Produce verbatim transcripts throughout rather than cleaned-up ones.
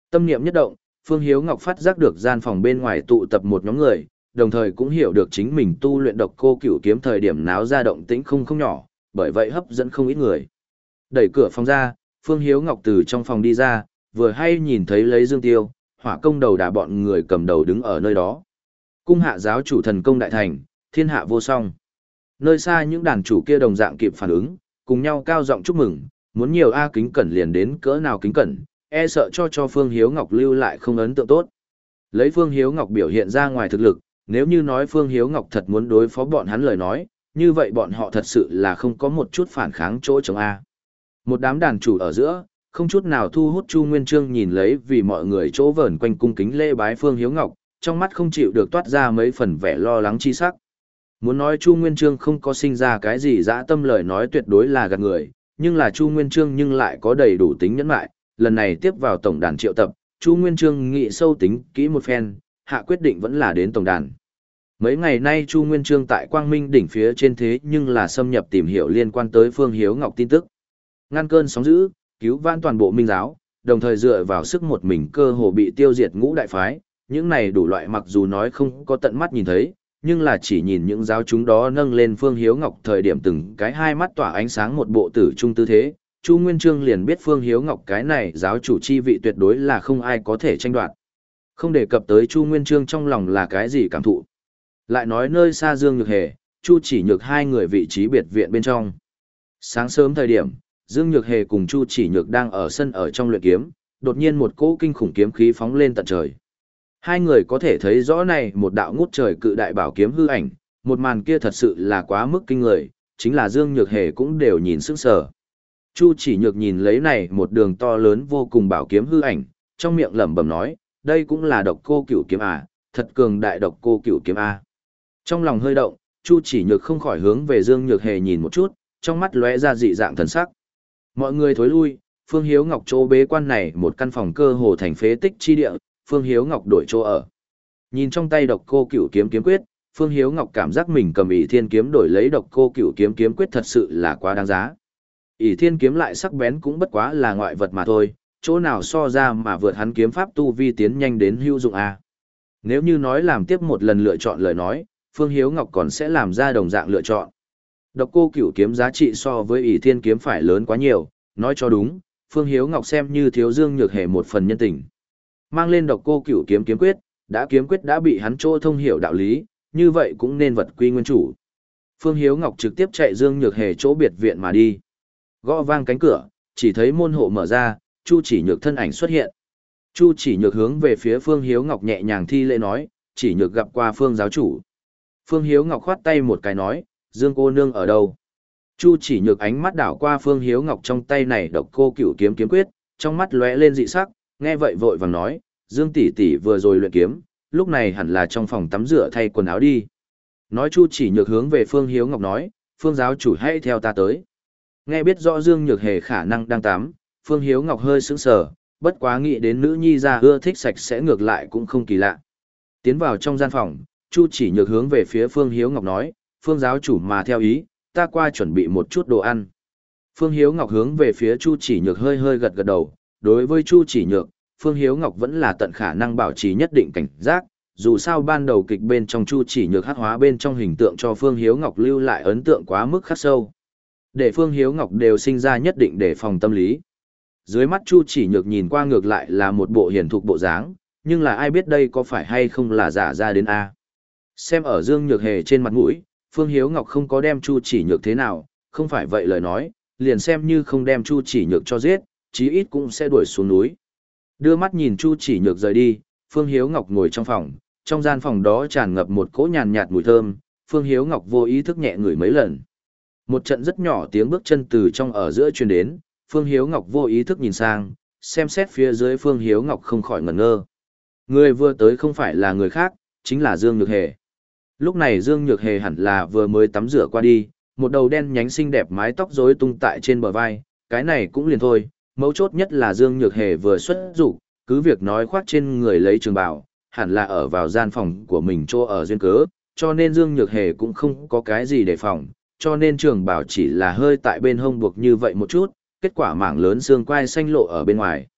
Tâm niệm nhất động, Phương Hiếu Ngọc phát giác được gian phòng bên ngoài tụ tập một nhóm người, đồng thời cũng hiểu được chính mình tu luyện độc cô cửu kiếm thời điểm náo ra động tĩnh không không nhỏ, bởi vậy hấp dẫn không ít người. Đẩy cửa phòng ra, Phương Hiếu Ngọc từ trong phòng đi ra, vừa hay nhìn thấy lấy Dương Tiêu, Hỏa Công đầu đà bọn người cầm đầu đứng ở nơi đó. Cung hạ giáo chủ thần công đại thành, thiên hạ vô song. Nơi xa những đàn chủ kia đồng dạng kịp phản ứng, cùng nhau cao giọng chúc mừng, muốn nhiều A kính cẩn liền đến cỡ nào kính cẩn, e sợ cho cho Phương Hiếu Ngọc lưu lại không ấn tượng tốt. Lấy Phương Hiếu Ngọc biểu hiện ra ngoài thực lực, nếu như nói Phương Hiếu Ngọc thật muốn đối phó bọn hắn lời nói, như vậy bọn họ thật sự là không có một chút phản kháng chỗ chống A. Một đám đàn chủ ở giữa, không chút nào thu hút Chu Nguyên Chương nhìn lấy vì mọi người chỗ vờn quanh cung kính lễ bái Phương Hiếu Ngọc, trong mắt không chịu được toát ra mấy phần vẻ lo lắng chi sắc. Muốn nói Chu Nguyên Chương không có sinh ra cái gì dã tâm lời nói tuyệt đối là gạt người, nhưng là Chu Nguyên Chương nhưng lại có đầy đủ tính nhẫn nại, lần này tiếp vào tổng đàn triệu tập, Chu Nguyên Chương nghĩ sâu tính kỹ một phen, hạ quyết định vẫn là đến tổng đàn. Mấy ngày nay Chu Nguyên Chương tại Quang Minh đỉnh phía trên thế nhưng là xâm nhập tìm hiểu liên quan tới Phương Hiếu Ngọc tin tức. Ngăn cơn sóng dữ, cứu vãn toàn bộ minh giáo, đồng thời dựa vào sức một mình cơ hồ bị tiêu diệt ngũ đại phái, những này đủ loại mặc dù nói không có tận mắt nhìn thấy, nhưng là chỉ nhìn những giáo chúng đó nâng lên Phương Hiếu Ngọc thời điểm từng cái hai mắt tỏa ánh sáng một bộ tử trung tư thế, Chu Nguyên Chương liền biết Phương Hiếu Ngọc cái này giáo chủ chi vị tuyệt đối là không ai có thể tranh đoạt. Không đề cập tới Chu Nguyên Chương trong lòng là cái gì cảm thụ. Lại nói nơi xa Dương Nhược Hề, Chu Chỉ Nhược hai người vị trí biệt viện bên trong. Sáng sớm thời điểm, Dương Nhược Hề cùng Chu Chỉ Nhược đang ở sân ở trong luyện kiếm, đột nhiên một cỗ kinh khủng kiếm khí phóng lên tận trời. Hai người có thể thấy rõ này một đạo ngút trời cự đại bảo kiếm hư ảnh, một màn kia thật sự là quá mức kinh người, chính là Dương Nhược Hề cũng đều nhìn sững sờ. Chu Chỉ Nhược nhìn lấy này một đường to lớn vô cùng bảo kiếm hư ảnh, trong miệng lẩm bẩm nói, đây cũng là độc cô cửu kiếm à, thật cường đại độc cô cửu kiếm a. Trong lòng hơi động, Chu Chỉ Nhược không khỏi hướng về Dương Nhược Hề nhìn một chút, trong mắt lóe ra dị dạng thần sắc. Mọi người thối lui, Phương Hiếu Ngọc chỗ bế quan này một căn phòng cơ hồ thành phế tích chi địa, Phương Hiếu Ngọc đổi chỗ ở. Nhìn trong tay độc cô cửu kiếm kiếm quyết, Phương Hiếu Ngọc cảm giác mình cầm ỷ thiên kiếm đổi lấy độc cô cửu kiếm kiếm quyết thật sự là quá đáng giá. ỷ thiên kiếm lại sắc bén cũng bất quá là ngoại vật mà thôi, chỗ nào so ra mà vượt hắn kiếm pháp tu vi tiến nhanh đến hữu dụng a. Nếu như nói làm tiếp một lần lựa chọn lời nói, Phương Hiếu Ngọc còn sẽ làm ra đồng dạng lựa chọn. Độc cô cửu kiếm giá trị so với ỷ thiên kiếm phải lớn quá nhiều, nói cho đúng, Phương Hiếu Ngọc xem như thiếu Dương Nhược Hề một phần nhân tình. Mang lên độc cô cửu kiếm kiếm quyết, đã kiếm quyết đã bị hắn chỗ thông hiểu đạo lý, như vậy cũng nên vật quy nguyên chủ. Phương Hiếu Ngọc trực tiếp chạy Dương Nhược Hề chỗ biệt viện mà đi. Gõ vang cánh cửa, chỉ thấy môn hộ mở ra, Chu Chỉ Nhược thân ảnh xuất hiện. Chu Chỉ Nhược hướng về phía Phương Hiếu Ngọc nhẹ nhàng thi lễ nói, Chỉ Nhược gặp qua Phương giáo chủ. Phương Hiếu Ngọc khoát tay một cái nói, Dương cô nương ở đâu? Chu Chỉ Nhược ánh mắt đảo qua Phương Hiếu Ngọc trong tay này độc cô cửu kiếm kiếm quyết, trong mắt lóe lên dị sắc, nghe vậy vội vàng nói, Dương tỷ tỷ vừa rồi luyện kiếm, lúc này hẳn là trong phòng tắm rửa thay quần áo đi. Nói Chu Chỉ Nhược hướng về Phương Hiếu Ngọc nói, Phương giáo chủ hãy theo ta tới. Nghe biết rõ Dương Nhược Hề khả năng đang tắm, Phương Hiếu Ngọc hơi sững sờ, bất quá nghĩ đến nữ nhi ra ưa thích sạch sẽ ngược lại cũng không kỳ lạ. Tiến vào trong gian phòng, Chu Chỉ Nhược hướng về phía Phương Hiếu Ngọc nói, Phương giáo chủ mà theo ý, ta qua chuẩn bị một chút đồ ăn. Phương Hiếu Ngọc hướng về phía Chu Chỉ Nhược hơi hơi gật gật đầu, đối với Chu Chỉ Nhược, Phương Hiếu Ngọc vẫn là tận khả năng bảo trì nhất định cảnh giác, dù sao ban đầu kịch bên trong Chu Chỉ Nhược hắc hóa bên trong hình tượng cho Phương Hiếu Ngọc lưu lại ấn tượng quá mức khắc sâu. Để Phương Hiếu Ngọc đều sinh ra nhất định để phòng tâm lý. Dưới mắt Chu Chỉ Nhược nhìn qua ngược lại là một bộ hiền thục bộ dáng, nhưng là ai biết đây có phải hay không là giả ra đến A. Xem ở Dương Nhược Hề trên mặt mũi, Phương Hiếu Ngọc không có đem Chu Chỉ Nhược thế nào, không phải vậy lời nói, liền xem như không đem Chu Chỉ Nhược cho giết, chí ít cũng sẽ đuổi xuống núi. Đưa mắt nhìn Chu Chỉ Nhược rời đi, Phương Hiếu Ngọc ngồi trong phòng, trong gian phòng đó tràn ngập một cỗ nhàn nhạt mùi thơm, Phương Hiếu Ngọc vô ý thức nhẹ ngửi mấy lần. Một trận rất nhỏ tiếng bước chân từ trong ở giữa truyền đến, Phương Hiếu Ngọc vô ý thức nhìn sang, xem xét phía dưới Phương Hiếu Ngọc không khỏi ngẩn ngơ. Người vừa tới không phải là người khác, chính là Dương Nhược Hề. Lúc này Dương Nhược Hề hẳn là vừa mới tắm rửa qua đi, một đầu đen nhánh xinh đẹp mái tóc rối tung tại trên bờ vai, cái này cũng liền thôi, mấu chốt nhất là Dương Nhược Hề vừa xuất dục, cứ việc nói khoác trên người lấy trường bào, hẳn là ở vào gian phòng của mình chỗ ở duyên cớ, cho nên Dương Nhược Hề cũng không có cái gì để phòng, cho nên trường bào chỉ là hơi tại bên hông buộc như vậy một chút, kết quả mảng lớn xương quai xanh lộ ở bên ngoài.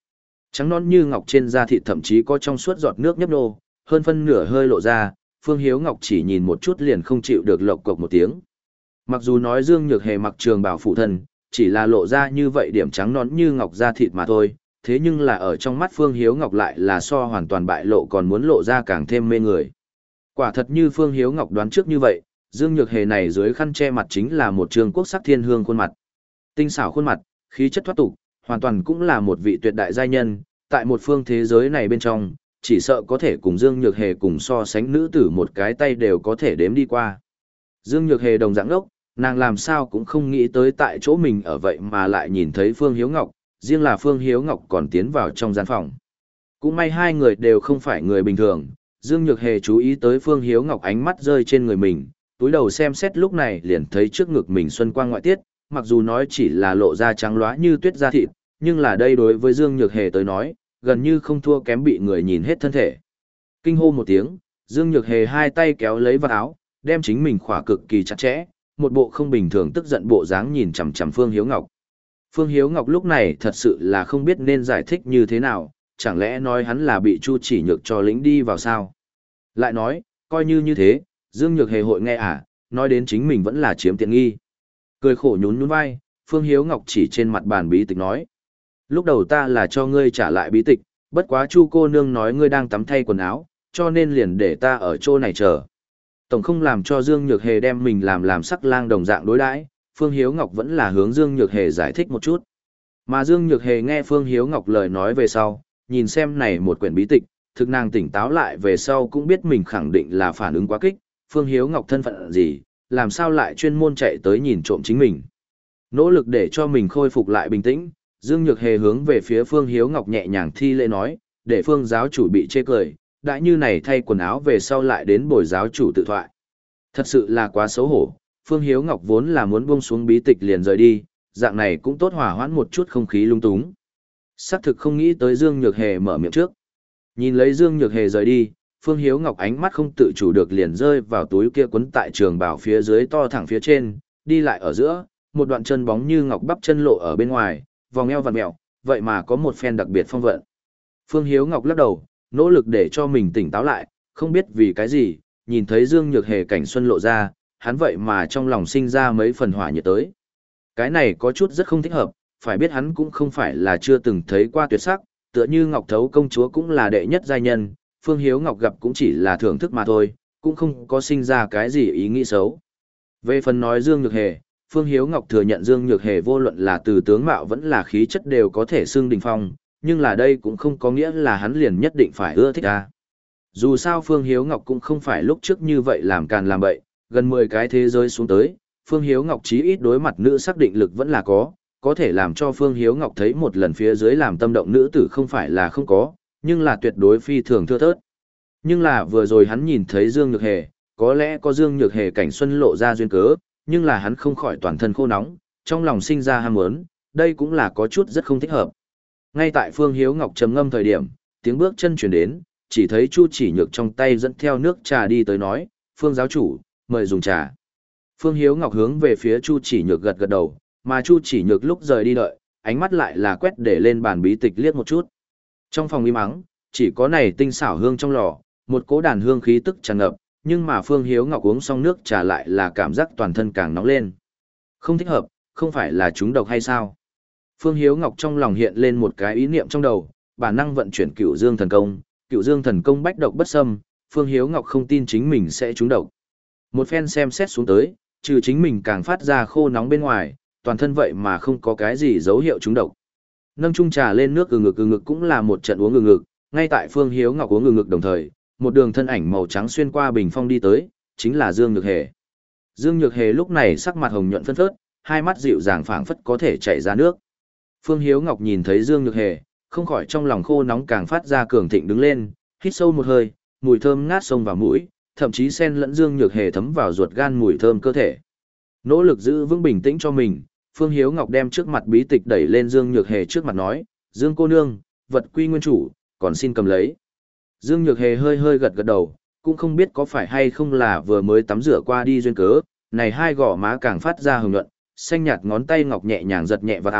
Trắng nõn như ngọc trên da thịt thậm chí có trong suốt giọt nước nhấp nô, hơn phân nửa hơi lộ ra, Phương Hiếu Ngọc chỉ nhìn một chút liền không chịu được lộc cộc một tiếng. Mặc dù nói Dương Nhược Hề mặc trường bào phụ thân, chỉ là lộ ra như vậy điểm trắng nõn như ngọc da thịt mà thôi, thế nhưng là ở trong mắt Phương Hiếu Ngọc lại là so hoàn toàn bại lộ còn muốn lộ ra càng thêm mê người. Quả thật như Phương Hiếu Ngọc đoán trước như vậy, Dương Nhược Hề này dưới khăn che mặt chính là một trường quốc sắc thiên hương khuôn mặt. Tinh xảo khuôn mặt, khí chất thoát tục, hoàn toàn cũng là một vị tuyệt đại giai nhân, tại một phương thế giới này bên trong, chỉ sợ có thể cùng Dương Nhược Hề cùng so sánh nữ tử một cái tay đều có thể đếm đi qua. Dương Nhược Hề đồng dạng đốc, nàng làm sao cũng không nghĩ tới tại chỗ mình ở vậy mà lại nhìn thấy Phương Hiếu Ngọc, riêng là Phương Hiếu Ngọc còn tiến vào trong gian phòng. Cũng may hai người đều không phải người bình thường, Dương Nhược Hề chú ý tới Phương Hiếu Ngọc ánh mắt rơi trên người mình, túi đầu xem xét lúc này liền thấy trước ngực mình xuân quang ngoại tiết, mặc dù nói chỉ là lộ ra trắng loá như tuyết da thịt, nhưng là đây đối với Dương Nhược Hề tới nói, gần như không thua kém bị người nhìn hết thân thể. Kinh hô một tiếng, Dương Nhược Hề hai tay kéo lấy vạt áo, đem chính mình khỏa cực kỳ chặt chẽ, một bộ không bình thường tức giận bộ dáng nhìn chằm chằm Phương Hiếu Ngọc. Phương Hiếu Ngọc lúc này thật sự là không biết nên giải thích như thế nào, chẳng lẽ nói hắn là bị Chu Chỉ Nhược cho lĩnh đi vào sao? Lại nói, coi như như thế, Dương Nhược Hề hội nghe à, nói đến chính mình vẫn là chiếm tiện nghi. Cười khổ nhún nhún vai, Phương Hiếu Ngọc chỉ trên mặt bàn bí tịch nói. Lúc đầu ta là cho ngươi trả lại bí tịch, bất quá Chu cô nương nói ngươi đang tắm thay quần áo, cho nên liền để ta ở chỗ này chờ. Tổng không làm cho Dương Nhược Hề đem mình làm làm sắc lang đồng dạng đối đãi, Phương Hiếu Ngọc vẫn là hướng Dương Nhược Hề giải thích một chút. Mà Dương Nhược Hề nghe Phương Hiếu Ngọc lời nói về sau, nhìn xem này một quyển bí tịch, thực nàng tỉnh táo lại về sau cũng biết mình khẳng định là phản ứng quá kích, Phương Hiếu Ngọc thân phận gì, làm sao lại chuyên môn chạy tới nhìn trộm chính mình. Nỗ lực để cho mình khôi phục lại bình tĩnh, Dương Nhược Hề hướng về phía Phương Hiếu Ngọc nhẹ nhàng thi lễ nói, để Phương giáo chủ bị chê cười, đã như này thay quần áo về sau lại đến bồi giáo chủ tự thoại. Thật sự là quá xấu hổ, Phương Hiếu Ngọc vốn là muốn buông xuống bí tịch liền rời đi, dạng này cũng tốt hòa hoãn một chút không khí lung túng. Xác thực không nghĩ tới Dương Nhược Hề mở miệng trước. Nhìn lấy Dương Nhược Hề rời đi, Phương Hiếu Ngọc ánh mắt không tự chủ được liền rơi vào túi kia quấn tại trường bảo phía dưới to thẳng phía trên, đi lại ở giữa, một đoạn chân bóng như ngọc bắp chân lộ ở bên ngoài, vòng eo vặn mèo, vậy mà có một phen đặc biệt phong vận. Phương Hiếu Ngọc lắc đầu, nỗ lực để cho mình tỉnh táo lại, không biết vì cái gì, nhìn thấy Dương Nhược Hề cảnh xuân lộ ra, hắn vậy mà trong lòng sinh ra mấy phần hỏa nhiệt tới. Cái này có chút rất không thích hợp, phải biết hắn cũng không phải là chưa từng thấy qua tuyệt sắc, tựa như Ngọc Thấu công chúa cũng là đệ nhất giai nhân, Phương Hiếu Ngọc gặp cũng chỉ là thưởng thức mà thôi, cũng không có sinh ra cái gì ý nghĩ xấu. Về phần nói Dương Nhược Hề, Phương Hiếu Ngọc thừa nhận Dương Nhược Hề vô luận là từ tướng mạo vẫn là khí chất đều có thể xưng đỉnh phong, nhưng là đây cũng không có nghĩa là hắn liền nhất định phải ưa thích a. Dù sao Phương Hiếu Ngọc cũng không phải lúc trước như vậy làm càn làm bậy, gần mười cái thế giới xuống tới, Phương Hiếu Ngọc chí ít đối mặt nữ xác định lực vẫn là có, có thể làm cho Phương Hiếu Ngọc thấy một lần phía dưới làm tâm động nữ tử không phải là không có, nhưng là tuyệt đối phi thường thưa thớt. Nhưng là vừa rồi hắn nhìn thấy Dương Nhược Hề, có lẽ có Dương Nhược Hề cảnh xuân lộ ra duyên cớ, nhưng là hắn không khỏi toàn thân khô nóng, trong lòng sinh ra ham muốn, đây cũng là có chút rất không thích hợp. Ngay tại Phương Hiếu Ngọc trầm ngâm thời điểm, tiếng bước chân chuyển đến, chỉ thấy Chu Chỉ Nhược trong tay dẫn theo nước trà đi tới nói, Phương giáo chủ, mời dùng trà. Phương Hiếu Ngọc hướng về phía Chu Chỉ Nhược gật gật đầu, mà Chu Chỉ Nhược lúc rời đi đợi, ánh mắt lại là quét để lên bàn bí tịch liếc một chút. Trong phòng im ắng, chỉ có này tinh xảo hương trong lò, một cỗ đàn hương khí tức tràn ngập, nhưng mà Phương Hiếu Ngọc uống xong nước trà lại là cảm giác toàn thân càng nóng lên. Không thích hợp, không phải là chúng độc hay sao? Phương Hiếu Ngọc trong lòng hiện lên một cái ý niệm trong đầu, bản năng vận chuyển Cửu Dương thần công, Cửu Dương thần công bách độc bất xâm, Phương Hiếu Ngọc không tin chính mình sẽ trúng độc. Một phen xem xét xuống tới, trừ chính mình càng phát ra khô nóng bên ngoài, toàn thân vậy mà không có cái gì dấu hiệu trúng độc. Nâng chung trà lên nước ừ ngực ừ ngực cũng là một trận uống ừ ngực, ngay tại Phương Hiếu Ngọc uống ừ ngực đồng thời, một đường thân ảnh màu trắng xuyên qua bình phong đi tới, chính là Dương Nhược Hề. Dương Nhược Hề lúc này sắc mặt hồng nhuận phấn phớt, hai mắt dịu dàng phảng phất có thể chảy ra nước. Phương Hiếu Ngọc nhìn thấy Dương Nhược Hề, không khỏi trong lòng khô nóng càng phát ra cường thịnh đứng lên, hít sâu một hơi, mùi thơm ngát xông vào mũi, thậm chí xen lẫn Dương Nhược Hề thấm vào ruột gan mùi thơm cơ thể. Nỗ lực giữ vững bình tĩnh cho mình, Phương Hiếu Ngọc đem trước mặt bí tịch đẩy lên Dương Nhược Hề trước mặt nói, Dương cô nương, vật quy nguyên chủ, còn xin cầm lấy. Dương Nhược Hề hơi hơi gật gật đầu, cũng không biết có phải hay không là vừa mới tắm rửa qua đi duyên cớ, này hai gò má càng phát ra hồng nhuận, xanh nhạt ngón tay ngọc nhẹ nhàng giật nhẹ vào áo,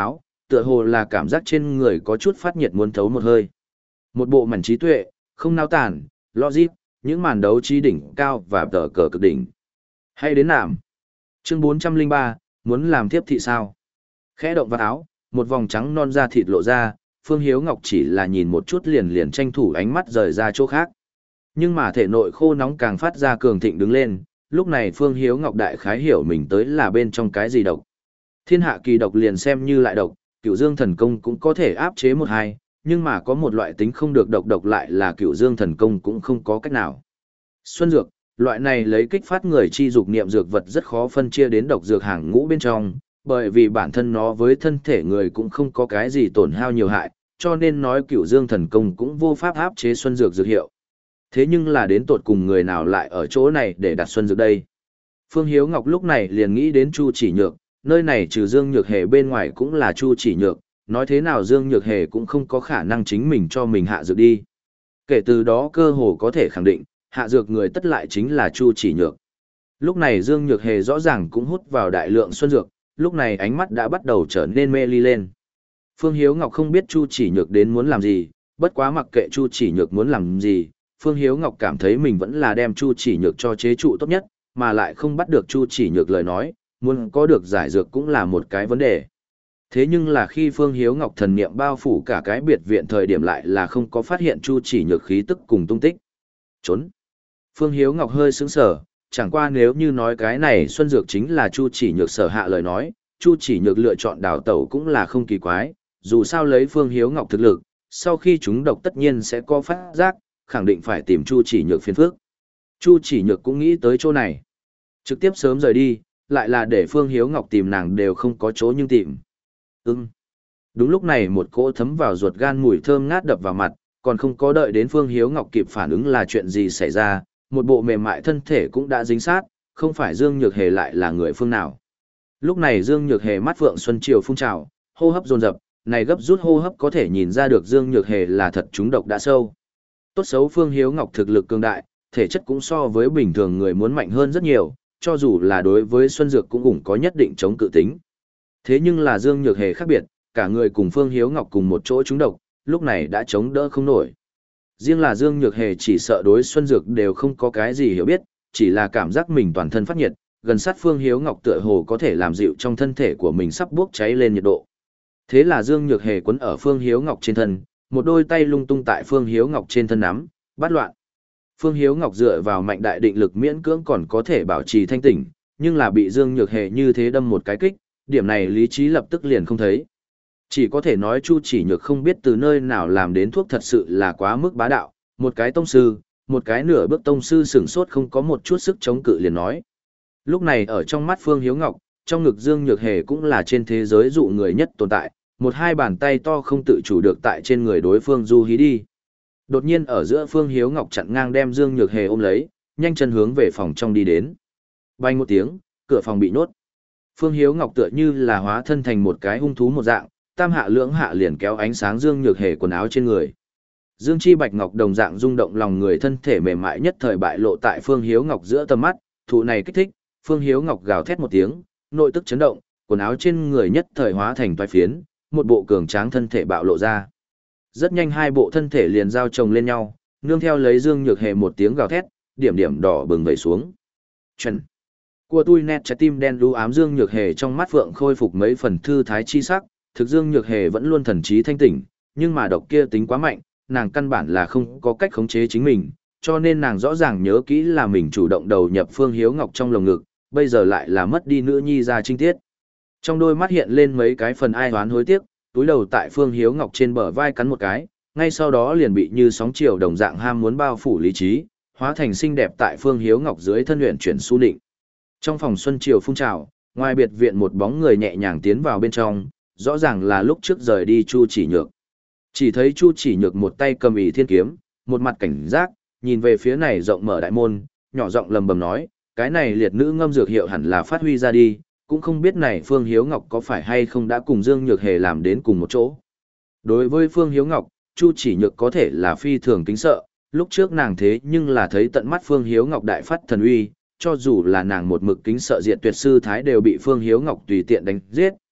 tựa hồ là cảm giác trên người có chút phát nhiệt muốn thấu một hơi. Một bộ mảnh trí tuệ, không nao tản, logic, những màn đấu trí đỉnh cao và tờ cờ cực đỉnh. Hay đến nạm. Chương bốn trăm lẻ ba, muốn làm tiếp thị sao? Khẽ động vào áo, một vòng trắng non da thịt lộ ra, Phương Hiếu Ngọc chỉ là nhìn một chút liền liền tranh thủ ánh mắt rời ra chỗ khác. Nhưng mà thể nội khô nóng càng phát ra cường thịnh đứng lên, lúc này Phương Hiếu Ngọc đại khái hiểu mình tới là bên trong cái gì độc. Thiên hạ kỳ độc liền xem như lại độc, Cửu Dương thần công cũng có thể áp chế một hai, nhưng mà có một loại tính không được độc độc lại là Cửu Dương thần công cũng không có cách nào. Xuân dược, loại này lấy kích phát người chi dục niệm dược vật rất khó phân chia đến độc dược hàng ngũ bên trong, bởi vì bản thân nó với thân thể người cũng không có cái gì tổn hao nhiều hại, cho nên nói Cửu Dương thần công cũng vô pháp áp chế xuân dược dược hiệu. Thế nhưng là đến tột cùng người nào lại ở chỗ này để đặt xuân dược đây? Phương Hiếu Ngọc lúc này liền nghĩ đến Chu Chỉ Nhược, nơi này trừ Dương Nhược Hề bên ngoài cũng là Chu Chỉ Nhược, nói thế nào Dương Nhược Hề cũng không có khả năng chính mình cho mình hạ dược đi. Kể từ đó cơ hồ có thể khẳng định, hạ dược người tất lại chính là Chu Chỉ Nhược. Lúc này Dương Nhược Hề rõ ràng cũng hút vào đại lượng xuân dược, lúc này ánh mắt đã bắt đầu trở nên mê ly lên. Phương Hiếu Ngọc không biết Chu Chỉ Nhược đến muốn làm gì, bất quá mặc kệ Chu Chỉ Nhược muốn làm gì, Phương Hiếu Ngọc cảm thấy mình vẫn là đem Chu Chỉ Nhược cho chế trụ tốt nhất, mà lại không bắt được Chu Chỉ Nhược lời nói, muốn có được giải dược cũng là một cái vấn đề. Thế nhưng là khi Phương Hiếu Ngọc thần niệm bao phủ cả cái biệt viện thời điểm lại là không có phát hiện Chu Chỉ Nhược khí tức cùng tung tích. Trốn. Phương Hiếu Ngọc hơi sững sờ, chẳng qua nếu như nói cái này xuân dược chính là Chu Chỉ Nhược sở hạ lời nói, Chu Chỉ Nhược lựa chọn đào tẩu cũng là không kỳ quái, dù sao lấy Phương Hiếu Ngọc thực lực, sau khi chúng độc tất nhiên sẽ có phát giác, khẳng định phải tìm Chu Chỉ Nhược phiền phức. Chu Chỉ Nhược cũng nghĩ tới chỗ này. Trực tiếp sớm rời đi, lại là để Phương Hiếu Ngọc tìm nàng đều không có chỗ nhưng tìm. Ừm. Đúng lúc này một cỗ thấm vào ruột gan mùi thơm ngát đập vào mặt, còn không có đợi đến Phương Hiếu Ngọc kịp phản ứng là chuyện gì xảy ra, một bộ mềm mại thân thể cũng đã dính sát, không phải Dương Nhược Hề lại là người phương nào. Lúc này Dương Nhược Hề mắt phượng xuân chiều phun trào, hô hấp dồn dập, này gấp rút hô hấp có thể nhìn ra được Dương Nhược Hề là thật trúng độc đã sâu. Tốt xấu Phương Hiếu Ngọc thực lực cường đại, thể chất cũng so với bình thường người muốn mạnh hơn rất nhiều, cho dù là đối với Xuân Dược cũng ủng có nhất định chống cự tính. Thế nhưng là Dương Nhược Hề khác biệt, cả người cùng Phương Hiếu Ngọc cùng một chỗ trúng độc, lúc này đã chống đỡ không nổi. Riêng là Dương Nhược Hề chỉ sợ đối Xuân Dược đều không có cái gì hiểu biết, chỉ là cảm giác mình toàn thân phát nhiệt, gần sát Phương Hiếu Ngọc tựa hồ có thể làm dịu trong thân thể của mình sắp bốc cháy lên nhiệt độ. Thế là Dương Nhược Hề quấn ở Phương Hiếu Ngọc trên thân, một đôi tay lung tung tại Phương Hiếu Ngọc trên thân nắm, bắt loạn. Phương Hiếu Ngọc dựa vào mạnh đại định lực miễn cưỡng còn có thể bảo trì thanh tỉnh, nhưng là bị Dương Nhược Hề như thế đâm một cái kích, điểm này lý trí lập tức liền không thấy. Chỉ có thể nói Chu Chỉ Nhược không biết từ nơi nào làm đến thuốc thật sự là quá mức bá đạo, một cái tông sư, một cái nửa bước tông sư sửng sốt không có một chút sức chống cự liền nói. Lúc này ở trong mắt Phương Hiếu Ngọc, trong ngực Dương Nhược Hề cũng là trên thế giới dụ người nhất tồn tại, một hai bàn tay to không tự chủ được tại trên người đối phương du hí đi. Đột nhiên ở giữa Phương Hiếu Ngọc chặn ngang đem Dương Nhược Hề ôm lấy, nhanh chân hướng về phòng trong đi đến. Bay một tiếng, cửa phòng bị nhốt. Phương Hiếu Ngọc tựa như là hóa thân thành một cái hung thú một dạng, tam hạ lưỡng hạ liền kéo ánh sáng Dương Nhược Hề quần áo trên người. Dương Chi Bạch Ngọc đồng dạng rung động lòng người thân thể mềm mại nhất thời bại lộ tại Phương Hiếu Ngọc giữa tầm mắt, thụ này kích thích, Phương Hiếu Ngọc gào thét một tiếng, nội tức chấn động, quần áo trên người nhất thời hóa thành toái phiến, một bộ cường tráng thân thể bạo lộ ra. Rất nhanh hai bộ thân thể liền giao chồng lên nhau, nương theo lấy Dương Nhược Hề một tiếng gào thét, điểm điểm đỏ bừng vẩy xuống. Chuẩn. Của tôi nét trái tim đen đu ám Dương Nhược Hề trong mắt vượng khôi phục mấy phần thư thái chi sắc, thực Dương Nhược Hề vẫn luôn thần trí thanh tỉnh, nhưng mà độc kia tính quá mạnh, nàng căn bản là không có cách khống chế chính mình, cho nên nàng rõ ràng nhớ kỹ là mình chủ động đầu nhập Phương Hiếu Ngọc trong lồng ngực, bây giờ lại là mất đi nữ nhi ra trinh tiết. Trong đôi mắt hiện lên mấy cái phần ai oán hối tiếc, túi đầu tại Phương Hiếu Ngọc trên bờ vai cắn một cái, ngay sau đó liền bị như sóng chiều đồng dạng ham muốn bao phủ lý trí, hóa thành xinh đẹp tại Phương Hiếu Ngọc dưới thân luyện chuyển su định. Trong phòng xuân chiều phun trào, ngoài biệt viện một bóng người nhẹ nhàng tiến vào bên trong, rõ ràng là lúc trước rời đi Chu Chỉ Nhược. Chỉ thấy Chu Chỉ Nhược một tay cầm ỷ thiên kiếm, một mặt cảnh giác, nhìn về phía này rộng mở đại môn, nhỏ giọng lầm bầm nói, cái này liệt nữ ngâm dược hiệu hẳn là phát huy ra đi, cũng không biết này Phương Hiếu Ngọc có phải hay không đã cùng Dương Nhược Hề làm đến cùng một chỗ. Đối với Phương Hiếu Ngọc, Chu Chỉ Nhược có thể là phi thường kính sợ, lúc trước nàng thế nhưng là thấy tận mắt Phương Hiếu Ngọc đại phát thần uy, cho dù là nàng một mực kính sợ diệt tuyệt sư thái đều bị Phương Hiếu Ngọc tùy tiện đánh giết,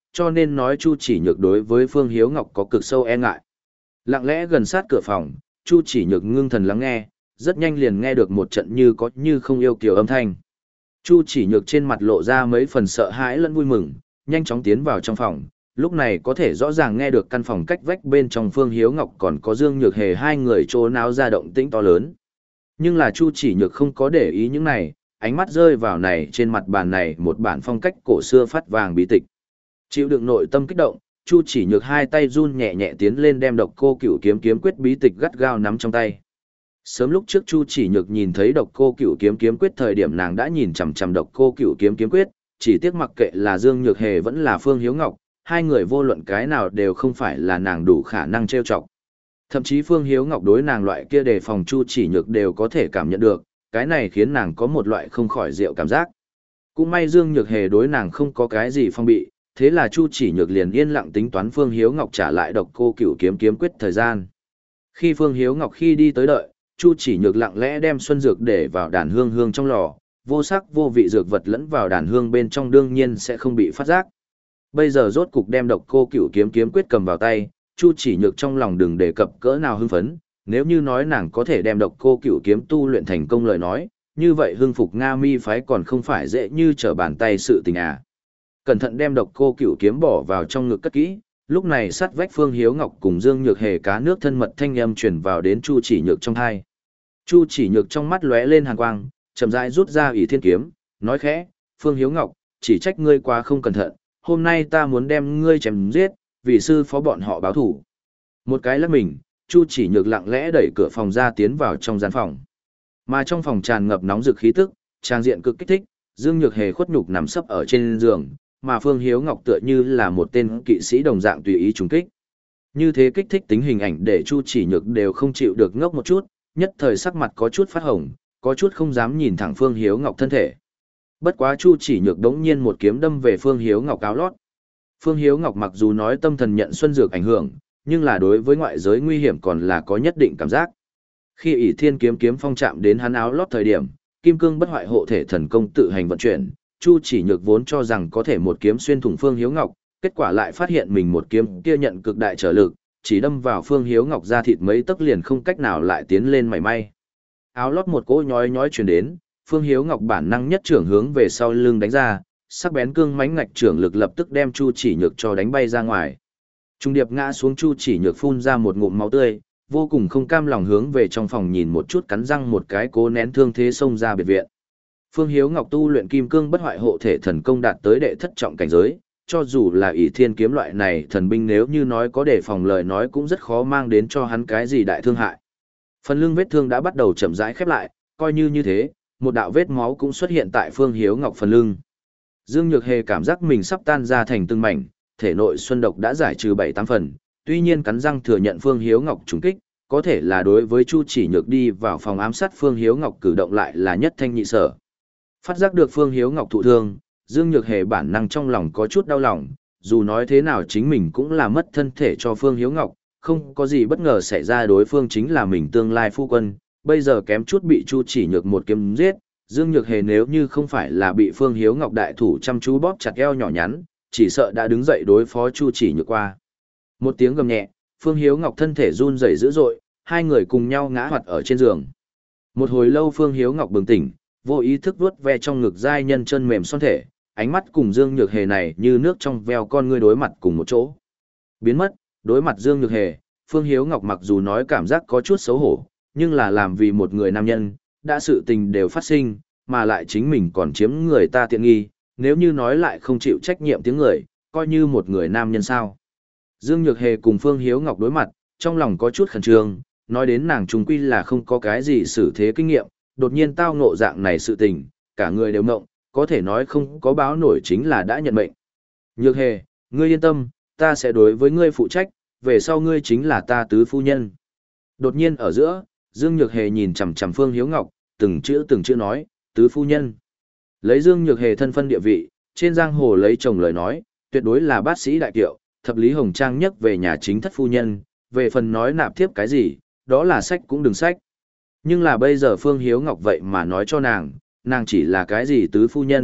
cho nên nói Chu Chỉ Nhược đối với Phương Hiếu Ngọc có cực sâu e ngại. Lặng lẽ gần sát cửa phòng, Chu Chỉ Nhược ngưng thần lắng nghe, rất nhanh liền nghe được một trận như có như không yêu kiều âm thanh. Chu Chỉ Nhược trên mặt lộ ra mấy phần sợ hãi lẫn vui mừng, nhanh chóng tiến vào trong phòng, lúc này có thể rõ ràng nghe được căn phòng cách vách bên trong Phương Hiếu Ngọc còn có Dương Nhược Hề hai người trố náo ra động tĩnh to lớn. Nhưng là Chu Chỉ Nhược không có để ý những này, ánh mắt rơi vào này trên mặt bàn này một bản phong cách cổ xưa phát vàng bí tịch. Chịu đựng nội tâm kích động, Chu Chỉ Nhược hai tay run nhẹ nhẹ tiến lên đem Độc Cô Cửu kiếm kiếm quyết bí tịch gắt gao nắm trong tay. Sớm lúc trước Chu Chỉ Nhược nhìn thấy Độc Cô Cửu kiếm kiếm quyết thời điểm nàng đã nhìn chằm chằm Độc Cô Cửu kiếm kiếm quyết, chỉ tiếc mặc kệ là Dương Nhược Hề vẫn là Phương Hiếu Ngọc, hai người vô luận cái nào đều không phải là nàng đủ khả năng trêu chọc. Thậm chí Phương Hiếu Ngọc đối nàng loại kia đề phòng Chu Chỉ Nhược đều có thể cảm nhận được, cái này khiến nàng có một loại không khỏi diệu cảm giác. Cũng may Dương Nhược Hề đối nàng không có cái gì phong bị, thế là Chu Chỉ Nhược liền yên lặng tính toán Phương Hiếu Ngọc trả lại Độc Cô Cửu kiếm kiếm quyết thời gian. Khi Phương Hiếu Ngọc khi đi tới đợi, Chu Chỉ Nhược lặng lẽ đem xuân dược để vào đàn hương hương trong lò, vô sắc vô vị dược vật lẫn vào đàn hương bên trong đương nhiên sẽ không bị phát giác. Bây giờ rốt cục đem Độc Cô Cửu kiếm kiếm quyết cầm vào tay, Chu Chỉ Nhược trong lòng đừng đề cập cỡ nào hưng phấn, nếu như nói nàng có thể đem Độc Cô Cửu kiếm tu luyện thành công lời nói, như vậy hưng phục Nga Mi phái còn không phải dễ như trở bàn tay sự tình à. Cẩn thận đem Độc Cô Cửu kiếm bỏ vào trong ngực cất kỹ, lúc này sát vách Phương Hiếu Ngọc cùng Dương Nhược Hề cá nước thân mật thanh âm truyền vào đến Chu Chỉ Nhược trong tai. Chu Chỉ Nhược trong mắt lóe lên hàn quang, chậm rãi rút ra ỷ thiên kiếm, nói khẽ, Phương Hiếu Ngọc, chỉ trách ngươi quá không cẩn thận, hôm nay ta muốn đem ngươi chém giết, vì sư phó bọn họ báo thủ. Một cái lắc mình, Chu Chỉ Nhược lặng lẽ đẩy cửa phòng ra tiến vào trong gian phòng. Mà trong phòng tràn ngập nóng rực khí tức, trang diện cực kích thích, Dương Nhược Hề khuất nhục nằm sấp ở trên giường, mà Phương Hiếu Ngọc tựa như là một tên kỵ sĩ đồng dạng tùy ý trùng kích. Như thế kích thích tính hình ảnh để Chu Chỉ Nhược đều không chịu được ngốc một chút, nhất thời sắc mặt có chút phát hồng, có chút không dám nhìn thẳng Phương Hiếu Ngọc thân thể. Bất quá Chu Chỉ Nhược đống nhiên một kiếm đâm về Phương Hiếu Ngọc áo lót. Phương Hiếu Ngọc mặc dù nói tâm thần nhận xuân dược ảnh hưởng, nhưng là đối với ngoại giới nguy hiểm còn là có nhất định cảm giác. Khi ỷ thiên kiếm kiếm phong chạm đến hắn áo lót thời điểm, kim cương bất hoại hộ thể thần công tự hành vận chuyển, Chu Chỉ Nhược vốn cho rằng có thể một kiếm xuyên thủng Phương Hiếu Ngọc, kết quả lại phát hiện mình một kiếm kia nhận cực đại trở lực, chỉ đâm vào Phương Hiếu Ngọc ra thịt mấy tấc liền không cách nào lại tiến lên mảy may. Áo lót một cỗ nhói nhói truyền đến, Phương Hiếu Ngọc bản năng nhất trưởng hướng về sau lưng đánh ra, sắc bén cương mãnh ngạch trưởng lực lập tức đem Chu Chỉ Nhược cho đánh bay ra ngoài. Trung điệp ngã xuống, Chu Chỉ Nhược phun ra một ngụm máu tươi, vô cùng không cam lòng hướng về trong phòng nhìn một chút, cắn răng một cái cố nén thương thế xông ra biệt viện. Phương Hiếu Ngọc tu luyện kim cương bất hoại hộ thể thần công đạt tới đệ thất trọng cảnh giới, cho dù là ỷ thiên kiếm loại này thần binh nếu như nói có đề phòng lời nói cũng rất khó mang đến cho hắn cái gì đại thương hại. Phần lưng vết thương đã bắt đầu chậm rãi khép lại, coi như như thế, một đạo vết máu cũng xuất hiện tại Phương Hiếu Ngọc phần lưng. Dương Nhược Hề cảm giác mình sắp tan ra thành từng mảnh, thể nội xuân độc đã giải trừ bảy tám phần, tuy nhiên cắn răng thừa nhận Phương Hiếu Ngọc trúng kích, có thể là đối với Chu Chỉ Nhược đi vào phòng ám sát Phương Hiếu Ngọc cử động lại là nhất thanh nhị sở. Phát giác được Phương Hiếu Ngọc thụ thương, Dương Nhược Hề bản năng trong lòng có chút đau lòng, dù nói thế nào chính mình cũng là mất thân thể cho Phương Hiếu Ngọc, không có gì bất ngờ xảy ra, đối phương chính là mình tương lai phu quân, bây giờ kém chút bị Chu Chỉ Nhược một kiếm giết, Dương Nhược Hề nếu như không phải là bị Phương Hiếu Ngọc đại thủ chăm chú bóp chặt eo nhỏ nhắn, chỉ sợ đã đứng dậy đối phó Chu Chỉ Nhược qua. Một tiếng gầm nhẹ, Phương Hiếu Ngọc thân thể run rẩy dữ dội, hai người cùng nhau ngã hoạt ở trên giường. Một hồi lâu Phương Hiếu Ngọc bừng tỉnh, vô ý thức vuốt ve trong ngực giai nhân chân mềm son thể, ánh mắt cùng Dương Nhược Hề này như nước trong veo con ngươi đối mặt cùng một chỗ. Biến mất, đối mặt Dương Nhược Hề, Phương Hiếu Ngọc mặc dù nói cảm giác có chút xấu hổ, nhưng là làm vì một người nam nhân, đã sự tình đều phát sinh, mà lại chính mình còn chiếm người ta tiện nghi, nếu như nói lại không chịu trách nhiệm tiếng người, coi như một người nam nhân sao. Dương Nhược Hề cùng Phương Hiếu Ngọc đối mặt, trong lòng có chút khẩn trương, nói đến nàng trùng quy là không có cái gì xử thế kinh nghiệm, đột nhiên tao ngộ dạng này sự tình, cả người đều ngộng, có thể nói không có báo nổi chính là đã nhận mệnh. Nhược Hề, ngươi yên tâm, ta sẽ đối với ngươi phụ trách, về sau ngươi chính là ta tứ phu nhân. Đột nhiên ở giữa, Dương Nhược Hề nhìn chằm chằm Phương Hiếu Ngọc, từng chữ từng chữ nói, tứ phu nhân. Lấy Dương Nhược Hề thân phân địa vị, trên giang hồ lấy chồng lời nói, tuyệt đối là bát sĩ đại kiệu, thập lý hồng trang nhất về nhà chính thất phu nhân, về phần nói nạp thiếp cái gì, đó là sách cũng đừng sách. Nhưng là bây giờ Phương Hiếu Ngọc vậy mà nói cho nàng, nàng chỉ là cái gì tứ phu nhân,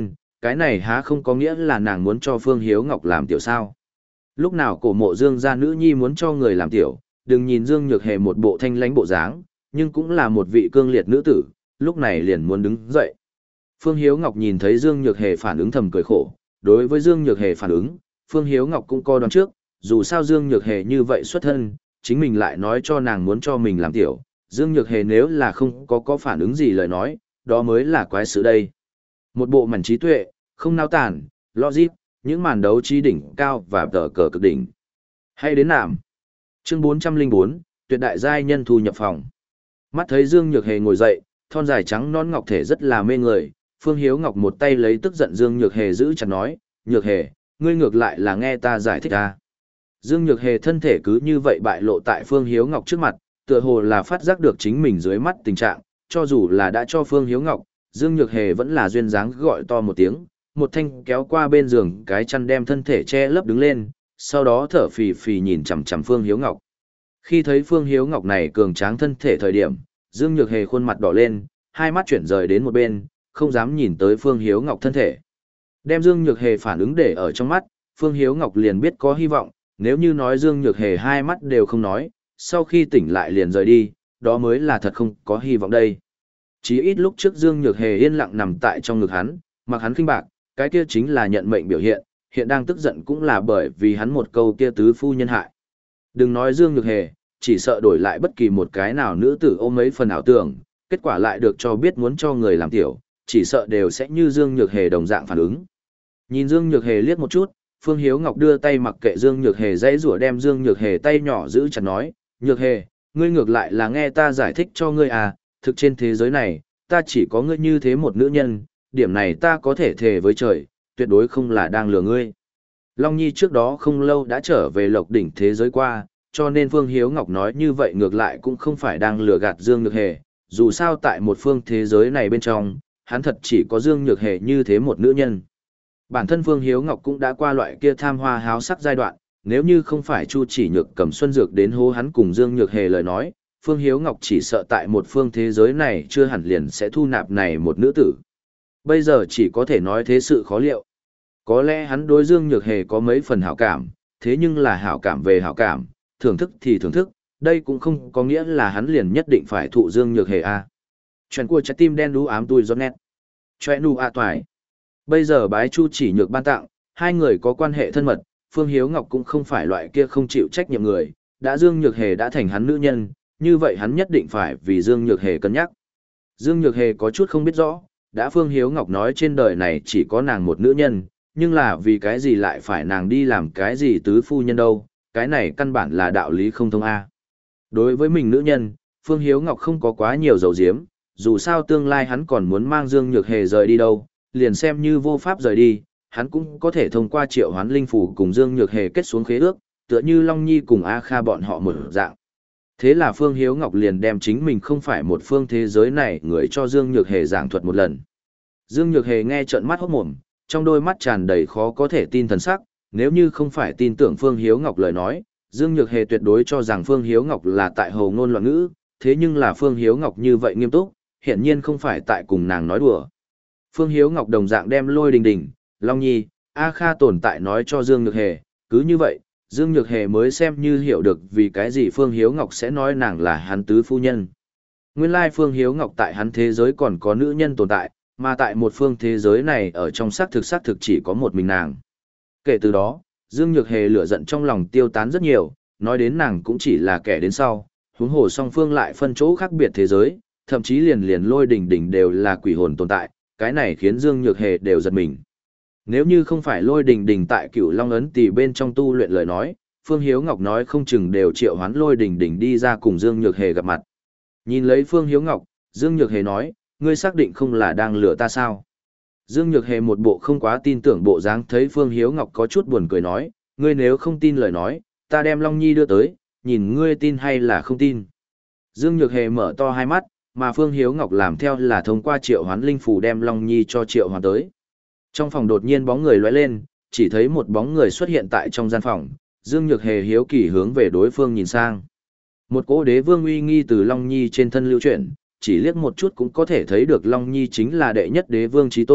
cái này há không có nghĩa là nàng muốn cho Phương Hiếu Ngọc làm tiểu sao. Lúc nào cổ mộ Dương gia nữ nhi muốn cho người làm tiểu, đừng nhìn Dương Nhược Hề một bộ thanh lãnh bộ dáng, nhưng cũng là một vị cương liệt nữ tử, lúc này liền muốn đứng dậy. Phương Hiếu Ngọc nhìn thấy Dương Nhược Hề phản ứng thầm cười khổ, đối với Dương Nhược Hề phản ứng, Phương Hiếu Ngọc cũng có đoán trước, dù sao Dương Nhược Hề như vậy xuất thân, chính mình lại nói cho nàng muốn cho mình làm tiểu, Dương Nhược Hề nếu là không có có phản ứng gì lời nói, đó mới là quái sự đây. Một bộ mảnh trí tuệ, không nao tản, logic, những màn đấu trí đỉnh cao và tờ cờ cực đỉnh. Hay đến nạm. Chương bốn trăm lẻ bốn, tuyệt đại giai nhân thu nhập phòng. Mắt thấy Dương Nhược Hề ngồi dậy, thon dài trắng non ngọc thể rất là mê người, Phương Hiếu Ngọc một tay lấy tức giận Dương Nhược Hề giữ chặt nói, Nhược Hề, ngươi ngược lại là nghe ta giải thích ta. Dương Nhược Hề thân thể cứ như vậy bại lộ tại Phương Hiếu Ngọc trước mặt, tựa hồ là phát giác được chính mình dưới mắt tình trạng, cho dù là đã cho Phương Hiếu Ngọc, Dương Nhược Hề vẫn là duyên dáng gọi to một tiếng, một thanh kéo qua bên giường cái chăn đem thân thể che lấp đứng lên, sau đó thở phì phì nhìn chằm chằm Phương Hiếu Ngọc. Khi thấy Phương Hiếu Ngọc này cường tráng thân thể thời điểm, Dương Nhược Hề khuôn mặt đỏ lên, hai mắt chuyển rời đến một bên, không dám nhìn tới Phương Hiếu Ngọc thân thể. Đem Dương Nhược Hề phản ứng để ở trong mắt, Phương Hiếu Ngọc liền biết có hy vọng, nếu như nói Dương Nhược Hề hai mắt đều không nói, sau khi tỉnh lại liền rời đi, đó mới là thật không có hy vọng đây. Chí ít lúc trước Dương Nhược Hề yên lặng nằm tại trong ngực hắn, mặc hắn khinh bạc, cái kia chính là nhận mệnh biểu hiện, hiện đang tức giận cũng là bởi vì hắn một câu kia tứ phu nhân hại. Đừng nói Dương Nhược Hề, chỉ sợ đổi lại bất kỳ một cái nào nữ tử ôm mấy phần ảo tưởng, kết quả lại được cho biết muốn cho người làm tiểu, chỉ sợ đều sẽ như Dương Nhược Hề đồng dạng phản ứng. Nhìn Dương Nhược Hề liếc một chút, Phương Hiếu Ngọc đưa tay mặc kệ Dương Nhược Hề dãy rủa đem Dương Nhược Hề tay nhỏ giữ chặt nói, Nhược Hề, ngươi ngược lại là nghe ta giải thích cho ngươi à, thực trên thế giới này, ta chỉ có ngươi như thế một nữ nhân, điểm này ta có thể thề với trời, tuyệt đối không là đang lừa ngươi. Long Nhi trước đó không lâu đã trở về Lộc Đỉnh thế giới qua, cho nên Phương Hiếu Ngọc nói như vậy ngược lại cũng không phải đang lừa gạt Dương Nhược Hề, dù sao tại một phương thế giới này bên trong, hắn thật chỉ có Dương Nhược Hề như thế một nữ nhân. Bản thân Phương Hiếu Ngọc cũng đã qua loại kia tham hoa háo sắc giai đoạn, nếu như không phải Chu Chỉ Nhược cầm xuân dược đến hô hắn cùng Dương Nhược Hề lời nói, Phương Hiếu Ngọc chỉ sợ tại một phương thế giới này chưa hẳn liền sẽ thu nạp này một nữ tử. Bây giờ chỉ có thể nói thế sự khó liệu. Có lẽ hắn đối Dương Nhược Hề có mấy phần hảo cảm, thế nhưng là hảo cảm về hảo cảm, thưởng thức thì thưởng thức, đây cũng không có nghĩa là hắn liền nhất định phải thụ Dương Nhược Hề a. Chuyện của trái tim đen đú ám tui giọt nét. Chuyện nu a toại. Bây giờ bái Chu Chỉ Nhược ban tặng, hai người có quan hệ thân mật, Phương Hiếu Ngọc cũng không phải loại kia không chịu trách nhiệm người, đã Dương Nhược Hề đã thành hắn nữ nhân, như vậy hắn nhất định phải vì Dương Nhược Hề cân nhắc. Dương Nhược Hề có chút không biết rõ, đã Phương Hiếu Ngọc nói trên đời này chỉ có nàng một nữ nhân, nhưng là vì cái gì lại phải nàng đi làm cái gì tứ phu nhân đâu, cái này căn bản là đạo lý không thông a. Đối với mình nữ nhân, Phương Hiếu Ngọc không có quá nhiều dầu diếm, dù sao tương lai hắn còn muốn mang Dương Nhược Hề rời đi đâu, liền xem như vô pháp rời đi, hắn cũng có thể thông qua triệu hoán linh phủ cùng Dương Nhược Hề kết xuống khế ước, tựa như Long Nhi cùng A Kha bọn họ một dạng. Thế là Phương Hiếu Ngọc liền đem chính mình không phải một phương thế giới này người cho Dương Nhược Hề giảng thuật một lần. Dương Nhược Hề nghe trợn mắt hốt mồm, trong đôi mắt tràn đầy khó có thể tin thần sắc, nếu như không phải tin tưởng Phương Hiếu Ngọc lời nói, Dương Nhược Hề tuyệt đối cho rằng Phương Hiếu Ngọc là tại hồ ngôn loạn ngữ, thế nhưng là Phương Hiếu Ngọc như vậy nghiêm túc, hiển nhiên không phải tại cùng nàng nói đùa. Phương Hiếu Ngọc đồng dạng đem Lôi Đình Đình, Long Nhi, A Kha tồn tại nói cho Dương Nhược Hề, cứ như vậy, Dương Nhược Hề mới xem như hiểu được vì cái gì Phương Hiếu Ngọc sẽ nói nàng là hắn tứ phu nhân. Nguyên lai Phương Hiếu Ngọc tại hắn thế giới còn có nữ nhân tồn tại, mà tại một phương thế giới này ở trong xác thực xác thực chỉ có một mình nàng. Kể từ đó, Dương Nhược Hề lửa giận trong lòng tiêu tán rất nhiều, nói đến nàng cũng chỉ là kẻ đến sau, huống hồ song phương lại phân chỗ khác biệt thế giới, thậm chí liền liền Lôi Đình Đình đều là quỷ hồn tồn tại, cái này khiến Dương Nhược Hề đều giật mình. Nếu như không phải Lôi Đình Đình tại Cửu Long ấn tỷ bên trong tu luyện lời nói, Phương Hiếu Ngọc nói không chừng đều triệu hoán Lôi Đình Đình đi ra cùng Dương Nhược Hề gặp mặt. Nhìn lấy Phương Hiếu Ngọc, Dương Nhược Hề nói, ngươi xác định không là đang lừa ta sao? Dương Nhược Hề một bộ không quá tin tưởng bộ dáng thấy Phương Hiếu Ngọc có chút buồn cười nói, ngươi nếu không tin lời nói, ta đem Long Nhi đưa tới, nhìn ngươi tin hay là không tin. Dương Nhược Hề mở to hai mắt, mà Phương Hiếu Ngọc làm theo là thông qua triệu hoán linh phù đem Long Nhi cho triệu hoán tới. Trong phòng đột nhiên bóng người lóe lên, chỉ thấy một bóng người xuất hiện tại trong gian phòng, Dương Nhược Hề hiếu kỳ hướng về đối phương nhìn sang. Một cỗ đế vương uy nghi từ Long Nhi trên thân lưu chuyển, chỉ liếc một chút cũng có thể thấy được Long Nhi chính là đệ nhất đế vương chí tôn,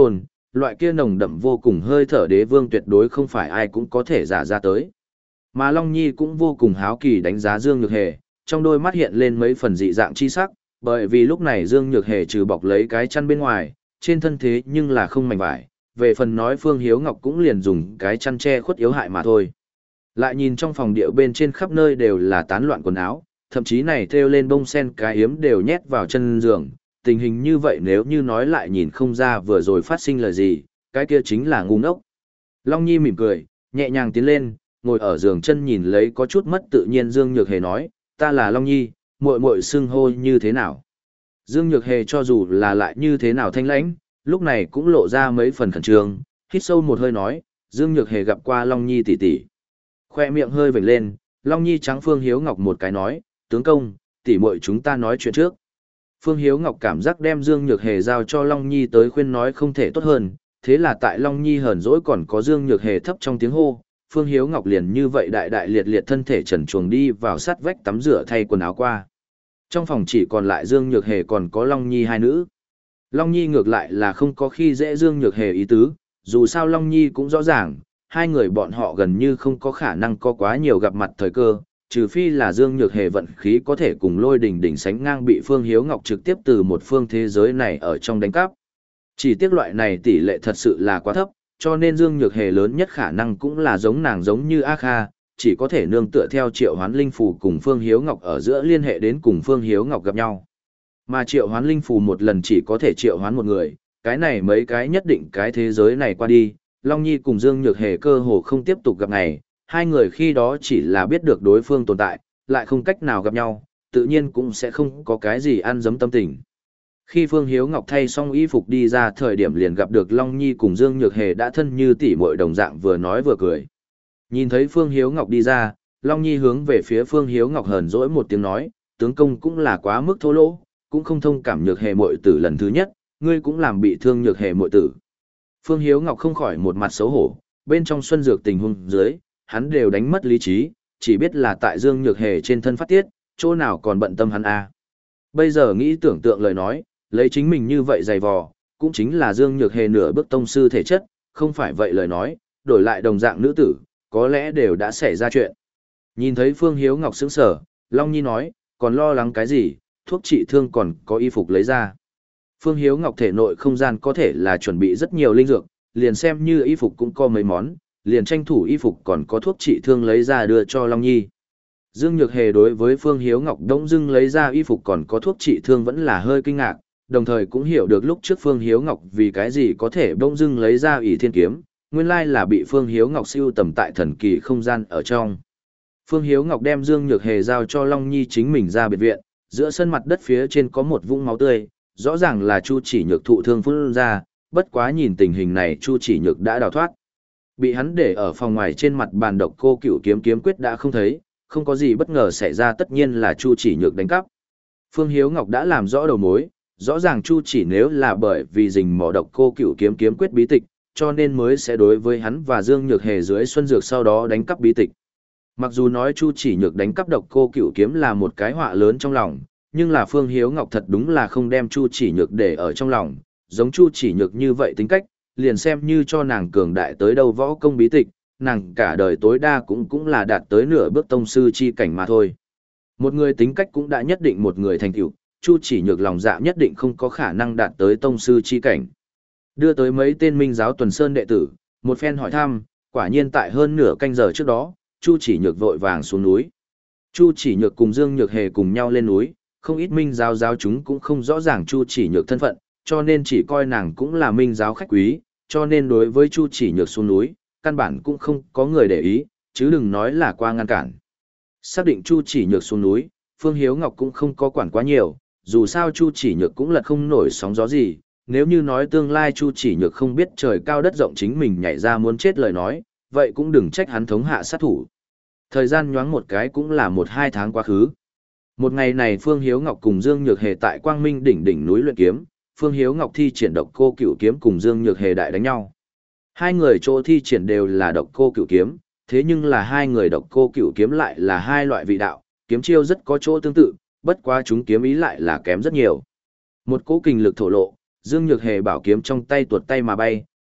loại kia nồng đậm vô cùng hơi thở đế vương tuyệt đối không phải ai cũng có thể giả ra tới. Mà Long Nhi cũng vô cùng háo kỳ đánh giá Dương Nhược Hề, trong đôi mắt hiện lên mấy phần dị dạng chi sắc, bởi vì lúc này Dương Nhược Hề trừ bọc lấy cái chăn bên ngoài, trên thân thế nhưng là không mảnh vải, về phần nói Phương Hiếu Ngọc cũng liền dùng cái chăn che khuất yếu hại mà thôi. Lại nhìn trong phòng điệu bên trên khắp nơi đều là tán loạn quần áo, thậm chí này thêu lên bông sen cái yếm đều nhét vào chân giường, tình hình như vậy nếu như nói lại nhìn không ra vừa rồi phát sinh lời gì, cái kia chính là ngu ngốc. Long Nhi mỉm cười, nhẹ nhàng tiến lên, ngồi ở giường chân nhìn lấy có chút mất tự nhiên Dương Nhược Hề nói, ta là Long Nhi, muội muội xưng hô như thế nào. Dương Nhược Hề cho dù là lại như thế nào thanh lãnh, lúc này cũng lộ ra mấy phần khẩn trương, hít sâu một hơi nói, Dương Nhược Hề gặp qua Long Nhi tỷ tỷ. Khoe miệng hơi vểnh lên, Long Nhi trắng Phương Hiếu Ngọc một cái nói, tướng công, tỷ muội chúng ta nói chuyện trước. Phương Hiếu Ngọc cảm giác đem Dương Nhược Hề giao cho Long Nhi tới khuyên nói không thể tốt hơn, thế là tại Long Nhi hờn dỗi còn có Dương Nhược Hề thấp trong tiếng hô, Phương Hiếu Ngọc liền như vậy đại đại liệt liệt thân thể trần truồng đi vào sát vách tắm rửa thay quần áo qua. Trong phòng chỉ còn lại Dương Nhược Hề còn có Long Nhi hai nữ. Long Nhi ngược lại là không có khi dễ Dương Nhược Hề ý tứ, dù sao Long Nhi cũng rõ ràng, hai người bọn họ gần như không có khả năng có quá nhiều gặp mặt thời cơ, trừ phi là Dương Nhược Hề vận khí có thể cùng Lôi Đình Đình sánh ngang bị Phương Hiếu Ngọc trực tiếp từ một phương thế giới này ở trong đánh cắp. Chỉ tiếc loại này tỷ lệ thật sự là quá thấp, cho nên Dương Nhược Hề lớn nhất khả năng cũng là giống nàng giống như A Kha, chỉ có thể nương tựa theo Triệu Hoán Linh Phù cùng Phương Hiếu Ngọc ở giữa liên hệ đến cùng Phương Hiếu Ngọc gặp nhau. Mà Triệu Hoán Linh Phù một lần chỉ có thể triệu hoán một người, cái này mấy cái nhất định cái thế giới này qua đi, Long Nhi cùng Dương Nhược Hề cơ hồ không tiếp tục gặp ngày, hai người khi đó chỉ là biết được đối phương tồn tại, lại không cách nào gặp nhau, tự nhiên cũng sẽ không có cái gì ăn dấm tâm tình. Khi Phương Hiếu Ngọc thay xong y phục đi ra thời điểm liền gặp được Long Nhi cùng Dương Nhược Hề đã thân như tỷ muội đồng dạng vừa nói vừa cười. Nhìn thấy Phương Hiếu Ngọc đi ra, Long Nhi hướng về phía Phương Hiếu Ngọc hờn dỗi một tiếng nói, tướng công cũng là quá mức thô lỗ, cũng không thông cảm Nhược Hề muội tử lần thứ nhất, ngươi cũng làm bị thương Nhược Hề muội tử. Phương Hiếu Ngọc không khỏi một mặt xấu hổ, bên trong xuân dược tình huống dưới, hắn đều đánh mất lý trí, chỉ biết là tại Dương Nhược Hề trên thân phát tiết, chỗ nào còn bận tâm hắn a. Bây giờ nghĩ tưởng tượng lời nói, lấy chính mình như vậy dày vò, cũng chính là Dương Nhược Hề nửa bước tông sư thể chất, không phải vậy lời nói, đổi lại đồng dạng nữ tử, có lẽ đều đã xảy ra chuyện. Nhìn thấy Phương Hiếu Ngọc sững sờ, Long Nhi nói, còn lo lắng cái gì, thuốc trị thương còn có y phục lấy ra. Phương Hiếu Ngọc thể nội không gian có thể là chuẩn bị rất nhiều linh dược, liền xem như y phục cũng có mấy món, liền tranh thủ y phục còn có thuốc trị thương lấy ra đưa cho Long Nhi. Dương Nhược Hề đối với Phương Hiếu Ngọc đông dưng lấy ra y phục còn có thuốc trị thương vẫn là hơi kinh ngạc, đồng thời cũng hiểu được lúc trước Phương Hiếu Ngọc vì cái gì có thể đông dưng lấy ra ỷ thiên kiếm, nguyên lai là bị Phương Hiếu Ngọc siêu tầm tại thần kỳ không gian ở trong. Phương Hiếu Ngọc đem Dương Nhược Hề giao cho Long Nhi chính mình ra biệt viện, giữa sân mặt đất phía trên có một vũng máu tươi, rõ ràng là Chu Chỉ Nhược thụ thương phun ra, bất quá nhìn tình hình này Chu Chỉ Nhược đã đào thoát. Bị hắn để ở phòng ngoài trên mặt bàn độc cô cửu kiếm kiếm quyết đã không thấy, không có gì bất ngờ xảy ra tất nhiên là Chu Chỉ Nhược đánh cắp. Phương Hiếu Ngọc đã làm rõ đầu mối, rõ ràng Chu Chỉ nếu là bởi vì rình mò độc cô cửu kiếm kiếm quyết bí tịch, cho nên mới sẽ đối với hắn và Dương Nhược Hề dưới xuân dược sau đó đánh cắp bí tịch. Mặc dù nói Chu Chỉ Nhược đánh cắp độc cô cửu kiếm là một cái họa lớn trong lòng, nhưng là Phương Hiếu Ngọc thật đúng là không đem Chu Chỉ Nhược để ở trong lòng, giống Chu Chỉ Nhược như vậy tính cách, liền xem như cho nàng cường đại tới đâu võ công bí tịch, nàng cả đời tối đa cũng cũng là đạt tới nửa bước tông sư chi cảnh mà thôi. Một người tính cách cũng đã nhất định một người thành tựu, Chu Chỉ Nhược lòng dạ nhất định không có khả năng đạt tới tông sư chi cảnh. Đưa tới mấy tên Minh giáo Tuần Sơn đệ tử, một phen hỏi thăm, quả nhiên tại hơn nửa canh giờ trước đó, Chu Chỉ Nhược vội vàng xuống núi. Chu Chỉ Nhược cùng Dương Nhược Hề cùng nhau lên núi, không ít Minh giáo giáo chúng cũng không rõ ràng Chu Chỉ Nhược thân phận, cho nên chỉ coi nàng cũng là Minh giáo khách quý, cho nên đối với Chu Chỉ Nhược xuống núi, căn bản cũng không có người để ý, chứ đừng nói là qua ngăn cản. Xác định Chu Chỉ Nhược xuống núi, Phương Hiếu Ngọc cũng không có quản quá nhiều, dù sao Chu Chỉ Nhược cũng lật không nổi sóng gió gì, nếu như nói tương lai Chu Chỉ Nhược không biết trời cao đất rộng chính mình nhảy ra muốn chết lời nói, vậy cũng đừng trách hắn thống hạ sát thủ. Thời gian nhoáng một cái cũng là một hai tháng quá khứ. Một ngày này Phương Hiếu Ngọc cùng Dương Nhược Hề tại Quang Minh đỉnh đỉnh núi luyện kiếm, Phương Hiếu Ngọc thi triển độc cô cửu kiếm cùng Dương Nhược Hề đại đánh nhau. Hai người chỗ thi triển đều là độc cô cửu kiếm, thế nhưng là hai người độc cô cửu kiếm lại là hai loại vị đạo, kiếm chiêu rất có chỗ tương tự, bất quá chúng kiếm ý lại là kém rất nhiều. Một cỗ kình lực thổ lộ, Dương Nhược Hề bảo kiếm trong tay tuột tay mà bay,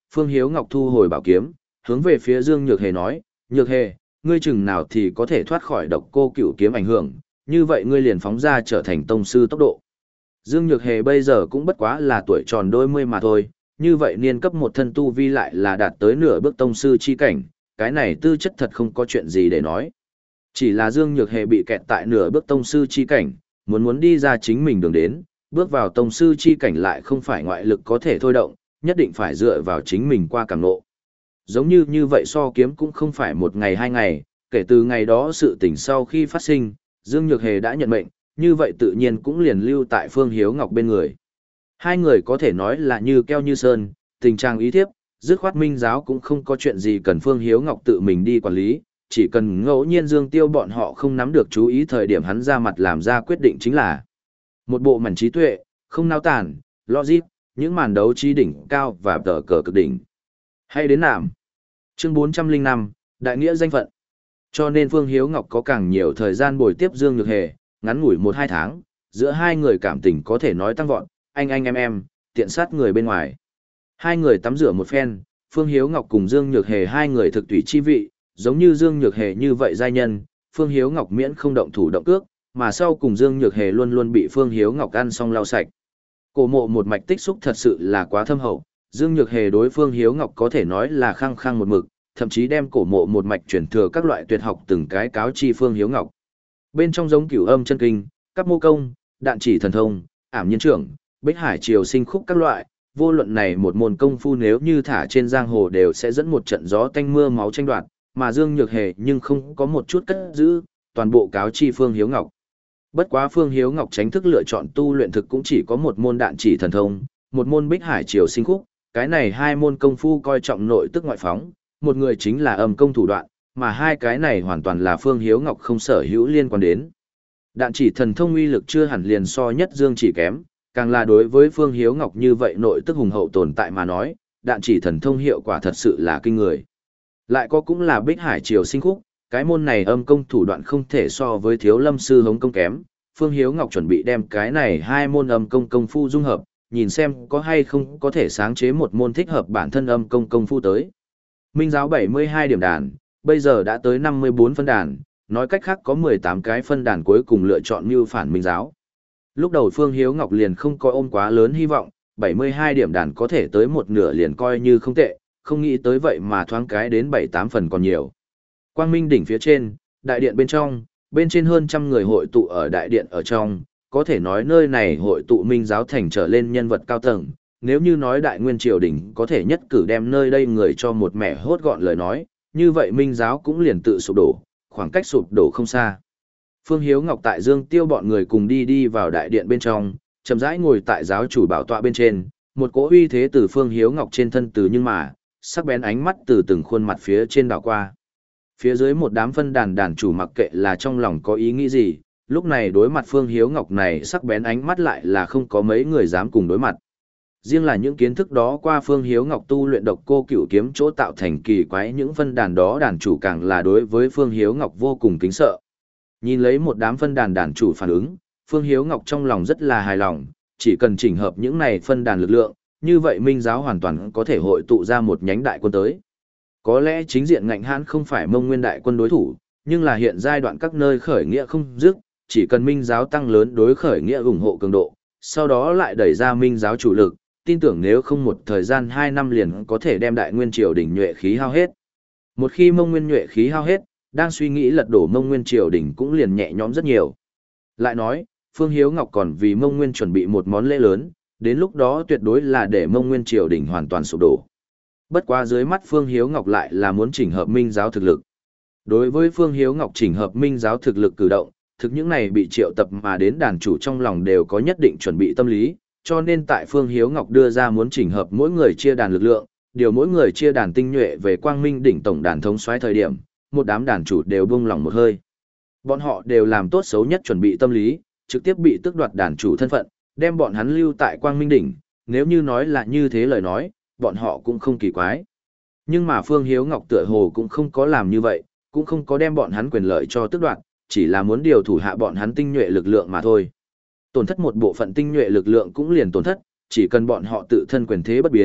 Phương Hiếu Ngọc thu hồi bảo kiếm, hướng về phía Dương Nhược Hề nói, Nhược Hề, ngươi chừng nào thì có thể thoát khỏi độc cô cửu kiếm ảnh hưởng, như vậy ngươi liền phóng ra trở thành tông sư tốc độ. Dương Nhược Hề bây giờ cũng bất quá là tuổi tròn đôi mươi mà thôi, như vậy niên cấp một thân tu vi lại là đạt tới nửa bước tông sư chi cảnh, cái này tư chất thật không có chuyện gì để nói. Chỉ là Dương Nhược Hề bị kẹt tại nửa bước tông sư chi cảnh, muốn muốn đi ra chính mình đường đến, bước vào tông sư chi cảnh lại không phải ngoại lực có thể thôi động, nhất định phải dựa vào chính mình qua cảm ngộ. Giống như như vậy so kiếm cũng không phải một ngày hai ngày, kể từ ngày đó sự tình sau khi phát sinh, Dương Nhược Hề đã nhận mệnh, như vậy tự nhiên cũng liền lưu tại Phương Hiếu Ngọc bên người. Hai người có thể nói là như keo như sơn, tình trạng ý thiếp, dứt khoát minh giáo cũng không có chuyện gì cần Phương Hiếu Ngọc tự mình đi quản lý, chỉ cần ngẫu nhiên Dương Tiêu bọn họ không nắm được chú ý thời điểm hắn ra mặt làm ra quyết định chính là một bộ mảnh trí tuệ, không nao tản, logic, những màn đấu trí đỉnh cao và tờ cờ cực đỉnh. Hay đến nạm. Chương bốn trăm linh năm, Đại nghĩa danh phận. Cho nên Phương Hiếu Ngọc có càng nhiều thời gian bồi tiếp Dương Nhược Hề, ngắn ngủi một hai tháng, giữa hai người cảm tình có thể nói tăng vọt, anh anh em em, tiện sát người bên ngoài. Hai người tắm rửa một phen, Phương Hiếu Ngọc cùng Dương Nhược Hề hai người thực tùy chi vị, giống như Dương Nhược Hề như vậy giai nhân, Phương Hiếu Ngọc miễn không động thủ động cước, mà sau cùng Dương Nhược Hề luôn luôn bị Phương Hiếu Ngọc ăn xong lau sạch. Cổ mộ một mạch tích xúc thật sự là quá thâm hậu, Dương Nhược Hề đối Phương Hiếu Ngọc có thể nói là khăng khăng một mực, thậm chí đem cổ mộ một mạch truyền thừa các loại tuyệt học từng cái cáo chi Phương Hiếu Ngọc. Bên trong giống cửu âm chân kinh, các mô công, đạn chỉ thần thông, ảm nhiên trưởng, bích hải triều sinh khúc các loại, vô luận này một môn công phu nếu như thả trên giang hồ đều sẽ dẫn một trận gió tanh mưa máu tranh đoạt, mà Dương Nhược Hề nhưng không có một chút cất giữ, toàn bộ cáo chi Phương Hiếu Ngọc. Bất quá Phương Hiếu Ngọc tránh thức lựa chọn tu luyện thực cũng chỉ có một môn đạn chỉ thần thông, một môn bích hải triều sinh khúc, cái này hai môn công phu coi trọng nội tức ngoại phóng, một người chính là âm công thủ đoạn, mà hai cái này hoàn toàn là Phương Hiếu Ngọc không sở hữu liên quan đến. Đạn chỉ thần thông uy lực chưa hẳn liền so nhất Dương chỉ kém, càng là đối với Phương Hiếu Ngọc như vậy nội tức hùng hậu tồn tại mà nói, đạn chỉ thần thông hiệu quả thật sự là kinh người. Lại có cũng là bích hải triều sinh khúc, cái môn này âm công thủ đoạn không thể so với thiếu lâm sư hống công kém. Phương Hiếu Ngọc chuẩn bị đem cái này hai môn âm công công phu dung hợp, nhìn xem có hay không có thể sáng chế một môn thích hợp bản thân âm công công phu tới. Minh giáo bảy mươi hai điểm đàn, bây giờ đã tới năm mươi bốn phân đàn, nói cách khác có mười tám cái phân đàn cuối cùng lựa chọn mưu phản Minh giáo. Lúc đầu Phương Hiếu Ngọc liền không coi ôm quá lớn hy vọng, bảy mươi hai điểm đàn có thể tới một nửa liền coi như không tệ, không nghĩ tới vậy mà thoáng cái đến bảy tám phần còn nhiều. Quang Minh đỉnh phía trên, đại điện bên trong, bên trên hơn trăm người hội tụ ở đại điện ở trong, có thể nói nơi này hội tụ Minh giáo thành trở lên nhân vật cao tầng. Nếu như nói đại nguyên triều đình có thể nhất cử đem nơi đây người cho một mẻ hốt gọn lời nói, như vậy Minh giáo cũng liền tự sụp đổ, khoảng cách sụp đổ không xa. Phương Hiếu Ngọc tại Dương Tiêu bọn người cùng đi đi vào đại điện bên trong, chậm rãi ngồi tại giáo chủ bảo tọa bên trên, một cỗ uy thế từ Phương Hiếu Ngọc trên thân từ nhưng mà, sắc bén ánh mắt từ từng khuôn mặt phía trên đảo qua. Phía dưới một đám phân đàn đàn chủ mặc kệ là trong lòng có ý nghĩ gì, lúc này đối mặt Phương Hiếu Ngọc này sắc bén ánh mắt lại là không có mấy người dám cùng đối mặt. Riêng là những kiến thức đó qua Phương Hiếu Ngọc tu luyện độc cô cửu kiếm chỗ tạo thành kỳ quái những phân đàn đó đàn chủ càng là đối với Phương Hiếu Ngọc vô cùng kính sợ. Nhìn lấy một đám phân đàn đàn chủ phản ứng, Phương Hiếu Ngọc trong lòng rất là hài lòng, chỉ cần chỉnh hợp những này phân đàn lực lượng, như vậy Minh giáo hoàn toàn có thể hội tụ ra một nhánh đại quân tới. Có lẽ chính diện ngạnh hãn không phải Mông Nguyên đại quân đối thủ, nhưng là hiện giai đoạn các nơi khởi nghĩa không dứt, chỉ cần Minh giáo tăng lớn đối khởi nghĩa ủng hộ cường độ, sau đó lại đẩy ra Minh giáo chủ lực, tin tưởng nếu không một thời gian hai năm liền có thể đem đại nguyên triều đỉnh nhuệ khí hao hết. Một khi Mông Nguyên nhuệ khí hao hết, đang suy nghĩ lật đổ Mông Nguyên triều đỉnh cũng liền nhẹ nhõm rất nhiều. Lại nói, Phương Hiếu Ngọc còn vì Mông Nguyên chuẩn bị một món lễ lớn, đến lúc đó tuyệt đối là để Mông Nguyên triều đỉnh hoàn toàn sụp đổ. Bất quá dưới mắt Phương Hiếu Ngọc lại là muốn chỉnh hợp Minh giáo thực lực. Đối với Phương Hiếu Ngọc chỉnh hợp Minh giáo thực lực cử động, thực những này bị triệu tập mà đến đàn chủ trong lòng đều có nhất định chuẩn bị tâm lý, cho nên tại Phương Hiếu Ngọc đưa ra muốn chỉnh hợp mỗi người chia đàn lực lượng, điều mỗi người chia đàn tinh nhuệ về Quang Minh đỉnh tổng đàn thống soái thời điểm, một đám đàn chủ đều buông lòng một hơi. Bọn họ đều làm tốt xấu nhất chuẩn bị tâm lý, trực tiếp bị tước đoạt đàn chủ thân phận, đem bọn hắn lưu tại Quang Minh đỉnh, nếu như nói là như thế lời nói, bọn họ cũng không kỳ quái. Nhưng mà Phương Hiếu Ngọc tựa hồ cũng không có làm như vậy, cũng không có đem bọn hắn quyền lợi cho tước đoạt, chỉ là muốn điều thủ hạ bọn hắn tinh nhuệ lực lượng mà thôi. Tổn thất một bộ phận tinh nhuệ lực lượng cũng liền tổn thất, chỉ cần bọn họ tự thân quyền thế bất biến,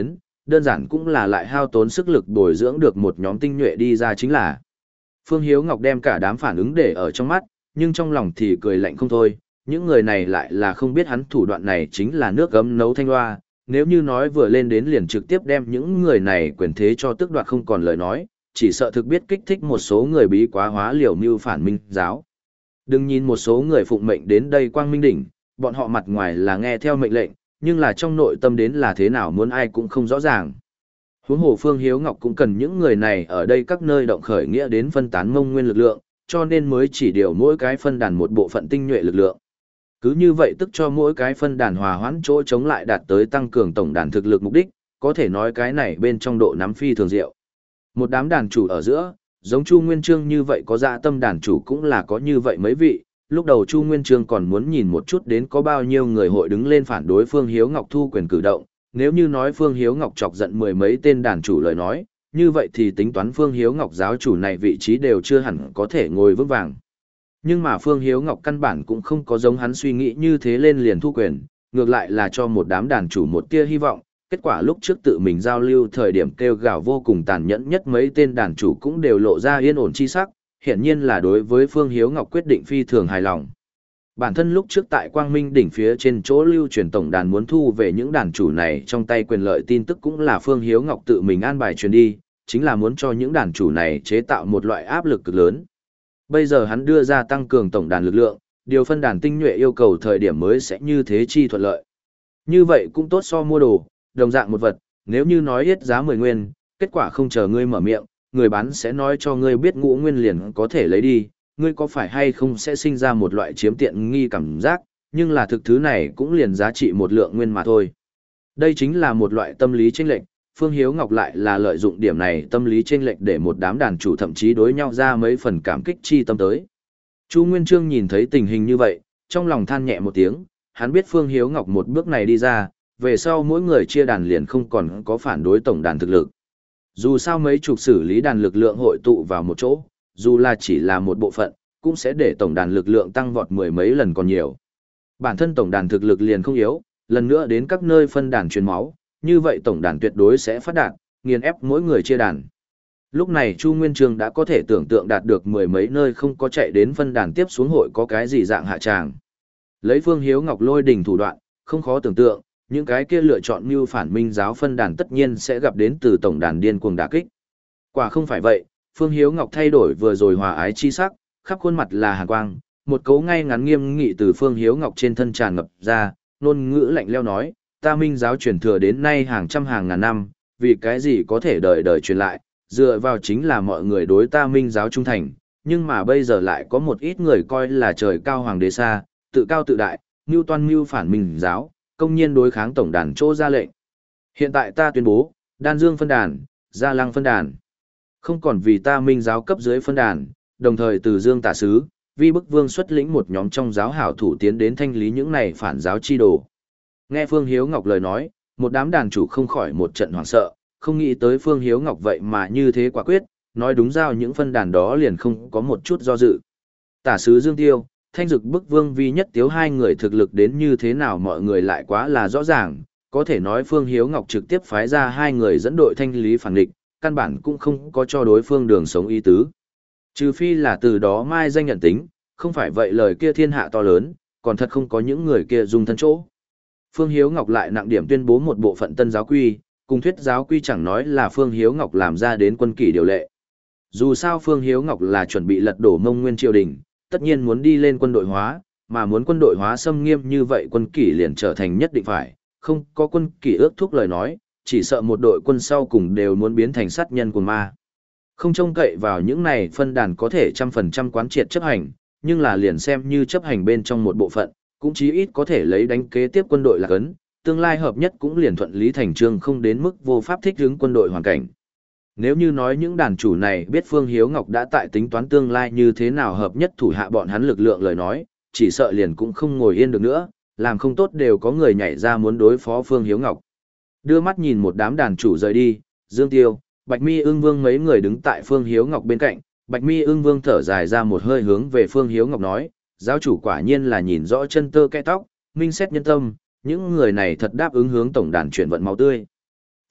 đơn giản cũng là lại hao tốn sức lực bồi dưỡng được một nhóm tinh nhuệ đi ra chính là. Phương Hiếu Ngọc đem cả đám phản ứng để ở trong mắt, nhưng trong lòng thì cười lạnh không thôi, những người này lại là không biết hắn thủ đoạn này chính là nước gấm nấu thanh loa, nếu như nói vừa lên đến liền trực tiếp đem những người này quyền thế cho tước đoạt không còn lời nói, chỉ sợ thực biết kích thích một số người bí quá hóa liều mưu phản minh giáo. Đừng nhìn một số người phụng mệnh đến đây Quang Minh đỉnh, bọn họ mặt ngoài là nghe theo mệnh lệnh, nhưng là trong nội tâm đến là thế nào muốn ai cũng không rõ ràng. Huống hồ Phương Hiếu Ngọc cũng cần những người này ở đây các nơi động khởi nghĩa đến phân tán mông nguyên lực lượng, cho nên mới chỉ điều mỗi cái phân đàn một bộ phận tinh nhuệ lực lượng. Cứ như vậy tức cho mỗi cái phân đàn hòa hoãn chỗ chống lại đạt tới tăng cường tổng đàn thực lực mục đích, có thể nói cái này bên trong độ nắm phi thường diệu. Một đám đàn chủ ở giữa, giống Chu Nguyên Chương như vậy có dạ tâm đàn chủ cũng là có như vậy mấy vị, lúc đầu Chu Nguyên Chương còn muốn nhìn một chút đến có bao nhiêu người hội đứng lên phản đối Phương Hiếu Ngọc thu quyền cử động, nếu như nói Phương Hiếu Ngọc chọc giận mười mấy tên đàn chủ lời nói, như vậy thì tính toán Phương Hiếu Ngọc giáo chủ này vị trí đều chưa hẳn có thể ngồi vững vàng. Nhưng mà Phương Hiếu Ngọc căn bản cũng không có giống hắn suy nghĩ như thế lên liền thu quyền, ngược lại là cho một đám đàn chủ một tia hy vọng, kết quả lúc trước tự mình giao lưu thời điểm kêu gào vô cùng tàn nhẫn nhất mấy tên đàn chủ cũng đều lộ ra yên ổn chi sắc, hiển nhiên là đối với Phương Hiếu Ngọc quyết định phi thường hài lòng. Bản thân lúc trước tại Quang Minh đỉnh phía trên chỗ lưu truyền tổng đàn muốn thu về những đàn chủ này trong tay quyền lợi tin tức cũng là Phương Hiếu Ngọc tự mình an bài truyền đi, chính là muốn cho những đàn chủ này chế tạo một loại áp lực cực lớn. Bây giờ hắn đưa ra tăng cường tổng đàn lực lượng, điều phân đàn tinh nhuệ yêu cầu thời điểm mới sẽ như thế chi thuận lợi. Như vậy cũng tốt so mua đồ, đồng dạng một vật, nếu như nói hết giá mười nguyên, kết quả không chờ ngươi mở miệng, người bán sẽ nói cho ngươi biết ngũ nguyên liền có thể lấy đi, ngươi có phải hay không sẽ sinh ra một loại chiếm tiện nghi cảm giác, nhưng là thực thứ này cũng liền giá trị một lượng nguyên mà thôi. Đây chính là một loại tâm lý chênh lệch, Phương Hiếu Ngọc lại là lợi dụng điểm này tâm lý chênh lệch để một đám đàn chủ thậm chí đối nhau ra mấy phần cảm kích chi tâm tới. Chu Nguyên Chương nhìn thấy tình hình như vậy, trong lòng than nhẹ một tiếng, hắn biết Phương Hiếu Ngọc một bước này đi ra, về sau mỗi người chia đàn liền không còn có phản đối tổng đàn thực lực. Dù sao mấy chục xử lý đàn lực lượng hội tụ vào một chỗ, dù là chỉ là một bộ phận, cũng sẽ để tổng đàn lực lượng tăng vọt mười mấy lần còn nhiều. Bản thân tổng đàn thực lực liền không yếu, lần nữa đến các nơi phân đàn truyền máu, như vậy tổng đàn tuyệt đối sẽ phát đạt, nghiền ép mỗi người chia đàn. Lúc này Chu Nguyên Chương đã có thể tưởng tượng đạt được mười mấy nơi không có chạy đến phân đàn tiếp xuống hội có cái gì dạng hạ tràng. Lấy Phương Hiếu Ngọc lôi đỉnh thủ đoạn, không khó tưởng tượng, những cái kia lựa chọn mưu phản minh giáo phân đàn tất nhiên sẽ gặp đến từ tổng đàn điên cuồng đả kích. Quả không phải vậy, Phương Hiếu Ngọc thay đổi vừa rồi hòa ái chi sắc, khắp khuôn mặt là hàn quang, một cấu ngay ngắn nghiêm nghị từ Phương Hiếu Ngọc trên thân tràn ngập ra, ngôn ngữ lạnh lẽo nói, ta minh giáo truyền thừa đến nay hàng trăm hàng ngàn năm, vì cái gì có thể đời đời truyền lại, dựa vào chính là mọi người đối ta minh giáo trung thành, nhưng mà bây giờ lại có một ít người coi là trời cao hoàng đế xa, tự cao tự đại, mưu toan mưu phản minh giáo, công nhiên đối kháng tổng đàn chỗ ra lệnh. Hiện tại ta tuyên bố, Đan Dương phân đàn, Gia Lăng phân đàn, không còn vì ta minh giáo cấp dưới phân đàn, đồng thời từ Dương Tả Sứ, Vi Bức Vương xuất lĩnh một nhóm trong giáo hảo thủ tiến đến thanh lý những này phản giáo chi đồ. Nghe Phương Hiếu Ngọc lời nói, một đám đàn chủ không khỏi một trận hoảng sợ, không nghĩ tới Phương Hiếu Ngọc vậy mà như thế quả quyết, nói đúng giao những phân đàn đó liền không có một chút do dự. Tả Sứ Dương Tiêu, Thanh Dực Bức Vương Vi Nhất Tiếu hai người thực lực đến như thế nào mọi người lại quá là rõ ràng, có thể nói Phương Hiếu Ngọc trực tiếp phái ra hai người dẫn đội thanh lý phản địch, căn bản cũng không có cho đối phương đường sống ý tứ. Trừ phi là từ đó mai danh nhận tính, không phải vậy lời kia thiên hạ to lớn, còn thật không có những người kia dùng thân chỗ. Phương Hiếu Ngọc lại nặng điểm tuyên bố một bộ phận tân giáo quy, cùng thuyết giáo quy chẳng nói là Phương Hiếu Ngọc làm ra đến quân kỷ điều lệ. Dù sao Phương Hiếu Ngọc là chuẩn bị lật đổ Mông Nguyên triều đình, tất nhiên muốn đi lên quân đội hóa, mà muốn quân đội hóa xâm nghiêm như vậy quân kỷ liền trở thành nhất định phải, không có quân kỷ ước thúc lời nói, chỉ sợ một đội quân sau cùng đều muốn biến thành sát nhân của ma. Không trông cậy vào những này phân đàn có thể trăm phần trăm quán triệt chấp hành, nhưng là liền xem như chấp hành bên trong một bộ phận, cũng chí ít có thể lấy đánh kế tiếp quân đội là cấn, tương lai hợp nhất cũng liền thuận lý thành trương không đến mức vô pháp thích ứng quân đội hoàn cảnh. Nếu như nói những đàn chủ này biết Phương Hiếu Ngọc đã tại tính toán tương lai như thế nào hợp nhất thủ hạ bọn hắn lực lượng lời nói, chỉ sợ liền cũng không ngồi yên được nữa, làm không tốt đều có người nhảy ra muốn đối phó Phương Hiếu Ngọc. Đưa mắt nhìn một đám đàn chủ rời đi, Dương Tiêu, Bạch Mi Ưng Vương mấy người đứng tại Phương Hiếu Ngọc bên cạnh, Bạch Mi Ưng Vương thở dài ra một hơi hướng về Phương Hiếu Ngọc nói, giáo chủ quả nhiên là nhìn rõ chân tơ kẽ tóc, minh xét nhân tâm, những người này thật đáp ứng hướng tổng đàn chuyển vận máu tươi.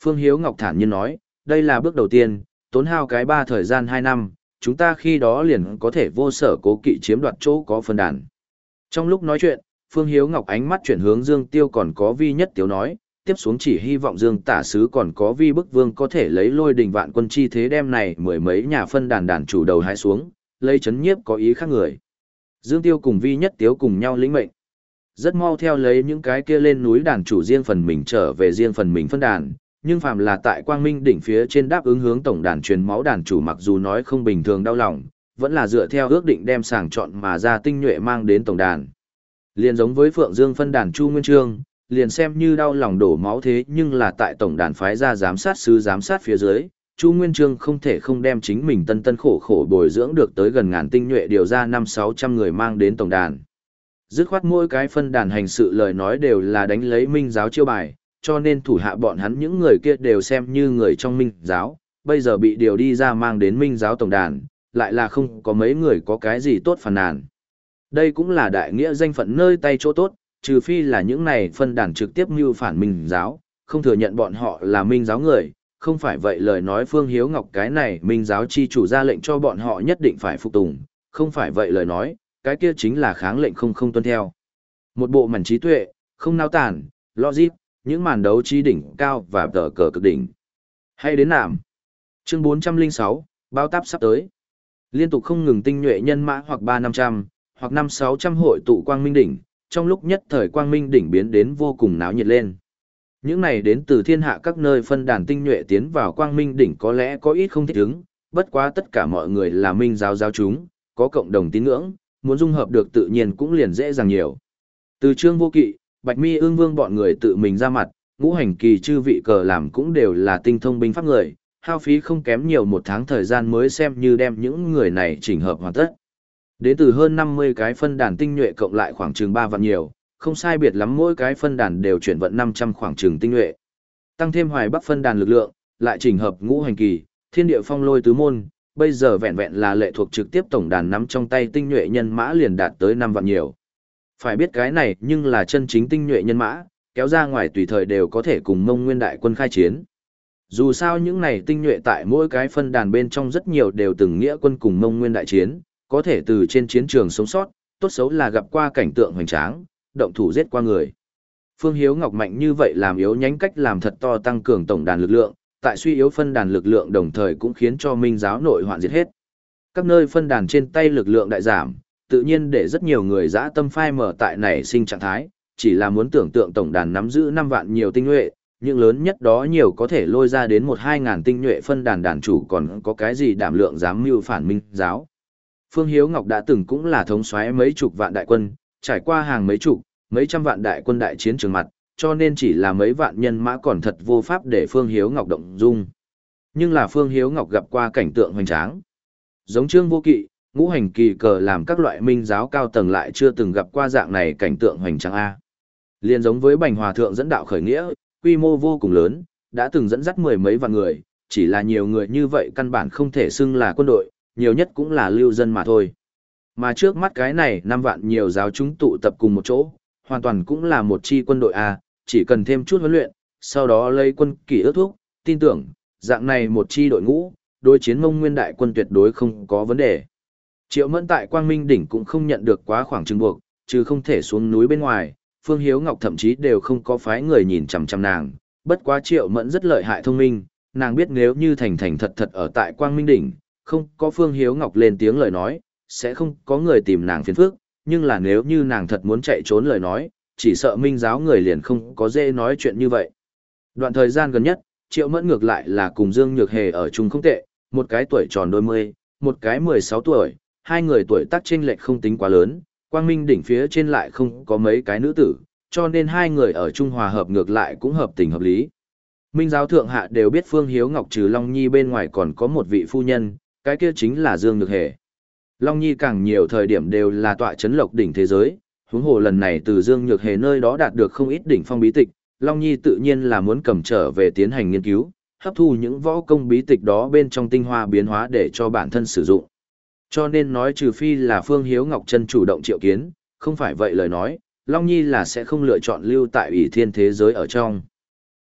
Phương Hiếu Ngọc thản nhiên nói, đây là bước đầu tiên, tốn hao cái ba thời gian hai năm, chúng ta khi đó liền có thể vô sở cố kỵ chiếm đoạt chỗ có phân đàn. Trong lúc nói chuyện, Phương Hiếu Ngọc ánh mắt chuyển hướng Dương Tiêu còn có Vi Nhất Tiếu nói, tiếp xuống chỉ hy vọng Dương Tả Sứ còn có Vi Bức Vương có thể lấy lôi đình vạn quân chi thế đem này mười mấy nhà phân đàn đàn chủ đầu hái xuống, lấy chấn nhiếp có ý khác người. Dương Tiêu cùng Vi Nhất Tiếu cùng nhau lĩnh mệnh. Rất mau theo lấy những cái kia lên núi đàn chủ riêng phần mình trở về riêng phần mình phân đàn, nhưng phàm là tại Quang Minh đỉnh phía trên đáp ứng hướng tổng đàn truyền máu đàn chủ mặc dù nói không bình thường đau lòng, vẫn là dựa theo ước định đem sàng chọn mà ra tinh nhuệ mang đến tổng đàn. Liền giống với Phượng Dương phân đàn Chu Nguyên Chương, liền xem như đau lòng đổ máu thế nhưng là tại tổng đàn phái ra giám sát sứ giám sát phía dưới, Chu Nguyên Chương không thể không đem chính mình tân tân khổ khổ bồi dưỡng được tới gần ngàn tinh nhuệ điều ra năm sáu trăm người mang đến tổng đàn. Dứt khoát mỗi cái phân đàn hành sự lời nói đều là đánh lấy minh giáo chiêu bài, cho nên thủ hạ bọn hắn những người kia đều xem như người trong minh giáo, bây giờ bị điều đi ra mang đến minh giáo tổng đàn, lại là không có mấy người có cái gì tốt phàn nàn. Đây cũng là đại nghĩa danh phận nơi tay chỗ tốt, trừ phi là những này phân đàn trực tiếp mưu phản minh giáo, không thừa nhận bọn họ là minh giáo người, không phải vậy lời nói Phương Hiếu Ngọc cái này minh giáo chi chủ ra lệnh cho bọn họ nhất định phải phục tùng, không phải vậy lời nói, cái kia chính là kháng lệnh không không tuân theo. Một bộ mảnh trí tuệ, không nao tản, logic, những màn đấu trí đỉnh cao và tờ cờ cực đỉnh. Hay đến nạm. Chương bốn trăm lẻ sáu, bao táp sắp tới. Liên tục không ngừng tinh nhuệ nhân mã hoặc ba năm trăm, hoặc năm sáu trăm hội tụ Quang Minh đỉnh, trong lúc nhất thời Quang Minh đỉnh biến đến vô cùng náo nhiệt lên. Những này đến từ thiên hạ các nơi phân đàn tinh nhuệ tiến vào Quang Minh đỉnh có lẽ có ít không thích ứng, bất quá tất cả mọi người là minh giáo giáo chúng, có cộng đồng tín ngưỡng, muốn dung hợp được tự nhiên cũng liền dễ dàng nhiều. Từ Trương Vô Kỵ, Bạch Mi Ương Vương bọn người tự mình ra mặt, ngũ hành kỳ chư vị cờ làm cũng đều là tinh thông binh pháp người, hao phí không kém nhiều một tháng thời gian mới xem như đem những người này chỉnh hợp hoàn tất. Đến từ hơn năm mươi cái phân đàn tinh nhuệ cộng lại khoảng chừng ba vạn nhiều, không sai biệt lắm mỗi cái phân đàn đều chuyển vận năm trăm khoảng chừng tinh nhuệ. Tăng thêm Hoài Bắc phân đàn lực lượng, lại chỉnh hợp ngũ hành kỳ, thiên địa phong lôi tứ môn, bây giờ vẹn vẹn là lệ thuộc trực tiếp tổng đàn nắm trong tay tinh nhuệ nhân mã liền đạt tới năm vạn nhiều. Phải biết cái này nhưng là chân chính tinh nhuệ nhân mã, kéo ra ngoài tùy thời đều có thể cùng Mông Nguyên đại quân khai chiến. Dù sao những này tinh nhuệ tại mỗi cái phân đàn bên trong rất nhiều đều từng nghĩa quân cùng Mông Nguyên đại chiến, có thể từ trên chiến trường sống sót, tốt xấu là gặp qua cảnh tượng hoành tráng, động thủ giết qua người. Phương Hiếu Ngọc mạnh như vậy làm yếu nhánh cách làm thật to tăng cường tổng đàn lực lượng, tại suy yếu phân đàn lực lượng đồng thời cũng khiến cho minh giáo nội hoạn diệt hết. Các nơi phân đàn trên tay lực lượng đại giảm, tự nhiên để rất nhiều người dã tâm phai mở tại nảy sinh trạng thái, chỉ là muốn tưởng tượng tổng đàn nắm giữ năm vạn nhiều tinh nhuệ, những lớn nhất đó nhiều có thể lôi ra đến một hai ngàn tinh nhuệ phân đàn đàn chủ còn có cái gì đảm lượng dám mưu phản minh giáo. Phương Hiếu Ngọc đã từng cũng là thống soái mấy chục vạn đại quân, trải qua hàng mấy chục, mấy trăm vạn đại quân đại chiến trường mặt, cho nên chỉ là mấy vạn nhân mã còn thật vô pháp để Phương Hiếu Ngọc động dung. Nhưng là Phương Hiếu Ngọc gặp qua cảnh tượng hoành tráng. Giống Trương Vô Kỵ, ngũ hành kỳ cờ làm các loại minh giáo cao tầng lại chưa từng gặp qua dạng này cảnh tượng hoành tráng A. Liên giống với Bành Hòa Thượng dẫn đạo khởi nghĩa, quy mô vô cùng lớn, đã từng dẫn dắt mười mấy vạn người, chỉ là nhiều người như vậy căn bản không thể xưng là quân đội, nhiều nhất cũng là lưu dân mà thôi. Mà trước mắt cái này năm vạn nhiều giáo chúng tụ tập cùng một chỗ, hoàn toàn cũng là một chi quân đội A, chỉ cần thêm chút huấn luyện, sau đó lấy quân kỷ ước thúc, tin tưởng, dạng này một chi đội ngũ, đối chiến Mông Nguyên đại quân tuyệt đối không có vấn đề. Triệu Mẫn tại Quang Minh đỉnh cũng không nhận được quá khoảng trừng buộc, chứ không thể xuống núi bên ngoài, Phương Hiếu Ngọc thậm chí đều không có phái người nhìn chằm chằm nàng, bất quá Triệu Mẫn rất lợi hại thông minh, nàng biết nếu như thành thành thật thật ở tại Quang Minh đỉnh, không có Phương Hiếu Ngọc lên tiếng lời nói, sẽ không có người tìm nàng phiền phức, nhưng là nếu như nàng thật muốn chạy trốn lời nói, chỉ sợ minh giáo người liền không có dễ nói chuyện như vậy. Đoạn thời gian gần nhất, Triệu Mẫn ngược lại là cùng Dương Nhược Hề ở chung không tệ, một cái tuổi tròn đôi mươi, một cái mười sáu tuổi, hai người tuổi tác chênh lệch không tính quá lớn, Quang Minh đỉnh phía trên lại không có mấy cái nữ tử, cho nên hai người ở chung hòa hợp ngược lại cũng hợp tình hợp lý. Minh giáo thượng hạ đều biết Phương Hiếu Ngọc trừ Long Nhi bên ngoài còn có một vị phu nhân, cái kia chính là Dương Nhược Hề. Long Nhi càng nhiều thời điểm đều là tọa chấn lộc đỉnh thế giới, huống hồ lần này từ Dương Nhược Hề nơi đó đạt được không ít đỉnh phong bí tịch, Long Nhi tự nhiên là muốn cầm trở về tiến hành nghiên cứu, hấp thu những võ công bí tịch đó bên trong tinh hoa biến hóa để cho bản thân sử dụng. Cho nên nói trừ phi là Phương Hiếu Ngọc chân chủ động triệu kiến, không phải vậy lời nói, Long Nhi là sẽ không lựa chọn lưu tại ủy thiên thế giới ở trong.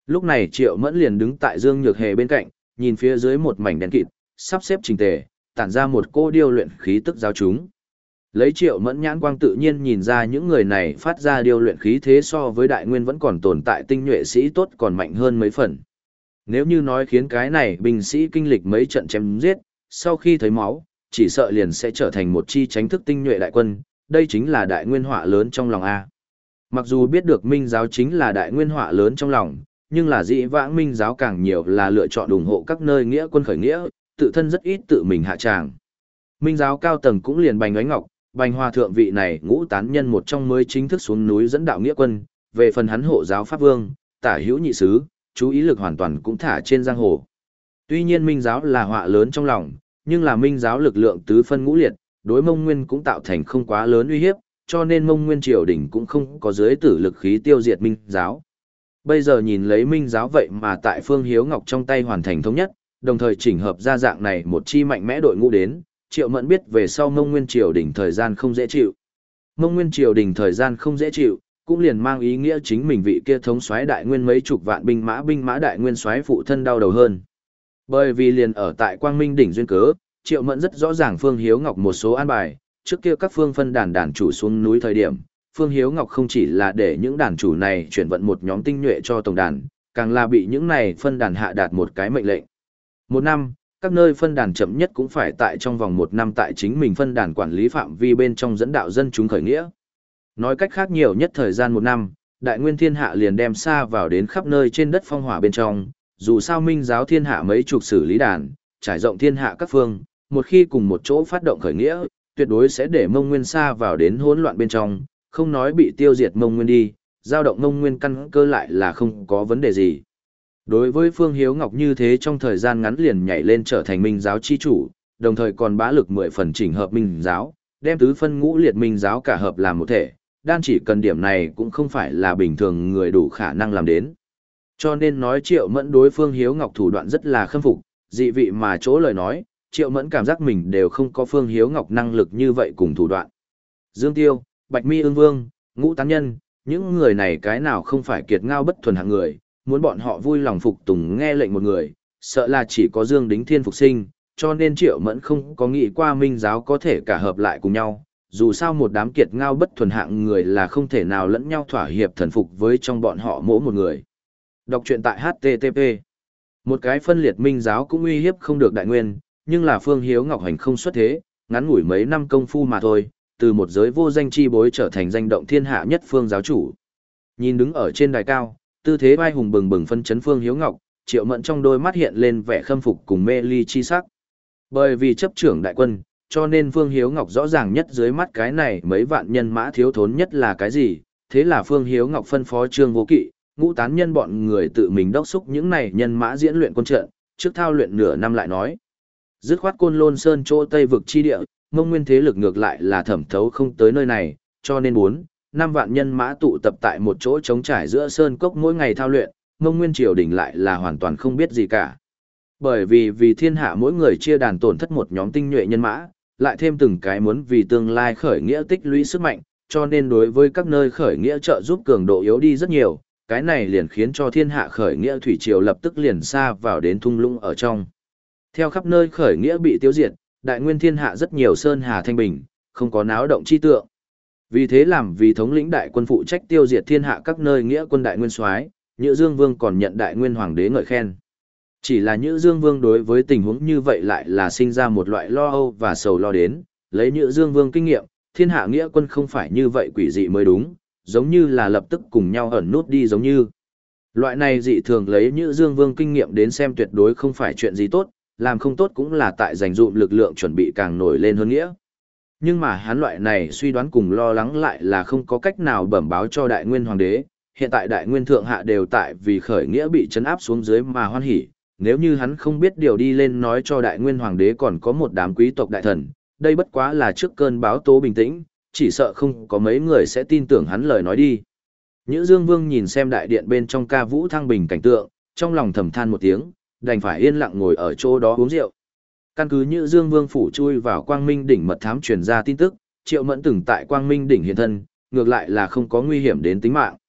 Lúc này Triệu Mẫn liền đứng tại Dương Nhược Hề bên cạnh, nhìn phía dưới một mảnh đen kịt, sắp xếp chỉnh tề, tản ra một cô điêu luyện khí tức giáo chúng. Lấy Triệu Mẫn nhãn quang tự nhiên nhìn ra những người này phát ra điêu luyện khí thế so với đại nguyên vẫn còn tồn tại tinh nhuệ sĩ tốt còn mạnh hơn mấy phần. Nếu như nói khiến cái này binh sĩ kinh lịch mấy trận chém giết, sau khi thấy máu, chỉ sợ liền sẽ trở thành một chi tránh thức tinh nhuệ đại quân, đây chính là đại nguyên họa lớn trong lòng A. Mặc dù biết được Minh giáo chính là đại nguyên họa lớn trong lòng, nhưng là dĩ vãng Minh giáo càng nhiều là lựa chọn ủng hộ các nơi nghĩa quân khởi nghĩa, tự thân rất ít tự mình hạ tràng. Minh giáo cao tầng cũng liền Bành Ánh Ngọc, Bành Hòa thượng vị này ngũ tán nhân một trong mới chính thức xuống núi dẫn đạo nghĩa quân, về phần hắn hộ giáo pháp vương, tả hữu nhị sứ, chú ý lực hoàn toàn cũng thả trên giang hồ. Tuy nhiên Minh giáo là họa lớn trong lòng, nhưng là Minh giáo lực lượng tứ phân ngũ liệt, đối Mông Nguyên cũng tạo thành không quá lớn uy hiếp, cho nên Mông Nguyên triều đình cũng không có dưới tử lực khí tiêu diệt Minh giáo. Bây giờ nhìn lấy Minh giáo vậy mà tại Phương Hiếu Ngọc trong tay hoàn thành thống nhất, đồng thời chỉnh hợp ra dạng này một chi mạnh mẽ đội ngũ đến, Triệu Mẫn biết về sau Mông Nguyên triều đình thời gian không dễ chịu. Mông Nguyên triều đình thời gian không dễ chịu, cũng liền mang ý nghĩa chính mình vị kia thống soái đại nguyên mấy chục vạn binh mã binh mã đại nguyên soái phụ thân đau đầu hơn. Bởi vì liền ở tại Quang Minh đỉnh duyên cớ, Triệu Mẫn rất rõ ràng Phương Hiếu Ngọc một số an bài, trước kia các phương phân đàn đàn chủ xuống núi thời điểm, Phương Hiếu Ngọc không chỉ là để những đàn chủ này chuyển vận một nhóm tinh nhuệ cho tổng đàn, càng là bị những này phân đàn hạ đạt một cái mệnh lệnh. Một năm, các nơi phân đàn chậm nhất cũng phải tại trong vòng một năm tại chính mình phân đàn quản lý phạm vi bên trong dẫn đạo dân chúng khởi nghĩa. Nói cách khác nhiều nhất thời gian một năm, đại nguyên thiên hạ liền đem xa vào đến khắp nơi trên đất phong hỏa bên trong, dù sao Minh giáo thiên hạ mấy chục xử lý đàn, trải rộng thiên hạ các phương, một khi cùng một chỗ phát động khởi nghĩa, tuyệt đối sẽ để Mông Nguyên xa vào đến hỗn loạn bên trong, không nói bị tiêu diệt Mông Nguyên đi, giao động Mông Nguyên căn cơ lại là không có vấn đề gì. Đối với Phương Hiếu Ngọc như thế trong thời gian ngắn liền nhảy lên trở thành Minh giáo chi chủ, đồng thời còn bá lực mười phần chỉnh hợp Minh giáo, đem tứ phân ngũ liệt Minh giáo cả hợp làm một thể, đan chỉ cần điểm này cũng không phải là bình thường người đủ khả năng làm đến. Cho nên nói Triệu Mẫn đối Phương Hiếu Ngọc thủ đoạn rất là khâm phục, dị vị mà chỗ lời nói, Triệu Mẫn cảm giác mình đều không có Phương Hiếu Ngọc năng lực như vậy cùng thủ đoạn. Dương Tiêu, Bạch Mi Ưng Vương, Ngũ Tán Nhân, những người này cái nào không phải kiệt ngao bất thuần hạng người, muốn bọn họ vui lòng phục tùng nghe lệnh một người, sợ là chỉ có Dương Đính Thiên phục sinh, cho nên Triệu Mẫn không có nghĩ qua Minh giáo có thể cả hợp lại cùng nhau, dù sao một đám kiệt ngao bất thuần hạng người là không thể nào lẫn nhau thỏa hiệp thần phục với trong bọn họ mỗi một người. Đọc truyện tại hát tê tê pê. Một cái phân liệt Minh giáo cũng uy hiếp không được đại nguyên, nhưng là Phương Hiếu Ngọc hành không xuất thế, ngắn ngủi mấy năm công phu mà thôi, từ một giới vô danh chi bối trở thành danh động thiên hạ nhất phương giáo chủ. Nhìn đứng ở trên đài cao, tư thế vai hùng bừng bừng phân chấn Phương Hiếu Ngọc, Triệu Mẫn trong đôi mắt hiện lên vẻ khâm phục cùng mê ly chi sắc. Bởi vì chấp trưởng đại quân, cho nên Phương Hiếu Ngọc rõ ràng nhất dưới mắt cái này mấy vạn nhân mã thiếu thốn nhất là cái gì, thế là Phương Hiếu Ngọc phân phó Trương Vô Kỵ, Ngũ Tán Nhân bọn người tự mình đốc xúc những này nhân mã diễn luyện quân trận, trước thao luyện nửa năm lại nói. Dứt khoát Côn Lôn Sơn chỗ Tây vực chi địa, Mông Nguyên thế lực ngược lại là thẩm thấu không tới nơi này, cho nên bốn, năm vạn nhân mã tụ tập tại một chỗ trống trải giữa sơn cốc mỗi ngày thao luyện, Mông Nguyên triều đình lại là hoàn toàn không biết gì cả. Bởi vì vì thiên hạ mỗi người chia đàn tổn thất một nhóm tinh nhuệ nhân mã, lại thêm từng cái muốn vì tương lai khởi nghĩa tích lũy sức mạnh, cho nên đối với các nơi khởi nghĩa trợ giúp cường độ yếu đi rất nhiều, cái này liền khiến cho thiên hạ khởi nghĩa thủy triều lập tức liền xa vào đến thung lũng ở trong. Theo khắp nơi khởi nghĩa bị tiêu diệt, đại nguyên thiên hạ rất nhiều sơn hà thanh bình, không có náo động chi tượng. Vì thế làm vì thống lĩnh đại quân phụ trách tiêu diệt thiên hạ các nơi nghĩa quân đại nguyên soái, Nhữ Dương Vương còn nhận đại nguyên hoàng đế ngợi khen. Chỉ là Nhữ Dương Vương đối với tình huống như vậy lại là sinh ra một loại lo âu và sầu lo đến, lấy Nhữ Dương Vương kinh nghiệm, thiên hạ nghĩa quân không phải như vậy quỷ dị mới đúng, giống như là lập tức cùng nhau ẩn nút đi giống như. Loại này dị thường lấy Nhữ Dương Vương kinh nghiệm đến xem tuyệt đối không phải chuyện gì tốt, làm không tốt cũng là tại dành dụm lực lượng chuẩn bị càng nổi lên hơn nghĩa. Nhưng mà hắn loại này suy đoán cùng lo lắng lại là không có cách nào bẩm báo cho đại nguyên hoàng đế, hiện tại đại nguyên thượng hạ đều tại vì khởi nghĩa bị trấn áp xuống dưới mà hoan hỉ, nếu như hắn không biết điều đi lên nói cho đại nguyên hoàng đế còn có một đám quý tộc đại thần, đây bất quá là trước cơn báo tố bình tĩnh, chỉ sợ không có mấy người sẽ tin tưởng hắn lời nói đi. Nhữ Dương Vương nhìn xem đại điện bên trong ca vũ thăng bình cảnh tượng, trong lòng thầm than một tiếng, đành phải yên lặng ngồi ở chỗ đó uống rượu. Căn cứ Nhữ Dương Vương phủ chui vào Quang Minh đỉnh mật thám truyền ra tin tức, Triệu Mẫn từng tại Quang Minh đỉnh hiện thân, ngược lại là không có nguy hiểm đến tính mạng.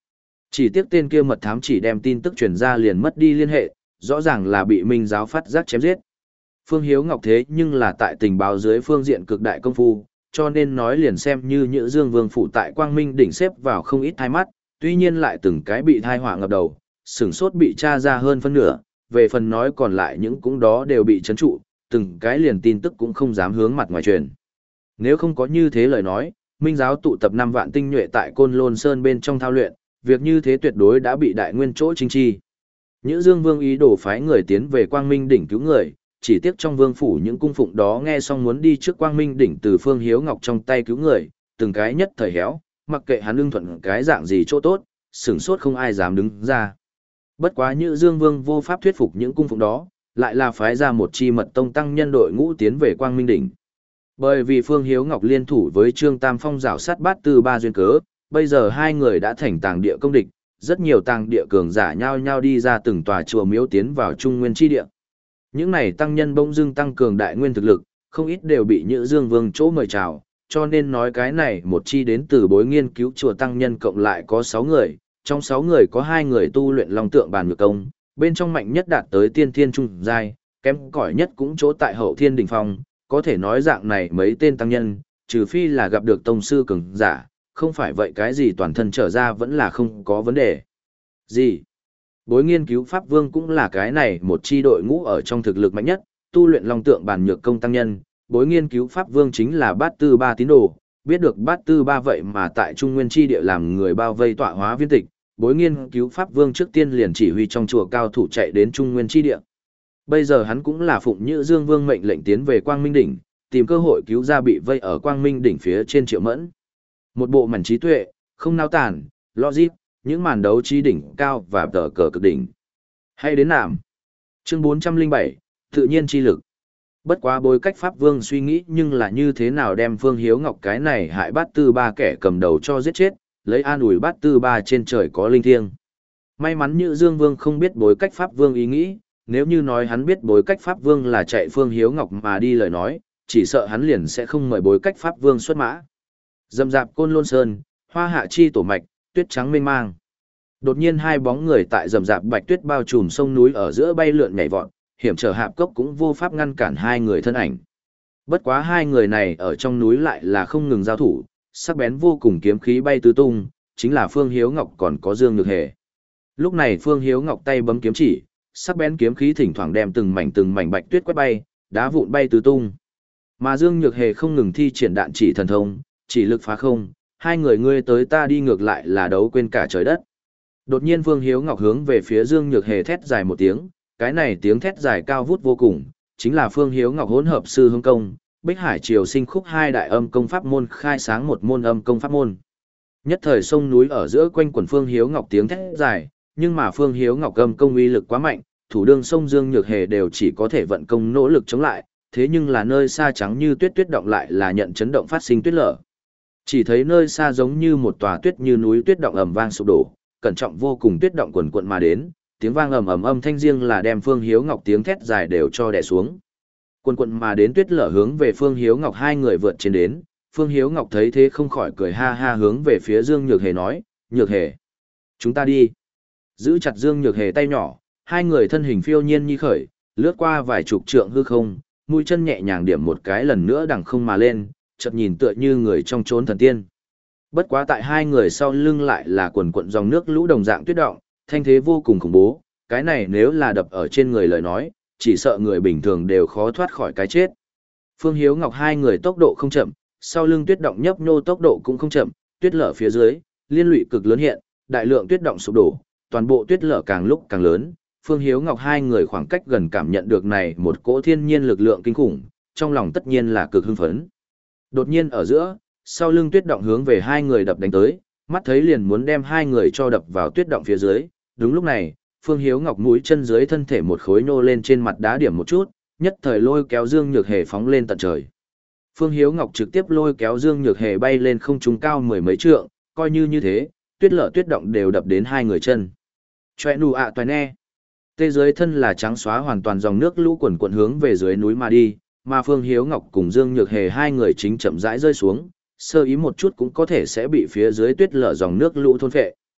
Chỉ tiếc tên kia mật thám chỉ đem tin tức truyền ra liền mất đi liên hệ, rõ ràng là bị Minh giáo phát giác chém giết. Phương Hiếu Ngọc thế nhưng là tại tình báo dưới phương diện cực đại công phu, cho nên nói liền xem như Nhữ Dương Vương phủ tại Quang Minh đỉnh xếp vào không ít thai mắt, tuy nhiên lại từng cái bị thai họa ngập đầu, sửng sốt bị tra ra hơn phân nửa, về phần nói còn lại những cũng đó đều bị chấn trụ, từng cái liền tin tức cũng không dám hướng mặt ngoài truyền. Nếu không có như thế lời nói, Minh giáo tụ tập năm vạn tinh nhuệ tại Côn Lôn Sơn bên trong thao luyện, việc như thế tuyệt đối đã bị đại nguyên chỗ chính chi. Nhữ Dương Vương ý đồ phái người tiến về Quang Minh đỉnh cứu người, chỉ tiếc trong vương phủ những cung phụng đó nghe xong muốn đi trước Quang Minh đỉnh từ Phương Hiếu Ngọc trong tay cứu người, từng cái nhất thời héo, mặc kệ hắn ưng thuận cái dạng gì chỗ tốt, sửng sốt không ai dám đứng ra. Bất quá Nhữ Dương Vương vô pháp thuyết phục những cung phụng đó, lại là phái ra một chi mật tông tăng nhân đội ngũ tiến về Quang Minh đỉnh. Bởi vì Phương Hiếu Ngọc liên thủ với Trương Tam Phong rảo sát bát tư ba duyên cớ, bây giờ hai người đã thành tàng địa công địch, rất nhiều tàng địa cường giả nhau nhau đi ra từng tòa chùa miếu tiến vào Trung Nguyên chi địa. Những này tăng nhân bỗng dưng tăng cường đại nguyên thực lực, không ít đều bị Nhữ Dương Vương chỗ mời chào, cho nên nói cái này một chi đến từ bối nghiên cứu chùa tăng nhân cộng lại có sáu người, trong sáu người có hai người tu luyện long tượng bàn nhược công, bên trong mạnh nhất đạt tới tiên thiên trung giai, kém cỏi nhất cũng chỗ tại hậu thiên đỉnh phong, có thể nói dạng này mấy tên tăng nhân, trừ phi là gặp được tông sư cường giả, không phải vậy cái gì toàn thân trở ra vẫn là không có vấn đề. Gì? Bối nghiên cứu Pháp Vương cũng là cái này một chi đội ngũ ở trong thực lực mạnh nhất, tu luyện long tượng bàn nhược công tăng nhân, bối nghiên cứu Pháp Vương chính là bát tư ba tín đồ, biết được bát tư ba vậy mà tại Trung Nguyên chi địa làm người bao vây tọa hóa viên tịch, bối nghiên cứu Pháp Vương trước tiên liền chỉ huy trong chùa cao thủ chạy đến Trung Nguyên chi địa. Bây giờ hắn cũng là phụng Nhữ Dương Vương mệnh lệnh tiến về Quang Minh đỉnh, tìm cơ hội cứu ra bị vây ở Quang Minh đỉnh phía trên Triệu Mẫn. Một bộ mảnh trí tuệ, không nao tản, logic, những màn đấu trí đỉnh cao và tờ cờ cực đỉnh. Hay đến nạm. Chương bốn trăm lẻ bảy, tự nhiên chi lực. Bất quá bối cách Pháp Vương suy nghĩ nhưng là như thế nào đem Phương Hiếu Ngọc cái này hại bát tư ba kẻ cầm đầu cho giết chết, lấy an ủi bát tư ba trên trời có linh thiêng. May mắn Nhữ Dương Vương không biết bối cách Pháp Vương ý nghĩ, nếu như nói hắn biết bối cách Pháp Vương là chạy Phương Hiếu Ngọc mà đi lời nói, chỉ sợ hắn liền sẽ không mời bối cách Pháp Vương xuất mã. Dầm dạp Côn Lôn Sơn, hoa hạ chi tổ mạch, tuyết trắng mênh mang. Đột nhiên hai bóng người tại rậm rạp bạch tuyết bao trùm sông núi ở giữa bay lượn nhảy vọt, hiểm trở hạp cốc cũng vô pháp ngăn cản hai người thân ảnh. Bất quá hai người này ở trong núi lại là không ngừng giao thủ, sắc bén vô cùng kiếm khí bay tứ tung, chính là Phương Hiếu Ngọc còn có Dương Nhược Hề. Lúc này Phương Hiếu Ngọc tay bấm kiếm chỉ, sắc bén kiếm khí thỉnh thoảng đem từng mảnh từng mảnh bạch tuyết quét bay, đá vụn bay tứ tung. Mà Dương Nhược Hề không ngừng thi triển đạn chỉ thần thông, chỉ lực phá không, hai người ngươi tới ta đi ngược lại là đấu quên cả trời đất. Đột nhiên Phương Hiếu Ngọc hướng về phía Dương Nhược Hề thét dài một tiếng, cái này tiếng thét dài cao vút vô cùng, chính là Phương Hiếu Ngọc hỗn hợp sư hương công, Bích Hải Triều Sinh Khúc hai đại âm công pháp môn khai sáng một môn âm công pháp môn. Nhất thời sông núi ở giữa quanh quần Phương Hiếu Ngọc tiếng thét dài, nhưng mà Phương Hiếu Ngọc âm công uy lực quá mạnh, thủ đương sông Dương Nhược Hề đều chỉ có thể vận công nỗ lực chống lại, thế nhưng là nơi xa trắng như tuyết tuyết động lại là nhận chấn động phát sinh tuyết lở. Chỉ thấy nơi xa giống như một tòa tuyết như núi tuyết động ầm vang sụp đổ, cẩn trọng vô cùng tuyết động quần quận mà đến, tiếng vang ầm ầm âm thanh riêng là đem Phương Hiếu Ngọc tiếng thét dài đều cho đè xuống. Quần quận mà đến tuyết lở hướng về Phương Hiếu Ngọc hai người vượt trên đến, Phương Hiếu Ngọc thấy thế không khỏi cười ha ha hướng về phía Dương Nhược Hề nói, Nhược Hề, chúng ta đi. Giữ chặt Dương Nhược Hề tay nhỏ, hai người thân hình phiêu nhiên như khởi, lướt qua vài chục trượng hư không, mũi chân nhẹ nhàng điểm một cái lần nữa đằng không mà lên, chợt nhìn tựa như người trong chốn thần tiên. Bất quá tại hai người sau lưng lại là quần quận dòng nước lũ đồng dạng tuyết động, thanh thế vô cùng khủng bố, cái này nếu là đập ở trên người lời nói, chỉ sợ người bình thường đều khó thoát khỏi cái chết. Phương Hiếu Ngọc hai người tốc độ không chậm, sau lưng tuyết động nhấp nhô tốc độ cũng không chậm, tuyết lở phía dưới, liên lụy cực lớn hiện, đại lượng tuyết động sụp đổ, toàn bộ tuyết lở càng lúc càng lớn. Phương Hiếu Ngọc hai người khoảng cách gần cảm nhận được này một cỗ thiên nhiên lực lượng kinh khủng, trong lòng tất nhiên là cực hưng phấn. Đột nhiên ở giữa, sau lưng tuyết động hướng về hai người đập đánh tới, mắt thấy liền muốn đem hai người cho đập vào tuyết động phía dưới. Đúng lúc này, Phương Hiếu Ngọc mũi chân dưới thân thể một khối nô lên trên mặt đá điểm một chút, nhất thời lôi kéo Dương Nhược Hề phóng lên tận trời. Phương Hiếu Ngọc trực tiếp lôi kéo Dương Nhược Hề bay lên không trung cao mười mấy trượng, coi như như thế, tuyết lở tuyết động đều đập đến hai người chân. Choe nụ ạ toàn e. Tê dưới thân là trắng xóa hoàn toàn dòng nước lũ quần quần hướng về dưới núi mà đi, mà Phương Hiếu Ngọc cùng Dương Nhược Hề hai người chính chậm rãi rơi xuống, sơ ý một chút cũng có thể sẽ bị phía dưới tuyết lở dòng nước lũ thôn phệ.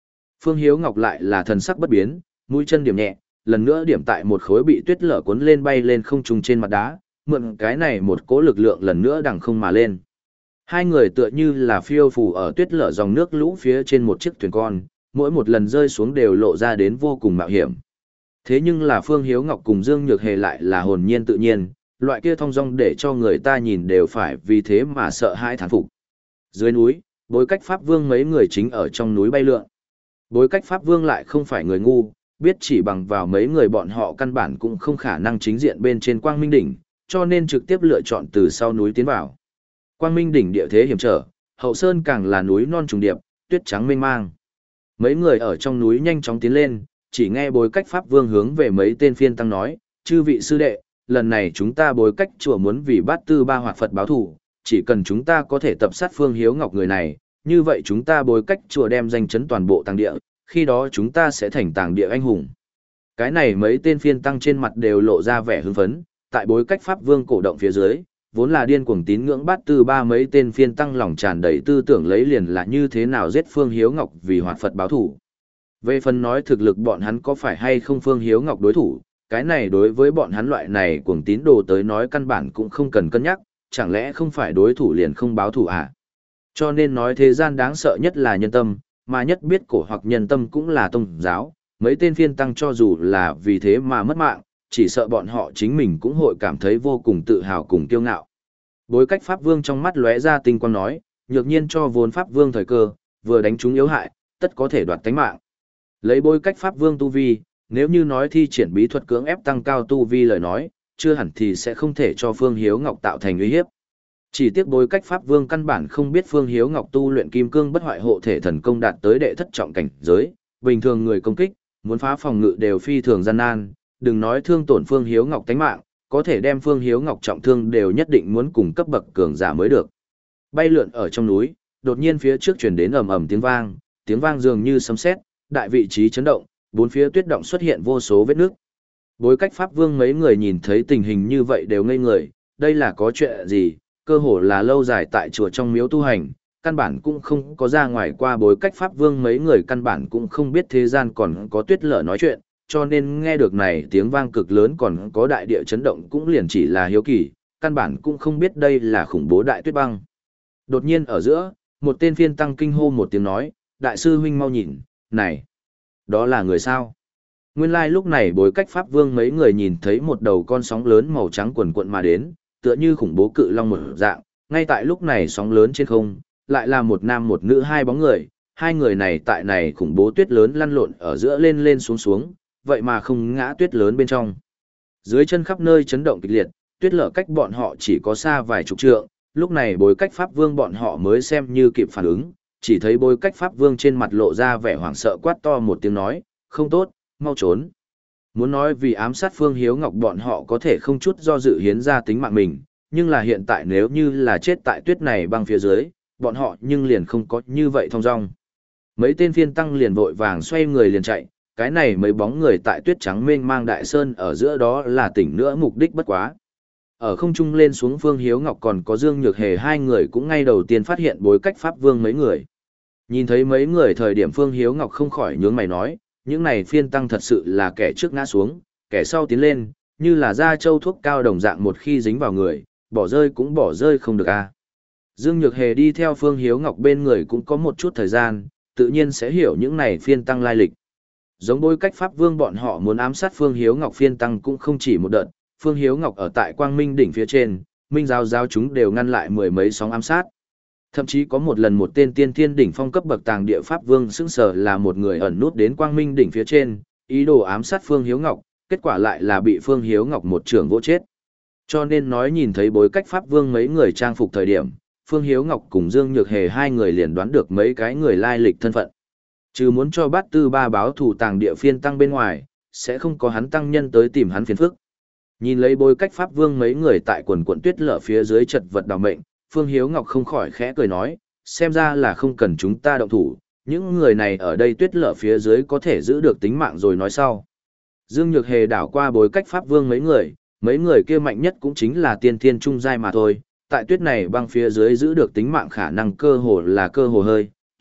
Phương Hiếu Ngọc lại là thần sắc bất biến, mũi chân điểm nhẹ, lần nữa điểm tại một khối bị tuyết lở cuốn lên bay lên không trung trên mặt đá, mượn cái này một cỗ lực lượng lần nữa đằng không mà lên. Hai người tựa như là phiêu phù ở tuyết lở dòng nước lũ phía trên một chiếc thuyền con, mỗi một lần rơi xuống đều lộ ra đến vô cùng mạo hiểm. Thế nhưng là Phương Hiếu Ngọc cùng Dương Nhược Hề lại là hồn nhiên tự nhiên, loại kia thong dong để cho người ta nhìn đều phải vì thế mà sợ hãi thán phục. Dưới núi, bối cách Pháp Vương mấy người chính ở trong núi bay lượn. Bối cách Pháp Vương lại không phải người ngu, biết chỉ bằng vào mấy người bọn họ căn bản cũng không khả năng chính diện bên trên Quang Minh Đỉnh, cho nên trực tiếp lựa chọn từ sau núi tiến vào. Quang Minh Đỉnh địa thế hiểm trở, hậu sơn càng là núi non trùng điệp, tuyết trắng mênh mang. Mấy người ở trong núi nhanh chóng tiến lên, chỉ nghe bối cách Pháp Vương hướng về mấy tên phiên tăng nói, chư vị sư đệ, lần này chúng ta bối cách chùa muốn vì bát tư ba hoạt Phật báo thù, chỉ cần chúng ta có thể tập sát Phương Hiếu Ngọc người này, như vậy chúng ta bối cách chùa đem danh chấn toàn bộ tàng địa, khi đó chúng ta sẽ thành tàng địa anh hùng. Cái này mấy tên phiên tăng trên mặt đều lộ ra vẻ hưng phấn, tại bối cách Pháp Vương cổ động phía dưới, vốn là điên cuồng tín ngưỡng bát tư ba mấy tên phiên tăng lòng tràn đầy tư tưởng lấy liền là như thế nào giết Phương Hiếu Ngọc vì hoạt Phật báo thù. Về phần nói thực lực bọn hắn có phải hay không Phương Hiếu Ngọc đối thủ, cái này đối với bọn hắn loại này cuồng tín đồ tới nói căn bản cũng không cần cân nhắc, chẳng lẽ không phải đối thủ liền không báo thù à? Cho nên nói thế gian đáng sợ nhất là nhân tâm, mà nhất biết cổ hoặc nhân tâm cũng là tôn giáo, mấy tên phiên tăng cho dù là vì thế mà mất mạng, chỉ sợ bọn họ chính mình cũng hội cảm thấy vô cùng tự hào cùng kiêu ngạo. Bối cách Pháp Vương trong mắt lóe ra tinh quang nói, nhược nhiên cho vốn Pháp Vương thời cơ, vừa đánh chúng yếu hại, tất có thể đoạt tánh mạng. Lấy bối cách Pháp Vương tu vi, nếu như nói thi triển bí thuật cưỡng ép tăng cao tu vi lời nói, chưa hẳn thì sẽ không thể cho Phương Hiếu Ngọc tạo thành uy hiếp. Chỉ tiếc bối cách Pháp Vương căn bản không biết Phương Hiếu Ngọc tu luyện kim cương bất hoại hộ thể thần công đạt tới đệ thất trọng cảnh giới, bình thường người công kích, muốn phá phòng ngự đều phi thường gian nan, đừng nói thương tổn Phương Hiếu Ngọc tánh mạng, có thể đem Phương Hiếu Ngọc trọng thương đều nhất định muốn cùng cấp bậc cường giả mới được. Bay lượn ở trong núi, đột nhiên phía trước truyền đến ầm ầm tiếng vang, tiếng vang dường như sấm sét, đại vị trí chấn động, bốn phía tuyết động xuất hiện vô số vết nước. Bối cách Pháp Vương mấy người nhìn thấy tình hình như vậy đều ngây người, đây là có chuyện gì, cơ hồ là lâu dài tại chùa trong miếu tu hành, căn bản cũng không có ra ngoài qua bối cách Pháp Vương mấy người căn bản cũng không biết thế gian còn có tuyết lở nói chuyện, cho nên nghe được này tiếng vang cực lớn còn có đại địa chấn động cũng liền chỉ là hiếu kỳ, căn bản cũng không biết đây là khủng bố đại tuyết băng. Đột nhiên ở giữa, một tên phiên tăng kinh hô một tiếng nói, đại sư huynh mau nhìn, này, đó là người sao? Nguyên lai like lúc này bối cách Pháp Vương mấy người nhìn thấy một đầu con sóng lớn màu trắng quần quận mà đến, tựa như khủng bố cự long một dạng, ngay tại lúc này sóng lớn trên không, lại là một nam một nữ hai bóng người, hai người này tại này khủng bố tuyết lớn lăn lộn ở giữa lên lên xuống xuống, vậy mà không ngã tuyết lớn bên trong. Dưới chân khắp nơi chấn động kịch liệt, tuyết lở cách bọn họ chỉ có xa vài chục trượng, lúc này bối cách Pháp Vương bọn họ mới xem như kịp phản ứng, chỉ thấy bối cách Pháp Vương trên mặt lộ ra vẻ hoảng sợ quát to một tiếng nói, không tốt, mau trốn. Muốn nói vì ám sát Phương Hiếu Ngọc bọn họ có thể không chút do dự hiến ra tính mạng mình, nhưng là hiện tại nếu như là chết tại tuyết này băng phía dưới, bọn họ nhưng liền không có như vậy thong dong. Mấy tên phiên tăng liền vội vàng xoay người liền chạy, cái này mấy bóng người tại tuyết trắng mênh mang đại sơn ở giữa đó là tỉnh nữa mục đích bất quá. Ở không trung lên xuống Phương Hiếu Ngọc còn có Dương Nhược Hề hai người cũng ngay đầu tiên phát hiện bối cách Pháp Vương mấy người. Nhìn thấy mấy người thời điểm Phương Hiếu Ngọc không khỏi nhướng mày nói, những này phiên tăng thật sự là kẻ trước ngã xuống, kẻ sau tiến lên, như là da châu thuốc cao đồng dạng một khi dính vào người, bỏ rơi cũng bỏ rơi không được a. Dương Nhược Hề đi theo Phương Hiếu Ngọc bên người cũng có một chút thời gian, tự nhiên sẽ hiểu những này phiên tăng lai lịch. Giống bối cách Pháp Vương bọn họ muốn ám sát Phương Hiếu Ngọc phiên tăng cũng không chỉ một đợt, Phương Hiếu Ngọc ở tại Quang Minh đỉnh phía trên, Minh giáo giáo chúng đều ngăn lại mười mấy sóng ám sát. Thậm chí có một lần một tên tiên thiên đỉnh phong cấp bậc tàng địa Pháp Vương xứng sở là một người ẩn nút đến Quang Minh đỉnh phía trên, ý đồ ám sát Phương Hiếu Ngọc, kết quả lại là bị Phương Hiếu Ngọc một trường vỗ chết. Cho nên nói nhìn thấy bối cách Pháp Vương mấy người trang phục thời điểm, Phương Hiếu Ngọc cùng Dương Nhược Hề hai người liền đoán được mấy cái người lai lịch thân phận. Chứ muốn cho bát tư ba báo thủ tàng địa phiên tăng bên ngoài, sẽ không có hắn tăng nhân tới tìm hắn phiền phức. Nhìn lấy bối cách Pháp Vương mấy người tại quần quận tuyết lở phía dưới chật vật đào mệnh, Phương Hiếu Ngọc không khỏi khẽ cười nói, xem ra là không cần chúng ta động thủ, những người này ở đây tuyết lở phía dưới có thể giữ được tính mạng rồi nói sau. Dương Nhược Hề đảo qua bối cách Pháp Vương mấy người, mấy người kia mạnh nhất cũng chính là tiên thiên trung giai mà thôi, tại tuyết này băng phía dưới giữ được tính mạng khả năng cơ hồ là cơ hồ hơi,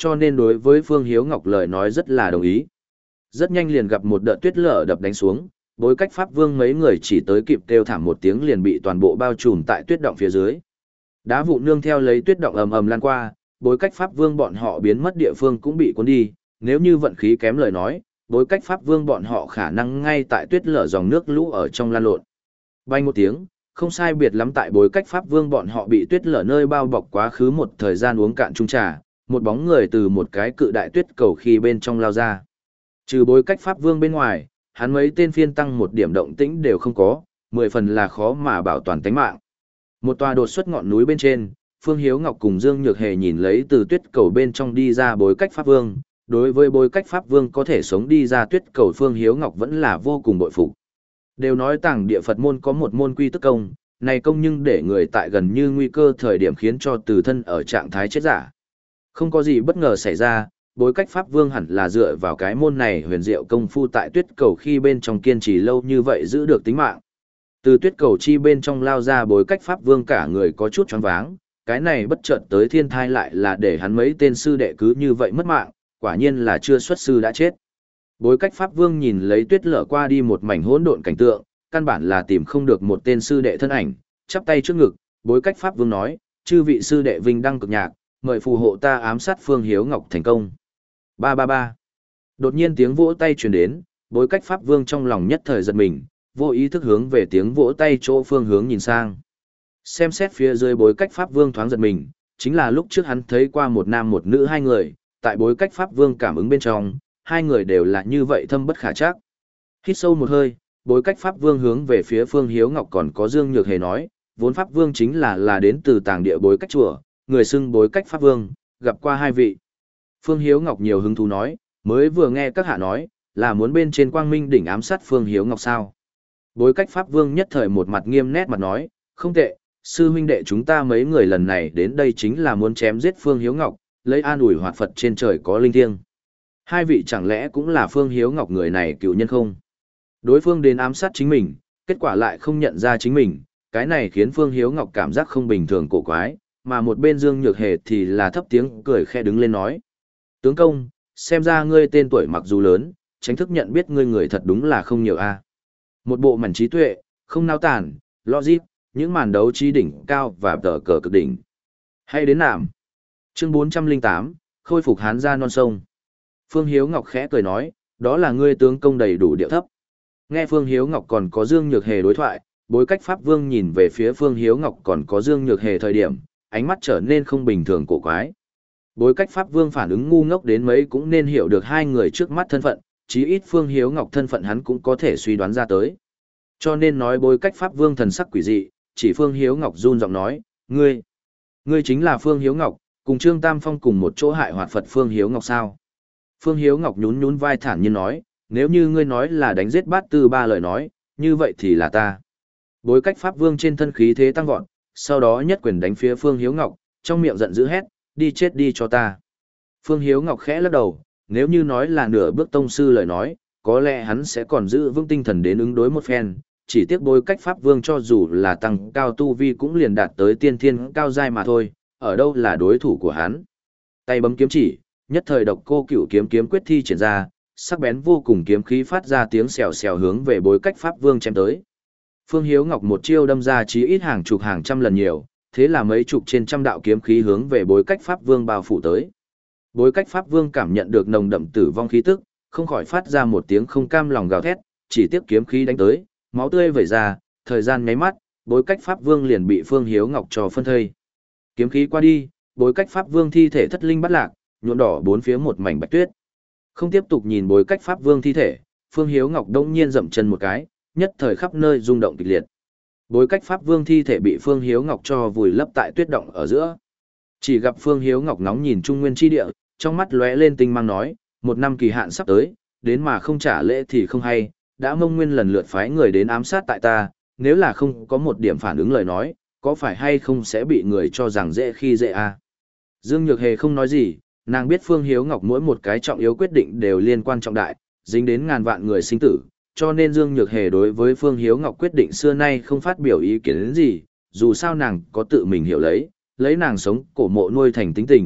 cho nên đối với Phương Hiếu Ngọc lời nói rất là đồng ý. Rất nhanh liền gặp một đợt tuyết lở đập đánh xuống, bối cách Pháp Vương mấy người chỉ tới kịp kêu thảm một tiếng liền bị toàn bộ bao trùm tại tuyết động phía dưới. Đá vụ nương theo lấy tuyết động ầm ầm lan qua, bối cách Pháp Vương bọn họ biến mất địa phương cũng bị cuốn đi, nếu như vận khí kém lời nói, bối cách Pháp Vương bọn họ khả năng ngay tại tuyết lở dòng nước lũ ở trong lan lộn. Bay một tiếng, không sai biệt lắm tại bối cách Pháp Vương bọn họ bị tuyết lở nơi bao bọc quá khứ một thời gian uống cạn chung trà, một bóng người từ một cái cự đại tuyết cầu khi bên trong lao ra. Trừ bối cách Pháp Vương bên ngoài, hắn mấy tên phiên tăng một điểm động tĩnh đều không có, mười phần là khó mà bảo toàn tính mạng. Một tòa đột xuất ngọn núi bên trên, Phương Hiếu Ngọc cùng Dương Nhược Hề nhìn lấy từ tuyết cầu bên trong đi ra bối cách Pháp Vương, đối với bối cách Pháp Vương có thể sống đi ra tuyết cầu Phương Hiếu Ngọc vẫn là vô cùng bội phục. Đều nói tàng địa Phật môn có một môn quy tức công, này công nhưng để người tại gần như nguy cơ thời điểm khiến cho từ thân ở trạng thái chết giả. Không có gì bất ngờ xảy ra, bối cách Pháp Vương hẳn là dựa vào cái môn này huyền diệu công phu tại tuyết cầu khi bên trong kiên trì lâu như vậy giữ được tính mạng. Từ tuyết cầu chi bên trong lao ra bối cách Pháp Vương cả người có chút choáng váng, cái này bất chợt tới thiên thai lại là để hắn mấy tên sư đệ cứ như vậy mất mạng, quả nhiên là chưa xuất sư đã chết. Bối cách Pháp Vương nhìn lấy tuyết lở qua đi một mảnh hỗn độn cảnh tượng, căn bản là tìm không được một tên sư đệ thân ảnh, chắp tay trước ngực, bối cách Pháp Vương nói, chư vị sư đệ vinh đăng cực nhạc, mời phù hộ ta ám sát Phương Hiếu Ngọc thành công. Ba ba ba. Đột nhiên tiếng vỗ tay truyền đến, bối cách Pháp Vương trong lòng nhất thời giật mình, vô ý thức hướng về tiếng vỗ tay chỗ phương hướng nhìn sang. Xem xét phía dưới bối cách Pháp Vương thoáng giật mình, chính là lúc trước hắn thấy qua một nam một nữ hai người, tại bối cách Pháp Vương cảm ứng bên trong, hai người đều là như vậy thâm bất khả trắc. Hít sâu một hơi, bối cách Pháp Vương hướng về phía Phương Hiếu Ngọc còn có Dương Nhược Hề nói, vốn Pháp Vương chính là là đến từ tàng địa bối cách chùa, người xưng bối cách Pháp Vương, gặp qua hai vị. Phương Hiếu Ngọc nhiều hứng thú nói, mới vừa nghe các hạ nói, là muốn bên trên quang minh đỉnh ám sát Phương Hiếu Ngọc sao. Bối cách Pháp Vương nhất thời một mặt nghiêm nét mặt nói, không tệ, sư huynh đệ chúng ta mấy người lần này đến đây chính là muốn chém giết Phương Hiếu Ngọc, lấy an ủi hoạt Phật trên trời có linh thiêng. Hai vị chẳng lẽ cũng là Phương Hiếu Ngọc người này cựu nhân không? Đối phương đến ám sát chính mình, kết quả lại không nhận ra chính mình, cái này khiến Phương Hiếu Ngọc cảm giác không bình thường cổ quái, mà một bên Dương Nhược Hề thì là thấp tiếng cười khẽ đứng lên nói. Tướng công, xem ra ngươi tên tuổi mặc dù lớn, tránh thức nhận biết ngươi người thật đúng là không nhiều a. Một bộ mảnh trí tuệ, không nao tản, logic, những màn đấu trí đỉnh cao và tờ cờ cực đỉnh. Hay đến nạm. Chương bốn trăm lẻ tám, khôi phục hán gia non sông. Phương Hiếu Ngọc khẽ cười nói, đó là ngươi tướng công đầy đủ điệu thấp. Nghe Phương Hiếu Ngọc còn có Dương Nhược Hề đối thoại, bối cách Pháp Vương nhìn về phía Phương Hiếu Ngọc còn có Dương Nhược Hề thời điểm, ánh mắt trở nên không bình thường cổ quái. Bối cách Pháp Vương phản ứng ngu ngốc đến mấy cũng nên hiểu được hai người trước mắt thân phận, chí ít Phương Hiếu Ngọc thân phận hắn cũng có thể suy đoán ra tới. Cho nên nói bối cách Pháp Vương thần sắc quỷ dị, chỉ Phương Hiếu Ngọc run giọng nói, ngươi, ngươi chính là Phương Hiếu Ngọc, cùng Trương Tam Phong cùng một chỗ hại hoạt Phật Phương Hiếu Ngọc sao? Phương Hiếu Ngọc nhún nhún vai thản nhiên nói, nếu như ngươi nói là đánh giết bát tư ba lời nói, như vậy thì là ta. Bối cách Pháp Vương trên thân khí thế tăng vọt, sau đó nhất quyền đánh phía Phương Hiếu Ngọc, trong miệng giận dữ hét, đi chết đi cho ta. Phương Hiếu Ngọc khẽ lắc đầu, nếu như nói là nửa bước tông sư lời nói, có lẽ hắn sẽ còn giữ vững tinh thần đến ứng đối một phen, chỉ tiếc bối cách Pháp Vương cho dù là tăng cao tu vi cũng liền đạt tới tiên thiên cao giai mà thôi, ở đâu là đối thủ của hắn. Tay bấm kiếm chỉ, nhất thời độc cô cửu kiếm kiếm quyết thi triển ra, sắc bén vô cùng kiếm khí phát ra tiếng xèo xèo hướng về bối cách Pháp Vương chém tới. Phương Hiếu Ngọc một chiêu đâm ra chí ít hàng chục hàng trăm lần nhiều, thế là mấy chục trên trăm đạo kiếm khí hướng về bối cách Pháp Vương bao phủ tới. Bối cách Pháp Vương cảm nhận được nồng đậm tử vong khí tức, không khỏi phát ra một tiếng không cam lòng gào thét, chỉ tiếc kiếm khí đánh tới, máu tươi vẩy ra, thời gian nháy mắt, bối cách Pháp Vương liền bị Phương Hiếu Ngọc cho phân thây. Kiếm khí qua đi, bối cách Pháp Vương thi thể thất linh bắt lạc, nhuộm đỏ bốn phía một mảnh bạch tuyết. Không tiếp tục nhìn bối cách Pháp Vương thi thể, Phương Hiếu Ngọc đông nhiên dậm chân một cái, nhất thời khắp nơi rung động kịch liệt. Bối cách Pháp Vương thi thể bị Phương Hiếu Ngọc cho vùi lấp tại tuyết động ở giữa. Chỉ gặp Phương Hiếu Ngọc nóng nhìn Trung Nguyên chi địa, trong mắt lóe lên tinh mang nói, một năm kỳ hạn sắp tới, đến mà không trả lễ thì không hay, đã Mông Nguyên lần lượt phái người đến ám sát tại ta, nếu là không có một điểm phản ứng lời nói, có phải hay không sẽ bị người cho rằng dễ khi dễ à. Dương Nhược Hề không nói gì, nàng biết Phương Hiếu Ngọc mỗi một cái trọng yếu quyết định đều liên quan trọng đại, dính đến ngàn vạn người sinh tử, cho nên Dương Nhược Hề đối với Phương Hiếu Ngọc quyết định xưa nay không phát biểu ý kiến đến gì, dù sao nàng có tự mình hiểu lấy, lấy nàng sống cổ mộ nuôi thành tính tình,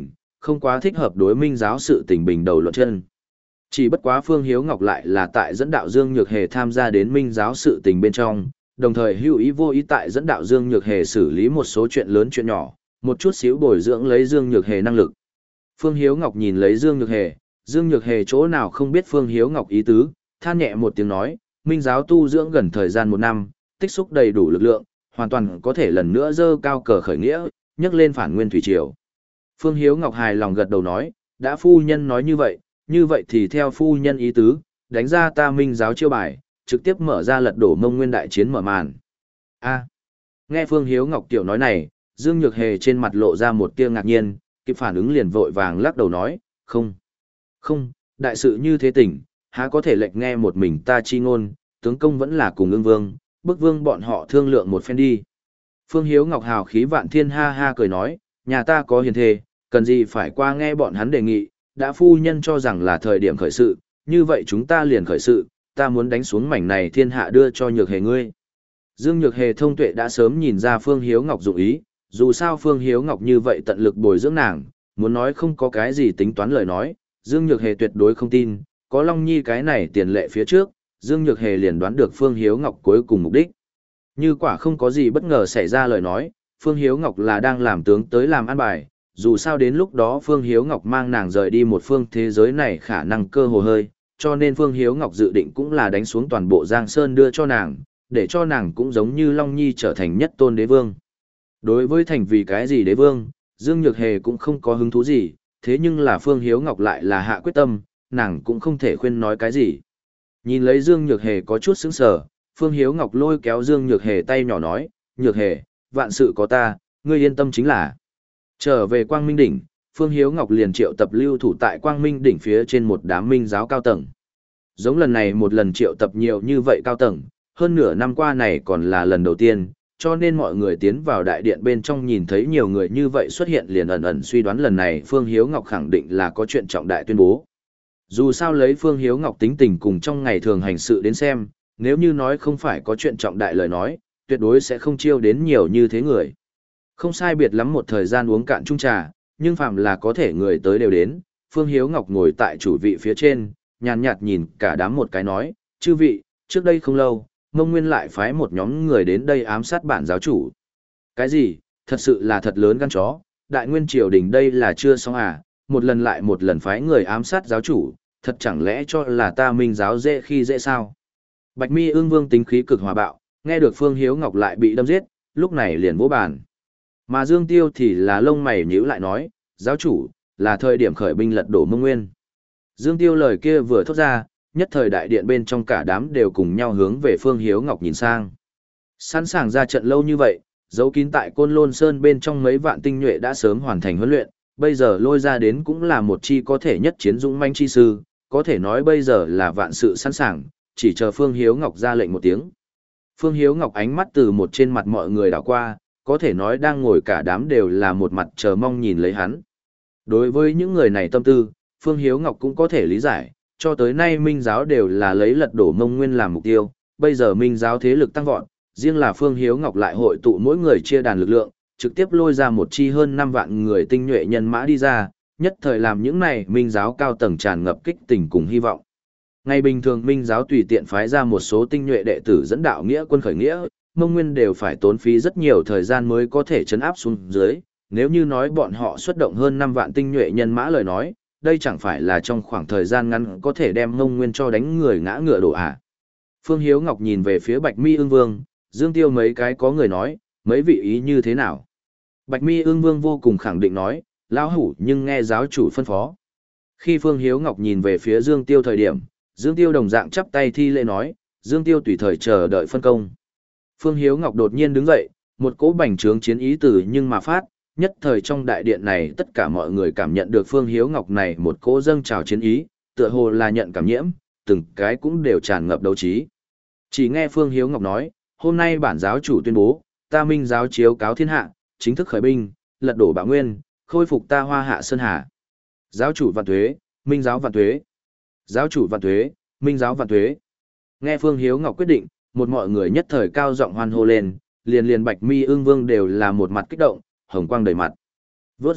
không quá thích hợp đối minh giáo sự tình bình đầu luận chân. Chỉ bất quá Phương Hiếu Ngọc lại là tại dẫn đạo Dương Nhược Hề tham gia đến minh giáo sự tình bên trong, đồng thời hữu ý vô ý tại dẫn đạo Dương Nhược Hề xử lý một số chuyện lớn chuyện nhỏ, một chút xíu bồi dưỡng lấy Dương Nhược Hề năng lực. Phương Hiếu Ngọc nhìn lấy Dương Nhược Hề, Dương Nhược Hề chỗ nào không biết Phương Hiếu Ngọc ý tứ, than nhẹ một tiếng nói, minh giáo tu dưỡng gần thời gian một năm, tích xúc đầy đủ lực lượng, hoàn toàn có thể lần nữa dơ cao cờ khởi nghĩa, nhấc lên phản nguyên thủy triều. Phương Hiếu Ngọc hài lòng gật đầu nói, đã phu nhân nói như vậy, như vậy thì theo phu nhân ý tứ, đánh ra ta minh giáo chiêu bài, trực tiếp mở ra lật đổ Mông Nguyên đại chiến mở màn. A. Nghe Phương Hiếu Ngọc tiểu nói này, Dương Nhược Hề trên mặt lộ ra một tia ngạc nhiên, kịp phản ứng liền vội vàng lắc đầu nói, không, không, đại sự như thế tình, há có thể lệnh nghe một mình ta chi ngôn, tướng công vẫn là cùng ưng vương, bức vương bọn họ thương lượng một phen đi. Phương Hiếu Ngọc hào khí vạn thiên ha ha cười nói, nhà ta có hiền thề, cần gì phải qua nghe bọn hắn đề nghị, đã phu nhân cho rằng là thời điểm khởi sự, như vậy chúng ta liền khởi sự, ta muốn đánh xuống mảnh này thiên hạ đưa cho Nhược Hề ngươi. Dương Nhược Hề thông tuệ đã sớm nhìn ra Phương Hiếu Ngọc dụng ý, dù sao Phương Hiếu Ngọc như vậy tận lực bồi dưỡng nàng, muốn nói không có cái gì tính toán lời nói, Dương Nhược Hề tuyệt đối không tin, có Long Nhi cái này tiền lệ phía trước, Dương Nhược Hề liền đoán được Phương Hiếu Ngọc cuối cùng mục đích. Như quả không có gì bất ngờ xảy ra lời nói, Phương Hiếu Ngọc là đang làm tướng tới làm ăn bài, dù sao đến lúc đó Phương Hiếu Ngọc mang nàng rời đi một phương thế giới này khả năng cơ hồ hơi, cho nên Phương Hiếu Ngọc dự định cũng là đánh xuống toàn bộ Giang Sơn đưa cho nàng, để cho nàng cũng giống như Long Nhi trở thành nhất tôn đế vương. Đối với thành vì cái gì đế vương, Dương Nhược Hề cũng không có hứng thú gì, thế nhưng là Phương Hiếu Ngọc lại là hạ quyết tâm, nàng cũng không thể khuyên nói cái gì. Nhìn lấy Dương Nhược Hề có chút sững sờ, Phương Hiếu Ngọc lôi kéo Dương Nhược Hề tay nhỏ nói, Nhược Hề, vạn sự có ta, ngươi yên tâm chính là. Trở về Quang Minh Đỉnh, Phương Hiếu Ngọc liền triệu tập lưu thủ tại Quang Minh Đỉnh phía trên một đám minh giáo cao tầng. Giống lần này một lần triệu tập nhiều như vậy cao tầng, hơn nửa năm qua này còn là lần đầu tiên, cho nên mọi người tiến vào đại điện bên trong nhìn thấy nhiều người như vậy xuất hiện liền ẩn ẩn suy đoán lần này Phương Hiếu Ngọc khẳng định là có chuyện trọng đại tuyên bố. Dù sao lấy Phương Hiếu Ngọc tính tình cùng trong ngày thường hành sự đến xem, nếu như nói không phải có chuyện trọng đại lời nói, tuyệt đối sẽ không chiêu đến nhiều như thế người. Không sai biệt lắm một thời gian uống cạn chung trà, nhưng phạm là có thể người tới đều đến, Phương Hiếu Ngọc ngồi tại chủ vị phía trên, nhàn nhạt nhìn cả đám một cái nói, chư vị, trước đây không lâu, Mông Nguyên lại phái một nhóm người đến đây ám sát bản giáo chủ. Cái gì, thật sự là thật lớn gan chó, đại nguyên triều đình đây là chưa xong à, một lần lại một lần phái người ám sát giáo chủ, thật chẳng lẽ cho là ta minh giáo dễ khi dễ sao. Bạch Mi Ưng Vương tính khí cực hòa bạo, nghe được Phương Hiếu Ngọc lại bị đâm giết, lúc này liền vỗ bàn. Mà Dương Tiêu thì là lông mày nhíu lại nói, giáo chủ, là thời điểm khởi binh lật đổ Mông Nguyên. Dương Tiêu lời kia vừa thốt ra, nhất thời đại điện bên trong cả đám đều cùng nhau hướng về Phương Hiếu Ngọc nhìn sang. Sẵn sàng ra trận lâu như vậy, giấu kín tại Côn Lôn Sơn bên trong mấy vạn tinh nhuệ đã sớm hoàn thành huấn luyện, bây giờ lôi ra đến cũng là một chi có thể nhất chiến dũng manh chi sư, có thể nói bây giờ là vạn sự sẵn sàng, chỉ chờ Phương Hiếu Ngọc ra lệnh một tiếng. Phương Hiếu Ngọc ánh mắt từ một trên mặt mọi người đảo qua, có thể nói đang ngồi cả đám đều là một mặt chờ mong nhìn lấy hắn. Đối với những người này tâm tư, Phương Hiếu Ngọc cũng có thể lý giải, cho tới nay Minh giáo đều là lấy lật đổ Mông Nguyên làm mục tiêu, bây giờ Minh giáo thế lực tăng vọt, riêng là Phương Hiếu Ngọc lại hội tụ mỗi người chia đàn lực lượng, trực tiếp lôi ra một chi hơn năm vạn người tinh nhuệ nhân mã đi ra, nhất thời làm những này Minh giáo cao tầng tràn ngập kích tình cùng hy vọng. Ngày bình thường Minh giáo tùy tiện phái ra một số tinh nhuệ đệ tử dẫn đạo nghĩa quân khởi nghĩa, Mông Nguyên đều phải tốn phí rất nhiều thời gian mới có thể trấn áp xuống dưới, nếu như nói bọn họ xuất động hơn năm vạn tinh nhuệ nhân mã lời nói, đây chẳng phải là trong khoảng thời gian ngắn có thể đem Mông Nguyên cho đánh người ngã ngựa đổ à. Phương Hiếu Ngọc nhìn về phía Bạch Mi Ưng Vương, Dương Tiêu mấy cái có người nói, mấy vị ý như thế nào. Bạch Mi Ưng Vương vô cùng khẳng định nói, lão hủ nhưng nghe giáo chủ phân phó. Khi Phương Hiếu Ngọc nhìn về phía Dương Tiêu thời điểm, Dương Tiêu đồng dạng chắp tay thi lễ nói, Dương Tiêu tùy thời chờ đợi phân công. Phương Hiếu Ngọc đột nhiên đứng dậy, một cỗ bành trướng chiến ý từ nhưng mà phát, nhất thời trong đại điện này tất cả mọi người cảm nhận được Phương Hiếu Ngọc này một cỗ dâng trào chiến ý, tựa hồ là nhận cảm nhiễm, từng cái cũng đều tràn ngập đấu trí. Chỉ nghe Phương Hiếu Ngọc nói, hôm nay bản giáo chủ tuyên bố, ta Minh giáo chiếu cáo thiên hạ, chính thức khởi binh, lật đổ Bạo Nguyên, khôi phục ta Hoa Hạ Sơn Hà. Giáo chủ vạn tuế, Minh giáo vạn tuế. Giáo chủ vạn tuế, Minh giáo vạn tuế. Nghe Phương Hiếu Ngọc quyết định, một mọi người nhất thời cao giọng hoan hô lên, liền liền Bạch Mi Ưng Vương đều là một mặt kích động, hồng quang đầy mặt. Vốt râu,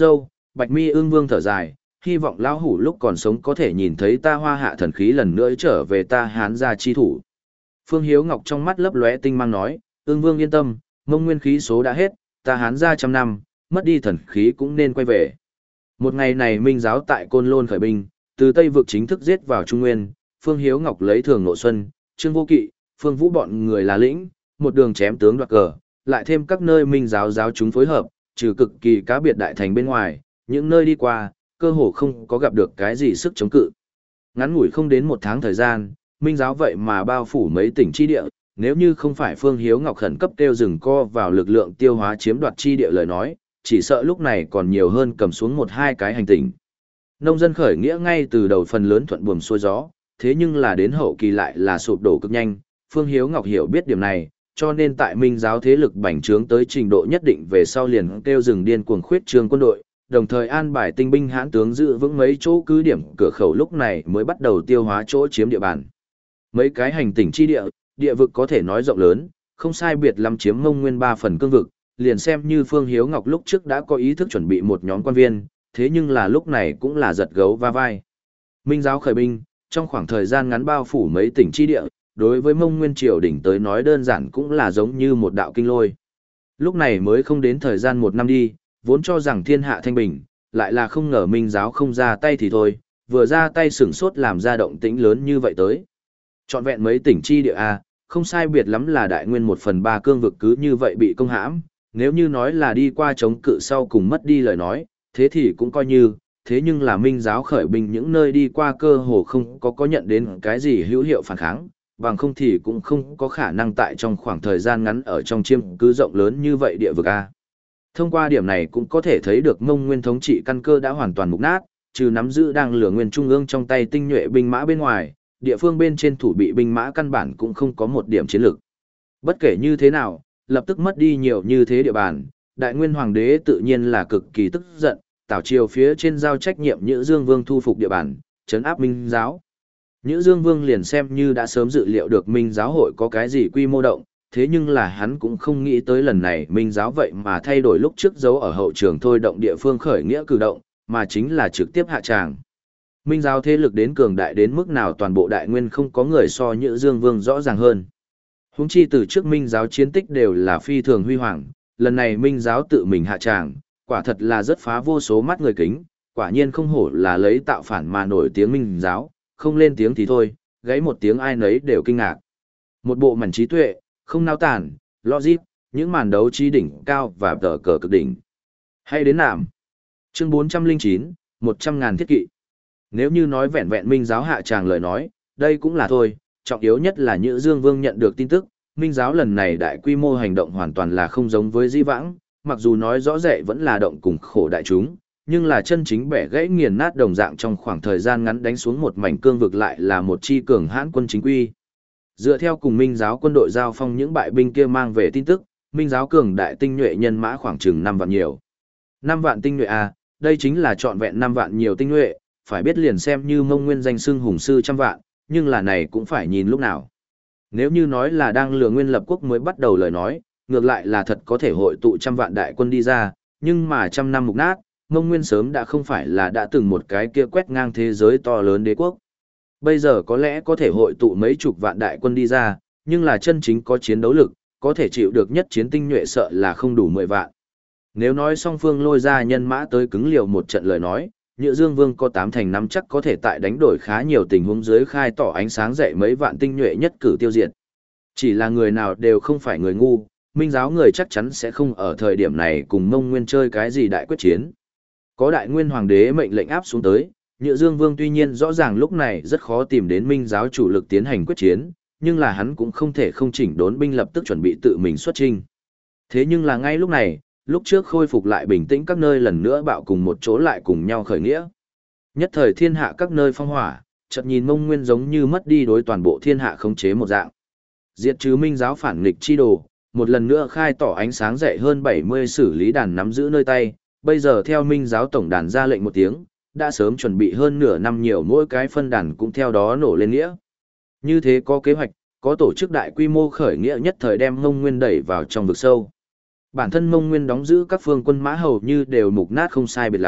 Bạch Mi Ưng Vương thở dài, hy vọng lão hủ lúc còn sống có thể nhìn thấy ta Hoa Hạ thần khí lần nữa trở về ta Hán gia chi thủ. Phương Hiếu Ngọc trong mắt lấp lóe tinh mang nói, Ưng Vương yên tâm, Mông Nguyên khí số đã hết, ta Hán gia trăm năm, mất đi thần khí cũng nên quay về. Một ngày này Minh giáo tại Côn Lôn khởi binh, từ Tây vực chính thức giết vào Trung Nguyên, Phương Hiếu Ngọc lấy Thường Nội Xuân, Trương Vô Kỵ, Phương Vũ bọn người là lĩnh, một đường chém tướng đoạt cờ, lại thêm các nơi Minh giáo giáo chúng phối hợp, trừ cực kỳ cá biệt đại thành bên ngoài, những nơi đi qua, cơ hồ không có gặp được cái gì sức chống cự. Ngắn ngủi không đến một tháng thời gian, Minh giáo vậy mà bao phủ mấy tỉnh chi địa, nếu như không phải Phương Hiếu Ngọc khẩn cấp kêu dừng co vào lực lượng tiêu hóa chiếm đoạt chi địa lời nói, chỉ sợ lúc này còn nhiều hơn cầm xuống một hai cái hành tinh. Nông dân khởi nghĩa ngay từ đầu phần lớn thuận buồm xuôi gió, thế nhưng là đến hậu kỳ lại là sụp đổ cực nhanh, Phương Hiếu Ngọc hiểu biết điểm này, cho nên tại Minh giáo thế lực bành trướng tới trình độ nhất định về sau liền kêu dừng điên cuồng khuyết trương quân đội, đồng thời an bài tinh binh hãn tướng giữ vững mấy chỗ cứ điểm cửa khẩu lúc này mới bắt đầu tiêu hóa chỗ chiếm địa bàn. Mấy cái hành tỉnh chi địa, địa vực có thể nói rộng lớn, không sai biệt lắm chiếm Mông Nguyên ba phần cương vực, liền xem như Phương Hiếu Ngọc lúc trước đã có ý thức chuẩn bị một nhóm quan viên, thế nhưng là lúc này cũng là giật gấu va vai. Minh giáo khởi binh, trong khoảng thời gian ngắn bao phủ mấy tỉnh chi địa, đối với Mông Nguyên triều đỉnh tới nói đơn giản cũng là giống như một đạo kinh lôi. Lúc này mới không đến thời gian một năm đi, vốn cho rằng thiên hạ thanh bình, lại là không ngờ Minh giáo không ra tay thì thôi, vừa ra tay sửng sốt làm ra động tĩnh lớn như vậy tới. Trọn vẹn mấy tỉnh chi địa A, không sai biệt lắm là đại nguyên một phần ba cương vực cứ như vậy bị công hãm, nếu như nói là đi qua chống cự sau cùng mất đi lời nói, thế thì cũng coi như, thế nhưng là Minh giáo khởi binh những nơi đi qua cơ hồ không có có nhận đến cái gì hữu hiệu phản kháng, bằng không thì cũng không có khả năng tại trong khoảng thời gian ngắn ở trong chiêm cứ rộng lớn như vậy địa vực A. Thông qua điểm này cũng có thể thấy được Mông Nguyên thống trị căn cơ đã hoàn toàn mục nát, trừ nắm giữ đang lửa nguyên trung ương trong tay tinh nhuệ binh mã bên ngoài, địa phương bên trên thủ bị binh mã căn bản cũng không có một điểm chiến lược. Bất kể như thế nào, lập tức mất đi nhiều như thế địa bàn, Đại Nguyên Hoàng đế tự nhiên là cực kỳ tức giận, tảo triều phía trên giao trách nhiệm Nhữ Dương Vương thu phục địa bàn, trấn áp Minh giáo. Nhữ Dương Vương liền xem như đã sớm dự liệu được Minh giáo hội có cái gì quy mô động, thế nhưng là hắn cũng không nghĩ tới lần này Minh giáo vậy mà thay đổi lúc trước giấu ở hậu trường thôi động địa phương khởi nghĩa cử động, mà chính là trực tiếp hạ tràng. Minh giáo thế lực đến cường đại đến mức nào toàn bộ Đại Nguyên không có người so Nhữ Dương Vương rõ ràng hơn. Huống chi từ trước Minh giáo chiến tích đều là phi thường huy hoàng, lần này Minh giáo tự mình hạ tràng, quả thật là rất phá vô số mắt người kính, quả nhiên không hổ là lấy tạo phản mà nổi tiếng Minh giáo, không lên tiếng thì thôi, gáy một tiếng ai nấy đều kinh ngạc. Một bộ mảnh trí tuệ, không nao tản, logic, những màn đấu trí đỉnh cao và tờ cờ cực đỉnh. Hay đến nạm. Chương bốn trăm lẻ chín, một trăm ngàn thiết kỵ. Nếu như nói vẹn vẹn Minh giáo hạ tràng lời nói, đây cũng là thôi, trọng yếu nhất là Nhữ Dương Vương nhận được tin tức, Minh giáo lần này đại quy mô hành động hoàn toàn là không giống với di vãng, mặc dù nói rõ rệt vẫn là động cùng khổ đại chúng, nhưng là chân chính bẻ gãy nghiền nát đồng dạng trong khoảng thời gian ngắn đánh xuống một mảnh cương vực lại là một chi cường hãn quân chính quy. Dựa theo cùng Minh giáo quân đội giao phong những bại binh kia mang về tin tức, Minh giáo cường đại tinh nhuệ nhân mã khoảng chừng năm vạn nhiều. năm vạn tinh nhuệ a, đây chính là trọn vẹn năm vạn nhiều tinh nhuệ, phải biết liền xem như Mông Nguyên danh xưng hùng sư trăm vạn, nhưng là này cũng phải nhìn lúc nào. Nếu như nói là đang lừa Nguyên lập quốc mới bắt đầu lời nói, ngược lại là thật có thể hội tụ trăm vạn đại quân đi ra, nhưng mà trăm năm mục nát, Mông Nguyên sớm đã không phải là đã từng một cái kia quét ngang thế giới to lớn đế quốc. Bây giờ có lẽ có thể hội tụ mấy chục vạn đại quân đi ra, nhưng là chân chính có chiến đấu lực, có thể chịu được nhất chiến tinh nhuệ sợ là không đủ mười vạn. Nếu nói song phương lôi ra nhân mã tới cứng liều một trận lời nói, Nhữ Dương Vương có tám thành nắm chắc có thể tại đánh đổi khá nhiều tình huống dưới khai tỏ ánh sáng dậy mấy vạn tinh nhuệ nhất cử tiêu diệt. Chỉ là người nào đều không phải người ngu, Minh giáo người chắc chắn sẽ không ở thời điểm này cùng Mông Nguyên chơi cái gì đại quyết chiến. Có Đại Nguyên Hoàng đế mệnh lệnh áp xuống tới, Nhữ Dương Vương tuy nhiên rõ ràng lúc này rất khó tìm đến Minh giáo chủ lực tiến hành quyết chiến, nhưng là hắn cũng không thể không chỉnh đốn binh lập tức chuẩn bị tự mình xuất chinh. Thế nhưng là ngay lúc này, lúc trước khôi phục lại bình tĩnh các nơi lần nữa bạo cùng một chỗ lại cùng nhau khởi nghĩa. Nhất thời thiên hạ các nơi phong hỏa, chợt nhìn Mông Nguyên giống như mất đi đối toàn bộ thiên hạ khống chế một dạng. Diệt trừ Minh giáo phản nghịch chi đồ, một lần nữa khai tỏ ánh sáng dậy hơn bảy mươi xử lý đàn nắm giữ nơi tay, bây giờ theo Minh giáo tổng đàn ra lệnh một tiếng, đã sớm chuẩn bị hơn nửa năm nhiều mỗi cái phân đàn cũng theo đó nổ lên nghĩa. Như thế có kế hoạch, có tổ chức đại quy mô khởi nghĩa nhất thời đem Mông Nguyên đẩy vào trong vực sâu. Bản thân Mông Nguyên đóng giữ các phương quân mã hầu như đều mục nát không sai biệt lắm,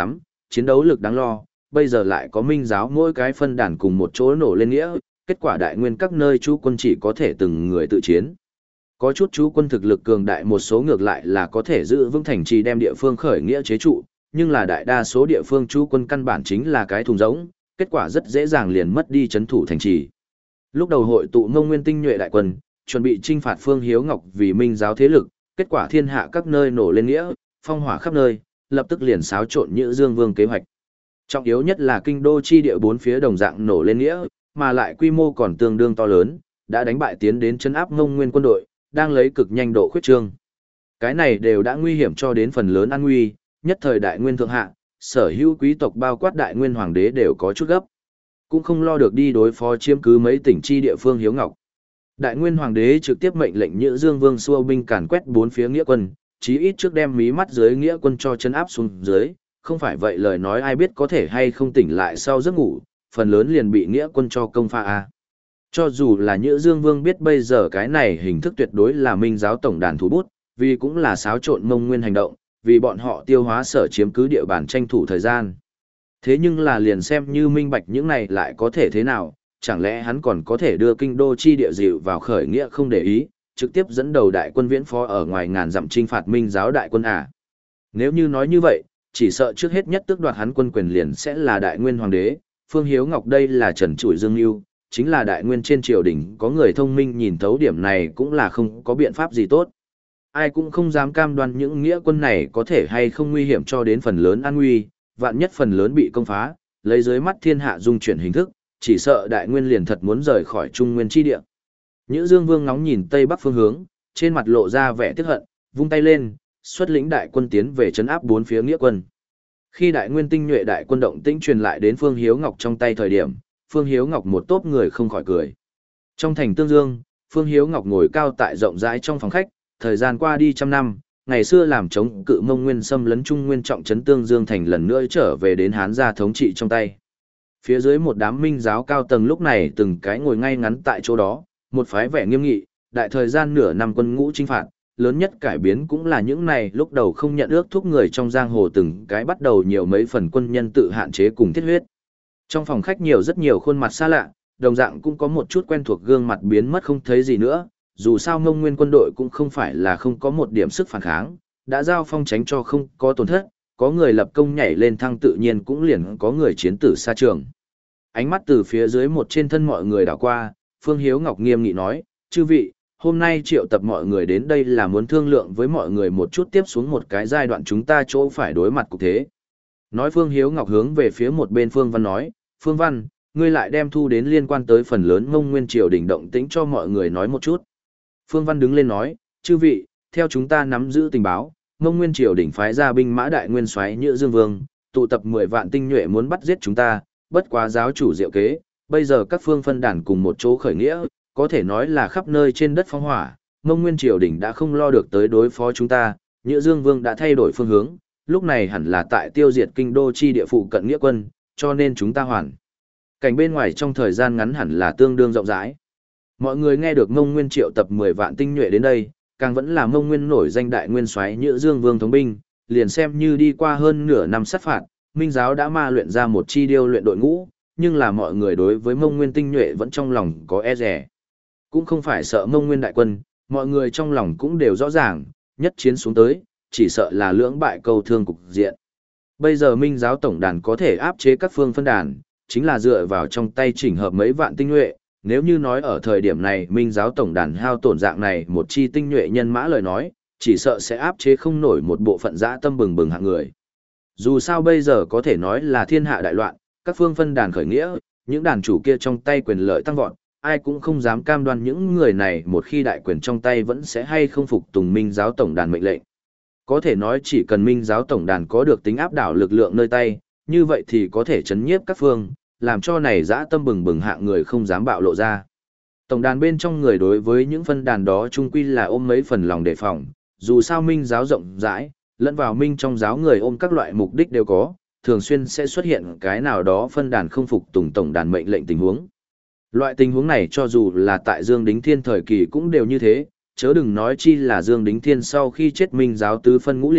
chiến đấu lực đáng lo, bây giờ lại có minh giáo mỗi cái phân đàn cùng một chỗ nổ lên nghĩa, kết quả đại nguyên các nơi chú quân chỉ có thể từng người tự chiến. Có chút chú quân thực lực cường đại, một số ngược lại là có thể giữ vững thành trì đem địa phương khởi nghĩa chế trụ, nhưng là đại đa số địa phương chú quân căn bản chính là cái thùng rỗng, kết quả rất dễ dàng liền mất đi trấn thủ thành trì. Lúc đầu hội tụ Mông Nguyên tinh nhuệ đại quân, chuẩn bị chinh phạt Phương Hiếu Ngọc vì minh giáo thế lực, kết quả thiên hạ các nơi nổ lên nghĩa, phong hỏa khắp nơi, lập tức liền xáo trộn Nhữ Dương Vương kế hoạch. Trọng yếu nhất là kinh đô chi địa bốn phía đồng dạng nổ lên nghĩa, mà lại quy mô còn tương đương to lớn, đã đánh bại tiến đến trấn áp Mông Nguyên quân đội, đang lấy cực nhanh độ khuyết trương. Cái này đều đã nguy hiểm cho đến phần lớn an nguy, nhất thời đại nguyên thượng hạ, sở hữu quý tộc bao quát đại nguyên hoàng đế đều có chút gấp. Cũng không lo được đi đối phó chiếm cứ mấy tỉnh chi địa phương Hiếu Ngọc. Đại nguyên hoàng đế trực tiếp mệnh lệnh Nhữ Dương Vương xua binh càn quét bốn phía nghĩa quân, chí ít trước đem mí mắt dưới nghĩa quân cho chân áp xuống dưới, không phải vậy lời nói ai biết có thể hay không tỉnh lại sau giấc ngủ, phần lớn liền bị nghĩa quân cho công pha a. Cho dù là Nhữ Dương Vương biết bây giờ cái này hình thức tuyệt đối là minh giáo tổng đàn thủ bút, vì cũng là xáo trộn Mông Nguyên hành động, vì bọn họ tiêu hóa sở chiếm cứ địa bàn tranh thủ thời gian. Thế nhưng là liền xem như minh bạch những này lại có thể thế nào, chẳng lẽ hắn còn có thể đưa kinh đô chi địa dịu vào khởi nghĩa không để ý, trực tiếp dẫn đầu đại quân viễn phó ở ngoài ngàn dặm chinh phạt minh giáo đại quân à. Nếu như nói như vậy, chỉ sợ trước hết nhất tước đoạt hắn quân quyền liền sẽ là đại nguyên hoàng đế, Phương Hiếu Ngọc đây là trần trụi dương lưu, chính là đại nguyên trên triều đình có người thông minh nhìn thấu điểm này cũng là không có biện pháp gì tốt. Ai cũng không dám cam đoan những nghĩa quân này có thể hay không nguy hiểm cho đến phần lớn an nguy, vạn nhất phần lớn bị công phá, lấy dưới mắt thiên hạ dung chuyển hình thức, chỉ sợ đại nguyên liền thật muốn rời khỏi trung nguyên chi địa. Nhữ Dương Vương ngóng nhìn tây bắc phương hướng, trên mặt lộ ra vẻ tiếc hận, vung tay lên, xuất lĩnh đại quân tiến về trấn áp bốn phía nghĩa quân. Khi đại nguyên tinh nhuệ đại quân động tĩnh truyền lại đến Phương Hiếu Ngọc trong tay thời điểm, Phương Hiếu Ngọc một tốp người không khỏi cười. Trong thành Tương Dương, Phương Hiếu Ngọc ngồi cao tại rộng rãi trong phòng khách, thời gian qua đi trăm năm, ngày xưa làm chống cự Mông Nguyên xâm lấn Trung Nguyên trọng trấn Tương Dương thành lần nữa trở về đến Hán gia thống trị trong tay. Phía dưới một đám minh giáo cao tầng lúc này từng cái ngồi ngay ngắn tại chỗ đó, một phái vẻ nghiêm nghị, đại thời gian nửa năm quân ngũ chinh phạt, lớn nhất cải biến cũng là những này lúc đầu không nhận ước thúc người trong giang hồ từng cái bắt đầu nhiều mấy phần quân nhân tự hạn chế cùng thiết huyết. Trong phòng khách nhiều rất nhiều khuôn mặt xa lạ, đồng dạng cũng có một chút quen thuộc gương mặt biến mất không thấy gì nữa, dù sao Mông Nguyên quân đội cũng không phải là không có một điểm sức phản kháng, đã giao phong tránh cho không có tổn thất, có người lập công nhảy lên thăng tự nhiên cũng liền có người chiến tử xa trường. Ánh mắt từ phía dưới một trên thân mọi người đảo qua, Phương Hiếu Ngọc nghiêm nghị nói, chư vị, hôm nay triệu tập mọi người đến đây là muốn thương lượng với mọi người một chút tiếp xuống một cái giai đoạn chúng ta chỗ phải đối mặt cục thế. Nói Phương Hiếu Ngọc hướng về phía một bên Phương Văn nói, Phương Văn, ngươi lại đem thu đến liên quan tới phần lớn Mông Nguyên triều đình động tĩnh cho mọi người nói một chút. Phương Văn đứng lên nói, chư vị, theo chúng ta nắm giữ tình báo, Mông Nguyên triều đình phái ra binh mã đại nguyên soái Nhữ Dương Vương, tụ tập mười vạn tinh nhuệ muốn bắt giết chúng ta, bất quá giáo chủ diệu kế, bây giờ các phương phân đàn cùng một chỗ khởi nghĩa, có thể nói là khắp nơi trên đất phong hỏa, Mông Nguyên triều đình đã không lo được tới đối phó chúng ta, Nhữ Dương Vương đã thay đổi phương hướng, lúc này hẳn là tại tiêu diệt kinh đô chi địa phụ cận nghĩa quân, cho nên chúng ta hoàn cảnh bên ngoài trong thời gian ngắn hẳn là tương đương rộng rãi. Mọi người nghe được Mông Nguyên triệu tập mười vạn tinh nhuệ đến đây, càng vẫn là Mông Nguyên nổi danh đại nguyên soái Nhữ Dương Vương thống binh, liền xem như đi qua hơn nửa năm sát phạt, Minh giáo đã ma luyện ra một chi điêu luyện đội ngũ, nhưng là mọi người đối với Mông Nguyên tinh nhuệ vẫn trong lòng có e dè. Cũng không phải sợ Mông Nguyên đại quân, mọi người trong lòng cũng đều rõ ràng, nhất chiến xuống tới, chỉ sợ là lưỡng bại câu thương cục diện. Bây giờ Minh giáo tổng đàn có thể áp chế các phương phân đàn, chính là dựa vào trong tay chỉnh hợp mấy vạn tinh nhuệ, nếu như nói ở thời điểm này Minh giáo tổng đàn hao tổn dạng này một chi tinh nhuệ nhân mã lời nói, chỉ sợ sẽ áp chế không nổi một bộ phận dã tâm bừng bừng hạng người. Dù sao bây giờ có thể nói là thiên hạ đại loạn, các phương phân đàn khởi nghĩa, những đàn chủ kia trong tay quyền lợi tăng vọt, ai cũng không dám cam đoan những người này một khi đại quyền trong tay vẫn sẽ hay không phục tùng Minh giáo tổng đàn mệnh lệnh. Có thể nói chỉ cần Minh giáo tổng đàn có được tính áp đảo lực lượng nơi tay, như vậy thì có thể chấn nhiếp các phương, làm cho này dã tâm bừng bừng hạng người không dám bạo lộ ra. Tổng đàn bên trong người đối với những phân đàn đó chung quy là ôm mấy phần lòng đề phòng, dù sao Minh giáo rộng rãi, lẫn vào Minh trong giáo người ôm các loại mục đích đều có, thường xuyên sẽ xuất hiện cái nào đó phân đàn không phục tùng tổng đàn mệnh lệnh tình huống. Loại tình huống này cho dù là tại Dương Đính Thiên thời kỳ cũng đều như thế, chớ đừng nói chi là Dương Đính Thiên sau khi chết Minh giáo tứ phân ngũ liệt,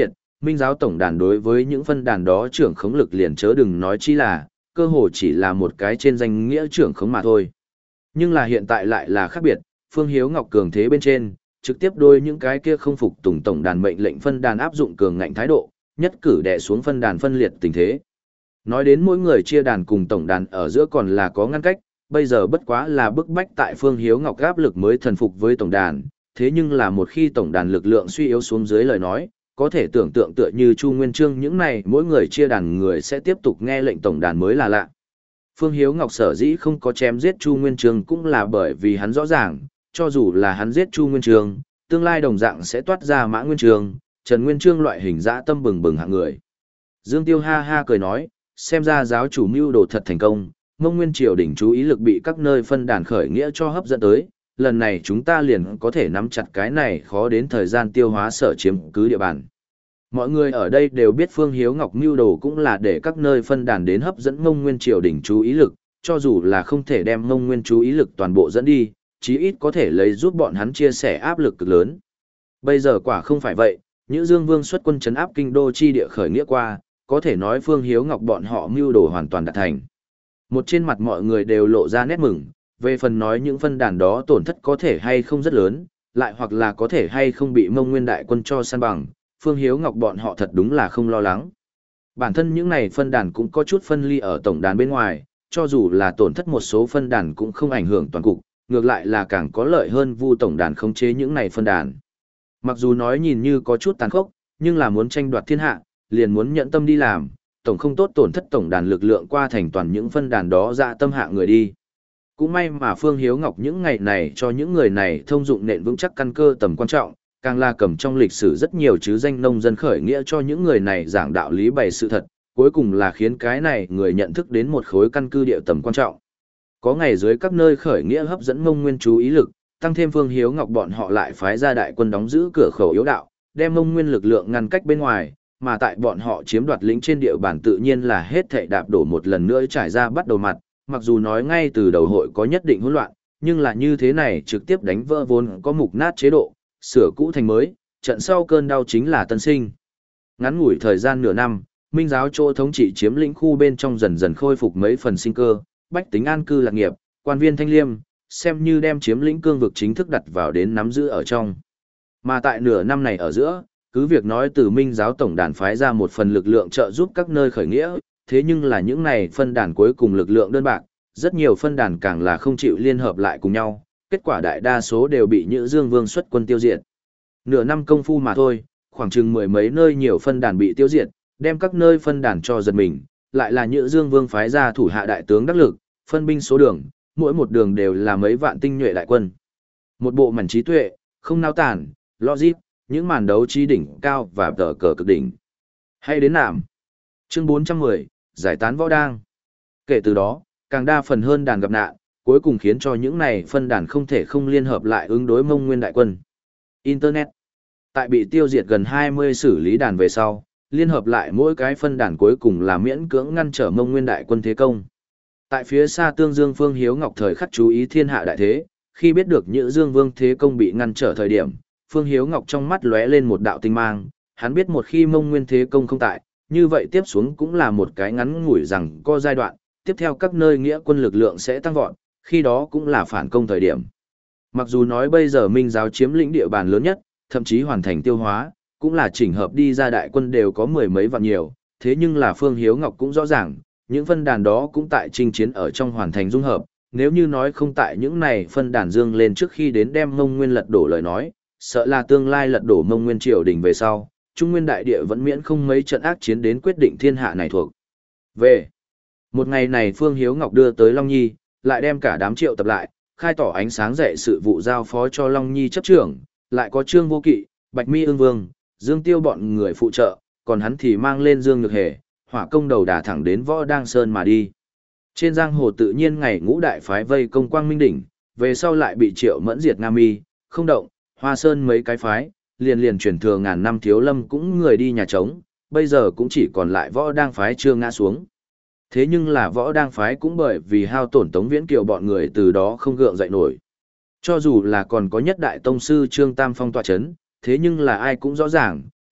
Minh giáo tổng đàn đối với những phân đàn đó trưởng khống lực liền chớ đừng nói chi là, cơ hồ chỉ là một cái trên danh nghĩa trưởng khống mà thôi. Nhưng là hiện tại lại là khác biệt, Phương Hiếu Ngọc cường thế bên trên, trực tiếp đôi những cái kia không phục tùng tổng đàn mệnh lệnh phân đàn áp dụng cường ngạnh thái độ, nhất cử đè xuống phân đàn phân liệt tình thế. Nói đến mỗi người chia đàn cùng tổng đàn ở giữa còn là có ngăn cách, bây giờ bất quá là bức bách tại Phương Hiếu Ngọc áp lực mới thần phục với tổng đàn, thế nhưng là một khi tổng đàn lực lượng suy yếu xuống dưới lời nói, có thể tưởng tượng tựa như Chu Nguyên Chương những này mỗi người chia đàn người sẽ tiếp tục nghe lệnh tổng đàn mới là lạ. Phương Hiếu Ngọc sở dĩ không có chém giết Chu Nguyên Chương cũng là bởi vì hắn rõ ràng, cho dù là hắn giết Chu Nguyên Chương, tương lai đồng dạng sẽ toát ra Mã Nguyên Chương, Trần Nguyên Chương loại hình dã tâm bừng bừng hạng người. Dương Tiêu ha ha cười nói, xem ra giáo chủ mưu đồ thật thành công, Mông Nguyên triều đỉnh chú ý lực bị các nơi phân đàn khởi nghĩa cho hấp dẫn tới, lần này chúng ta liền có thể nắm chặt cái này khó đến thời gian tiêu hóa sở chiếm cứ địa bàn. Mọi người ở đây đều biết Phương Hiếu Ngọc mưu đồ cũng là để các nơi phân đàn đến hấp dẫn Mông Nguyên triều đỉnh chú ý lực, cho dù là không thể đem Mông Nguyên chú ý lực toàn bộ dẫn đi, chí ít có thể lấy giúp bọn hắn chia sẻ áp lực cực lớn. Bây giờ quả không phải vậy, Nhữ Dương Vương xuất quân trấn áp kinh đô chi địa khởi nghĩa qua, có thể nói Phương Hiếu Ngọc bọn họ mưu đồ hoàn toàn đạt thành. Một trên mặt mọi người đều lộ ra nét mừng, về phần nói những phân đàn đó tổn thất có thể hay không rất lớn, lại hoặc là có thể hay không bị Mông Nguyên đại quân cho săn bằng, Phương Hiếu Ngọc bọn họ thật đúng là không lo lắng. Bản thân những này phân đàn cũng có chút phân ly ở tổng đàn bên ngoài, cho dù là tổn thất một số phân đàn cũng không ảnh hưởng toàn cục, ngược lại là càng có lợi hơn Vu tổng đàn khống chế những này phân đàn. Mặc dù nói nhìn như có chút tàn khốc, nhưng là muốn tranh đoạt thiên hạ, liền muốn nhận tâm đi làm, tổng không tốt tổn thất tổng đàn lực lượng qua thành toàn những phân đàn đó dạ tâm hạ người đi. Cũng may mà Phương Hiếu Ngọc những ngày này cho những người này thông dụng nền vững chắc căn cơ tầm quan trọng, càng là cầm trong lịch sử rất nhiều chứ danh nông dân khởi nghĩa cho những người này giảng đạo lý bày sự thật, cuối cùng là khiến cái này người nhận thức đến một khối căn cứ địa tầm quan trọng. Có ngày dưới các nơi khởi nghĩa hấp dẫn Mông Nguyên chú ý lực, tăng thêm Phương Hiếu Ngọc bọn họ lại phái ra đại quân đóng giữ cửa khẩu yếu đạo, đem Mông Nguyên lực lượng ngăn cách bên ngoài, mà tại bọn họ chiếm đoạt lĩnh trên địa bàn tự nhiên là hết thảy đạp đổ một lần nữa trải ra bắt đầu mặt, mặc dù nói ngay từ đầu hội có nhất định hỗn loạn, nhưng là như thế này trực tiếp đánh vỡ vốn có mục nát chế độ, sửa cũ thành mới, trận sau cơn đau chính là tân sinh. Ngắn ngủi thời gian nửa năm, Minh giáo chỗ thống trị chiếm lĩnh khu bên trong dần dần khôi phục mấy phần sinh cơ, bách tính an cư lạc nghiệp, quan viên thanh liêm, xem như đem chiếm lĩnh cương vực chính thức đặt vào đến nắm giữ ở trong. Mà tại nửa năm này ở giữa, cứ việc nói từ Minh giáo tổng đàn phái ra một phần lực lượng trợ giúp các nơi khởi nghĩa, thế nhưng là những này phân đàn cuối cùng lực lượng đơn bạc, rất nhiều phân đàn càng là không chịu liên hợp lại cùng nhau, kết quả đại đa số đều bị Nhữ Dương Vương xuất quân tiêu diệt. Nửa năm công phu mà thôi, khoảng chừng mười mấy nơi nhiều phân đàn bị tiêu diệt, đem các nơi phân đàn cho giật mình, lại là Nhữ Dương Vương phái ra thủ hạ đại tướng đắc lực, phân binh số đường, mỗi một đường đều là mấy vạn tinh nhuệ đại quân. Một bộ mảnh trí tuệ, không nao tản, logic, những màn đấu trí đỉnh cao và tờ cờ cực đỉnh. Hay đến nạm. Chương bốn trăm mười, giải tán võ đang. Kể từ đó, càng đa phần hơn đàn gặp nạn, cuối cùng khiến cho những này phân đàn không thể không liên hợp lại ứng đối Mông Nguyên đại quân. Internet. Tại bị tiêu diệt gần hai mươi xử lý đàn về sau, liên hợp lại mỗi cái phân đàn cuối cùng là miễn cưỡng ngăn trở Mông Nguyên đại quân thế công. Tại phía xa Tương Dương Phương Hiếu Ngọc thời khắc chú ý thiên hạ đại thế, khi biết được Nhữ Dương Vương thế công bị ngăn trở thời điểm, Phương Hiếu Ngọc trong mắt lóe lên một đạo tinh mang, hắn biết một khi Mông Nguyên thế công không tại, như vậy tiếp xuống cũng là một cái ngắn ngủi rằng có giai đoạn, tiếp theo các nơi nghĩa quân lực lượng sẽ tăng vọt, khi đó cũng là phản công thời điểm. Mặc dù nói bây giờ Minh giáo chiếm lĩnh địa bàn lớn nhất, thậm chí hoàn thành tiêu hóa, cũng là chỉnh hợp đi ra đại quân đều có mười mấy vạn nhiều, thế nhưng là Phương Hiếu Ngọc cũng rõ ràng, những phân đàn đó cũng tại chinh chiến ở trong hoàn thành dung hợp, nếu như nói không tại những này phân đàn dương lên trước khi đến đem Mông Nguyên lật đổ lời nói, sợ là tương lai lật đổ Mông Nguyên triều đình về sau, Trung Nguyên đại địa vẫn miễn không mấy trận ác chiến đến quyết định thiên hạ này thuộc về. Một ngày này Phương Hiếu Ngọc đưa tới Long Nhi, lại đem cả đám triệu tập lại, khai tỏ ánh sáng dạy sự vụ giao phó cho Long Nhi chấp trưởng, lại có Trương Vô Kỵ, Bạch Mi Ưng Vương, Dương Tiêu bọn người phụ trợ, còn hắn thì mang lên Dương Nhược Hề, hỏa công đầu đà thẳng đến Võ Đang Sơn mà đi. Trên giang hồ tự nhiên ngày ngũ đại phái vây công Quang Minh đỉnh, về sau lại bị Triệu Mẫn diệt Nga Mi, không động, Hoa Sơn mấy cái phái, liền liền truyền thừa ngàn năm Thiếu Lâm cũng người đi nhà trống, bây giờ cũng chỉ còn lại Võ Đang phái chưa ngã xuống. Thế nhưng là Võ Đang phái cũng bởi vì hao tổn Tống Viễn Kiều bọn người từ đó không gượng dậy nổi. Cho dù là còn có nhất đại tông sư Trương Tam Phong tọa chấn, thế nhưng là ai cũng rõ ràng,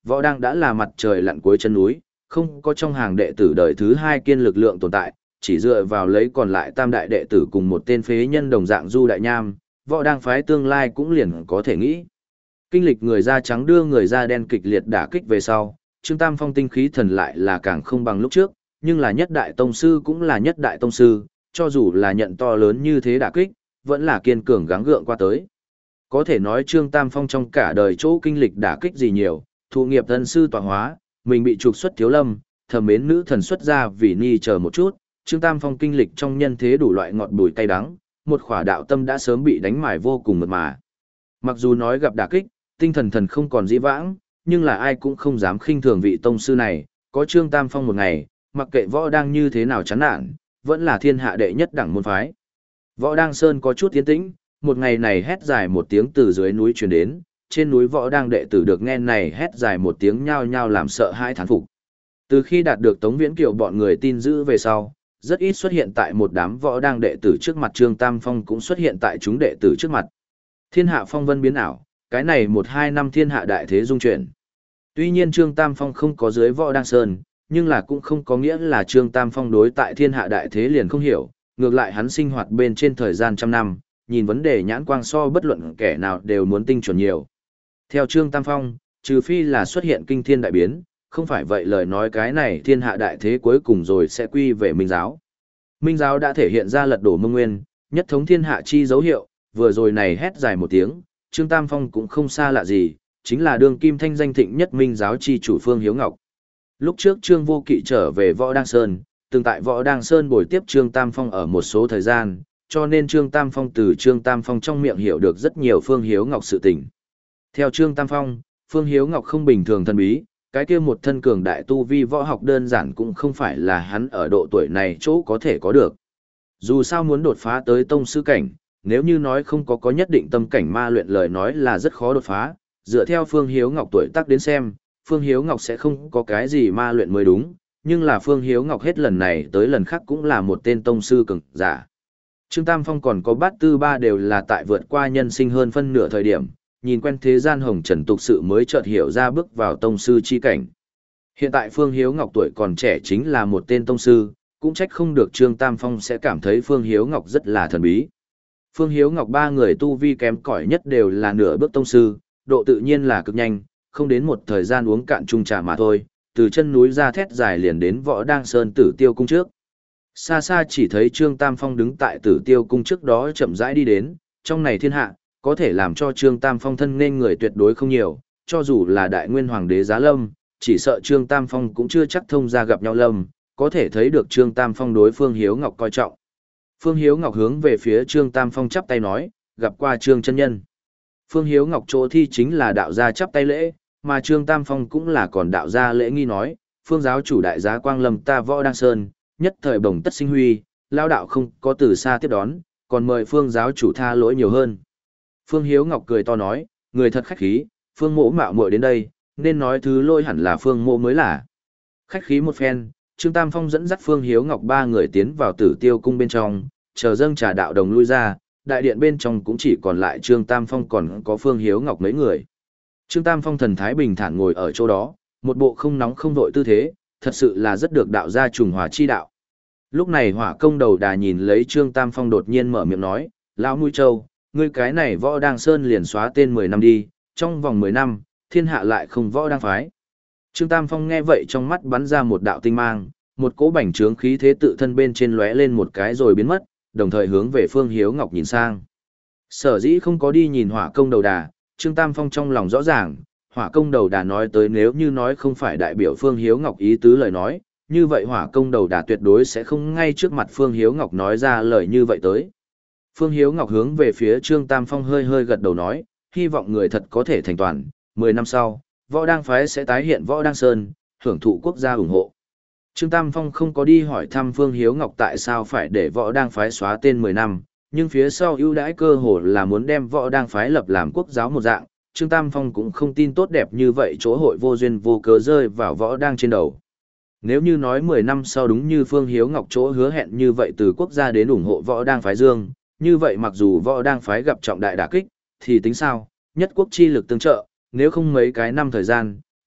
võ đang đã là mặt trời lặn cuối chân núi, không có trong hàng đệ tử đời thứ hai kiên lực lượng tồn tại, chỉ dựa vào lấy còn lại tam đại đệ tử cùng một tên phế nhân đồng dạng Du Đại Nham, võ đang phái tương lai cũng liền có thể nghĩ. Kinh lịch người da trắng đưa người da đen kịch liệt đả kích về sau, Trương Tam Phong tinh khí thần lại là càng không bằng lúc trước, nhưng là nhất đại tông sư cũng là nhất đại tông sư, cho dù là nhận to lớn như thế đả kích, vẫn là kiên cường gắng gượng qua tới. Có thể nói Trương Tam Phong trong cả đời chỗ kinh lịch đả kích gì nhiều, thụ nghiệp thân sư tọa hóa, mình bị trục xuất thiếu lâm, thầm mến nữ thần xuất ra vì ni chờ một chút, Trương Tam Phong kinh lịch trong nhân thế đủ loại ngọt bùi cay đắng, một khỏa đạo tâm đã sớm bị đánh mài vô cùng mượt mà. Mặc dù nói gặp đả kích, tinh thần thần không còn dĩ vãng, nhưng là ai cũng không dám khinh thường vị tông sư này, có Trương Tam Phong một ngày, mặc kệ võ đang như thế nào chán nản, vẫn là thiên hạ đệ nhất đẳng môn phái. Võ đang sơn có chút tiến tĩnh, một ngày này hét dài một tiếng từ dưới núi truyền đến, trên núi võ đang đệ tử được nghe này hét dài một tiếng nhao nhao làm sợ hãi thán phục. Từ khi đạt được Tống Viễn Kiều bọn người tin giữ về sau, rất ít xuất hiện tại một đám võ đang đệ tử trước mặt, Trương Tam Phong cũng xuất hiện tại chúng đệ tử trước mặt. Thiên hạ phong vân biến ảo, cái này một hai năm thiên hạ đại thế dung chuyển. Tuy nhiên Trương Tam Phong không có dưới võ đang sơn, nhưng là cũng không có nghĩa là Trương Tam Phong đối tại thiên hạ đại thế liền không hiểu, ngược lại hắn sinh hoạt bên trên thời gian trăm năm, nhìn vấn đề nhãn quang so bất luận kẻ nào đều muốn tinh chuẩn nhiều. Theo Trương Tam Phong, trừ phi là xuất hiện kinh thiên đại biến, không phải vậy lời nói cái này thiên hạ đại thế cuối cùng rồi sẽ quy về Minh giáo. Minh giáo đã thể hiện ra lật đổ Mông Nguyên, nhất thống thiên hạ chi dấu hiệu, vừa rồi này hét dài một tiếng, Trương Tam Phong cũng không xa lạ gì, chính là đương kim thanh danh thịnh nhất Minh giáo chi chủ Phương Hiếu Ngọc. Lúc trước Trương Vô Kỵ trở về Võ Đăng Sơn, từng tại Võ Đăng Sơn bồi tiếp Trương Tam Phong ở một số thời gian, cho nên Trương Tam Phong từ Trương Tam Phong trong miệng hiểu được rất nhiều Phương Hiếu Ngọc sự tình. Theo Trương Tam Phong, Phương Hiếu Ngọc không bình thường thần bí, cái kia một thân cường đại tu vi võ học đơn giản cũng không phải là hắn ở độ tuổi này chỗ có thể có được. Dù sao muốn đột phá tới tông sư cảnh, nếu như nói không có có nhất định tâm cảnh ma luyện lời nói là rất khó đột phá, dựa theo Phương Hiếu Ngọc tuổi tác đến xem, Phương Hiếu Ngọc sẽ không có cái gì ma luyện mới đúng, nhưng là Phương Hiếu Ngọc hết lần này tới lần khác cũng là một tên tông sư cường giả. Trương Tam Phong còn có bát tư ba đều là tại vượt qua nhân sinh hơn phân nửa thời điểm, nhìn quen thế gian hồng trần tục sự mới chợt hiểu ra bước vào tông sư chi cảnh. Hiện tại Phương Hiếu Ngọc tuổi còn trẻ chính là một tên tông sư, cũng trách không được Trương Tam Phong sẽ cảm thấy Phương Hiếu Ngọc rất là thần bí. Phương Hiếu Ngọc ba người tu vi kém cỏi nhất đều là nửa bước tông sư, độ tự nhiên là cực nhanh, không đến một thời gian uống cạn chung trà mà thôi, từ chân núi ra thét dài liền đến Võ Đăng Sơn Tử Tiêu cung trước. Xa xa chỉ thấy Trương Tam Phong đứng tại Tử Tiêu cung trước đó chậm rãi đi đến, trong này thiên hạ, có thể làm cho Trương Tam Phong thân nên người tuyệt đối không nhiều, cho dù là đại nguyên hoàng đế Giá Lâm, chỉ sợ Trương Tam Phong cũng chưa chắc thông ra gặp nhau lâm, có thể thấy được Trương Tam Phong đối Phương Hiếu Ngọc coi trọng. Phương Hiếu Ngọc hướng về phía Trương Tam Phong chắp tay nói, gặp qua Trương chân nhân. Phương Hiếu Ngọc chỗ thi chính là đạo gia chắp tay lễ, mà Trương Tam Phong cũng là còn đạo gia lễ nghi nói, Phương giáo chủ đại giá Quang Lâm ta Võ Đăng Sơn, nhất thời bồng tất sinh huy, lao đạo không có từ xa tiếp đón, còn mời Phương giáo chủ tha lỗi nhiều hơn. Phương Hiếu Ngọc cười to nói, người thật khách khí, Phương mỗ mạo muội đến đây, nên nói thứ lôi hẳn là Phương mỗ mới là. Khách khí một phen, Trương Tam Phong dẫn dắt Phương Hiếu Ngọc ba người tiến vào Tử Tiêu cung bên trong, chờ dâng trà đạo đồng lui ra, đại điện bên trong cũng chỉ còn lại Trương Tam Phong còn có Phương Hiếu Ngọc mấy người. Trương Tam Phong thần thái bình thản ngồi ở chỗ đó, một bộ không nóng không vội tư thế, thật sự là rất được đạo gia trùng hòa chi đạo. Lúc này Hỏa Công Đầu Đà nhìn lấy Trương Tam Phong đột nhiên mở miệng nói, lão mũi trâu, ngươi cái này Võ Đăng Sơn liền xóa tên mười năm đi, trong vòng mười năm, thiên hạ lại không võ đăng phái. Trương Tam Phong nghe vậy trong mắt bắn ra một đạo tinh mang, một cỗ bành trướng khí thế tự thân bên trên lóe lên một cái rồi biến mất, đồng thời hướng về Phương Hiếu Ngọc nhìn sang. Sở dĩ không có đi nhìn Hỏa Công Đầu Đà, Trương Tam Phong trong lòng rõ ràng, Hỏa Công Đầu Đà nói tới nếu như nói không phải đại biểu Phương Hiếu Ngọc ý tứ lời nói, như vậy Hỏa Công Đầu Đà tuyệt đối sẽ không ngay trước mặt Phương Hiếu Ngọc nói ra lời như vậy tới. Phương Hiếu Ngọc hướng về phía Trương Tam Phong hơi hơi gật đầu nói, hy vọng người thật có thể thành toàn, mười năm sau, Võ Đăng phái sẽ tái hiện Võ Đăng Sơn, hưởng thụ quốc gia ủng hộ. Trương Tam Phong không có đi hỏi thăm Phương Hiếu Ngọc tại sao phải để Võ Đăng phái xóa tên mười năm, nhưng phía sau ưu đãi cơ hội là muốn đem Võ Đăng phái lập làm quốc giáo một dạng, Trương Tam Phong cũng không tin tốt đẹp như vậy chỗ hội vô duyên vô cớ rơi vào Võ Đăng trên đầu. Nếu như nói mười năm sau đúng như Phương Hiếu Ngọc chỗ hứa hẹn như vậy từ quốc gia đến ủng hộ Võ Đăng phái Dương, như vậy mặc dù Võ Đăng phái gặp trọng đại đả kích, thì tính sao, nhất quốc chi lực tương trợ, nếu không mấy cái năm thời gian,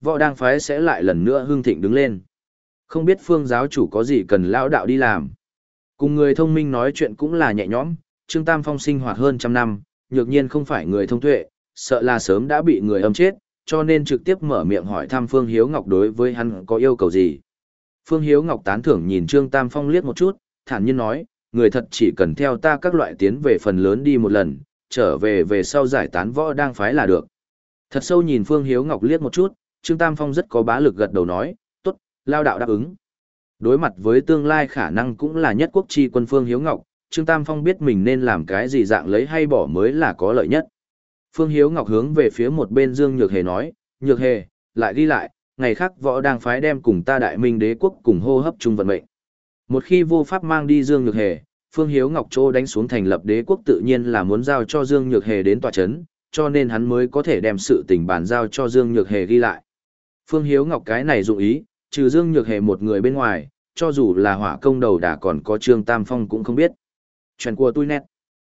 võ đang phái sẽ lại lần nữa hưng thịnh đứng lên. Không biết Phương giáo chủ có gì cần lão đạo đi làm. Cùng người thông minh nói chuyện cũng là nhẹ nhõm, Trương Tam Phong sinh hoạt hơn trăm năm, nhược nhiên không phải người thông tuệ, sợ là sớm đã bị người âm chết, cho nên trực tiếp mở miệng hỏi thăm Phương Hiếu Ngọc đối với hắn có yêu cầu gì. Phương Hiếu Ngọc tán thưởng nhìn Trương Tam Phong liếc một chút, thản nhiên nói, người thật chỉ cần theo ta các loại tiến về phần lớn đi một lần, trở về về sau giải tán võ đang phái là được. Thật sâu nhìn Phương Hiếu Ngọc liếc một chút, Trương Tam Phong rất có bá lực gật đầu nói, tốt, lao đạo đáp ứng. Đối mặt với tương lai khả năng cũng là nhất quốc chi quân Phương Hiếu Ngọc, Trương Tam Phong biết mình nên làm cái gì dạng lấy hay bỏ mới là có lợi nhất. Phương Hiếu Ngọc hướng về phía một bên Dương Nhược Hề nói, Nhược Hề, lại ghi lại, ngày khác võ đang phái đem cùng ta đại minh đế quốc cùng hô hấp chung vận mệnh. Một khi vô pháp mang đi Dương Nhược Hề, Phương Hiếu Ngọc Châu đánh xuống thành lập đế quốc tự nhiên là muốn giao cho Dương Nhược Hề đến tòa chấn, cho nên hắn mới có thể đem sự tình bàn giao cho Dương Nhược Hề ghi lại. Phương Hiếu Ngọc cái này dụng ý, trừ Dương Nhược Hề một người bên ngoài, cho dù là hỏa công đầu đà còn có Trương Tam Phong cũng không biết. Chuyện của tôi nét.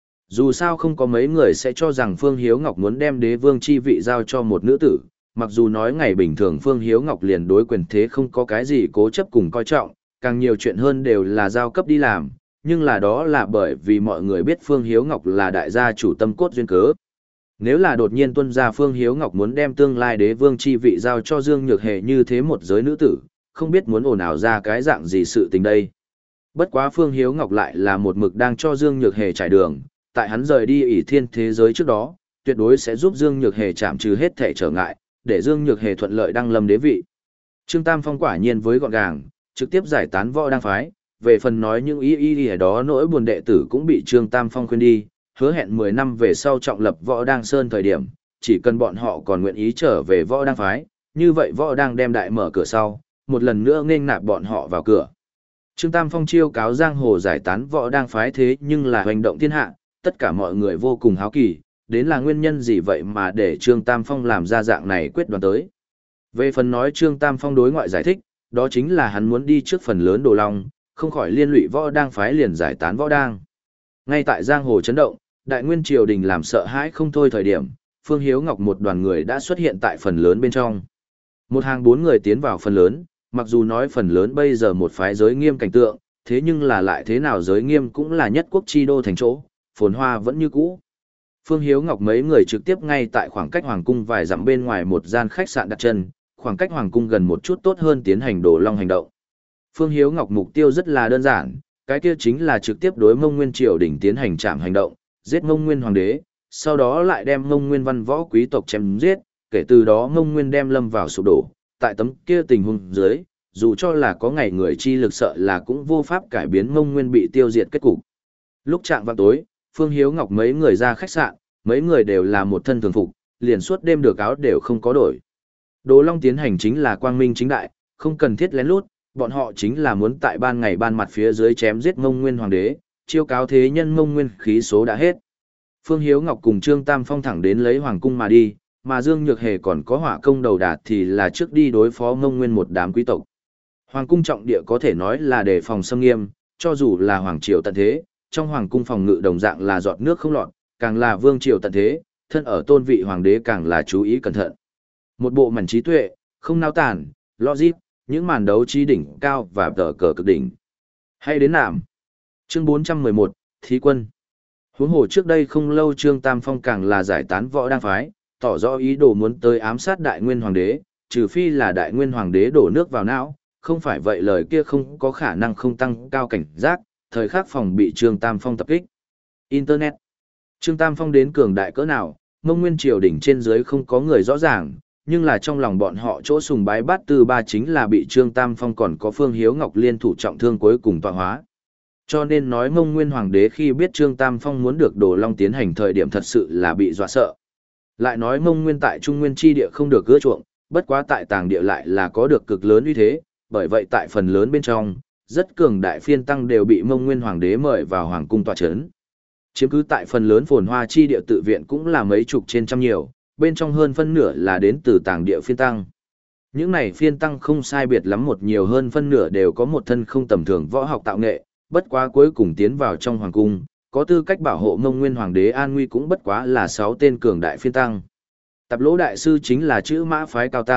Dù sao không có mấy người sẽ cho rằng Phương Hiếu Ngọc muốn đem đế vương chi vị giao cho một nữ tử, mặc dù nói ngày bình thường Phương Hiếu Ngọc liền đối quyền thế không có cái gì cố chấp cùng coi trọng, càng nhiều chuyện hơn đều là giao cấp đi làm, nhưng là đó là bởi vì mọi người biết Phương Hiếu Ngọc là đại gia chủ tâm cốt duyên cớ. Nếu là đột nhiên tuân ra Phương Hiếu Ngọc muốn đem tương lai đế vương chi vị giao cho Dương Nhược Hề như thế một giới nữ tử, không biết muốn ồn ào ra cái dạng gì sự tình đây. Bất quá Phương Hiếu Ngọc lại là một mực đang cho Dương Nhược Hề trải đường, tại hắn rời đi ỷ thiên thế giới trước đó, tuyệt đối sẽ giúp Dương Nhược Hề chạm trừ hết thể trở ngại, để Dương Nhược Hề thuận lợi đăng lâm đế vị. Trương Tam Phong quả nhiên với gọn gàng, trực tiếp giải tán võ đang phái, về phần nói những ý ý ở đó nỗi buồn đệ tử cũng bị Trương Tam Phong khuyên đi, hứa hẹn mười năm về sau trọng lập võ đang sơn thời điểm, chỉ cần bọn họ còn nguyện ý trở về võ đang phái, như vậy võ đang đem đại mở cửa sau, một lần nữa nghênh nạp bọn họ vào cửa. Trương Tam Phong chiêu cáo giang hồ giải tán võ đang phái thế nhưng là hành động thiên hạ, tất cả mọi người vô cùng háo kỳ, đến là nguyên nhân gì vậy mà để Trương Tam Phong làm ra dạng này quyết đoán tới. Về phần nói Trương Tam Phong đối ngoại giải thích, đó chính là hắn muốn đi trước phần lớn đồ long, không khỏi liên lụy võ đang phái liền giải tán võ đang. Ngay tại giang hồ chấn động, đại nguyên triều đình làm sợ hãi không thôi thời điểm, Phương Hiếu Ngọc một đoàn người đã xuất hiện tại phần lớn bên trong. Một hàng bốn người tiến vào phần lớn, mặc dù nói phần lớn bây giờ một phái giới nghiêm cảnh tượng, thế nhưng là lại thế nào giới nghiêm cũng là nhất quốc chi đô thành chỗ, phồn hoa vẫn như cũ. Phương Hiếu Ngọc mấy người trực tiếp ngay tại khoảng cách hoàng cung vài dặm bên ngoài một gian khách sạn đặt chân, khoảng cách hoàng cung gần một chút tốt hơn tiến hành đổ long hành động. Phương Hiếu Ngọc mục tiêu rất là đơn giản, cái kia chính là trực tiếp đối Mông Nguyên triều đình tiến hành trảm hành động, giết Mông Nguyên hoàng đế, sau đó lại đem Mông Nguyên văn võ quý tộc chém giết, kể từ đó Mông Nguyên đem lâm vào sụp đổ, tại tấm kia tình huống dưới, dù cho là có ngày người chi lực sợ là cũng vô pháp cải biến Mông Nguyên bị tiêu diệt kết cục. Lúc chạng vào tối, Phương Hiếu Ngọc mấy người ra khách sạn, mấy người đều là một thân thường phục, liền suốt đêm được áo đều không có đổi. Đồ Long tiến hành chính là quang minh chính đại, không cần thiết lén lút, bọn họ chính là muốn tại ban ngày ban mặt phía dưới chém giết Mông Nguyên hoàng đế, chiêu cáo thế nhân Mông Nguyên khí số đã hết. Phương Hiếu Ngọc cùng Trương Tam Phong thẳng đến lấy hoàng cung mà đi, mà Dương Nhược Hề còn có hỏa công đầu đạt thì là trước đi đối phó Mông Nguyên một đám quý tộc. Hoàng cung trọng địa có thể nói là đề phòng xâm nghiêm, cho dù là hoàng triều tận thế, trong hoàng cung phòng ngự đồng dạng là giọt nước không lọt, càng là vương triều tận thế, thân ở tôn vị hoàng đế càng là chú ý cẩn thận. Một bộ mảnh trí tuệ, không nao tản, logic, những màn đấu trí đỉnh cao và tờ cờ cực đỉnh. Hay đến nạm. Chương bốn trăm mười một, Thí quân. Huống hồ trước đây không lâu Trương Tam Phong càng là giải tán võ đang phái, tỏ rõ ý đồ muốn tới ám sát đại nguyên hoàng đế, trừ phi là đại nguyên hoàng đế đổ nước vào não, không phải vậy lời kia không có khả năng không tăng cao cảnh giác, thời khắc phòng bị Trương Tam Phong tập kích. Internet. Trương Tam Phong đến cường đại cỡ nào, Mông Nguyên triều đỉnh trên dưới không có người rõ ràng, nhưng là trong lòng bọn họ chỗ sùng bái bát tư ba chính là bị Trương Tam Phong còn có Phương Hiếu Ngọc liên thủ trọng thương cuối cùng tọa hóa. Cho nên nói Mông Nguyên hoàng đế khi biết Trương Tam Phong muốn được Đồ Long tiến hành thời điểm thật sự là bị dọa sợ. Lại nói Mông Nguyên tại Trung Nguyên chi địa không được ưa chuộng, bất quá tại tàng địa lại là có được cực lớn uy thế, bởi vậy tại phần lớn bên trong, rất cường đại phiên tăng đều bị Mông Nguyên hoàng đế mời vào hoàng cung tọa chấn. Chiếm cứ tại phần lớn phồn hoa chi địa tự viện cũng là mấy chục trên trăm nhiều, bên trong hơn phân nửa là đến từ tàng địa phiên tăng. Những này phiên tăng không sai biệt lắm một nhiều hơn phân nửa đều có một thân không tầm thường võ học tạo nghệ, bất quá cuối cùng tiến vào trong hoàng cung, có tư cách bảo hộ Mông Nguyên hoàng đế an nguy cũng bất quá là sáu tên cường đại phiên tăng. Tạp Lỗ đại sư chính là chữ Mã phái cao tăng,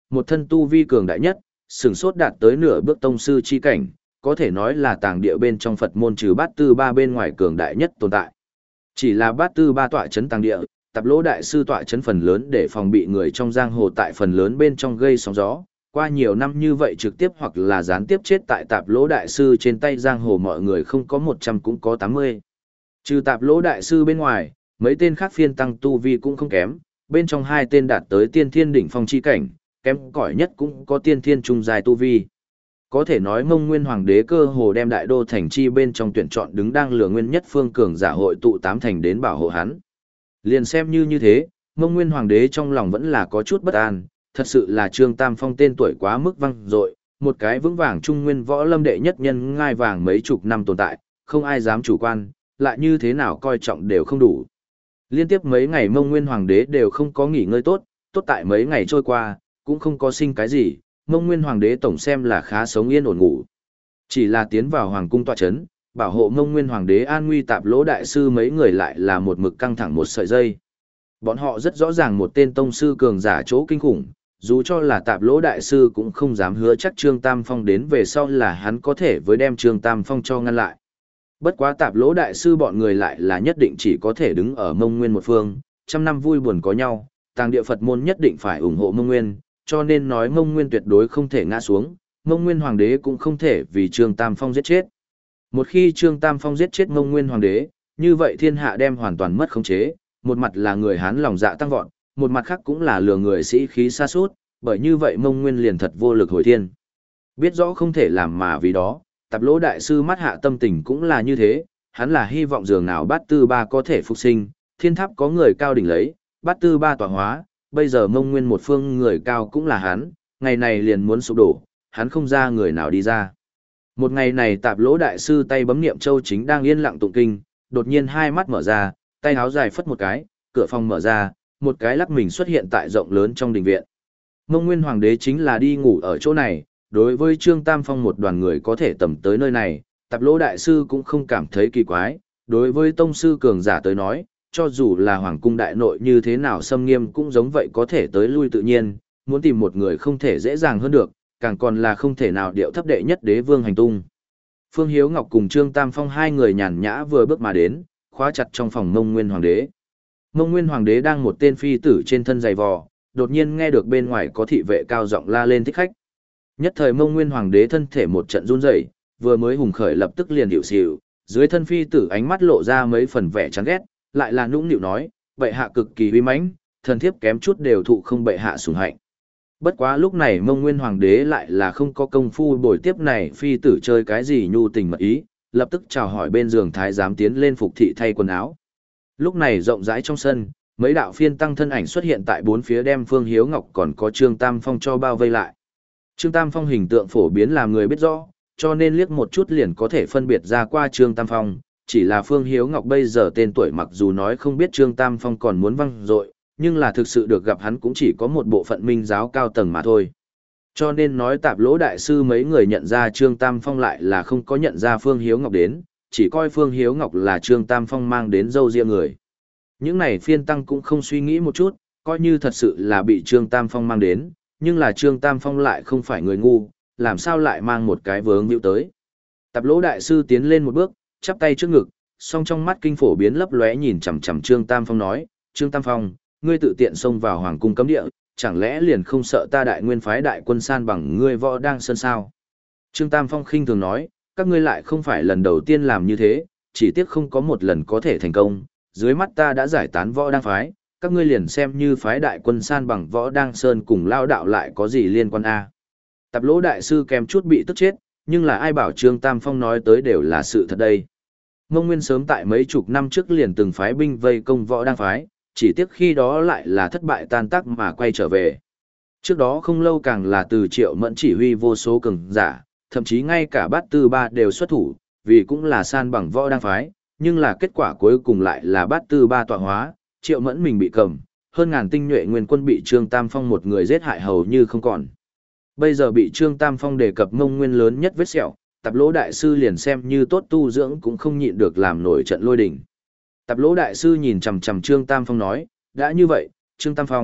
một thân tu vi cường đại nhất, sừng sốt đạt tới nửa bước tông sư chi cảnh, có thể nói là tàng địa bên trong Phật môn trừ bát tư ba bên ngoài cường đại nhất tồn tại. Chỉ là bát tư ba tọa chấn tàng địa, Tạp Lỗ đại sư tọa chấn phần lớn để phòng bị người trong giang hồ tại phần lớn bên trong gây sóng gió. Qua nhiều năm như vậy trực tiếp hoặc là gián tiếp chết tại Tạp Lỗ đại sư trên tay giang hồ mọi người không có một trăm cũng có tám mươi. Trừ Tạp Lỗ đại sư bên ngoài, mấy tên khác phiên tăng tu vi cũng không kém, bên trong hai tên đạt tới tiên thiên đỉnh phong chi cảnh, kém cỏi nhất cũng có tiên thiên trung dài tu vi. Có thể nói Mông Nguyên Hoàng đế cơ hồ đem đại đô thành chi bên trong tuyển chọn đứng đang lừa nguyên nhất phương cường giả hội tụ tám thành đến bảo hộ hắn. Liền xem như như thế, Mông Nguyên Hoàng đế trong lòng vẫn là có chút bất an, thật sự là Trương Tam Phong tên tuổi quá mức vang dội, một cái vững vàng trung nguyên võ lâm đệ nhất nhân ngai vàng mấy chục năm tồn tại, không ai dám chủ quan, lại như thế nào coi trọng đều không đủ. Liên tiếp mấy ngày Mông Nguyên Hoàng đế đều không có nghỉ ngơi tốt, tốt tại mấy ngày trôi qua, cũng không có sinh cái gì, Mông Nguyên Hoàng đế tổng xem là khá sống yên ổn ngủ. Chỉ là tiến vào hoàng cung tọa chấn, bảo hộ Mông Nguyên Hoàng đế an nguy Tạp Lỗ đại sư mấy người lại là một mực căng thẳng một sợi dây. Bọn họ rất rõ ràng một tên tông sư cường giả chỗ kinh khủng, dù cho là Tạp Lỗ đại sư cũng không dám hứa chắc Trương Tam Phong đến về sau là hắn có thể với đem Trương Tam Phong cho ngăn lại. Bất quá Tạp Lỗ đại sư bọn người lại là nhất định chỉ có thể đứng ở Mông Nguyên một phương, trăm năm vui buồn có nhau, tàng địa Phật môn nhất định phải ủng hộ Mông Nguyên, cho nên nói Mông Nguyên tuyệt đối không thể ngã xuống, Mông Nguyên Hoàng đế cũng không thể vì Trương Tam Phong giết chết. Một khi Trương Tam Phong giết chết Mông Nguyên Hoàng đế, như vậy thiên hạ đem hoàn toàn mất khống chế, một mặt là người Hán lòng dạ tăng vọt, một mặt khác cũng là lừa người sĩ khí sa sút, bởi như vậy Mông Nguyên liền thật vô lực hồi thiên. Biết rõ không thể làm mà vì đó, Tạp Lỗ đại sư mắt hạ tâm tình cũng là như thế, hắn là hy vọng dường nào bát tư ba có thể phục sinh, thiên tháp có người cao đỉnh lấy, bát tư ba tọa hóa, bây giờ Mông Nguyên một phương người cao cũng là hắn, ngày này liền muốn sụp đổ, hắn không ra người nào đi ra. Một ngày này Tạp Lỗ đại sư tay bấm niệm châu chính đang yên lặng tụng kinh, đột nhiên hai mắt mở ra, tay áo dài phất một cái, cửa phòng mở ra, một cái lắc mình xuất hiện tại rộng lớn trong đình viện. Mông Nguyên Hoàng đế chính là đi ngủ ở chỗ này, đối với Trương Tam Phong một đoàn người có thể tầm tới nơi này, Tạp Lỗ đại sư cũng không cảm thấy kỳ quái, đối với tông sư cường giả tới nói, cho dù là hoàng cung đại nội như thế nào xâm nghiêm cũng giống vậy có thể tới lui tự nhiên, muốn tìm một người không thể dễ dàng hơn được, càng còn là không thể nào điệu thấp đệ nhất đế vương hành tung. Phương Hiếu Ngọc cùng Trương Tam Phong hai người nhàn nhã vừa bước mà đến, khóa chặt trong phòng Mông Nguyên Hoàng đế. Mông Nguyên Hoàng đế đang một tên phi tử trên thân giày vò, đột nhiên nghe được bên ngoài có thị vệ cao giọng la lên thích khách. Nhất thời Mông Nguyên Hoàng đế thân thể một trận run rẩy, vừa mới hùng khởi lập tức liền điệu xỉu, dưới thân phi tử ánh mắt lộ ra mấy phần vẻ chán ghét, lại là nũng nịu nói, bệ hạ cực kỳ uy mãnh, thần thiếp kém chút đều thụ không bệ hạ sủng hạnh. Bất quá lúc này Mông Nguyên Hoàng đế lại là không có công phu bồi tiếp này phi tử chơi cái gì nhu tình mật ý, lập tức chào hỏi bên giường thái giám tiến lên phục thị thay quần áo. Lúc này rộng rãi trong sân, mấy đạo phiên tăng thân ảnh xuất hiện tại bốn phía đem Phương Hiếu Ngọc còn có Trương Tam Phong cho bao vây lại. Trương Tam Phong hình tượng phổ biến làm người biết rõ, cho nên liếc một chút liền có thể phân biệt ra qua Trương Tam Phong, chỉ là Phương Hiếu Ngọc bây giờ tên tuổi mặc dù nói không biết Trương Tam Phong còn muốn văng dội, nhưng là thực sự được gặp hắn cũng chỉ có một bộ phận minh giáo cao tầng mà thôi. Cho nên nói Tạp Lỗ đại sư mấy người nhận ra Trương Tam Phong lại là không có nhận ra Phương Hiếu Ngọc đến, chỉ coi Phương Hiếu Ngọc là Trương Tam Phong mang đến dâu riêng người. Những này phiên tăng cũng không suy nghĩ một chút, coi như thật sự là bị Trương Tam Phong mang đến, nhưng là Trương Tam Phong lại không phải người ngu, làm sao lại mang một cái vướng víu tới. Tạp Lỗ đại sư tiến lên một bước, chắp tay trước ngực, song trong mắt kinh phổ biến lấp lóe nhìn chằm chằm Trương Tam Phong nói, Trương Tam Phong, ngươi tự tiện xông vào hoàng cung cấm địa, chẳng lẽ liền không sợ ta đại nguyên phái đại quân san bằng ngươi võ đang sơn sao? Trương Tam Phong khinh thường nói, các ngươi lại không phải lần đầu tiên làm như thế, chỉ tiếc không có một lần có thể thành công, dưới mắt ta đã giải tán võ đang phái, các ngươi liền xem như phái đại quân san bằng võ đang sơn cùng lao đạo lại có gì liên quan a? Tạp Lỗ đại sư kèm chút bị tức chết, nhưng là ai bảo Trương Tam Phong nói tới đều là sự thật đây. Mông Nguyên sớm tại mấy chục năm trước liền từng phái binh vây công võ đang phái, chỉ tiếc khi đó lại là thất bại tan tác mà quay trở về. Trước đó không lâu càng là từ Triệu Mẫn chỉ huy vô số cường giả, thậm chí ngay cả bát tư ba đều xuất thủ, vì cũng là san bằng võ đang phái, nhưng là kết quả cuối cùng lại là bát tư ba tọa hóa, Triệu Mẫn mình bị cầm, hơn ngàn tinh nhuệ nguyên quân bị Trương Tam Phong một người giết hại hầu như không còn. Bây giờ bị Trương Tam Phong đề cập Mông Nguyên lớn nhất vết sẹo, Tạp Lỗ đại sư liền xem như tốt tu dưỡng cũng không nhịn được làm nổi trận lôi đình. Tạp Lỗ đại sư nhìn chằm chằm Trương Tam Phong nói, đã như vậy, Trương Tam Phong,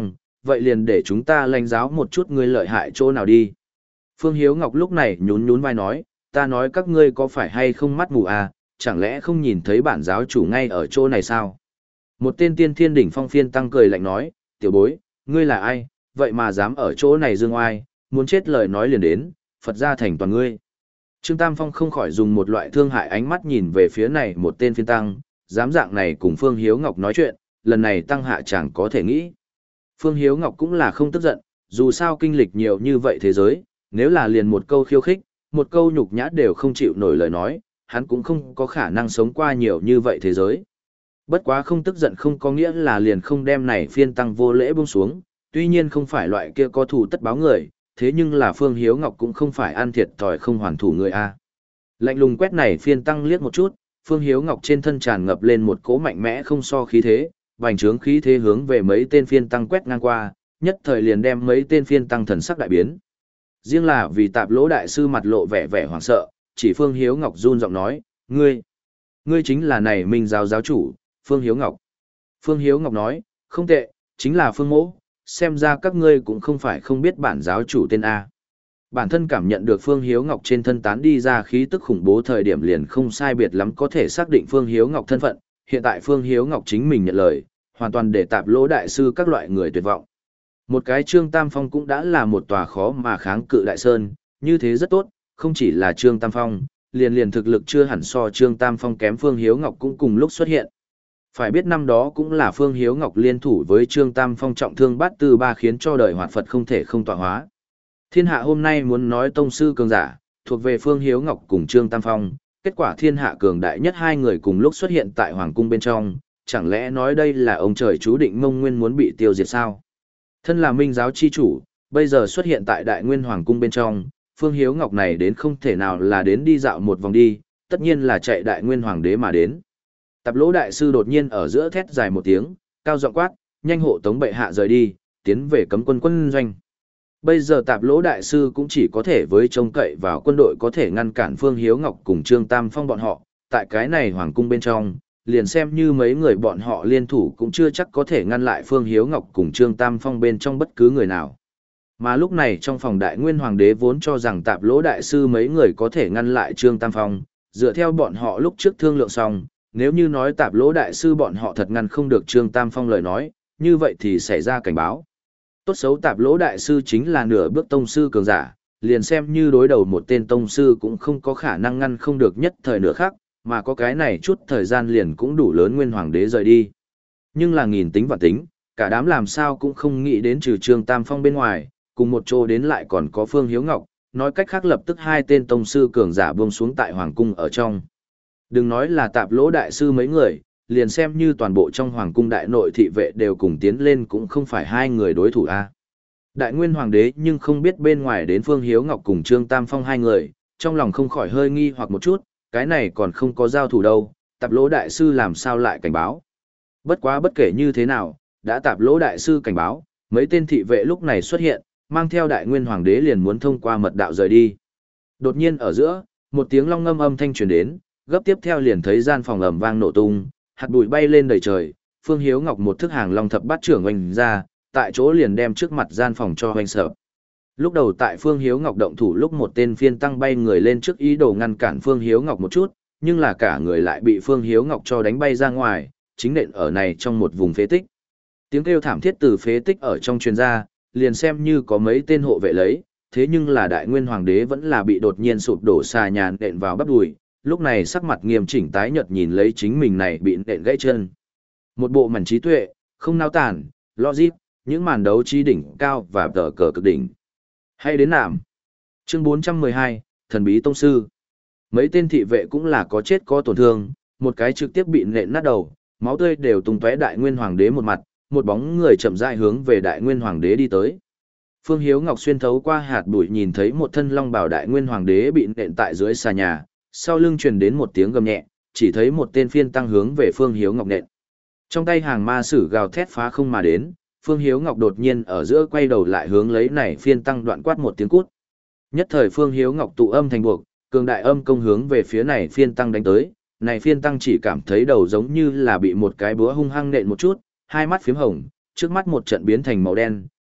vậy liền để chúng ta lãnh giáo một chút ngươi lợi hại chỗ nào đi. Phương Hiếu Ngọc lúc này nhún nhún vai nói, ta nói các ngươi có phải hay không mắt mù à, chẳng lẽ không nhìn thấy bản giáo chủ ngay ở chỗ này sao? Một tên tiên thiên đỉnh phong phiên tăng cười lạnh nói, tiểu bối, ngươi là ai, vậy mà dám ở chỗ này dương oai, muốn chết lời nói liền đến, Phật gia thành toàn ngươi. Trương Tam Phong không khỏi dùng một loại thương hại ánh mắt nhìn về phía này một tên phiên tăng, dám dạng này cùng Phương Hiếu Ngọc nói chuyện, lần này tăng hạ chẳng có thể nghĩ. Phương Hiếu Ngọc cũng là không tức giận, dù sao kinh lịch nhiều như vậy thế giới, nếu là liền một câu khiêu khích, một câu nhục nhã đều không chịu nổi lời nói, hắn cũng không có khả năng sống qua nhiều như vậy thế giới. Bất quá không tức giận không có nghĩa là liền không đem này phiên tăng vô lễ buông xuống, tuy nhiên không phải loại kia có thù tất báo người, thế nhưng là Phương Hiếu Ngọc cũng không phải ăn thiệt thòi không hoàn thủ người a. Lạnh lùng quét này phiên tăng liếc một chút, Phương Hiếu Ngọc trên thân tràn ngập lên một cỗ mạnh mẽ không so khí thế, bành trướng khí thế hướng về mấy tên phiên tăng quét ngang qua, nhất thời liền đem mấy tên phiên tăng thần sắc đại biến. Riêng là vì Tạp Lỗ đại sư mặt lộ vẻ vẻ hoảng sợ, chỉ Phương Hiếu Ngọc run giọng nói, ngươi, ngươi chính là này Minh giáo giáo chủ, Phương Hiếu Ngọc. Phương Hiếu Ngọc nói, không tệ, chính là Phương Mỗ, xem ra các ngươi cũng không phải không biết bản giáo chủ tên A. Bản thân cảm nhận được Phương Hiếu Ngọc trên thân tán đi ra khí tức khủng bố thời điểm liền không sai biệt lắm có thể xác định Phương Hiếu Ngọc thân phận, hiện tại Phương Hiếu Ngọc chính mình nhận lời, hoàn toàn để Tạp Lỗ đại sư các loại người tuyệt vọng. Một cái Trương Tam Phong cũng đã là một tòa khó mà kháng cự đại sơn, như thế rất tốt, không chỉ là Trương Tam Phong, liền liền thực lực chưa hẳn so Trương Tam Phong kém Phương Hiếu Ngọc cũng cùng lúc xuất hiện. Phải biết năm đó cũng là Phương Hiếu Ngọc liên thủ với Trương Tam Phong trọng thương bát tư ba khiến cho đời hoạt Phật không thể không tọa hóa. Thiên hạ hôm nay muốn nói tông sư cường giả, thuộc về Phương Hiếu Ngọc cùng Trương Tam Phong, kết quả thiên hạ cường đại nhất hai người cùng lúc xuất hiện tại Hoàng cung bên trong, chẳng lẽ nói đây là ông trời chú định Mông Nguyên muốn bị tiêu diệt sao? Thân là Minh giáo chi chủ, bây giờ xuất hiện tại Đại Nguyên Hoàng cung bên trong, Phương Hiếu Ngọc này đến không thể nào là đến đi dạo một vòng đi, tất nhiên là chạy Đại Nguyên Hoàng đế mà đến. Tạp Lỗ đại sư đột nhiên ở giữa thét dài một tiếng, cao giọng quát, nhanh hộ tống bệ hạ rời đi, tiến về cấm quân quân doanh. Bây giờ Tạp Lỗ đại sư cũng chỉ có thể với trông cậy vào quân đội có thể ngăn cản Phương Hiếu Ngọc cùng Trương Tam Phong bọn họ, tại cái này hoàng cung bên trong, liền xem như mấy người bọn họ liên thủ cũng chưa chắc có thể ngăn lại Phương Hiếu Ngọc cùng Trương Tam Phong bên trong bất cứ người nào. Mà lúc này trong phòng Đại Nguyên Hoàng đế vốn cho rằng Tạp Lỗ đại sư mấy người có thể ngăn lại Trương Tam Phong, dựa theo bọn họ lúc trước thương lượng xong, nếu như nói Tạp Lỗ đại sư bọn họ thật ngăn không được Trương Tam Phong lời nói, như vậy thì xảy ra cảnh báo. Tốt xấu Tạp Lỗ đại sư chính là nửa bước tông sư cường giả, liền xem như đối đầu một tên tông sư cũng không có khả năng ngăn không được nhất thời nửa khác, mà có cái này chút thời gian liền cũng đủ lớn Nguyên Hoàng đế rời đi. Nhưng là nghìn tính và tính, cả đám làm sao cũng không nghĩ đến trừ Trương Tam Phong bên ngoài, cùng một chỗ đến lại còn có Phương Hiếu Ngọc, nói cách khác lập tức hai tên tông sư cường giả buông xuống tại hoàng cung ở trong. Đừng nói là Tạp Lỗ đại sư mấy người, liền xem như toàn bộ trong hoàng cung đại nội thị vệ đều cùng tiến lên cũng không phải hai người đối thủ a. Đại Nguyên Hoàng đế nhưng không biết bên ngoài đến Phương Hiếu Ngọc cùng Trương Tam Phong hai người, trong lòng không khỏi hơi nghi hoặc một chút, cái này còn không có giao thủ đâu, Tạp Lỗ đại sư làm sao lại cảnh báo. Bất quá bất kể như thế nào, đã Tạp Lỗ đại sư cảnh báo, mấy tên thị vệ lúc này xuất hiện, mang theo Đại Nguyên Hoàng đế liền muốn thông qua mật đạo rời đi. Đột nhiên ở giữa, một tiếng long ngâm âm thanh truyền đến, gấp tiếp theo liền thấy gian phòng ầm vang nổ tung, hạt bụi bay lên đầy trời, Phương Hiếu Ngọc một thức hàng long thập bát trưởng oanh ra, tại chỗ liền đem trước mặt gian phòng cho hoành sợ. Lúc đầu tại Phương Hiếu Ngọc động thủ lúc một tên phiên tăng bay người lên trước ý đồ ngăn cản Phương Hiếu Ngọc một chút, nhưng là cả người lại bị Phương Hiếu Ngọc cho đánh bay ra ngoài, chính nện ở này trong một vùng phế tích. Tiếng kêu thảm thiết từ phế tích ở trong truyền ra, liền xem như có mấy tên hộ vệ lấy, thế nhưng là Đại Nguyên Hoàng đế vẫn là bị đột nhiên sụp đổ xà nhà nện vào bắp đùi, lúc này sắc mặt nghiêm chỉnh tái nhợt nhìn lấy chính mình này bị nện gãy chân. Một bộ mảnh trí tuệ, không nao tản, logic, những màn đấu trí đỉnh cao và tờ cờ cực đỉnh. Hay đến nạm. Chương bốn trăm mười hai, Thần bí tông sư. Mấy tên thị vệ cũng là có chết có tổn thương, một cái trực tiếp bị nện nát đầu, máu tươi đều tung tóe Đại Nguyên Hoàng đế một mặt, một bóng người chậm rãi hướng về Đại Nguyên Hoàng đế đi tới. Phương Hiếu Ngọc xuyên thấu qua hạt bụi nhìn thấy một thân long bào Đại Nguyên Hoàng đế bị nện tại dưới xà nhà, sau lưng truyền đến một tiếng gầm nhẹ, chỉ thấy một tên phiên tăng hướng về Phương Hiếu Ngọc nện. Trong tay hàng ma sử gào thét phá không mà đến, Phương Hiếu Ngọc đột nhiên ở giữa quay đầu lại hướng lấy này phiên tăng đoạn quát một tiếng cút. Nhất thời Phương Hiếu Ngọc tụ âm thành buộc, cường đại âm công hướng về phía này phiên tăng đánh tới, này phiên tăng chỉ cảm thấy đầu giống như là bị một cái búa hung hăng nện một chút, hai mắt phím hồng, trước mắt một trận biến thành màu đen,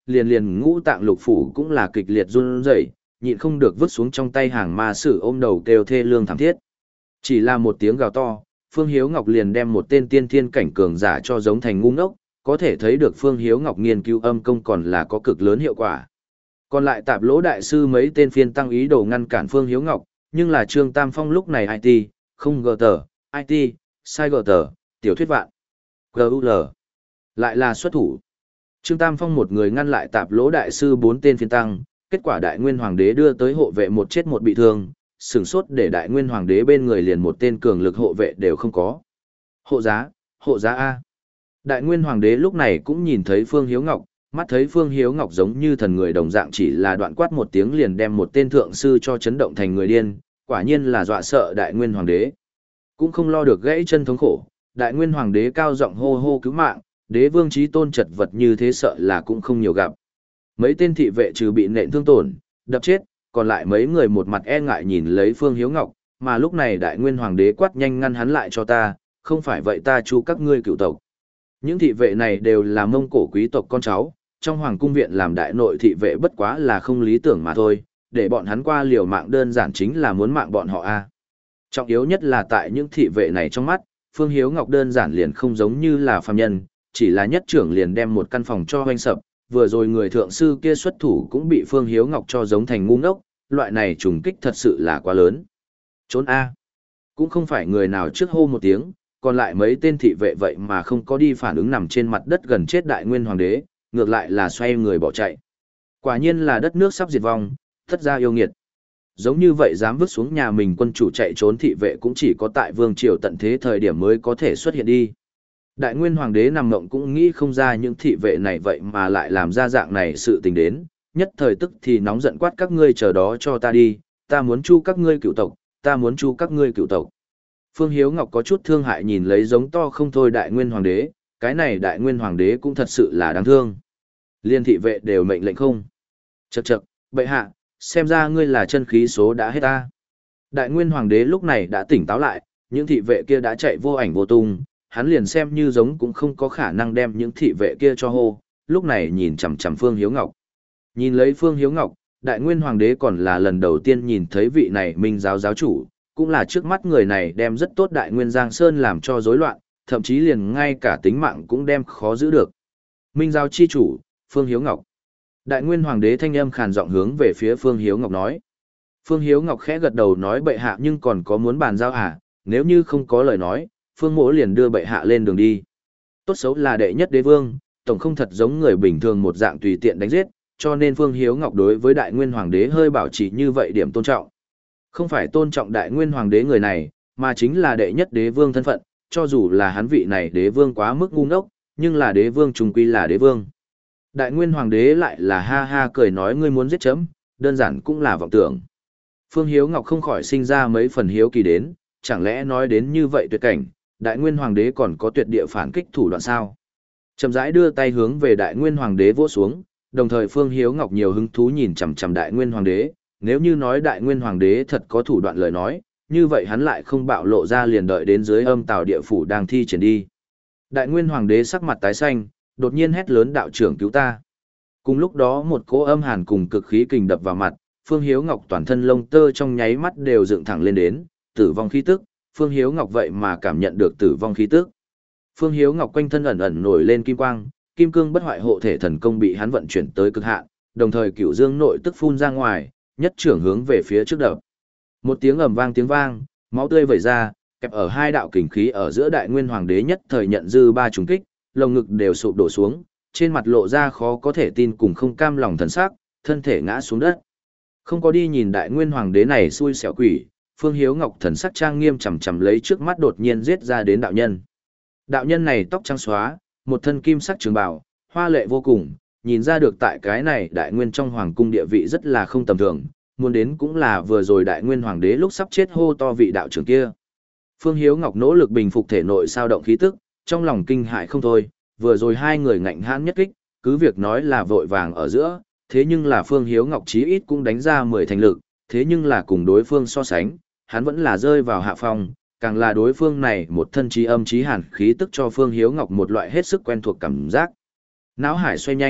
liền liền ngũ tạng lục phủ cũng là kịch liệt run rẩy, nhịn không được vứt xuống trong tay hàng ma sử ôm đầu kêu thê lương thảm thiết. Chỉ là một tiếng gào to, Phương Hiếu Ngọc liền đem một tên tiên thiên cảnh cường giả cho giống thành ngu ngốc, có thể thấy được Phương Hiếu Ngọc nghiên cứu âm công còn là có cực lớn hiệu quả. Còn lại tạp lỗ đại sư mấy tên phiên tăng ý đồ ngăn cản Phương Hiếu Ngọc, nhưng là Trương Tam Phong lúc này i tê, không gờ tờ, i tê, sai gờ tờ, tiểu thuyết vạn, giê u lờ, lại là xuất thủ. Trương Tam Phong một người ngăn lại tạp lỗ đại sư bốn tên phiên tăng, kết quả đại nguyên hoàng đế đưa tới hộ vệ một chết một bị thương, sửng sốt để đại nguyên hoàng đế bên người liền một tên cường lực hộ vệ đều không có. Hộ giá, hộ giá A. Đại nguyên hoàng đế lúc này cũng nhìn thấy Phương Hiếu Ngọc, mắt thấy Phương Hiếu Ngọc giống như thần người đồng dạng chỉ là đoạn quát một tiếng liền đem một tên thượng sư cho chấn động thành người điên, quả nhiên là dọa sợ đại nguyên hoàng đế. Cũng không lo được gãy chân thống khổ, đại nguyên hoàng đế cao giọng hô hô cứu mạng, đế vương chí tôn chật vật như thế sợ là cũng không nhiều gặp. Mấy tên thị vệ trừ bị nện thương tổn, đập chết, còn lại mấy người một mặt e ngại nhìn lấy Phương Hiếu Ngọc, mà lúc này đại nguyên hoàng đế quát nhanh ngăn hắn lại cho ta, không phải vậy ta chu các ngươi cựu tộc. Những thị vệ này đều là Mông Cổ quý tộc con cháu, trong hoàng cung viện làm đại nội thị vệ bất quá là không lý tưởng mà thôi, để bọn hắn qua liều mạng đơn giản chính là muốn mạng bọn họ a. Trọng yếu nhất là tại những thị vệ này trong mắt, Phương Hiếu Ngọc đơn giản liền không giống như là phàm nhân, chỉ là nhất trưởng liền đem một căn phòng cho hoanh sập, vừa rồi người thượng sư kia xuất thủ cũng bị Phương Hiếu Ngọc cho giống thành ngu ngốc, loại này trùng kích thật sự là quá lớn. Trốn A. Cũng không phải người nào trước hô một tiếng, còn lại mấy tên thị vệ vậy mà không có đi phản ứng nằm trên mặt đất gần chết đại nguyên hoàng đế, ngược lại là xoay người bỏ chạy. Quả nhiên là đất nước sắp diệt vong, thất gia yêu nghiệt. Giống như vậy dám vứt xuống nhà mình quân chủ chạy trốn thị vệ cũng chỉ có tại vương triều tận thế thời điểm mới có thể xuất hiện đi. Đại nguyên hoàng đế nằm mộng cũng nghĩ không ra những thị vệ này vậy mà lại làm ra dạng này sự tình đến, nhất thời tức thì nóng giận quát các ngươi chờ đó cho ta đi, ta muốn chu các ngươi cựu tộc, ta muốn chu các ngươi cựu tộc. Phương Hiếu Ngọc có chút thương hại nhìn lấy giống to không thôi đại nguyên hoàng đế, cái này đại nguyên hoàng đế cũng thật sự là đáng thương. Liên thị vệ đều mệnh lệnh không. Chậc chậc, bệ hạ, xem ra ngươi là chân khí số đã hết ta. Đại nguyên hoàng đế lúc này đã tỉnh táo lại, những thị vệ kia đã chạy vô ảnh vô tung, hắn liền xem như giống cũng không có khả năng đem những thị vệ kia cho hô, lúc này nhìn chằm chằm Phương Hiếu Ngọc. Nhìn lấy Phương Hiếu Ngọc, đại nguyên hoàng đế còn là lần đầu tiên nhìn thấy vị này minh giáo giáo chủ, cũng là trước mắt người này đem rất tốt đại nguyên Giang Sơn làm cho rối loạn, thậm chí liền ngay cả tính mạng cũng đem khó giữ được. Minh giáo chi chủ, Phương Hiếu Ngọc. Đại nguyên hoàng đế thanh âm khàn giọng hướng về phía Phương Hiếu Ngọc nói. Phương Hiếu Ngọc khẽ gật đầu nói bệ hạ nhưng còn có muốn bàn giao à, nếu như không có lời nói, Phương mỗ liền đưa bệ hạ lên đường đi. Tốt xấu là đệ nhất đế vương, tổng không thật giống người bình thường một dạng tùy tiện đánh giết, cho nên Phương Hiếu Ngọc đối với đại nguyên hoàng đế hơi bảo trì như vậy điểm tôn trọng. Không phải tôn trọng đại nguyên hoàng đế người này, mà chính là đệ nhất đế vương thân phận, cho dù là hắn vị này đế vương quá mức ngu ngốc, nhưng là đế vương trùng quy là đế vương. Đại nguyên hoàng đế lại là ha ha cười nói ngươi muốn giết chấm, đơn giản cũng là vọng tưởng. Phương Hiếu Ngọc không khỏi sinh ra mấy phần hiếu kỳ đến, chẳng lẽ nói đến như vậy tuyệt cảnh, đại nguyên hoàng đế còn có tuyệt địa phản kích thủ đoạn sao? Chậm rãi đưa tay hướng về đại nguyên hoàng đế vỗ xuống, đồng thời Phương Hiếu Ngọc nhiều hứng thú nhìn chằm chằm đại nguyên hoàng đế, nếu như nói đại nguyên hoàng đế thật có thủ đoạn lời nói, như vậy hắn lại không bạo lộ ra liền đợi đến dưới âm tào địa phủ đang thi triển đi. Đại nguyên hoàng đế sắc mặt tái xanh, đột nhiên hét lớn đạo trưởng cứu ta. Cùng lúc đó một cỗ âm hàn cùng cực khí kình đập vào mặt, Phương Hiếu Ngọc toàn thân lông tơ trong nháy mắt đều dựng thẳng lên đến, tử vong khí tức, Phương Hiếu Ngọc vậy mà cảm nhận được tử vong khí tức. Phương Hiếu Ngọc quanh thân ẩn ẩn nổi lên kim quang, kim cương bất hoại hộ thể thần công bị hắn vận chuyển tới cực hạn, đồng thời cửu dương nội tức phun ra ngoài, nhất trưởng hướng về phía trước đập. Một tiếng ầm vang tiếng vang, máu tươi vẩy ra, kẹp ở hai đạo kình khí ở giữa đại nguyên hoàng đế nhất thời nhận dư ba trùng kích, lồng ngực đều sụp đổ xuống, trên mặt lộ ra khó có thể tin cùng không cam lòng thần sắc, thân thể ngã xuống đất. Không có đi nhìn đại nguyên hoàng đế này xui xẻo quỷ, Phương Hiếu Ngọc thần sắc trang nghiêm chằm chằm lấy trước mắt đột nhiên giết ra đến đạo nhân. Đạo nhân này tóc trắng xóa, một thân kim sắc trường bào, hoa lệ vô cùng, nhìn ra được tại cái này đại nguyên trong hoàng cung địa vị rất là không tầm thường, muốn đến cũng là vừa rồi đại nguyên hoàng đế lúc sắp chết hô to vị đạo trưởng kia. Phương Hiếu Ngọc nỗ lực bình phục thể nội sao động khí tức, trong lòng kinh hại không thôi, vừa rồi hai người ngạnh hãn nhất kích, cứ việc nói là vội vàng ở giữa, thế nhưng là Phương Hiếu Ngọc chí ít cũng đánh ra mười thành lực, thế nhưng là cùng đối phương so sánh, hắn vẫn là rơi vào hạ phong, càng là đối phương này một thân trí âm trí hàn khí tức cho Phương Hiếu Ngọc một loại hết sức quen thuộc cảm giác. Náo hải xoay nhanh,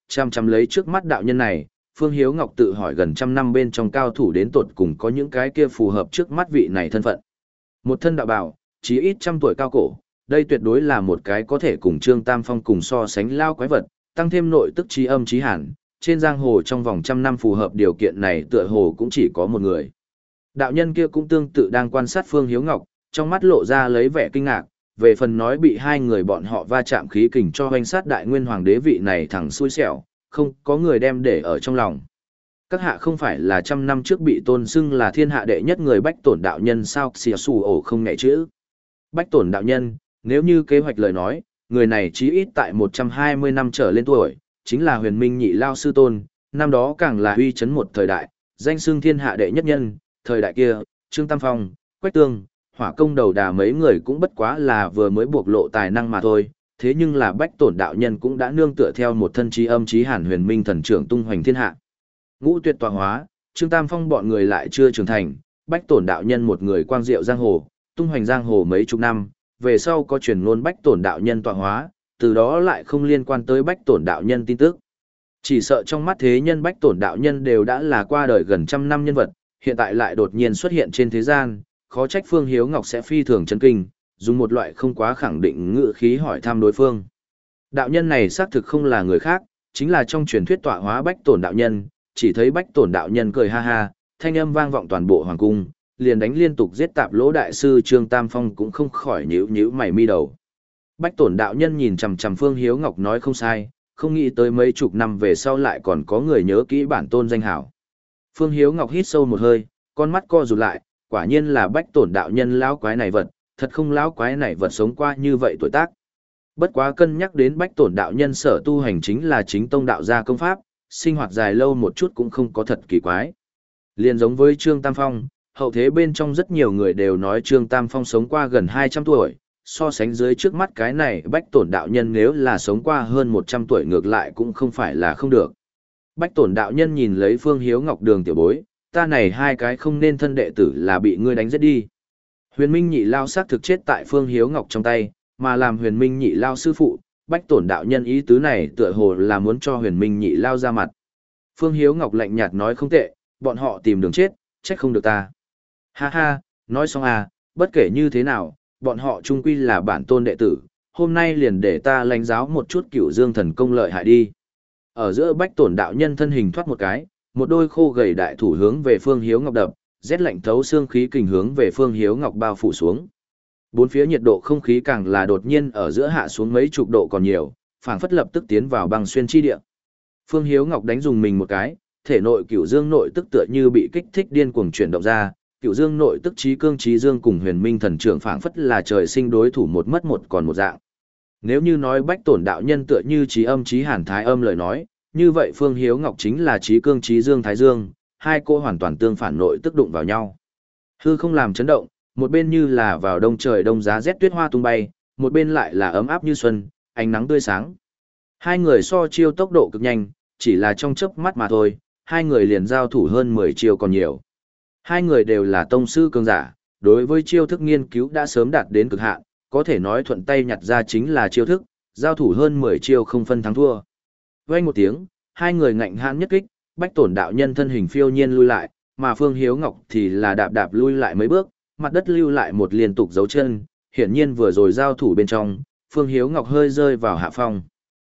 chăm chăm lấy trước mắt đạo nhân này, Phương Hiếu Ngọc tự hỏi gần trăm năm bên trong cao thủ đến tột cùng có những cái kia phù hợp trước mắt vị này thân phận. Một thân đạo bào, chí ít trăm tuổi cao cổ, đây tuyệt đối là một cái có thể cùng Trương Tam Phong cùng so sánh lao quái vật, tăng thêm nội tức trí âm trí hàn, trên giang hồ trong vòng trăm năm phù hợp điều kiện này tựa hồ cũng chỉ có một người. Đạo nhân kia cũng tương tự đang quan sát Phương Hiếu Ngọc, trong mắt lộ ra lấy vẻ kinh ngạc, về phần nói bị hai người bọn họ va chạm khí kình cho hoành sát đại nguyên hoàng đế vị này thẳng xui xẻo, không có người đem để ở trong lòng. Các hạ không phải là trăm năm trước bị tôn xưng là thiên hạ đệ nhất người Bách Tổn đạo nhân sao? Xìa xù ổ không nhẹ chữ. Bách Tổn đạo nhân, nếu như kế hoạch lời nói, người này chí ít tại một trăm hai mươi năm trở lên tuổi, chính là huyền minh nhị lao sư tôn, năm đó càng là uy chấn một thời đại, danh xưng thiên hạ đệ nhất nhân, thời đại kia, Trương Tam Phong, Quách Tương, Hỏa Công đầu đà mấy người cũng bất quá là vừa mới bộc lộ tài năng mà thôi, thế nhưng là Bách Tổn đạo nhân cũng đã nương tựa theo một thân trí âm trí hàn huyền minh thần trưởng tung hoành thiên hạ. Ngũ tuyệt tọa hóa, Trương Tam Phong bọn người lại chưa trưởng thành, Bách Tổn đạo nhân một người quang diệu giang hồ, tung hoành giang hồ mấy chục năm, về sau có truyền ngôn Bách Tổn đạo nhân tọa hóa, từ đó lại không liên quan tới Bách Tổn đạo nhân tin tức. Chỉ sợ trong mắt thế nhân Bách Tổn đạo nhân đều đã là qua đời gần trăm năm nhân vật, hiện tại lại đột nhiên xuất hiện trên thế gian, khó trách Phương Hiếu Ngọc sẽ phi thường chấn kinh, dùng một loại không quá khẳng định ngữ khí hỏi thăm đối phương. Đạo nhân này xác thực không là người khác, chính là trong truyền thuyết tọa hóa Bách Tổn đạo nhân, chỉ thấy Bách Tổn đạo nhân cười ha ha, thanh âm vang vọng toàn bộ hoàng cung, liền đánh liên tục giết tạp lỗ đại sư Trương Tam Phong cũng không khỏi nhíu nhíu mày mi đầu. Bách Tổn đạo nhân nhìn chằm chằm Phương Hiếu Ngọc nói không sai, không nghĩ tới mấy chục năm về sau lại còn có người nhớ kỹ bản tôn danh hảo. Phương Hiếu Ngọc hít sâu một hơi, con mắt co rụt lại, quả nhiên là Bách Tổn đạo nhân lão quái này vật, thật không lão quái này vật sống qua như vậy tuổi tác. Bất quá cân nhắc đến Bách Tổn đạo nhân sở tu hành chính là chính tông đạo gia công pháp, sinh hoạt dài lâu một chút cũng không có thật kỳ quái. Liên giống với Trương Tam Phong, hậu thế bên trong rất nhiều người đều nói Trương Tam Phong sống qua gần hai trăm tuổi, so sánh dưới trước mắt cái này Bách Tổn đạo nhân nếu là sống qua hơn một trăm tuổi ngược lại cũng không phải là không được. Bách Tổn đạo nhân nhìn lấy Phương Hiếu Ngọc đường tiểu bối, ta này hai cái không nên thân đệ tử là bị ngươi đánh giết đi. Huyền Minh nhị lao xác thực chết tại Phương Hiếu Ngọc trong tay, mà làm Huyền Minh nhị lao sư phụ, Bách Tổn đạo nhân ý tứ này tựa hồ là muốn cho Huyền Minh nhị lao ra mặt. Phương Hiếu Ngọc lạnh nhạt nói không tệ, bọn họ tìm đường chết, trách không được ta. Ha ha, nói xong à, bất kể như thế nào, bọn họ chung quy là bản tôn đệ tử, hôm nay liền để ta lãnh giáo một chút Cửu Dương thần công lợi hại đi. Ở giữa Bách Tổn đạo nhân thân hình thoát một cái, một đôi khô gầy đại thủ hướng về Phương Hiếu Ngọc đập, rét lạnh thấu xương khí kình hướng về Phương Hiếu Ngọc bao phủ xuống. Bốn phía nhiệt độ không khí càng là đột nhiên ở giữa hạ xuống mấy chục độ còn nhiều, phảng phất lập tức tiến vào băng xuyên chi địa. Phương Hiếu Ngọc đánh dùng mình một cái, thể nội Cửu Dương nội tức tựa như bị kích thích điên cuồng chuyển động ra, Cửu Dương nội tức trí cương trí dương cùng Huyền Minh thần trưởng phảng phất là trời sinh đối thủ một mất một còn một dạng. Nếu như nói Bách Tổn đạo nhân tựa như trí âm trí hàn thái âm lời nói, như vậy Phương Hiếu Ngọc chính là trí cương trí dương thái dương, hai cô hoàn toàn tương phản nội tức đụng vào nhau. Hư không làm chấn động, một bên như là vào đông trời đông giá rét tuyết hoa tung bay, một bên lại là ấm áp như xuân, ánh nắng tươi sáng. Hai người so chiêu tốc độ cực nhanh, chỉ là trong chớp mắt mà thôi, hai người liền giao thủ hơn mười chiêu còn nhiều. Hai người đều là tông sư cường giả, đối với chiêu thức nghiên cứu đã sớm đạt đến cực hạn, có thể nói thuận tay nhặt ra chính là chiêu thức, giao thủ hơn mười chiêu không phân thắng thua. Vang một tiếng, hai người ngạnh hãn nhất kích, Bách Tổn đạo nhân thân hình phiêu nhiên lui lại, mà Phương Hiếu Ngọc thì là đạp đạp lui lại mấy bước, mặt đất lưu lại một liên tục dấu chân, hiển nhiên vừa rồi giao thủ bên trong, Phương Hiếu Ngọc hơi rơi vào hạ phong.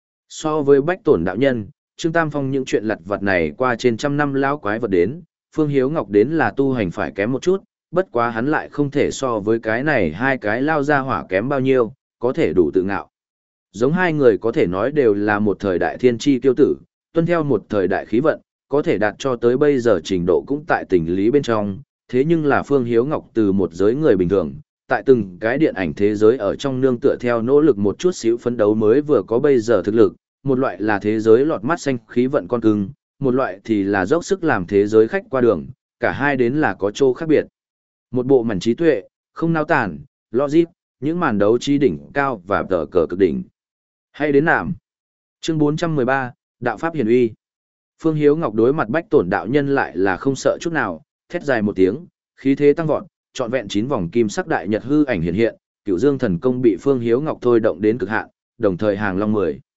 So với Bách Tổn đạo nhân, Trương Tam Phong những chuyện lặt vặt này qua trên trăm năm lão quái vật đến, Phương Hiếu Ngọc đến là tu hành phải kém một chút, bất quá hắn lại không thể so với cái này hai cái lao ra hỏa kém bao nhiêu, có thể đủ tự ngạo. Giống hai người có thể nói đều là một thời đại thiên tri tiêu tử, tuân theo một thời đại khí vận, có thể đạt cho tới bây giờ trình độ cũng tại tình lý bên trong, thế nhưng là Phương Hiếu Ngọc từ một giới người bình thường, tại từng cái điện ảnh thế giới ở trong nương tựa theo nỗ lực một chút xíu phấn đấu mới vừa có bây giờ thực lực, một loại là thế giới lọt mắt xanh khí vận con cưng, một loại thì là dốc sức làm thế giới khách qua đường, cả hai đến là có chỗ khác biệt. Một bộ mảnh trí tuệ, không nao tản, logic, những màn đấu trí đỉnh cao và tờ cờ cực đỉnh. Hay đến nạm. Chương bốn trăm mười ba, Đạo Pháp Hiển Uy. Phương Hiếu Ngọc đối mặt Bách Tổn đạo nhân lại là không sợ chút nào, thét dài một tiếng, khí thế tăng vọt, trọn vẹn chín vòng kim sắc đại nhật hư ảnh hiện hiện, Cửu Dương thần công bị Phương Hiếu Ngọc thôi động đến cực hạn, đồng thời hàng long mười.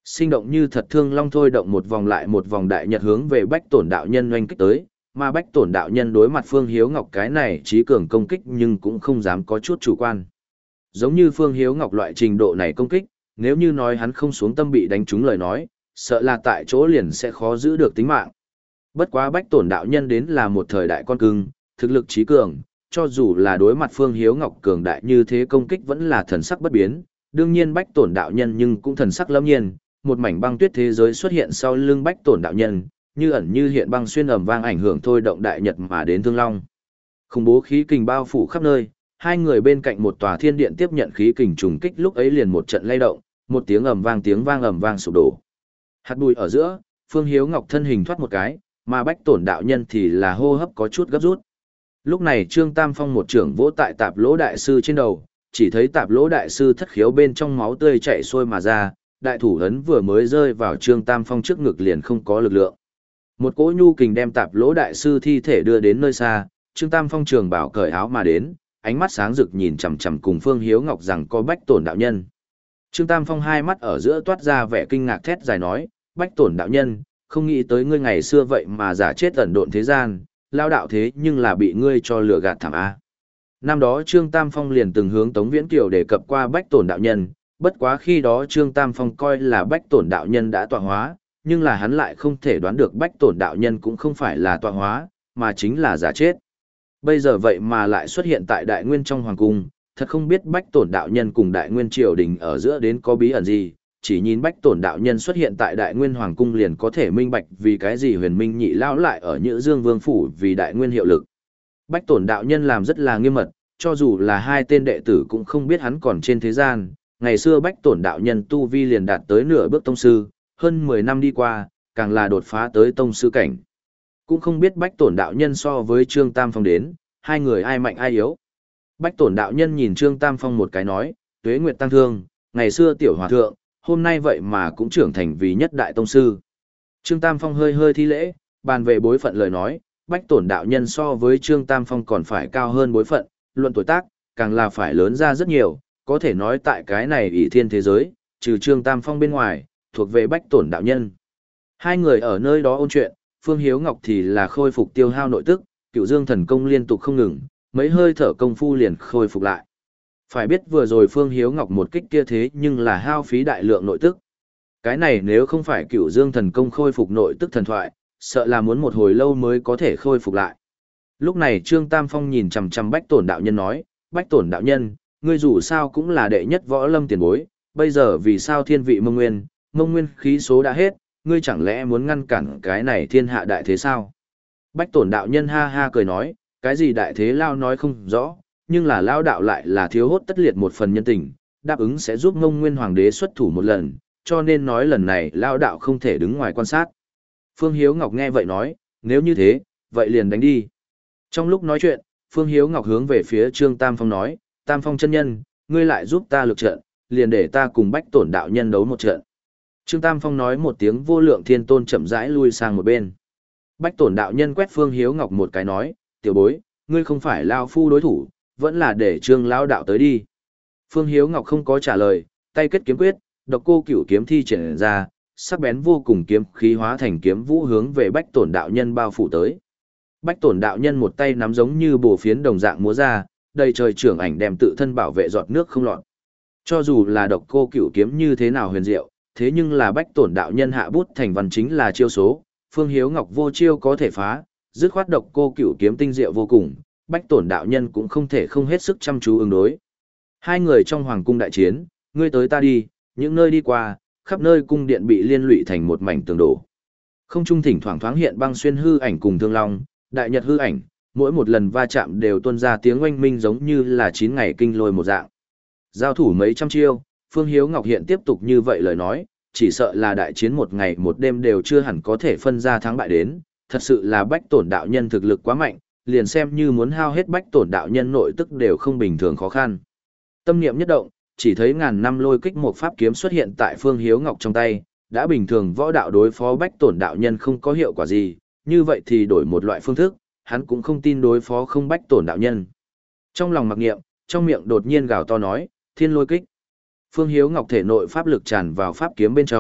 Sinh động như thật thương long thôi động một vòng lại một vòng đại nhật hướng về Bách Tổn đạo nhân oanh kích tới, mà Bách Tổn đạo nhân đối mặt Phương Hiếu Ngọc cái này trí cường công kích nhưng cũng không dám có chút chủ quan. Giống như Phương Hiếu Ngọc loại trình độ này công kích, nếu như nói hắn không xuống tâm bị đánh trúng lời nói, sợ là tại chỗ liền sẽ khó giữ được tính mạng. Bất quá Bách Tổn đạo nhân đến là một thời đại con cưng, thực lực trí cường, cho dù là đối mặt Phương Hiếu Ngọc cường đại như thế công kích vẫn là thần sắc bất biến, đương nhiên Bách Tổn đạo nhân nhưng cũng thần sắc lâm nhiên, một mảnh băng tuyết thế giới xuất hiện sau lưng Bách Tổn đạo nhân, như ẩn như hiện băng xuyên ầm vang ảnh hưởng thôi động đại nhật mà đến Thương Long. Khủng bố khí kình bao phủ khắp nơi, hai người bên cạnh một tòa thiên điện tiếp nhận khí kình trùng kích lúc ấy liền một trận lay động, một tiếng ầm vang tiếng vang ầm vang sụp đổ. Hạt bụi ở giữa, Phương Hiếu Ngọc thân hình thoát một cái, mà Bách Tổn đạo nhân thì là hô hấp có chút gấp rút. Lúc này Trương Tam Phong một trưởng vỗ tại Tạp Lỗ đại sư trên đầu, chỉ thấy Tạp Lỗ đại sư thất khiếu bên trong máu tươi chảy xuôi mà ra, đại thủ ấn vừa mới rơi vào Trương Tam Phong trước ngực liền không có lực lượng. Một cỗ nhu kình đem Tạp Lỗ đại sư thi thể đưa đến nơi xa, Trương Tam Phong trường bảo cởi áo mà đến, ánh mắt sáng rực nhìn chằm chằm cùng Phương Hiếu Ngọc rằng có Bách Tổn đạo nhân. Trương Tam Phong hai mắt ở giữa toát ra vẻ kinh ngạc thét dài nói, Bách Tổn đạo nhân, không nghĩ tới ngươi ngày xưa vậy mà giả chết ẩn độn thế gian, lao đạo thế nhưng là bị ngươi cho lừa gạt thảm a. Năm đó Trương Tam Phong liền từng hướng Tống Viễn Kiều đề cập qua Bách Tổn đạo nhân, bất quá khi đó Trương Tam Phong coi là Bách Tổn đạo nhân đã tọa hóa, nhưng là hắn lại không thể đoán được Bách Tổn đạo nhân cũng không phải là tọa hóa, mà chính là giả chết. Bây giờ vậy mà lại xuất hiện tại Đại Nguyên trong hoàng cung, thật không biết Bách Tổn đạo nhân cùng Đại Nguyên triều đình ở giữa đến có bí ẩn gì, chỉ nhìn Bách Tổn đạo nhân xuất hiện tại Đại Nguyên hoàng cung liền có thể minh bạch vì cái gì Huyền Minh Nhị lão lại ở Nhữ Dương Vương phủ vì Đại Nguyên hiệu lực. Bách Tổn đạo nhân làm rất là nghiêm mật, cho dù là hai tên đệ tử cũng không biết hắn còn trên thế gian. Ngày xưa Bách Tổn đạo nhân tu vi liền đạt tới nửa bước tông sư, hơn mười năm đi qua, càng là đột phá tới tông sư cảnh. Cũng không biết Bách Tổn đạo nhân so với Trương Tam Phong đến, hai người ai mạnh ai yếu. Bách Tổn đạo nhân nhìn Trương Tam Phong một cái nói, tuế nguyệt tăng thương, ngày xưa tiểu hòa thượng, hôm nay vậy mà cũng trưởng thành vì nhất đại tông sư. Trương Tam Phong hơi hơi thi lễ, bàn về bối phận lời nói, Bách Tổn đạo nhân so với Trương Tam Phong còn phải cao hơn bối phận, luận tuổi tác, càng là phải lớn ra rất nhiều, có thể nói tại cái này ỷ thiên thế giới, trừ Trương Tam Phong bên ngoài, thuộc về Bách Tổn đạo nhân. Hai người ở nơi đó ôn chuyện, Phương Hiếu Ngọc thì là khôi phục tiêu hao nội tức, Cựu Dương thần công liên tục không ngừng, mấy hơi thở công phu liền khôi phục lại. Phải biết vừa rồi Phương Hiếu Ngọc một kích kia thế nhưng là hao phí đại lượng nội tức. Cái này nếu không phải Cựu Dương thần công khôi phục nội tức thần thoại, sợ là muốn một hồi lâu mới có thể khôi phục lại. Lúc này Trương Tam Phong nhìn chằm chằm Bách Tổn đạo nhân nói, Bách Tổn đạo nhân, ngươi dù sao cũng là đệ nhất võ lâm tiền bối, bây giờ vì sao thiên vị mông nguyên, mông nguyên khí số đã hết, ngươi chẳng lẽ muốn ngăn cản cái này thiên hạ đại thế sao? Bách Tổn đạo nhân ha ha cười nói, cái gì đại thế lao nói không rõ, nhưng là lao đạo lại là thiếu hốt tất liệt một phần nhân tình, đáp ứng sẽ giúp mông nguyên hoàng đế xuất thủ một lần, cho nên nói lần này lao đạo không thể đứng ngoài quan sát. Phương Hiếu Ngọc nghe vậy nói, nếu như thế, vậy liền đánh đi. Trong lúc nói chuyện, Phương Hiếu Ngọc hướng về phía Trương Tam Phong nói, Tam Phong chân nhân, ngươi lại giúp ta lực trận, liền để ta cùng Bách Tổn đạo nhân đấu một trận. Trương Tam Phong nói một tiếng vô lượng thiên tôn chậm rãi lui sang một bên. Bách Tổn đạo nhân quét Phương Hiếu Ngọc một cái nói, tiểu bối, ngươi không phải lao phu đối thủ, vẫn là để Trương lão đạo tới đi. Phương Hiếu Ngọc không có trả lời, tay kết kiếm quyết, độc cô cửu kiếm thi triển ra, sắc bén vô cùng kiếm khí hóa thành kiếm vũ hướng về Bách Tổn đạo nhân bao phủ tới. Bách Tổn đạo nhân một tay nắm giống như bổ phiến đồng dạng múa ra, đầy trời trưởng ảnh đem tự thân bảo vệ giọt nước không lọt. Cho dù là độc cô cửu kiếm như thế nào huyền diệu, thế nhưng là Bách Tổn đạo nhân hạ bút thành văn chính là chiêu số, Phương Hiếu Ngọc vô chiêu có thể phá, dứt khoát độc cô cửu kiếm tinh diệu vô cùng, Bách Tổn đạo nhân cũng không thể không hết sức chăm chú ứng đối. Hai người trong hoàng cung đại chiến, ngươi tới ta đi, những nơi đi qua, khắp nơi cung điện bị liên lụy thành một mảnh tường đổ. Không trung thỉnh thoảng thoáng hiện băng xuyên hư ảnh cùng thương long, đại nhật hư ảnh, mỗi một lần va chạm đều tuôn ra tiếng oanh minh giống như là chín ngày kinh lôi một dạng. Giao thủ mấy trăm chiêu, Phương Hiếu Ngọc hiện tiếp tục như vậy lời nói, chỉ sợ là đại chiến một ngày một đêm đều chưa hẳn có thể phân ra thắng bại đến, thật sự là Bách Tổn đạo nhân thực lực quá mạnh, liền xem như muốn hao hết Bách Tổn đạo nhân nội tức đều không bình thường khó khăn. Tâm niệm nhất động, chỉ thấy ngàn năm lôi kích một pháp kiếm xuất hiện tại Phương Hiếu Ngọc trong tay, đã bình thường võ đạo đối phó Bách Tổn đạo nhân không có hiệu quả gì, như vậy thì đổi một loại phương thức, hắn cũng không tin đối phó không Bách Tổn đạo nhân. Trong lòng mặc niệm, trong miệng đột nhiên gào to nói, thiên lôi kích. Phương Hiếu Ngọc thể nội pháp lực tràn vào pháp kiếm bên trong,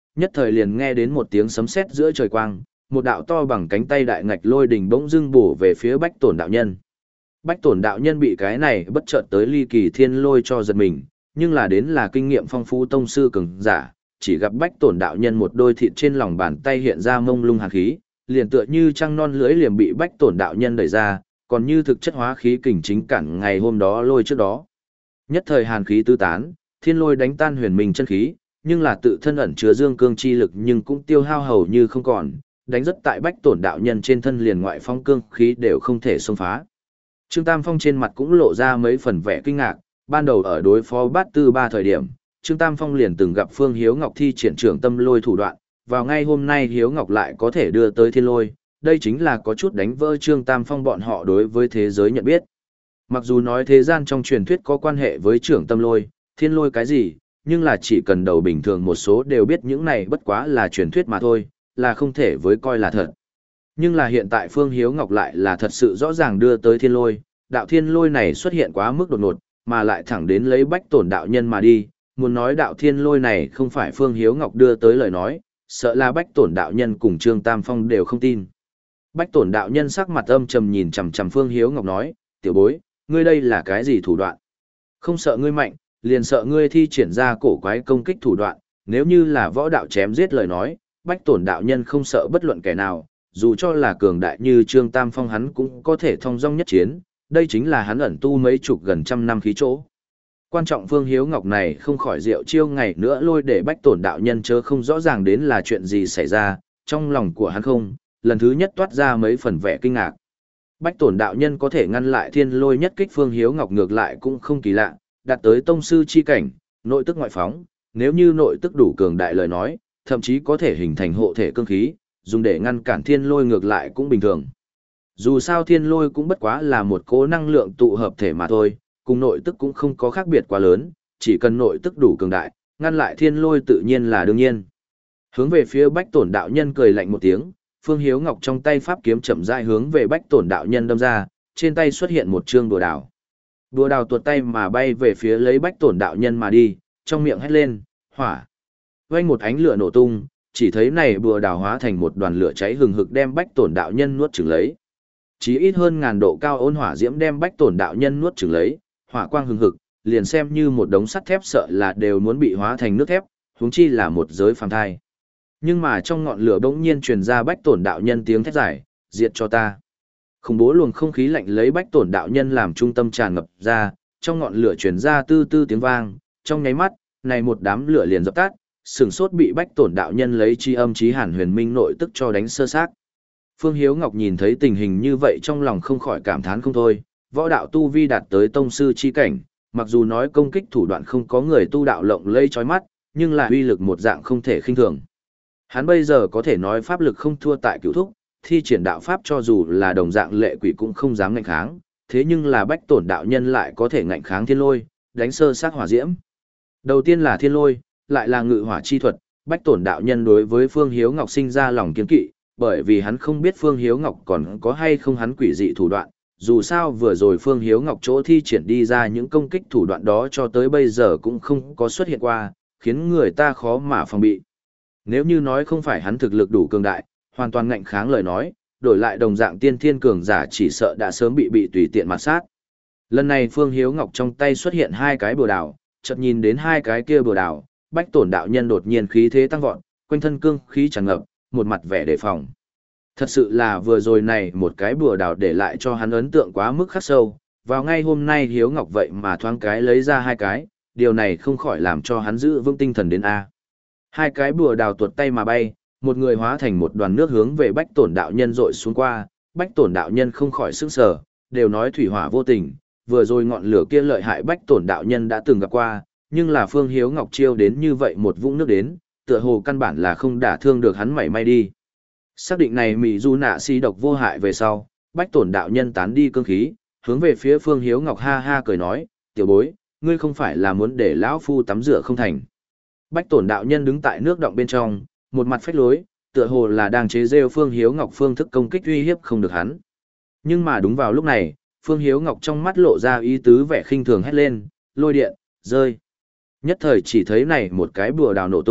nhất thời liền nghe đến một tiếng sấm sét giữa trời quang, một đạo to bằng cánh tay đại ngạch lôi đình bỗng dưng bổ về phía Bách Tổn đạo nhân. Bách Tổn đạo nhân bị cái này bất chợt tới ly kỳ thiên lôi cho giật mình, nhưng là đến là kinh nghiệm phong phú tông sư cường giả, chỉ gặp Bách Tổn đạo nhân một đôi thịt trên lòng bàn tay hiện ra mông lung hàn khí, liền tựa như trăng non lưỡi liềm bị Bách Tổn đạo nhân đẩy ra, còn như thực chất hóa khí kình chính cản ngày hôm đó lôi trước đó. Nhất thời hàn khí tứ tán, thiên lôi đánh tan huyền minh chân khí, nhưng là tự thân ẩn chứa dương cương chi lực nhưng cũng tiêu hao hầu như không còn, đánh rất tại Bách Tổn đạo nhân trên thân liền ngoại phong cương khí đều không thể xông phá. Trương Tam Phong trên mặt cũng lộ ra mấy phần vẻ kinh ngạc, ban đầu ở đối phó Bát Tư Ba thời điểm, Trương Tam Phong liền từng gặp Phương Hiếu Ngọc thi triển trưởng tâm lôi thủ đoạn, vào ngay hôm nay Hiếu Ngọc lại có thể đưa tới thiên lôi, đây chính là có chút đánh vỡ Trương Tam Phong bọn họ đối với thế giới nhận biết. Mặc dù nói thế gian trong truyền thuyết có quan hệ với trưởng tâm lôi, thiên lôi cái gì, nhưng là chỉ cần đầu bình thường một số đều biết những này bất quá là truyền thuyết mà thôi, là không thể với coi là thật. Nhưng là hiện tại Phương Hiếu Ngọc lại là thật sự rõ ràng đưa tới thiên lôi, đạo thiên lôi này xuất hiện quá mức đột ngột, mà lại thẳng đến lấy Bách Tổn đạo nhân mà đi, muốn nói đạo thiên lôi này không phải Phương Hiếu Ngọc đưa tới lời nói, sợ là Bách Tổn đạo nhân cùng Trương Tam Phong đều không tin. Bách Tổn đạo nhân sắc mặt âm trầm nhìn chằm chằm Phương Hiếu Ngọc nói, tiểu bối, ngươi đây là cái gì thủ đoạn? Không sợ ngươi mạnh, liền sợ ngươi thi triển ra cổ quái công kích thủ đoạn, nếu như là võ đạo chém giết lời nói, Bách Tổn đạo nhân không sợ bất luận kẻ nào, dù cho là cường đại như Trương Tam Phong hắn cũng có thể thông dong nhất chiến, đây chính là hắn ẩn tu mấy chục gần trăm năm khí chỗ. Quan trọng Phương Hiếu Ngọc này không khỏi rượu chiêu ngày nữa lôi để Bách Tổn đạo nhân chớ không rõ ràng đến là chuyện gì xảy ra, trong lòng của hắn không, lần thứ nhất toát ra mấy phần vẻ kinh ngạc. Bách Tổn đạo nhân có thể ngăn lại thiên lôi nhất kích Phương Hiếu Ngọc ngược lại cũng không kỳ lạ, đạt tới tông sư chi cảnh, nội tức ngoại phóng, nếu như nội tức đủ cường đại lời nói, thậm chí có thể hình thành hộ thể cương khí, dùng để ngăn cản thiên lôi ngược lại cũng bình thường. Dù sao thiên lôi cũng bất quá là một cỗ năng lượng tụ hợp thể mà thôi, cùng nội tức cũng không có khác biệt quá lớn, chỉ cần nội tức đủ cường đại, ngăn lại thiên lôi tự nhiên là đương nhiên. Hướng về phía Bách Tổn đạo nhân cười lạnh một tiếng, Phương Hiếu Ngọc trong tay pháp kiếm chậm rãi hướng về Bách Tổn đạo nhân đâm ra, trên tay xuất hiện một trương đùa đào. Đùa đào tuột tay mà bay về phía lấy Bách Tổn đạo nhân mà đi, trong miệng hét lên, hỏa. Vang một ánh lửa nổ tung, chỉ thấy này đùa đào hóa thành một đoàn lửa cháy hừng hực đem Bách Tổn đạo nhân nuốt chửng lấy. Chỉ ít hơn ngàn độ cao ôn hỏa diễm đem Bách Tổn đạo nhân nuốt chửng lấy, hỏa quang hừng hực, liền xem như một đống sắt thép sợ là đều muốn bị hóa thành nước thép, huống chi là một giới phàm thai. Nhưng mà trong ngọn lửa bỗng nhiên truyền ra Bách Tổn đạo nhân tiếng thét giải, diệt cho ta. Khủng bố luồng không khí lạnh lấy Bách Tổn đạo nhân làm trung tâm tràn ngập ra, trong ngọn lửa truyền ra tư tư tiếng vang, trong nháy mắt, này một đám lửa liền dập tắt, sừng sốt bị Bách Tổn đạo nhân lấy chi âm chí hàn huyền minh nội tức cho đánh sơ xác. Phương Hiếu Ngọc nhìn thấy tình hình như vậy trong lòng không khỏi cảm thán không thôi, võ đạo tu vi đạt tới tông sư chi cảnh, mặc dù nói công kích thủ đoạn không có người tu đạo lộng lẫy chói mắt, nhưng là uy lực một dạng không thể khinh thường. Hắn bây giờ có thể nói pháp lực không thua tại Cửu Thúc, thi triển đạo pháp cho dù là đồng dạng lệ quỷ cũng không dám ngạnh kháng, thế nhưng là Bách Tổn đạo nhân lại có thể ngạnh kháng thiên lôi, đánh sơ xác hỏa diễm. Đầu tiên là thiên lôi, lại là ngự hỏa chi thuật, Bách Tổn đạo nhân đối với Phương Hiếu Ngọc sinh ra lòng kiêng kỵ, bởi vì hắn không biết Phương Hiếu Ngọc còn có hay không hắn quỷ dị thủ đoạn, dù sao vừa rồi Phương Hiếu Ngọc chỗ thi triển đi ra những công kích thủ đoạn đó cho tới bây giờ cũng không có xuất hiện qua, khiến người ta khó mà phòng bị. Nếu như nói không phải hắn thực lực đủ cường đại, hoàn toàn ngạnh kháng lời nói, đổi lại đồng dạng tiên thiên cường giả chỉ sợ đã sớm bị bị tùy tiện mạt sát. Lần này Phương Hiếu Ngọc trong tay xuất hiện hai cái bùa đào, chợt nhìn đến hai cái kia bùa đào, Bách Tổn đạo nhân đột nhiên khí thế tăng vọt, quanh thân cương khí tràn ngập, một mặt vẻ đề phòng. Thật sự là vừa rồi này một cái bùa đào để lại cho hắn ấn tượng quá mức khắc sâu, vào ngay hôm nay Hiếu Ngọc vậy mà thoáng cái lấy ra hai cái, điều này không khỏi làm cho hắn giữ vững tinh thần đến A. Hai cái bùa đào tuột tay mà bay, một người hóa thành một đoàn nước hướng về Bách Tổn đạo nhân rội xuống qua, Bách Tổn đạo nhân không khỏi sững sờ, đều nói thủy hỏa vô tình, vừa rồi ngọn lửa kia lợi hại Bách Tổn đạo nhân đã từng gặp qua, nhưng là Phương Hiếu Ngọc chiêu đến như vậy một vũng nước đến, tựa hồ căn bản là không đả thương được hắn mảy may đi. Xác định này mị du nạ si độc vô hại về sau, Bách Tổn đạo nhân tán đi cương khí, hướng về phía Phương Hiếu Ngọc ha ha cười nói, tiểu bối, ngươi không phải là muốn để lão phu tắm rửa không thành. Bách Tổn đạo nhân đứng tại nước động bên trong, một mặt phách lối, tựa hồ là đang chế giễu Phương Hiếu Ngọc phương thức công kích uy hiếp không được hắn. Nhưng mà đúng vào lúc này, Phương Hiếu Ngọc trong mắt lộ ra ý tứ vẻ khinh thường hét lên, lôi điện, rơi. Nhất thời chỉ thấy này một cái bùa đào nổ tung,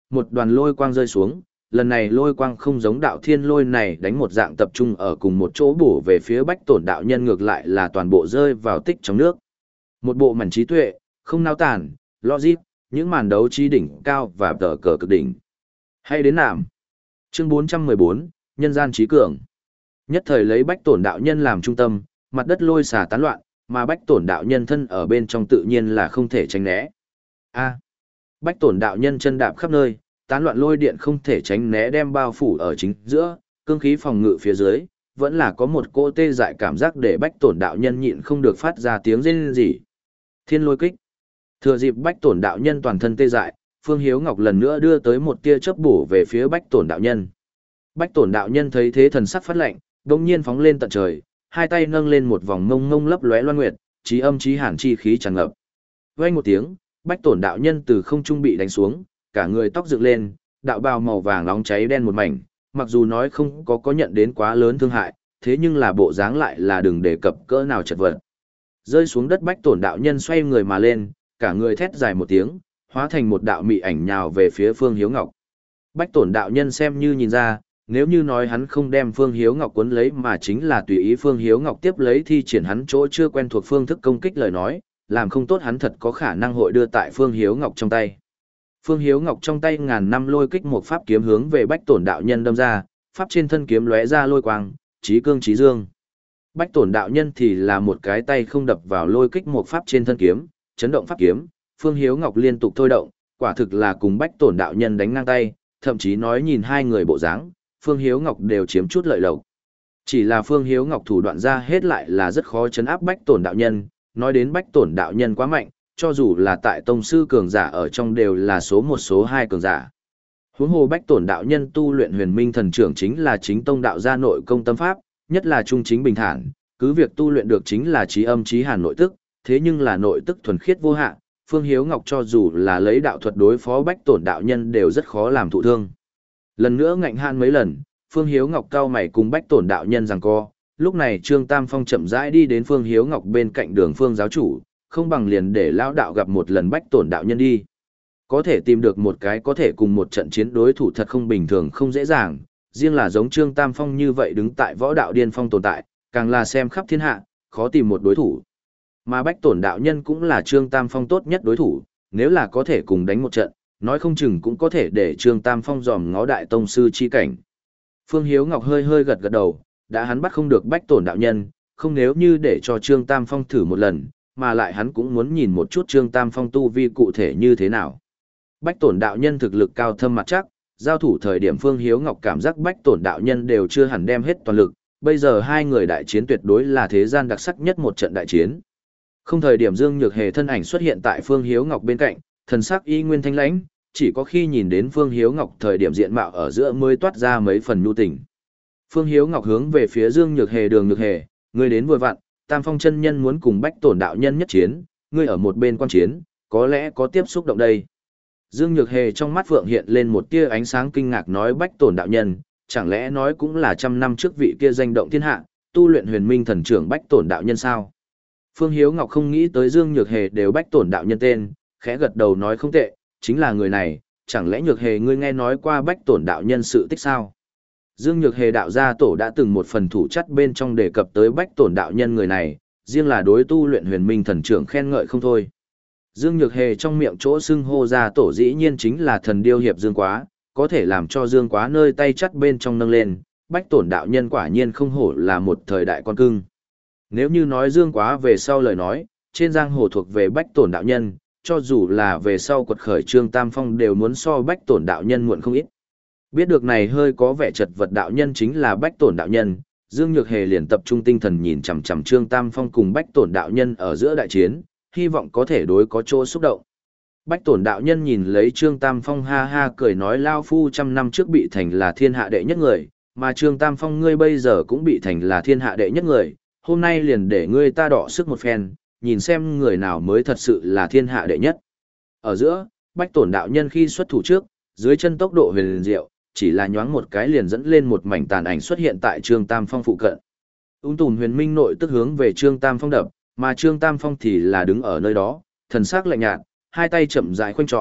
một đoàn lôi quang rơi xuống, lần này lôi quang không giống đạo thiên lôi này đánh một dạng tập trung ở cùng một chỗ bổ về phía bách tổn đạo nhân, ngược lại là toàn bộ rơi vào tích trong nước. Một bộ mảnh trí tuệ, không nao tản, logic, những màn đấu trí đỉnh cao và tờ cờ cực đỉnh. Hay đến nạm. Chương bốn trăm mười bốn, Nhân gian trí cường. Nhất thời lấy bách tổn đạo nhân làm trung tâm, mặt đất lôi xả tán loạn, mà bách tổn đạo nhân thân ở bên trong tự nhiên là không thể tránh né. A. Bách tổn đạo nhân chân đạp khắp nơi, tán loạn lôi điện không thể tránh né đem bao phủ ở chính giữa, cương khí phòng ngự phía dưới, vẫn là có một cỗ tê dại cảm giác để bách tổn đạo nhân nhịn không được phát ra tiếng rên rỉ. Thiên lôi kích. Thừa dịp bách tổn đạo nhân toàn thân tê dại, Phương Hiếu Ngọc lần nữa đưa tới một tia chớp bổ về phía bách tổn đạo nhân. Bách tổn đạo nhân thấy thế thần sắc phát lạnh, đột nhiên phóng lên tận trời, hai tay nâng lên một vòng ngông ngông lấp lóe loan nguyệt, chí âm chí hàn chi khí tràn ngập. Vang một tiếng, bách tổn đạo nhân từ không trung bị đánh xuống, cả người tóc dựng lên, đạo bào màu vàng nóng cháy đen một mảnh, mặc dù nói không có có nhận đến quá lớn thương hại, thế nhưng là bộ dáng lại là đừng đề cập cỡ nào chật vật. Rơi xuống đất bách tổn đạo nhân xoay người mà lên, cả người thét dài một tiếng, hóa thành một đạo mị ảnh nhào về phía Phương Hiếu Ngọc. Bách tổn đạo nhân xem như nhìn ra, nếu như nói hắn không đem Phương Hiếu Ngọc cuốn lấy mà chính là tùy ý Phương Hiếu Ngọc tiếp lấy thi triển hắn chỗ chưa quen thuộc phương thức công kích lời nói, làm không tốt hắn thật có khả năng hội đưa tại Phương Hiếu Ngọc trong tay. Phương Hiếu Ngọc trong tay ngàn năm lôi kích một pháp kiếm hướng về bách tổn đạo nhân đâm ra, pháp trên thân kiếm lóe ra lôi quang, chí cương chí dương. Bách tổn đạo nhân thì là một cái tay không đập vào lôi kích một pháp trên thân kiếm, chấn động pháp kiếm, Phương Hiếu Ngọc liên tục thôi động, quả thực là cùng bách tổn đạo nhân đánh ngang tay, thậm chí nói nhìn hai người bộ dáng, Phương Hiếu Ngọc đều chiếm chút lợi lộc. Chỉ là Phương Hiếu Ngọc thủ đoạn ra hết lại là rất khó chấn áp bách tổn đạo nhân, nói đến bách tổn đạo nhân quá mạnh, cho dù là tại tông sư cường giả ở trong đều là số một số hai cường giả. Huống hồ bách tổn đạo nhân tu luyện huyền minh thần trưởng chính là chính tông đạo gia nội công tâm pháp, nhất là trung chính bình thản, cứ việc tu luyện được chính là trí âm trí hàn nội tức, thế nhưng là nội tức thuần khiết vô hạn, Phương Hiếu Ngọc cho dù là lấy đạo thuật đối phó bách tổn đạo nhân đều rất khó làm thụ thương. Lần nữa ngạnh hạn mấy lần, Phương Hiếu Ngọc cao mày cùng bách tổn đạo nhân giằng co, lúc này Trương Tam Phong chậm rãi đi đến Phương Hiếu Ngọc bên cạnh đường Phương giáo chủ, không bằng liền để lão đạo gặp một lần bách tổn đạo nhân đi. Có thể tìm được một cái có thể cùng một trận chiến đối thủ thật không bình thường không dễ dàng, riêng là giống Trương Tam Phong như vậy đứng tại võ đạo điên phong tồn tại, càng là xem khắp thiên hạ, khó tìm một đối thủ. Mà bách tổn đạo nhân cũng là Trương Tam Phong tốt nhất đối thủ, nếu là có thể cùng đánh một trận, nói không chừng cũng có thể để Trương Tam Phong dòm ngó đại tông sư chi cảnh. Phương Hiếu Ngọc hơi hơi gật gật đầu, đã hắn bắt không được bách tổn đạo nhân, không nếu như để cho Trương Tam Phong thử một lần, mà lại hắn cũng muốn nhìn một chút Trương Tam Phong tu vi cụ thể như thế nào. Bách tổn đạo nhân thực lực cao thâm mặt chắc, giao thủ thời điểm Phương Hiếu Ngọc cảm giác bách tổn đạo nhân đều chưa hẳn đem hết toàn lực, bây giờ hai người đại chiến tuyệt đối là thế gian đặc sắc nhất một trận đại chiến. Không thời điểm Dương Nhược Hề thân ảnh xuất hiện tại Phương Hiếu Ngọc bên cạnh, thần sắc y nguyên thanh lãnh, chỉ có khi nhìn đến Phương Hiếu Ngọc thời điểm diện mạo ở giữa mới toát ra mấy phần nhu tình. Phương Hiếu Ngọc hướng về phía Dương Nhược Hề đường Nhược Hề, ngươi đến vừa vặn, Tam Phong chân nhân muốn cùng bách tổn đạo nhân nhất chiến, ngươi ở một bên quan chiến, có lẽ có tiếp xúc động đây. Dương Nhược Hề trong mắt Phượng hiện lên một tia ánh sáng kinh ngạc nói bách tổn đạo nhân, chẳng lẽ nói cũng là trăm năm trước vị kia danh động thiên hạ, tu luyện huyền minh thần trưởng bách tổn đạo nhân sao? Phương Hiếu Ngọc không nghĩ tới Dương Nhược Hề đều bách tổn đạo nhân tên, khẽ gật đầu nói không tệ, chính là người này, chẳng lẽ Nhược Hề ngươi nghe nói qua bách tổn đạo nhân sự tích sao? Dương Nhược Hề đạo gia tổ đã từng một phần thủ chất bên trong đề cập tới bách tổn đạo nhân người này, riêng là đối tu luyện huyền minh thần trưởng khen ngợi không thôi. Dương Nhược Hề trong miệng chỗ xưng hô gia tổ dĩ nhiên chính là thần điêu hiệp Dương Quá, có thể làm cho Dương Quá nơi tay chắt bên trong nâng lên, bách tổn đạo nhân quả nhiên không hổ là một thời đại con cưng. Nếu như nói Dương Quá về sau lời nói, trên giang hồ thuộc về bách tổn đạo nhân, cho dù là về sau quật khởi Trương Tam Phong đều muốn so bách tổn đạo nhân muộn không ít. Biết được này hơi có vẻ chật vật đạo nhân chính là bách tổn đạo nhân, Dương Nhược Hề liền tập trung tinh thần nhìn chằm chằm Trương Tam Phong cùng bách tổn đạo nhân ở giữa đại chiến, hy vọng có thể đối có chỗ xúc động. Bách tổn đạo nhân nhìn lấy Trương Tam Phong ha ha cười nói lao phu trăm năm trước bị thành là thiên hạ đệ nhất người, mà Trương Tam Phong ngươi bây giờ cũng bị thành là thiên hạ đệ nhất người, hôm nay liền để ngươi ta đọ sức một phen, nhìn xem người nào mới thật sự là thiên hạ đệ nhất. Ở giữa, bách tổn đạo nhân khi xuất thủ trước, dưới chân tốc độ huyền diệu, chỉ là nhoáng một cái liền dẫn lên một mảnh tàn ảnh xuất hiện tại Trương Tam Phong phụ cận. Ung tùn huyền minh nội tức hướng về Trương Tam Phong đập, mà Trương Tam Phong thì là đứng ở nơi đó, thần sắc lạnh nhạt, hai tay chậm rãi khoanh tròn,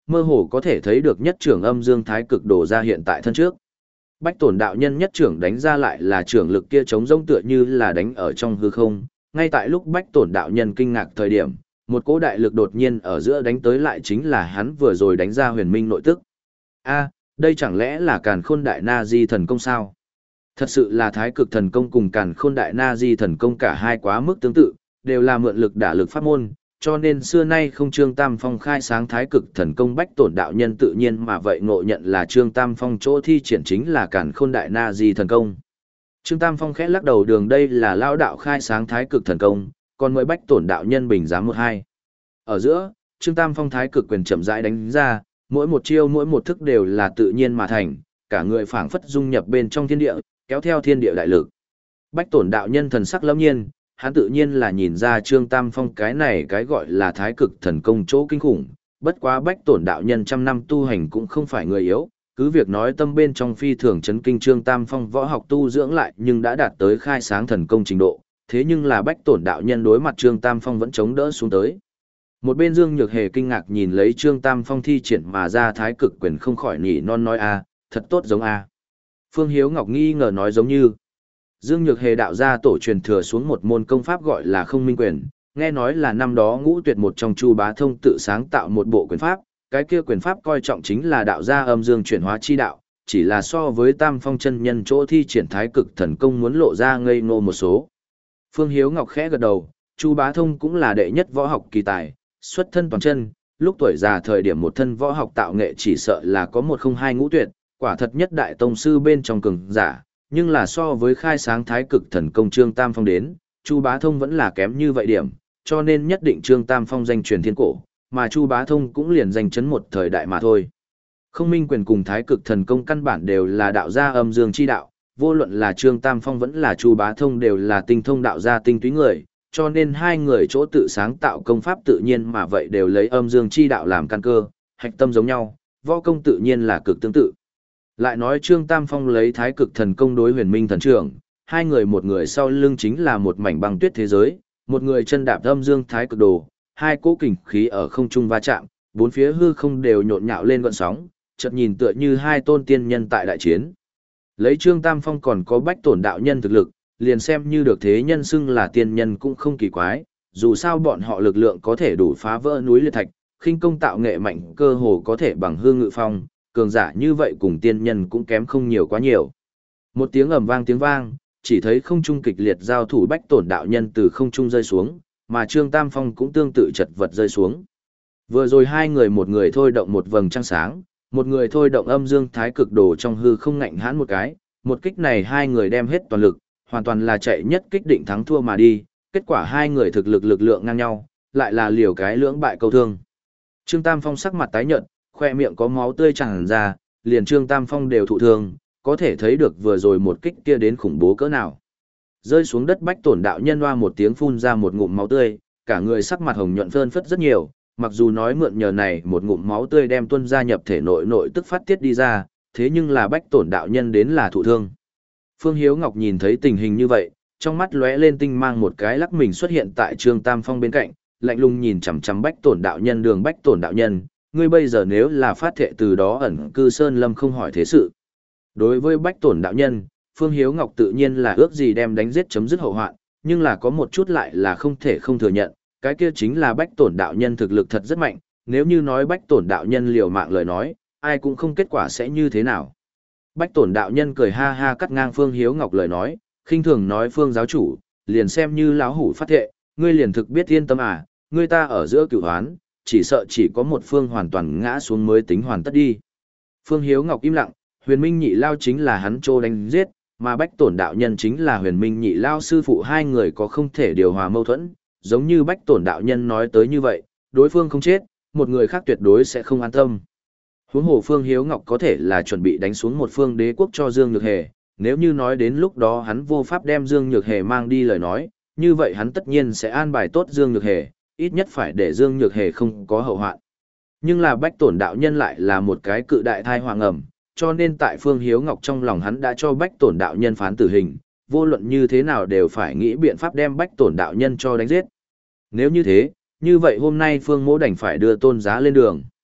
mơ hồ có thể thấy được nhất trưởng âm dương thái cực đồ ra hiện tại thân trước. Bách Tổn đạo nhân nhất trưởng đánh ra lại là trưởng lực kia chống rông tựa như là đánh ở trong hư không, ngay tại lúc Bách Tổn đạo nhân kinh ngạc thời điểm, một cỗ đại lực đột nhiên ở giữa đánh tới lại chính là hắn vừa rồi đánh ra huyền minh nội tức. A, đây chẳng lẽ là Càn Khôn Đại Na Di thần công sao? Thật sự là Thái Cực thần công cùng Càn Khôn Đại Na Di thần công cả hai quá mức tương tự, đều là mượn lực đả lực pháp môn, cho nên xưa nay không Trương Tam Phong khai sáng Thái Cực thần công Bách Tổn đạo nhân tự nhiên mà vậy ngộ nhận là Trương Tam Phong chỗ thi triển chính là Càn Khôn Đại Na Di thần công. Trương Tam Phong khẽ lắc đầu, đường đây là lao đạo khai sáng Thái Cực thần công, còn mới Bách Tổn đạo nhân bình giám một hai. Ở giữa, Trương Tam Phong Thái Cực quyền chậm rãi đánh ra, mỗi một chiêu mỗi một thức đều là tự nhiên mà thành, cả người phảng phất dung nhập bên trong thiên địa, kéo theo thiên địa đại lực. Bách Tổn đạo nhân thần sắc lâm nhiên, hắn tự nhiên là nhìn ra Trương Tam Phong cái này cái gọi là Thái Cực thần công chỗ kinh khủng, bất quá Bách Tổn đạo nhân trăm năm tu hành cũng không phải người yếu, cứ việc nói tâm bên trong phi thường chấn kinh Trương Tam Phong võ học tu dưỡng lại nhưng đã đạt tới khai sáng thần công trình độ, thế nhưng là Bách Tổn đạo nhân đối mặt Trương Tam Phong vẫn chống đỡ xuống tới. Một bên Dương Nhược Hề kinh ngạc nhìn lấy Trương Tam Phong thi triển mà ra Thái Cực quyền không khỏi nhỉ non nói a, thật tốt giống a. Phương Hiếu Ngọc nghi ngờ nói giống như. Dương Nhược Hề đạo ra tổ truyền thừa xuống một môn công pháp gọi là Không Minh quyền, nghe nói là năm đó Ngũ Tuyệt một trong Chu Bá Thông tự sáng tạo một bộ quyền pháp, cái kia quyền pháp coi trọng chính là đạo gia âm dương chuyển hóa chi đạo, chỉ là so với Tam Phong chân nhân chỗ thi triển Thái Cực thần công muốn lộ ra ngây ngô một số. Phương Hiếu Ngọc khẽ gật đầu, Chu Bá Thông cũng là đệ nhất võ học kỳ tài, xuất thân toàn chân, lúc tuổi già thời điểm một thân võ học tạo nghệ chỉ sợ là có một không hai ngũ tuyệt, quả thật nhất đại tông sư bên trong cường giả, nhưng là so với khai sáng Thái Cực thần công Trương Tam Phong đến, Chu Bá Thông vẫn là kém như vậy điểm, cho nên nhất định Trương Tam Phong danh truyền thiên cổ, mà Chu Bá Thông cũng liền danh chấn một thời đại mà thôi. Không Minh quyền cùng Thái Cực thần công căn bản đều là đạo gia âm dương chi đạo, vô luận là Trương Tam Phong vẫn là Chu Bá Thông đều là tinh thông đạo gia tinh túy người, cho nên hai người chỗ tự sáng tạo công pháp tự nhiên mà vậy đều lấy âm dương chi đạo làm căn cơ, hạch tâm giống nhau, võ công tự nhiên là cực tương tự. Lại nói Trương Tam Phong lấy Thái Cực thần công đối Huyền Minh thần trưởng, hai người một người sau lưng chính là một mảnh băng tuyết thế giới, một người chân đạp âm dương Thái Cực đồ, hai cỗ kình khí ở không trung va chạm, bốn phía hư không đều nhộn nhạo lên gợn sóng, chợt nhìn tựa như hai tôn tiên nhân tại đại chiến. Lấy Trương Tam Phong còn có Bách Tổn đạo nhân thực lực, liền xem như được thế nhân xưng là tiên nhân cũng không kỳ quái, dù sao bọn họ lực lượng có thể đủ phá vỡ núi liệt thạch, khinh công tạo nghệ mạnh cơ hồ có thể bằng hương ngự phong, cường giả như vậy cùng tiên nhân cũng kém không nhiều quá nhiều. Một tiếng ầm vang tiếng vang, chỉ thấy không trung kịch liệt giao thủ Bách Tổn đạo nhân từ không trung rơi xuống, mà Trương Tam Phong cũng tương tự chật vật rơi xuống. Vừa rồi hai người một người thôi động một vầng trăng sáng, một người thôi động âm dương Thái Cực đồ trong hư không ngạnh hãn một cái, một kích này hai người đem hết toàn lực, hoàn toàn là chạy nhất kích định thắng thua mà đi, kết quả hai người thực lực lực lượng ngang nhau, lại là liều cái lưỡng bại câu thương. Trương Tam Phong sắc mặt tái nhợt, khoe miệng có máu tươi tràn ra, liền Trương Tam Phong đều thụ thương, có thể thấy được vừa rồi một kích kia đến khủng bố cỡ nào. Rơi xuống đất Bách Tổn đạo nhân hoa một tiếng phun ra một ngụm máu tươi, cả người sắc mặt hồng nhuận phơn phất rất nhiều, mặc dù nói mượn nhờ này một ngụm máu tươi đem tuôn ra nhập thể nội nội tức phát tiết đi ra, thế nhưng là Bách Tổn đạo nhân đến là thụ thương. Phương Hiếu Ngọc nhìn thấy tình hình như vậy, trong mắt lóe lên tinh mang một cái lắc mình xuất hiện tại Trương Tam Phong bên cạnh, lạnh lùng nhìn chằm chằm Bách Tổn đạo nhân, đường Bách Tổn đạo nhân, ngươi bây giờ nếu là phát thệ từ đó ẩn cư sơn lâm không hỏi thế sự. Đối với Bách Tổn đạo nhân, Phương Hiếu Ngọc tự nhiên là ước gì đem đánh giết chấm dứt hậu hoạn, nhưng là có một chút lại là không thể không thừa nhận, cái kia chính là Bách Tổn đạo nhân thực lực thật rất mạnh, nếu như nói Bách Tổn đạo nhân liều mạng lời nói, ai cũng không kết quả sẽ như thế nào. Bách Tổn đạo nhân cười ha ha cắt ngang Phương Hiếu Ngọc lời nói, khinh thường nói Phương giáo chủ, liền xem như lão hủ phát thệ, ngươi liền thực biết yên tâm à, ngươi ta ở giữa cửu hoán, chỉ sợ chỉ có một phương hoàn toàn ngã xuống mới tính hoàn tất đi. Phương Hiếu Ngọc im lặng, Huyền Minh Nhị Lao chính là hắn trô đánh giết, mà Bách Tổn đạo nhân chính là Huyền Minh Nhị Lao sư phụ, hai người có không thể điều hòa mâu thuẫn, giống như Bách Tổn đạo nhân nói tới như vậy, đối phương không chết, một người khác tuyệt đối sẽ không an tâm. Huống hồ Phương Hiếu Ngọc có thể là chuẩn bị đánh xuống một phương đế quốc cho Dương Nhược Hề, nếu như nói đến lúc đó hắn vô pháp đem Dương Nhược Hề mang đi lời nói, như vậy hắn tất nhiên sẽ an bài tốt Dương Nhược Hề, ít nhất phải để Dương Nhược Hề không có hậu hoạn. Nhưng là Bách Tổn đạo nhân lại là một cái cự đại thai hoàng ẩm, cho nên tại Phương Hiếu Ngọc trong lòng hắn đã cho Bách Tổn đạo nhân phán tử hình, vô luận như thế nào đều phải nghĩ biện pháp đem Bách Tổn đạo nhân cho đánh giết. Nếu như thế, như vậy hôm nay Phương Mỗ đành phải đưa Tôn Giá lên đường.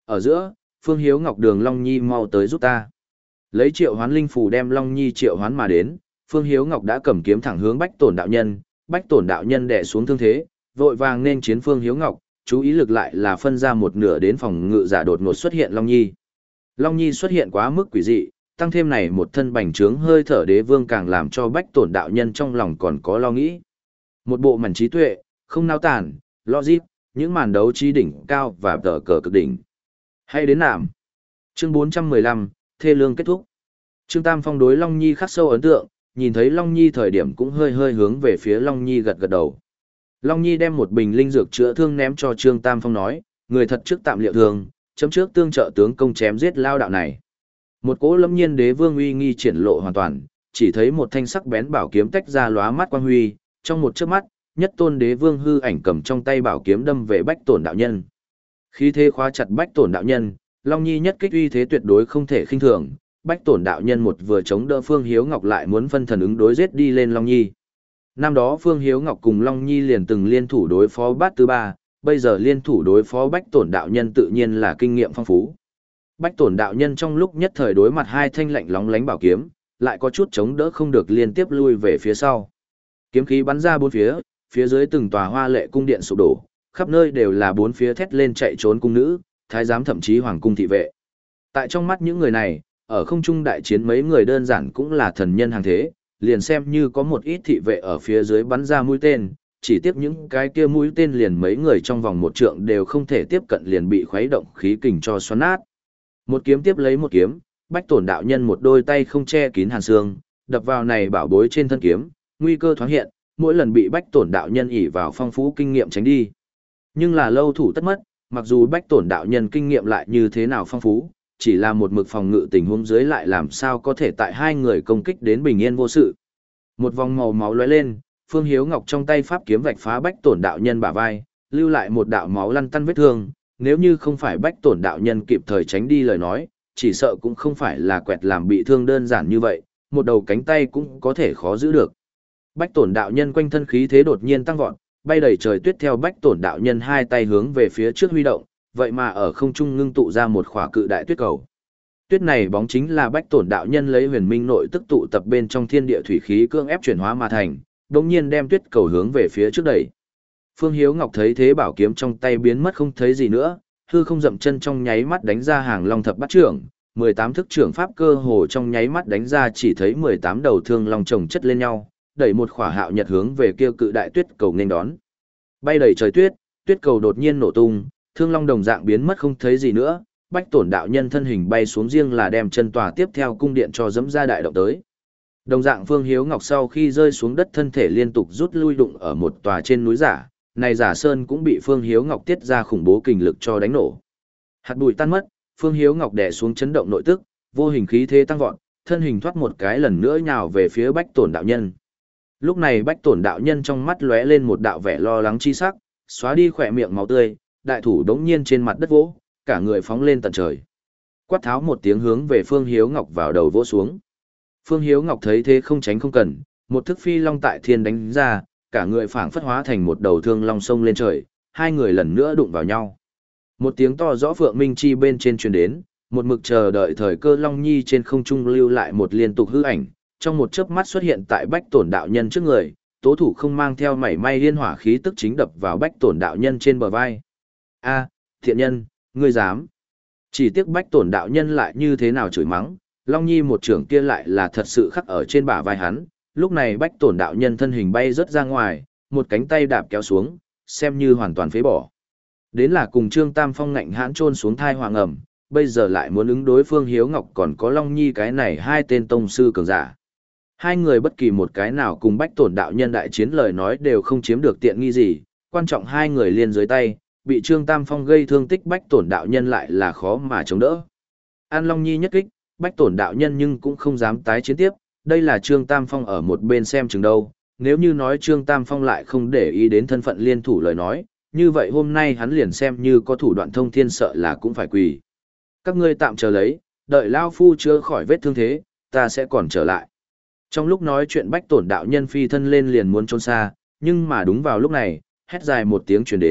Ở giữa, Phương Hiếu Ngọc đường Long Nhi mau tới giúp ta. Lấy triệu hoán linh phù đem Long Nhi triệu hoán mà đến, Phương Hiếu Ngọc đã cầm kiếm thẳng hướng Bách Tổn đạo nhân, Bách Tổn đạo nhân đè xuống thương thế, vội vàng nên chiến Phương Hiếu Ngọc, chú ý lực lại là phân ra một nửa đến phòng ngự giả đột ngột xuất hiện Long Nhi. Long Nhi xuất hiện quá mức quỷ dị, tăng thêm này một thân bành trướng hơi thở đế vương càng làm cho Bách Tổn đạo nhân trong lòng còn có lo nghĩ. Một bộ mảnh trí tuệ, không nao tản, logic, những màn đấu trí đỉnh cao và tờ cờ cực đỉnh. Hay đến nạm. Chương bốn trăm mười lăm, thê lương kết thúc. Trương Tam Phong đối Long Nhi khắc sâu ấn tượng, nhìn thấy Long Nhi thời điểm cũng hơi hơi hướng về phía Long Nhi gật gật đầu. Long Nhi đem một bình linh dược chữa thương ném cho Trương Tam Phong nói, người thật trước tạm liệu thương, chấm trước tương trợ tướng công chém giết lao đạo này. Một cỗ lâm nhiên đế vương uy nghi triển lộ hoàn toàn, chỉ thấy một thanh sắc bén bảo kiếm tách ra lóa mắt quang huy, trong một chớp mắt, nhất tôn đế vương hư ảnh cầm trong tay bảo kiếm đâm về Bách Tổn đạo nhân. Khí thế khóa chặt Bách Tổn đạo nhân, Long Nhi nhất kích uy thế tuyệt đối không thể khinh thường, Bách Tổn đạo nhân một vừa chống đỡ Phương Hiếu Ngọc lại muốn phân thần ứng đối giết đi lên Long Nhi. Năm đó Phương Hiếu Ngọc cùng Long Nhi liền từng liên thủ đối phó Bát Tư Ba, bây giờ liên thủ đối phó Bách Tổn đạo nhân tự nhiên là kinh nghiệm phong phú. Bách Tổn đạo nhân trong lúc nhất thời đối mặt hai thanh lạnh lóng lánh bảo kiếm, lại có chút chống đỡ không được liên tiếp lui về phía sau. Kiếm khí bắn ra bốn phía, phía dưới từng tòa hoa lệ cung điện sụp đổ, khắp nơi đều là bốn phía thét lên chạy trốn cung nữ, thái giám thậm chí hoàng cung thị vệ. Tại trong mắt những người này, ở không trung đại chiến mấy người đơn giản cũng là thần nhân hàng thế, liền xem như có một ít thị vệ ở phía dưới bắn ra mũi tên, chỉ tiếp những cái kia mũi tên liền mấy người trong vòng một trượng đều không thể tiếp cận liền bị khuấy động khí kình cho xoắn nát. Một kiếm tiếp lấy một kiếm, Bách Tổn đạo nhân một đôi tay không che kín hàn xương, đập vào này bảo bối trên thân kiếm, nguy cơ thoáng hiện, mỗi lần bị Bách Tổn đạo nhân ỷ vào phong phú kinh nghiệm tránh đi. Nhưng là lâu thủ tất mất, mặc dù Bách Tổn đạo nhân kinh nghiệm lại như thế nào phong phú, chỉ là một mực phòng ngự tình huống dưới lại làm sao có thể tại hai người công kích đến bình yên vô sự. Một vòng màu máu lóe lên, Phương Hiếu Ngọc trong tay pháp kiếm vạch phá Bách Tổn đạo nhân bả vai, lưu lại một đạo máu lăn tăn vết thương, nếu như không phải Bách Tổn đạo nhân kịp thời tránh đi lời nói, chỉ sợ cũng không phải là quẹt làm bị thương đơn giản như vậy, một đầu cánh tay cũng có thể khó giữ được. Bách Tổn đạo nhân quanh thân khí thế đột nhiên tăng vọt, bay đầy trời tuyết theo Bách Tổn đạo nhân hai tay hướng về phía trước huy động, vậy mà ở không trung ngưng tụ ra một khỏa cự đại tuyết cầu. Tuyết này bóng chính là Bách Tổn đạo nhân lấy huyền minh nội tức tụ tập bên trong thiên địa thủy khí cương ép chuyển hóa mà thành, đồng nhiên đem tuyết cầu hướng về phía trước đẩy. Phương Hiếu Ngọc thấy thế bảo kiếm trong tay biến mất không thấy gì nữa, hư không dậm chân trong nháy mắt đánh ra hàng long thập bát trưởng, mười tám thức trưởng pháp cơ hồ trong nháy mắt đánh ra chỉ thấy mười tám đầu thương long chồng chất lên nhau, đẩy một khỏa hạo nhật hướng về kia cự đại tuyết cầu nên đón. Bay đầy trời tuyết, tuyết cầu đột nhiên nổ tung, thương long đồng dạng biến mất không thấy gì nữa, Bách Tổn đạo nhân thân hình bay xuống riêng là đem chân tòa tiếp theo cung điện cho dẫm ra đại động tới. Đồng dạng Phương Hiếu Ngọc sau khi rơi xuống đất thân thể liên tục rút lui đụng ở một tòa trên núi giả, này giả sơn cũng bị Phương Hiếu Ngọc tiết ra khủng bố kình lực cho đánh nổ. Hạt bụi tan mất, Phương Hiếu Ngọc đè xuống chấn động nội tức, vô hình khí thế tăng vọt, thân hình thoát một cái lần nữa nhào về phía Bách Tổn đạo nhân. Lúc này Bách Tổn đạo nhân trong mắt lóe lên một đạo vẻ lo lắng chi sắc, xóa đi khỏe miệng máu tươi, đại thủ đống nhiên trên mặt đất vỗ, cả người phóng lên tận trời. Quát tháo một tiếng hướng về Phương Hiếu Ngọc vào đầu vỗ xuống. Phương Hiếu Ngọc thấy thế không tránh không cần, một thức phi long tại thiên đánh ra, cả người phảng phất hóa thành một đầu thương long sông lên trời, hai người lần nữa đụng vào nhau. Một tiếng to rõ phượng minh chi bên trên truyền đến, một mực chờ đợi thời cơ Long Nhi trên không trung lưu lại một liên tục hư ảnh, trong một chớp mắt xuất hiện tại Bách Tổn đạo nhân trước người, tố thủ không mang theo mảy may liên hỏa khí tức chính đập vào Bách Tổn đạo nhân trên bờ vai. A, thiện nhân, ngươi dám? Chỉ tiếc Bách Tổn đạo nhân lại như thế nào chửi mắng, Long Nhi một trưởng kia lại là thật sự khắc ở trên bả vai hắn. Lúc này Bách Tổn đạo nhân thân hình bay rất ra ngoài, một cánh tay đạp kéo xuống, xem như hoàn toàn phế bỏ. Đến là cùng Trương Tam Phong ngạnh hãn chôn xuống thai hoàng ẩm, bây giờ lại muốn ứng đối Phương Hiếu Ngọc còn có Long Nhi cái này hai tên tông sư cường giả. Hai người bất kỳ một cái nào cùng Bách Tổn đạo nhân đại chiến lời nói đều không chiếm được tiện nghi gì, quan trọng hai người liên dưới tay, bị Trương Tam Phong gây thương tích Bách Tổn đạo nhân lại là khó mà chống đỡ. An Long Nhi nhất kích, Bách Tổn đạo nhân nhưng cũng không dám tái chiến tiếp, đây là Trương Tam Phong ở một bên xem chừng đâu, nếu như nói Trương Tam Phong lại không để ý đến thân phận liên thủ lời nói, như vậy hôm nay hắn liền xem như có thủ đoạn thông thiên sợ là cũng phải quỳ. Các ngươi tạm chờ lấy, đợi Lao Phu chữa khỏi vết thương thế, ta sẽ còn trở lại. Trong lúc nói chuyện Bách Tổn đạo nhân phi thân lên liền muốn trốn xa, nhưng mà đúng vào lúc này, hét dài một tiếng truyền đến,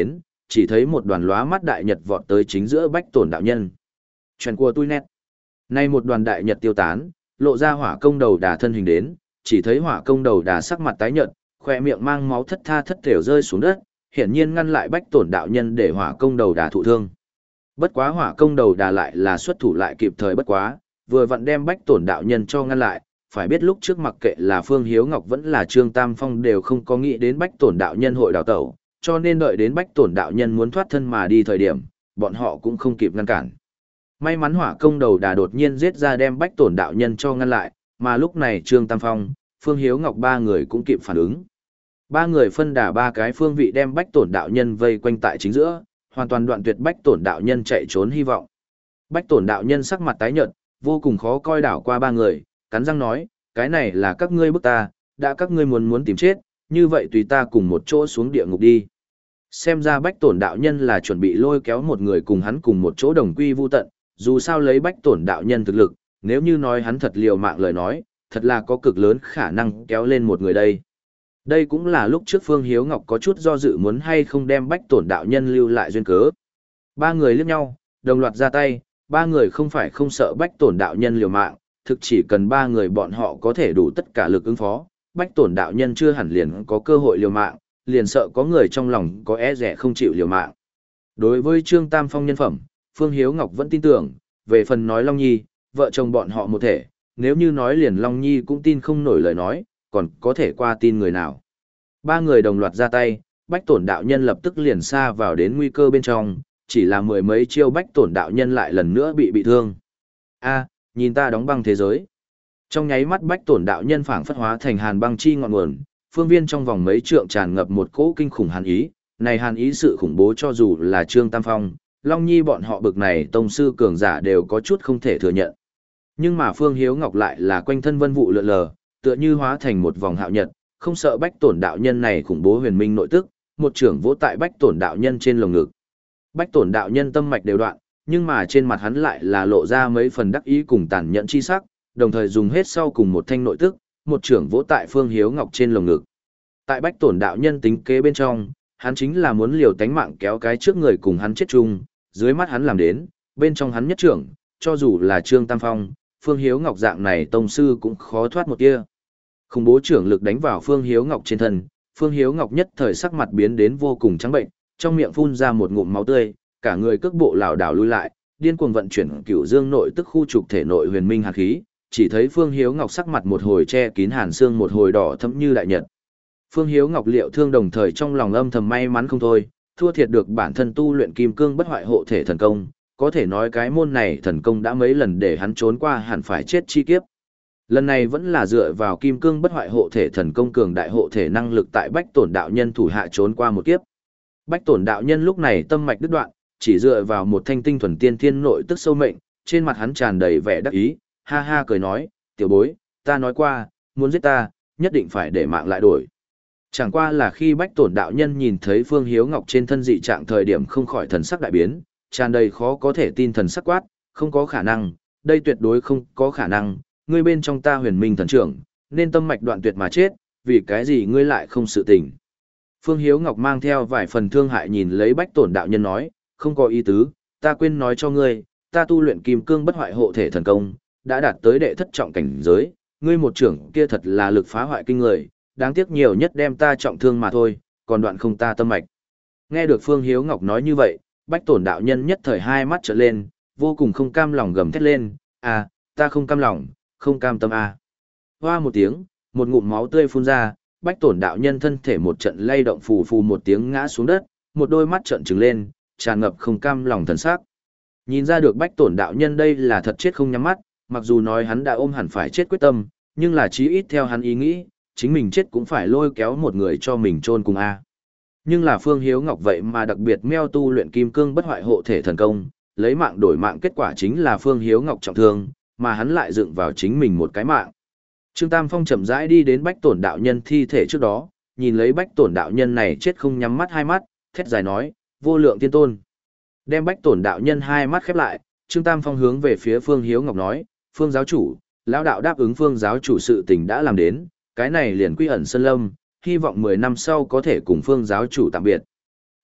chỉ thấy một đoàn lóa mắt đại nhật vọt tới chính giữa Bách Tổn đạo nhân. Chuyện của tôi nét. Nay một đoàn đại nhật tiêu tán, lộ ra Hỏa Công Đầu Đà thân hình đến, chỉ thấy Hỏa Công Đầu Đà sắc mặt tái nhợt, khỏe miệng mang máu thất tha thất thểu rơi xuống đất, hiển nhiên ngăn lại Bách Tổn đạo nhân để Hỏa Công Đầu Đà thụ thương. Bất quá Hỏa Công Đầu Đà lại là xuất thủ lại kịp thời bất quá, vừa vặn đem Bách Tổn đạo nhân cho ngăn lại, phải biết lúc trước mặc kệ là Phương Hiếu Ngọc vẫn là Trương Tam Phong đều không có nghĩ đến Bách Tổn đạo nhân hội đào tẩu, cho nên đợi đến Bách Tổn đạo nhân muốn thoát thân mà đi thời điểm, bọn họ cũng không kịp ngăn cản. May mắn Hỏa Công Đầu Đà đột nhiên giết ra đem Bách Tổn đạo nhân cho ngăn lại, mà lúc này Trương Tam Phong, Phương Hiếu Ngọc ba người cũng kịp phản ứng. Ba người phân đả ba cái phương vị đem Bách Tổn đạo nhân vây quanh tại chính giữa, hoàn toàn đoạn tuyệt Bách Tổn đạo nhân chạy trốn hy vọng. Bách Tổn đạo nhân sắc mặt tái nhợt, vô cùng khó coi đảo qua ba người, cắn răng nói, cái này là các ngươi bức ta, đã các ngươi muốn muốn tìm chết, như vậy tùy ta cùng một chỗ xuống địa ngục đi. Xem ra Bách Tổn đạo nhân là chuẩn bị lôi kéo một người cùng hắn cùng một chỗ đồng quy vu tận, dù sao lấy Bách Tổn đạo nhân thực lực, nếu như nói hắn thật liều mạng lời nói, thật là có cực lớn khả năng kéo lên một người đây. Đây cũng là lúc trước Phương Hiếu Ngọc có chút do dự muốn hay không đem Bách Tổn đạo nhân lưu lại duyên cớ. Ba người liếc nhau, đồng loạt ra tay, ba người không phải không sợ Bách Tổn đạo nhân liều mạng, thực chỉ cần ba người bọn họ có thể đủ tất cả lực ứng phó, Bách Tổn đạo nhân chưa hẳn liền có cơ hội liều mạng, liền sợ có người trong lòng có e rẻ không chịu liều mạng. Đối với Trương Tam Phong nhân phẩm, Phương Hiếu Ngọc vẫn tin tưởng, về phần nói Long Nhi, vợ chồng bọn họ một thể, nếu như nói liền Long Nhi cũng tin không nổi lời nói, còn có thể qua tin người nào. Ba người đồng loạt ra tay, Bách Tổn đạo nhân lập tức liền xa vào đến nguy cơ bên trong, chỉ là mười mấy chiêu Bách Tổn đạo nhân lại lần nữa bị bị thương. A, nhìn ta đóng băng thế giới. Trong nháy mắt Bách Tổn đạo nhân phảng phất hóa thành hàn băng chi ngọn nguồn, phương viên trong vòng mấy trượng tràn ngập một cỗ kinh khủng hàn ý, này hàn ý sự khủng bố cho dù là Trương Tam Phong, Long Nhi bọn họ bực này tông sư cường giả đều có chút không thể thừa nhận. Nhưng mà Phương Hiếu Ngọc lại là quanh thân vân vụ lượn lờ, tựa như hóa thành một vòng hạo nhật, không sợ Bách Tổn đạo nhân này khủng bố huyền minh nội tức, một trưởng vỗ tại Bách Tổn đạo nhân trên lồng ngực. Bách Tổn đạo nhân tâm mạch đều đoạn, nhưng mà trên mặt hắn lại là lộ ra mấy phần đắc ý cùng tàn nhẫn chi sắc, đồng thời dùng hết sau cùng một thanh nội tức, một trưởng vỗ tại Phương Hiếu Ngọc trên lồng ngực. Tại Bách Tổn đạo nhân tính kế bên trong, hắn chính là muốn liều tánh mạng kéo cái trước người cùng hắn chết chung, dưới mắt hắn làm đến, bên trong hắn nhất trưởng, cho dù là Trương Tam Phong, Phương Hiếu Ngọc dạng này tông sư cũng khó thoát một tia. Khủng bố trưởng lực đánh vào Phương Hiếu Ngọc trên thân, Phương Hiếu Ngọc nhất thời sắc mặt biến đến vô cùng trắng bệnh, trong miệng phun ra một ngụm máu tươi, cả người cước bộ lảo đảo lùi lại, điên cuồng vận chuyển Cửu Dương nội tức khu trục thể nội huyền minh hàn khí, chỉ thấy Phương Hiếu Ngọc sắc mặt một hồi che kín hàn xương một hồi đỏ thẫm như đại nhật. Phương Hiếu Ngọc liệu thương đồng thời trong lòng âm thầm may mắn không thôi, thua thiệt được bản thân tu luyện kim cương bất hoại hộ thể thần công, có thể nói cái môn này thần công đã mấy lần để hắn trốn qua hẳn phải chết chi kiếp. Lần này vẫn là dựa vào kim cương bất hoại hộ thể thần công cường đại hộ thể năng lực tại Bách Tổn đạo nhân thủ hạ trốn qua một kiếp. Bách Tổn đạo nhân lúc này tâm mạch đứt đoạn, chỉ dựa vào một thanh tinh thuần tiên thiên nội tức sâu mệnh, trên mặt hắn tràn đầy vẻ đắc ý, ha ha cười nói, tiểu bối, ta nói qua, muốn giết ta, nhất định phải để mạng lại đổi. Chẳng qua là khi Bách Tổn đạo nhân nhìn thấy Phương Hiếu Ngọc trên thân dị trạng thời điểm không khỏi thần sắc đại biến, tràn đầy khó có thể tin thần sắc quát, không có khả năng, đây tuyệt đối không có khả năng, ngươi bên trong ta huyền minh thần trưởng, nên tâm mạch đoạn tuyệt mà chết, vì cái gì ngươi lại không sự tình. Phương Hiếu Ngọc mang theo vài phần thương hại nhìn lấy Bách Tổn đạo nhân nói, không có ý tứ, ta quên nói cho ngươi, ta tu luyện kim cương bất hoại hộ thể thần công, đã đạt tới đệ thất trọng cảnh giới, ngươi một trưởng kia thật là lực phá hoại kinh người, đáng tiếc nhiều nhất đem ta trọng thương mà thôi, còn đoạn không ta tâm mạch. Nghe được Phương Hiếu Ngọc nói như vậy, Bách Tổn đạo nhân nhất thời hai mắt trợn lên, vô cùng không cam lòng gầm thét lên, à, ta không cam lòng, không cam tâm à. Hoa một tiếng, một ngụm máu tươi phun ra, Bách Tổn đạo nhân thân thể một trận lay động phù phù một tiếng ngã xuống đất, một đôi mắt trợn trừng lên, tràn ngập không cam lòng thần sắc. Nhìn ra được Bách Tổn đạo nhân đây là thật chết không nhắm mắt, mặc dù nói hắn đã ôm hẳn phải chết quyết tâm, nhưng là chí ít theo hắn ý nghĩ, chính mình chết cũng phải lôi kéo một người cho mình chôn cùng a. Nhưng là Phương Hiếu Ngọc vậy mà đặc biệt meo tu luyện kim cương bất hoại hộ thể thần công, lấy mạng đổi mạng kết quả chính là Phương Hiếu Ngọc trọng thương, mà hắn lại dựng vào chính mình một cái mạng. Trương Tam Phong chậm rãi đi đến Bách Tổn đạo nhân thi thể trước đó, nhìn lấy Bách Tổn đạo nhân này chết không nhắm mắt hai mắt, thét dài nói, vô lượng tiên tôn. Đem Bách Tổn đạo nhân hai mắt khép lại, Trương Tam Phong hướng về phía Phương Hiếu Ngọc nói, Phương giáo chủ, lão đạo đáp ứng Phương giáo chủ sự tình đã làm đến, cái này liền quy ẩn sơn lâm, hy vọng mười năm sau có thể cùng Phương giáo chủ tạm biệt.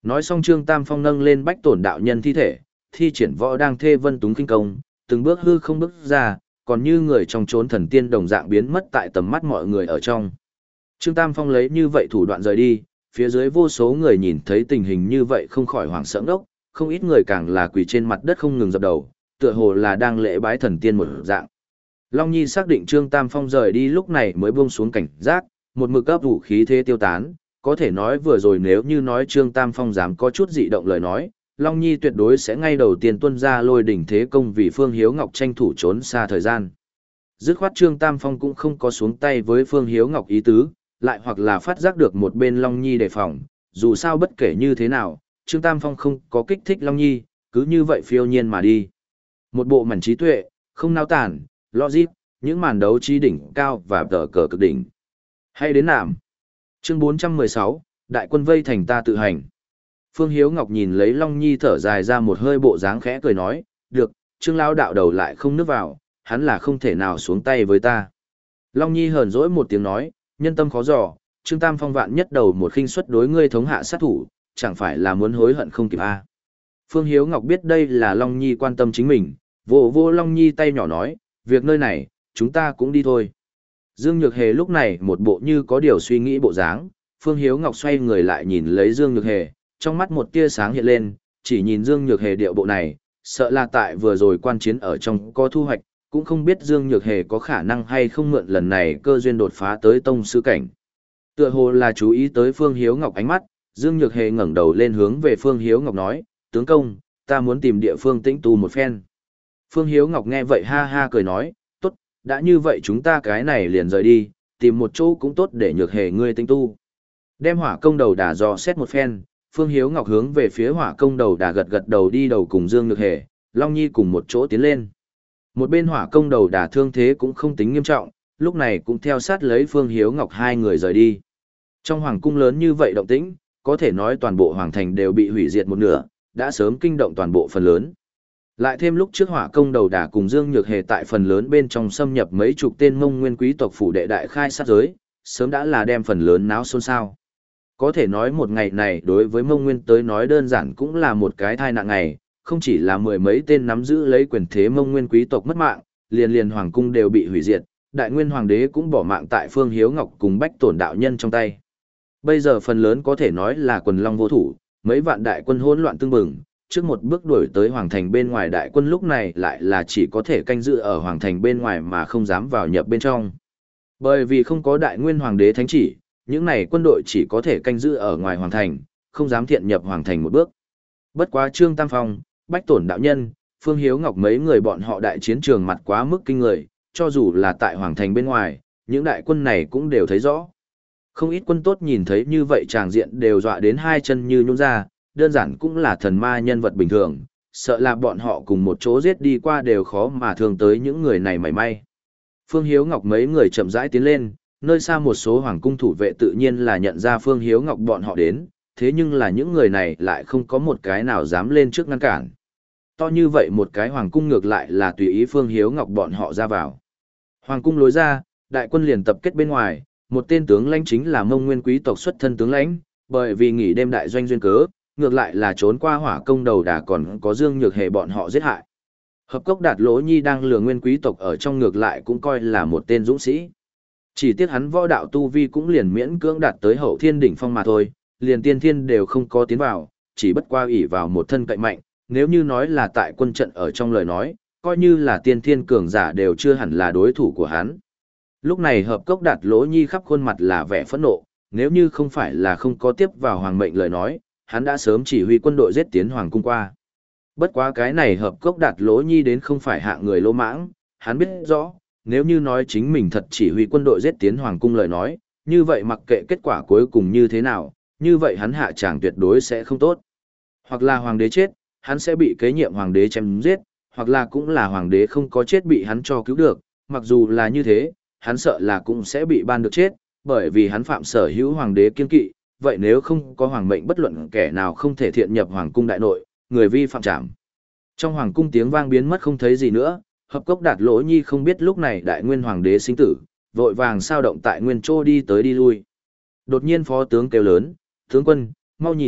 Nói xong Trương Tam Phong nâng lên Bách Tổn đạo nhân thi thể, thi triển võ đang thê vân túng kinh công, từng bước hư không bước ra, còn như người trong chốn thần tiên đồng dạng biến mất tại tầm mắt mọi người ở trong. Trương Tam Phong lấy như vậy thủ đoạn rời đi, phía dưới vô số người nhìn thấy tình hình như vậy không khỏi hoảng sợ ngốc, không ít người càng là quỳ trên mặt đất không ngừng dập đầu, tựa hồ là đang lễ bái thần tiên một dạng. Long Nhi xác định Trương Tam Phong rời đi lúc này mới buông xuống cảnh giác, một mực ấp vũ khí thế tiêu tán, có thể nói vừa rồi nếu như nói Trương Tam Phong dám có chút dị động lời nói, Long Nhi tuyệt đối sẽ ngay đầu tiên tuân ra lôi đỉnh thế công vì Phương Hiếu Ngọc tranh thủ trốn xa thời gian. Dứt khoát Trương Tam Phong cũng không có xuống tay với Phương Hiếu Ngọc ý tứ, lại hoặc là phát giác được một bên Long Nhi đề phòng, dù sao bất kể như thế nào, Trương Tam Phong không có kích thích Long Nhi, cứ như vậy phiêu nhiên mà đi. Một bộ mảnh trí tuệ, không nao tản, logic, những màn đấu trí đỉnh cao và tờ cờ cực đỉnh. Hay đến nạm. Chương bốn trăm mười sáu, Đại quân vây thành ta tự hành. Phương Hiếu Ngọc nhìn lấy Long Nhi thở dài ra một hơi bộ dáng khẽ cười nói, được, Trương Lão đạo đầu lại không nước vào, hắn là không thể nào xuống tay với ta. Long Nhi hờn dỗi một tiếng nói, nhân tâm khó dò, Trương Tam Phong vạn nhất đầu một khinh suất đối ngươi thống hạ sát thủ, chẳng phải là muốn hối hận không kịp a. À. Phương Hiếu Ngọc biết đây là Long Nhi quan tâm chính mình, vô vô Long Nhi tay nhỏ nói, việc nơi này, chúng ta cũng đi thôi. Dương Nhược Hề lúc này một bộ như có điều suy nghĩ bộ dáng, Phương Hiếu Ngọc xoay người lại nhìn lấy Dương Nhược Hề, trong mắt một tia sáng hiện lên, chỉ nhìn Dương Nhược Hề điệu bộ này, sợ là tại vừa rồi quan chiến ở trong có thu hoạch, cũng không biết Dương Nhược Hề có khả năng hay không mượn lần này cơ duyên đột phá tới tông sư cảnh. Tựa hồ là chú ý tới Phương Hiếu Ngọc ánh mắt, Dương Nhược Hề ngẩng đầu lên hướng về Phương Hiếu Ngọc nói, tướng công, ta muốn tìm địa phương tĩnh tu một phen. Phương Hiếu Ngọc nghe vậy ha ha cười nói, tốt, đã như vậy chúng ta cái này liền rời đi, tìm một chỗ cũng tốt để Nhược Hề ngươi tĩnh tu. Đem hỏa công đầu đà dò xét một phen, Phương Hiếu Ngọc hướng về phía hỏa công đầu đà gật gật đầu đi đầu cùng Dương Nhược Hề, Long Nhi cùng một chỗ tiến lên. Một bên hỏa công đầu đà thương thế cũng không tính nghiêm trọng, lúc này cũng theo sát lấy Phương Hiếu Ngọc hai người rời đi. Trong hoàng cung lớn như vậy động tĩnh, có thể nói toàn bộ hoàng thành đều bị hủy diệt một nửa, đã sớm kinh động toàn bộ phần lớn. Lại thêm lúc trước hỏa công đầu đà cùng Dương Nhược Hề tại phần lớn bên trong xâm nhập mấy chục tên Mông Nguyên quý tộc phủ đệ đại khai sát giới, sớm đã là đem phần lớn náo xôn xao. Có thể nói một ngày này đối với Mông Nguyên tới nói đơn giản cũng là một cái thai nạn ngày, không chỉ là mười mấy tên nắm giữ lấy quyền thế Mông Nguyên quý tộc mất mạng, liền liền hoàng cung đều bị hủy diệt, đại nguyên hoàng đế cũng bỏ mạng tại Phương Hiếu Ngọc cùng Bách Tổn đạo nhân trong tay. Bây giờ phần lớn có thể nói là quần long vô thủ, mấy vạn đại quân hỗn loạn tương bừng, trước một bước đuổi tới hoàng thành bên ngoài đại quân lúc này lại là chỉ có thể canh giữ ở hoàng thành bên ngoài mà không dám vào nhập bên trong. Bởi vì không có đại nguyên hoàng đế thánh chỉ, những này quân đội chỉ có thể canh giữ ở ngoài hoàng thành, không dám thiện nhập hoàng thành một bước. Bất quá Trương Tam Phong, Bách Tổn đạo nhân, Phương Hiếu Ngọc mấy người bọn họ đại chiến trường mặt quá mức kinh người, cho dù là tại hoàng thành bên ngoài, những đại quân này cũng đều thấy rõ. Không ít quân tốt nhìn thấy như vậy tràng diện đều dọa đến hai chân như nhũn ra, đơn giản cũng là thần ma nhân vật bình thường, sợ là bọn họ cùng một chỗ giết đi qua đều khó mà thường tới những người này mảy may. Phương Hiếu Ngọc mấy người chậm rãi tiến lên, nơi xa một số hoàng cung thủ vệ tự nhiên là nhận ra Phương Hiếu Ngọc bọn họ đến, thế nhưng là những người này lại không có một cái nào dám lên trước ngăn cản. To như vậy một cái hoàng cung ngược lại là tùy ý Phương Hiếu Ngọc bọn họ ra vào. Hoàng cung lối ra, đại quân liền tập kết bên ngoài, một tên tướng lãnh chính là Mông Nguyên quý tộc xuất thân tướng lãnh, bởi vì nghỉ đêm đại doanh duyên cớ, ngược lại là trốn qua hỏa công đầu đà còn có Dương Nhược Hề bọn họ giết hại. Hợp cốc Đạt Lỗ Nhi đang lừa nguyên quý tộc ở trong ngược lại cũng coi là một tên dũng sĩ. Chỉ tiếc hắn võ đạo tu vi cũng liền miễn cưỡng đạt tới hậu thiên đỉnh phong mà thôi, liền tiên thiên đều không có tiến vào, chỉ bất qua ỷ vào một thân cậy mạnh, nếu như nói là tại quân trận ở trong lời nói, coi như là tiên thiên cường giả đều chưa hẳn là đối thủ của hắn. Lúc này hợp cốc Đạt Lỗ Nhi khắp khuôn mặt là vẻ phẫn nộ, nếu như không phải là không có tiếp vào hoàng mệnh lời nói, hắn đã sớm chỉ huy quân đội giết tiến hoàng cung qua. Bất quá cái này hợp cốc Đạt Lỗ Nhi đến không phải hạng người lỗ mãng, hắn biết rõ, nếu như nói chính mình thật chỉ huy quân đội giết tiến hoàng cung lời nói, như vậy mặc kệ kết quả cuối cùng như thế nào, như vậy hắn hạ tràng tuyệt đối sẽ không tốt. Hoặc là hoàng đế chết, hắn sẽ bị kế nhiệm hoàng đế chém giết, hoặc là cũng là hoàng đế không có chết bị hắn cho cứu được, mặc dù là như thế, hắn sợ là cũng sẽ bị ban được chết, bởi vì hắn phạm sở hữu hoàng đế kiên kỵ, vậy nếu không có hoàng mệnh bất luận kẻ nào không thể thiện nhập hoàng cung đại nội, người vi phạm trảm. Trong hoàng cung tiếng vang biến mất không thấy gì nữa, hợp cốc Đạt Lỗ Nhi không biết lúc này đại nguyên hoàng đế sinh tử, vội vàng sao động tại nguyên chỗ đi tới đi lui. Đột nhiên phó tướng kêu lớn, tướng quân, mau nhìn,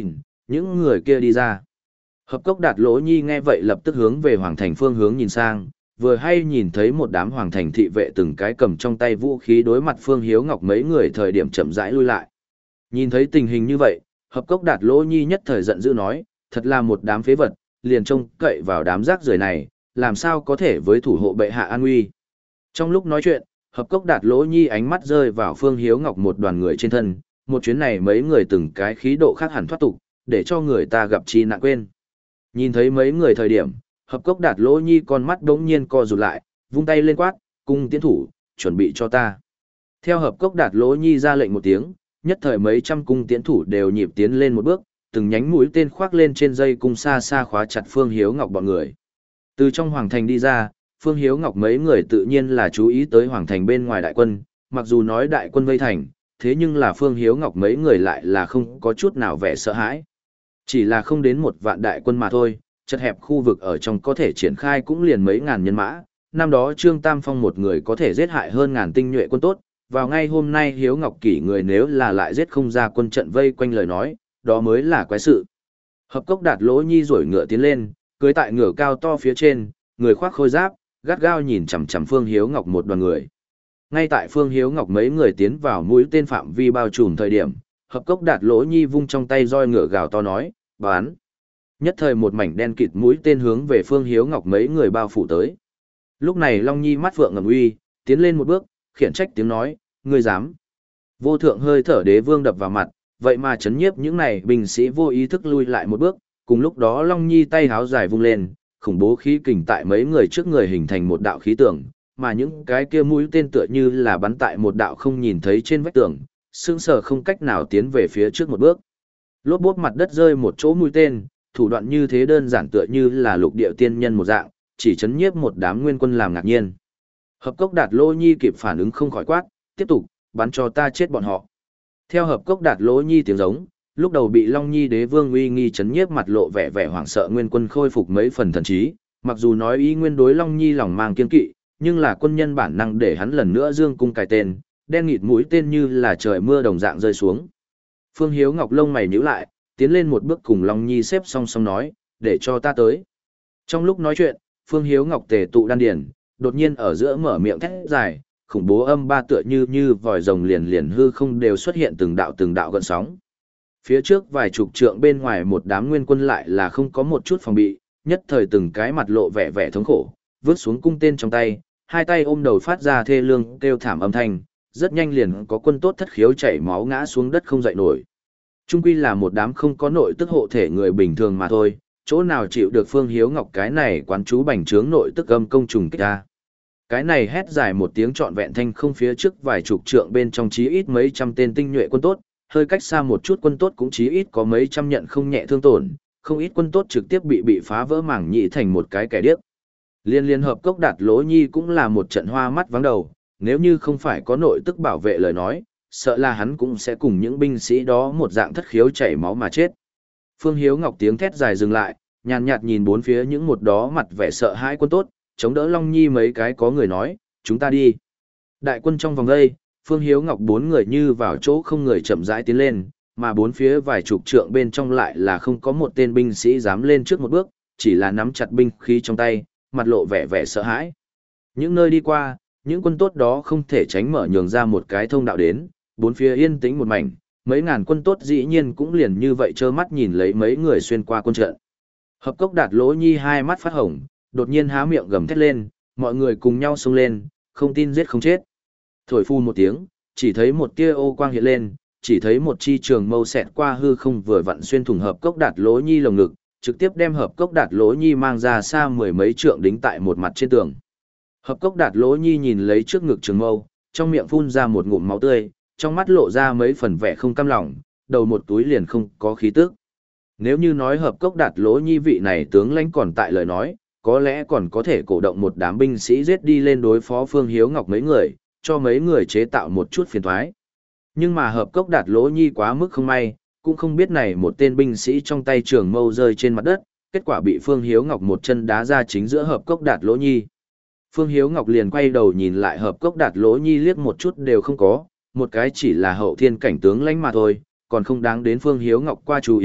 những người kia đi ra. Hợp cốc đạt lỗ nhi nghe vậy lập tức hướng về hoàng thành phương hướng nhìn sang, vừa hay nhìn thấy một đám hoàng thành thị vệ từng cái cầm trong tay vũ khí đối mặt Phương Hiếu Ngọc mấy người thời điểm chậm rãi lui lại. Nhìn thấy tình hình như vậy, hợp cốc đạt lỗ nhi nhất thời giận dữ nói, thật là một đám phế vật, liền trông cậy vào đám rác rưởi này, làm sao có thể với thủ hộ bệ hạ an nguy. Trong lúc nói chuyện, hợp cốc đạt lỗ nhi ánh mắt rơi vào Phương Hiếu Ngọc một đoàn người trên thân, một chuyến này mấy người từng cái khí độ khác hẳn thoát tục, để cho người ta gặp chi nạn quên. Nhìn thấy mấy người thời điểm, hợp cốc đạt lỗ nhi con mắt đống nhiên co rụt lại, vung tay lên quát, cung tiến thủ, chuẩn bị cho ta. Theo hợp cốc đạt lỗ nhi ra lệnh một tiếng, nhất thời mấy trăm cung tiến thủ đều nhịp tiến lên một bước, từng nhánh mũi tên khoác lên trên dây cung xa xa khóa chặt Phương Hiếu Ngọc bọn người. Từ trong hoàng thành đi ra, Phương Hiếu Ngọc mấy người tự nhiên là chú ý tới hoàng thành bên ngoài đại quân, mặc dù nói đại quân vây thành, thế nhưng là Phương Hiếu Ngọc mấy người lại là không có chút nào vẻ sợ hãi. Chỉ là không đến một vạn đại quân mà thôi, chật hẹp khu vực ở trong có thể triển khai cũng liền mấy ngàn nhân mã. Năm đó Trương Tam Phong một người có thể giết hại hơn ngàn tinh nhuệ quân tốt, vào ngay hôm nay Hiếu Ngọc Kỷ người nếu là lại giết không ra quân trận vây quanh lời nói, đó mới là quái sự. Hợp cốc đạt lỗ nhi rổi ngựa tiến lên, cưới tại ngựa cao to phía trên, người khoác khôi giáp, gắt gao nhìn chằm chằm Phương Hiếu Ngọc một đoàn người. Ngay tại Phương Hiếu Ngọc mấy người tiến vào mũi tên phạm vi bao trùm thời điểm, hợp cốc đạt lỗ nhi vung trong tay roi ngựa gào to nói, bán. Nhất thời một mảnh đen kịt mũi tên hướng về Phương Hiếu Ngọc mấy người bao phủ tới. Lúc này Long Nhi mắt vượng ngầm uy, tiến lên một bước, khiển trách tiếng nói, ngươi dám. Vô thượng hơi thở đế vương đập vào mặt, vậy mà chấn nhiếp những này binh sĩ vô ý thức lui lại một bước, cùng lúc đó Long Nhi tay háo dài vung lên, khủng bố khí kình tại mấy người trước người hình thành một đạo khí tường, mà những cái kia mũi tên tựa như là bắn tại một đạo không nhìn thấy trên vách tường, sững sờ không cách nào tiến về phía trước một bước. Lốp bốp mặt đất rơi một chỗ mũi tên, thủ đoạn như thế đơn giản tựa như là lục địa tiên nhân một dạng, chỉ chấn nhiếp một đám nguyên quân làm ngạc nhiên. Hợp cốc đạt lỗ nhi kịp phản ứng không khỏi quát, tiếp tục, bắn cho ta chết bọn họ. Theo hợp cốc đạt lỗ nhi tiếng giống, lúc đầu bị Long Nhi đế vương uy nghi chấn nhiếp mặt lộ vẻ vẻ hoảng sợ nguyên quân khôi phục mấy phần thần trí, mặc dù nói ý nguyên đối Long Nhi lòng mang kiên kỵ, nhưng là quân nhân bản năng để hắn lần nữa dương cung cài tên, đen nghịt mũi tên như là trời mưa đồng dạng rơi xuống. Phương Hiếu Ngọc lông mày nhíu lại, tiến lên một bước cùng Long Nhi xếp song song nói, để cho ta tới. Trong lúc nói chuyện, Phương Hiếu Ngọc tề tụ đan điển, đột nhiên ở giữa mở miệng thét dài, khủng bố âm ba tựa như như vòi rồng liền liền hư không đều xuất hiện từng đạo từng đạo gợn sóng. Phía trước vài chục trượng bên ngoài một đám nguyên quân lại là không có một chút phòng bị, nhất thời từng cái mặt lộ vẻ vẻ thống khổ, vứt xuống cung tên trong tay, hai tay ôm đầu phát ra thê lương kêu thảm âm thanh, rất nhanh liền có quân tốt thất khiếu chảy máu ngã xuống đất không dậy nổi. Trung quy là một đám không có nội tức hộ thể người bình thường mà thôi, chỗ nào chịu được Phương Hiếu Ngọc cái này quán chú bành trướng nội tức âm công trùng kích ra. Cái này hét dài một tiếng trọn vẹn thanh không phía trước vài chục trượng bên trong chí ít mấy trăm tên tinh nhuệ quân tốt, hơi cách xa một chút quân tốt cũng chí ít có mấy trăm nhận không nhẹ thương tổn, không ít quân tốt trực tiếp bị bị phá vỡ mảng nhị thành một cái kẻ điếc. Liên liên hợp cốc đạt lỗ nhi cũng là một trận hoa mắt vắng đầu, nếu như không phải có nội tức bảo vệ lời nói, sợ là hắn cũng sẽ cùng những binh sĩ đó một dạng thất khiếu chảy máu mà chết. Phương Hiếu Ngọc tiếng thét dài dừng lại, nhàn nhạt nhìn bốn phía những một đó mặt vẻ sợ hãi quân tốt, chống đỡ Long Nhi mấy cái có người nói, chúng ta đi. Đại quân trong vòng đây, Phương Hiếu Ngọc bốn người như vào chỗ không người chậm rãi tiến lên, mà bốn phía vài chục trượng bên trong lại là không có một tên binh sĩ dám lên trước một bước, chỉ là nắm chặt binh khí trong tay, mặt lộ vẻ vẻ sợ hãi. Những nơi đi qua, những quân tốt đó không thể tránh mở nhường ra một cái thông đạo đến, bốn phía yên tĩnh một mảnh, mấy ngàn quân tốt dĩ nhiên cũng liền như vậy trơ mắt nhìn lấy mấy người xuyên qua quân trận. Hợp cốc đạt lỗ nhi hai mắt phát hồng, đột nhiên há miệng gầm thét lên, mọi người cùng nhau xông lên, không tin giết không chết. Thổi phun một tiếng, chỉ thấy một tia ô quang hiện lên, chỉ thấy một chi trường mâu xẹt qua hư không vừa vặn xuyên thủng hợp cốc đạt lỗ nhi lồng ngực, trực tiếp đem hợp cốc đạt lỗ nhi mang ra xa mười mấy trượng đính tại một mặt trên tường. Hợp cốc đạt lỗ nhi nhìn lấy trước ngực trường mâu, trong miệng phun ra một ngụm máu tươi, trong mắt lộ ra mấy phần vẻ không cam lòng, đầu một túi liền không có khí tức. Nếu như nói hợp cốc đạt lỗ nhi vị này tướng lãnh còn tại lời nói, có lẽ còn có thể cổ động một đám binh sĩ giết đi lên đối phó Phương Hiếu Ngọc mấy người, cho mấy người chế tạo một chút phiền toái. Nhưng mà hợp cốc đạt lỗ nhi quá mức không may, cũng không biết này một tên binh sĩ trong tay trường mâu rơi trên mặt đất, kết quả bị Phương Hiếu Ngọc một chân đá ra chính giữa hợp cốc đạt lỗ nhi. Phương Hiếu Ngọc liền quay đầu nhìn lại hợp cốc đạt lỗ nhi liếc một chút đều không có, một cái chỉ là hậu thiên cảnh tướng lãnh mà thôi, còn không đáng đến Phương Hiếu Ngọc qua chú ý,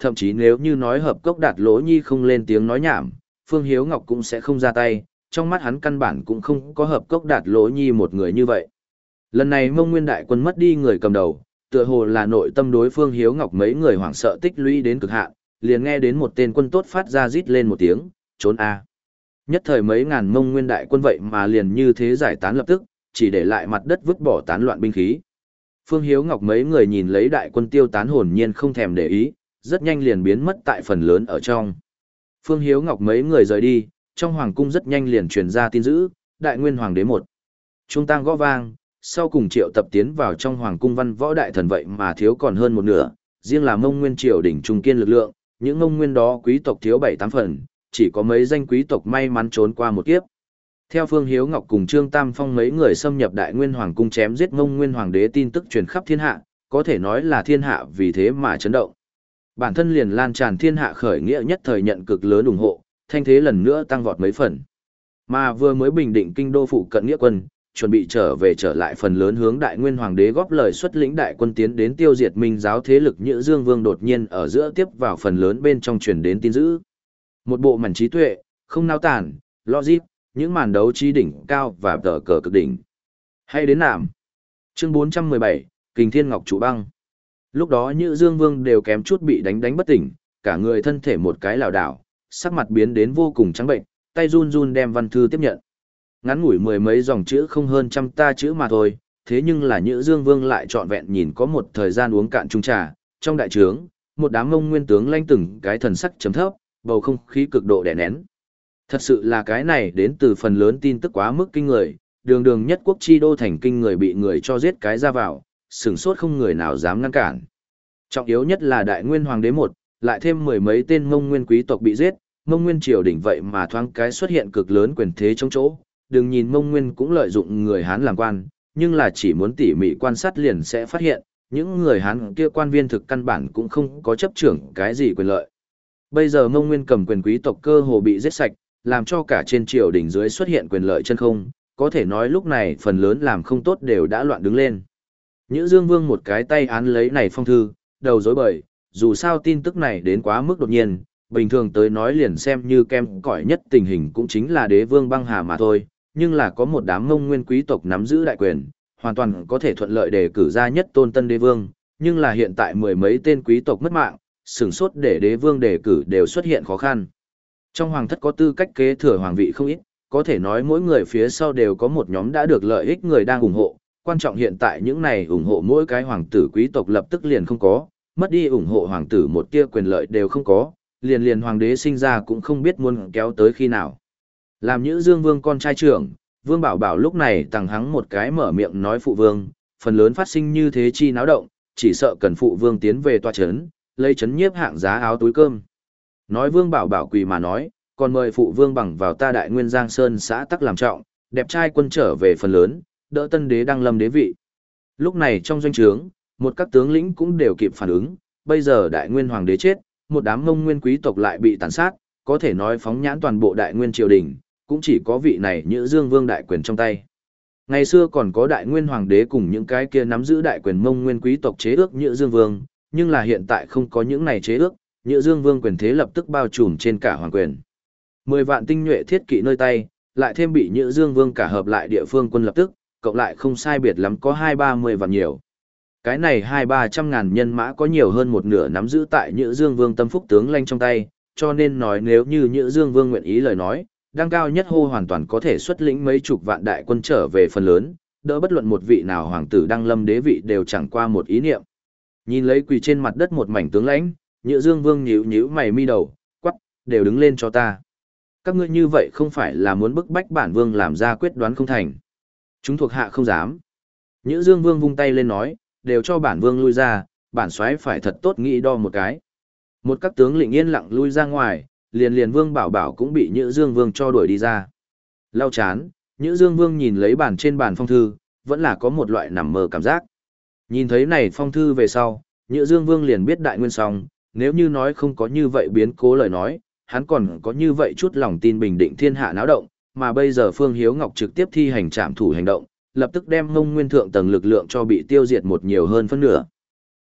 thậm chí nếu như nói hợp cốc đạt lỗ nhi không lên tiếng nói nhảm, Phương Hiếu Ngọc cũng sẽ không ra tay, trong mắt hắn căn bản cũng không có hợp cốc đạt lỗ nhi một người như vậy. Lần này Mông Nguyên đại quân mất đi người cầm đầu, tựa hồ là nội tâm đối Phương Hiếu Ngọc mấy người hoảng sợ tích lũy đến cực hạn, liền nghe đến một tên quân tốt phát ra rít lên một tiếng, trốn a. Nhất thời mấy ngàn Mông Nguyên đại quân vậy mà liền như thế giải tán lập tức, chỉ để lại mặt đất vứt bỏ tán loạn binh khí. Phương Hiếu Ngọc mấy người nhìn lấy đại quân tiêu tán hồn nhiên không thèm để ý, rất nhanh liền biến mất tại phần lớn ở trong. Phương Hiếu Ngọc mấy người rời đi, trong hoàng cung rất nhanh liền truyền ra tin dữ, đại nguyên hoàng đế một. Trung tang gõ vang, sau cùng triệu tập tiến vào trong hoàng cung văn võ đại thần vậy mà thiếu còn hơn một nửa, riêng là Mông Nguyên triều đỉnh trung kiên lực lượng, những Mông Nguyên đó quý tộc thiếu bảy tám phần, chỉ có mấy danh quý tộc may mắn trốn qua một kiếp. Theo Phương Hiếu Ngọc cùng Trương Tam Phong mấy người xâm nhập đại nguyên hoàng cung chém giết Mông Nguyên hoàng đế tin tức truyền khắp thiên hạ, có thể nói là thiên hạ vì thế mà chấn động. Bản thân liền lan tràn thiên hạ khởi nghĩa nhất thời nhận cực lớn ủng hộ, thanh thế lần nữa tăng vọt mấy phần. Mà vừa mới bình định kinh đô phụ cận nghĩa quân, chuẩn bị trở về trở lại phần lớn hướng đại nguyên hoàng đế góp lời xuất lĩnh đại quân tiến đến tiêu diệt minh giáo thế lực Nhữ Dương Vương đột nhiên ở giữa tiếp vào phần lớn bên trong truyền đến tin dữ. Một bộ mảnh trí tuệ, không nao tản, logic, những màn đấu trí đỉnh cao và tờ cờ cực đỉnh. Hay đến nạm. Chương bốn trăm mười bảy, Kình Thiên Ngọc Trụ Băng. Lúc đó Nhữ Dương Vương đều kém chút bị đánh đánh bất tỉnh, cả người thân thể một cái lảo đảo, sắc mặt biến đến vô cùng trắng bệnh, tay run run đem văn thư tiếp nhận. Ngắn ngủi mười mấy dòng chữ không hơn trăm ta chữ mà thôi, thế nhưng là Nhữ Dương Vương lại trọn vẹn nhìn có một thời gian uống cạn chung trà, trong đại trướng, một đám Mông Nguyên tướng lanh từng cái thần sắc chấm thấp, bầu không khí cực độ đè nén. Thật sự là cái này đến từ phần lớn tin tức quá mức kinh người, đường đường nhất quốc chi đô thành kinh người bị người cho giết cái ra vào, sửng sốt không người nào dám ngăn cản. Trọng yếu nhất là đại nguyên hoàng đế một, lại thêm mười mấy tên Mông Nguyên quý tộc bị giết, Mông Nguyên triều đỉnh vậy mà thoáng cái xuất hiện cực lớn quyền thế trong chỗ, đừng nhìn Mông Nguyên cũng lợi dụng người Hán làm quan, nhưng là chỉ muốn tỉ mỉ quan sát liền sẽ phát hiện, những người Hán kia quan viên thực căn bản cũng không có chấp trưởng cái gì quyền lợi. Bây giờ Mông Nguyên cầm quyền quý tộc cơ hồ bị giết sạch, làm cho cả trên triều đỉnh dưới xuất hiện quyền lợi chân không, có thể nói lúc này phần lớn làm không tốt đều đã loạn đứng lên. Nhữ Dương Vương một cái tay án lấy này phong thư, đầu rối bời, dù sao tin tức này đến quá mức đột nhiên, bình thường tới nói liền xem như kem cỏi nhất tình hình cũng chính là đế vương băng hà mà thôi, nhưng là có một đám Mông Nguyên quý tộc nắm giữ đại quyền, hoàn toàn có thể thuận lợi đề cử ra nhất tôn tân đế vương, nhưng là hiện tại mười mấy tên quý tộc mất mạng, sửng sốt để đế vương đề cử đều xuất hiện khó khăn. Trong hoàng thất có tư cách kế thừa hoàng vị không ít, có thể nói mỗi người phía sau đều có một nhóm đã được lợi ích người đang ủng hộ, quan trọng hiện tại những này ủng hộ mỗi cái hoàng tử quý tộc lập tức liền không có, mất đi ủng hộ hoàng tử một tia quyền lợi đều không có, liền liền hoàng đế sinh ra cũng không biết muốn kéo tới khi nào. Làm Nhữ Dương Vương con trai trưởng, Vương Bảo Bảo lúc này tằng hắng một cái mở miệng nói phụ vương, phần lớn phát sinh như thế chi náo động, chỉ sợ cần phụ vương tiến về tòa chấn, lấy chấn nhiếp hạng giá áo túi cơm. Nói Vương Bảo Bảo quỳ mà nói, còn mời phụ vương bằng vào ta đại nguyên Giang Sơn xã tắc làm trọng, đẹp trai quân trở về phần lớn, đỡ tân đế đăng lâm đế vị. Lúc này trong doanh trướng, một các tướng lĩnh cũng đều kịp phản ứng, bây giờ đại nguyên hoàng đế chết, một đám Mông Nguyên quý tộc lại bị tàn sát, có thể nói phóng nhãn toàn bộ đại nguyên triều đình, cũng chỉ có vị này Nhữ Dương Vương đại quyền trong tay. Ngày xưa còn có đại nguyên hoàng đế cùng những cái kia nắm giữ đại quyền Mông Nguyên quý tộc chế ước Nhữ Dương Vương, nhưng là hiện tại không có những này chế ước, Nhữ Dương Vương quyền thế lập tức bao trùm trên cả hoàng quyền. Mười vạn tinh nhuệ thiết kỵ nơi tay, lại thêm bị Nhữ Dương Vương cả hợp lại địa phương quân lập tức, cộng lại không sai biệt lắm có hai ba mươi vạn nhiều. Cái này hai ba trăm ngàn nhân mã có nhiều hơn một nửa nắm giữ tại Nhữ Dương Vương tâm phúc tướng lanh trong tay, cho nên nói nếu như Nhữ Dương Vương nguyện ý lời nói, đăng cao nhất hô hoàn toàn có thể xuất lĩnh mấy chục vạn đại quân trở về phần lớn, đỡ bất luận một vị nào hoàng tử đăng lâm đế vị đều chẳng qua một ý niệm. Nhìn lấy quỳ trên mặt đất một mảnh tướng lãnh, Nhữ Dương Vương nhíu nhíu mày mi đầu, quắc, đều đứng lên cho ta. Các ngươi như vậy không phải là muốn bức bách bản vương làm ra quyết đoán không thành. Chúng thuộc hạ không dám. Nhữ Dương Vương vung tay lên nói, đều cho bản vương lui ra, bản soái phải thật tốt nghĩ đo một cái. Một các tướng lĩnh yên lặng lui ra ngoài, liền liền Vương Bảo Bảo cũng bị Nhữ Dương Vương cho đuổi đi ra. Lau chán, Nhữ Dương Vương nhìn lấy bản trên bàn phong thư, vẫn là có một loại nằm mơ cảm giác. Nhìn thấy này phong thư về sau, Nhữ Dương Vương liền biết đại nguyên xong, nếu như nói không có như vậy biến cố lời nói, hắn còn có như vậy chút lòng tin bình định thiên hạ náo động, mà bây giờ Phương Hiếu Ngọc trực tiếp thi hành trảm thủ hành động, lập tức đem Mông Nguyên thượng tầng lực lượng cho bị tiêu diệt một nhiều hơn phân nửa.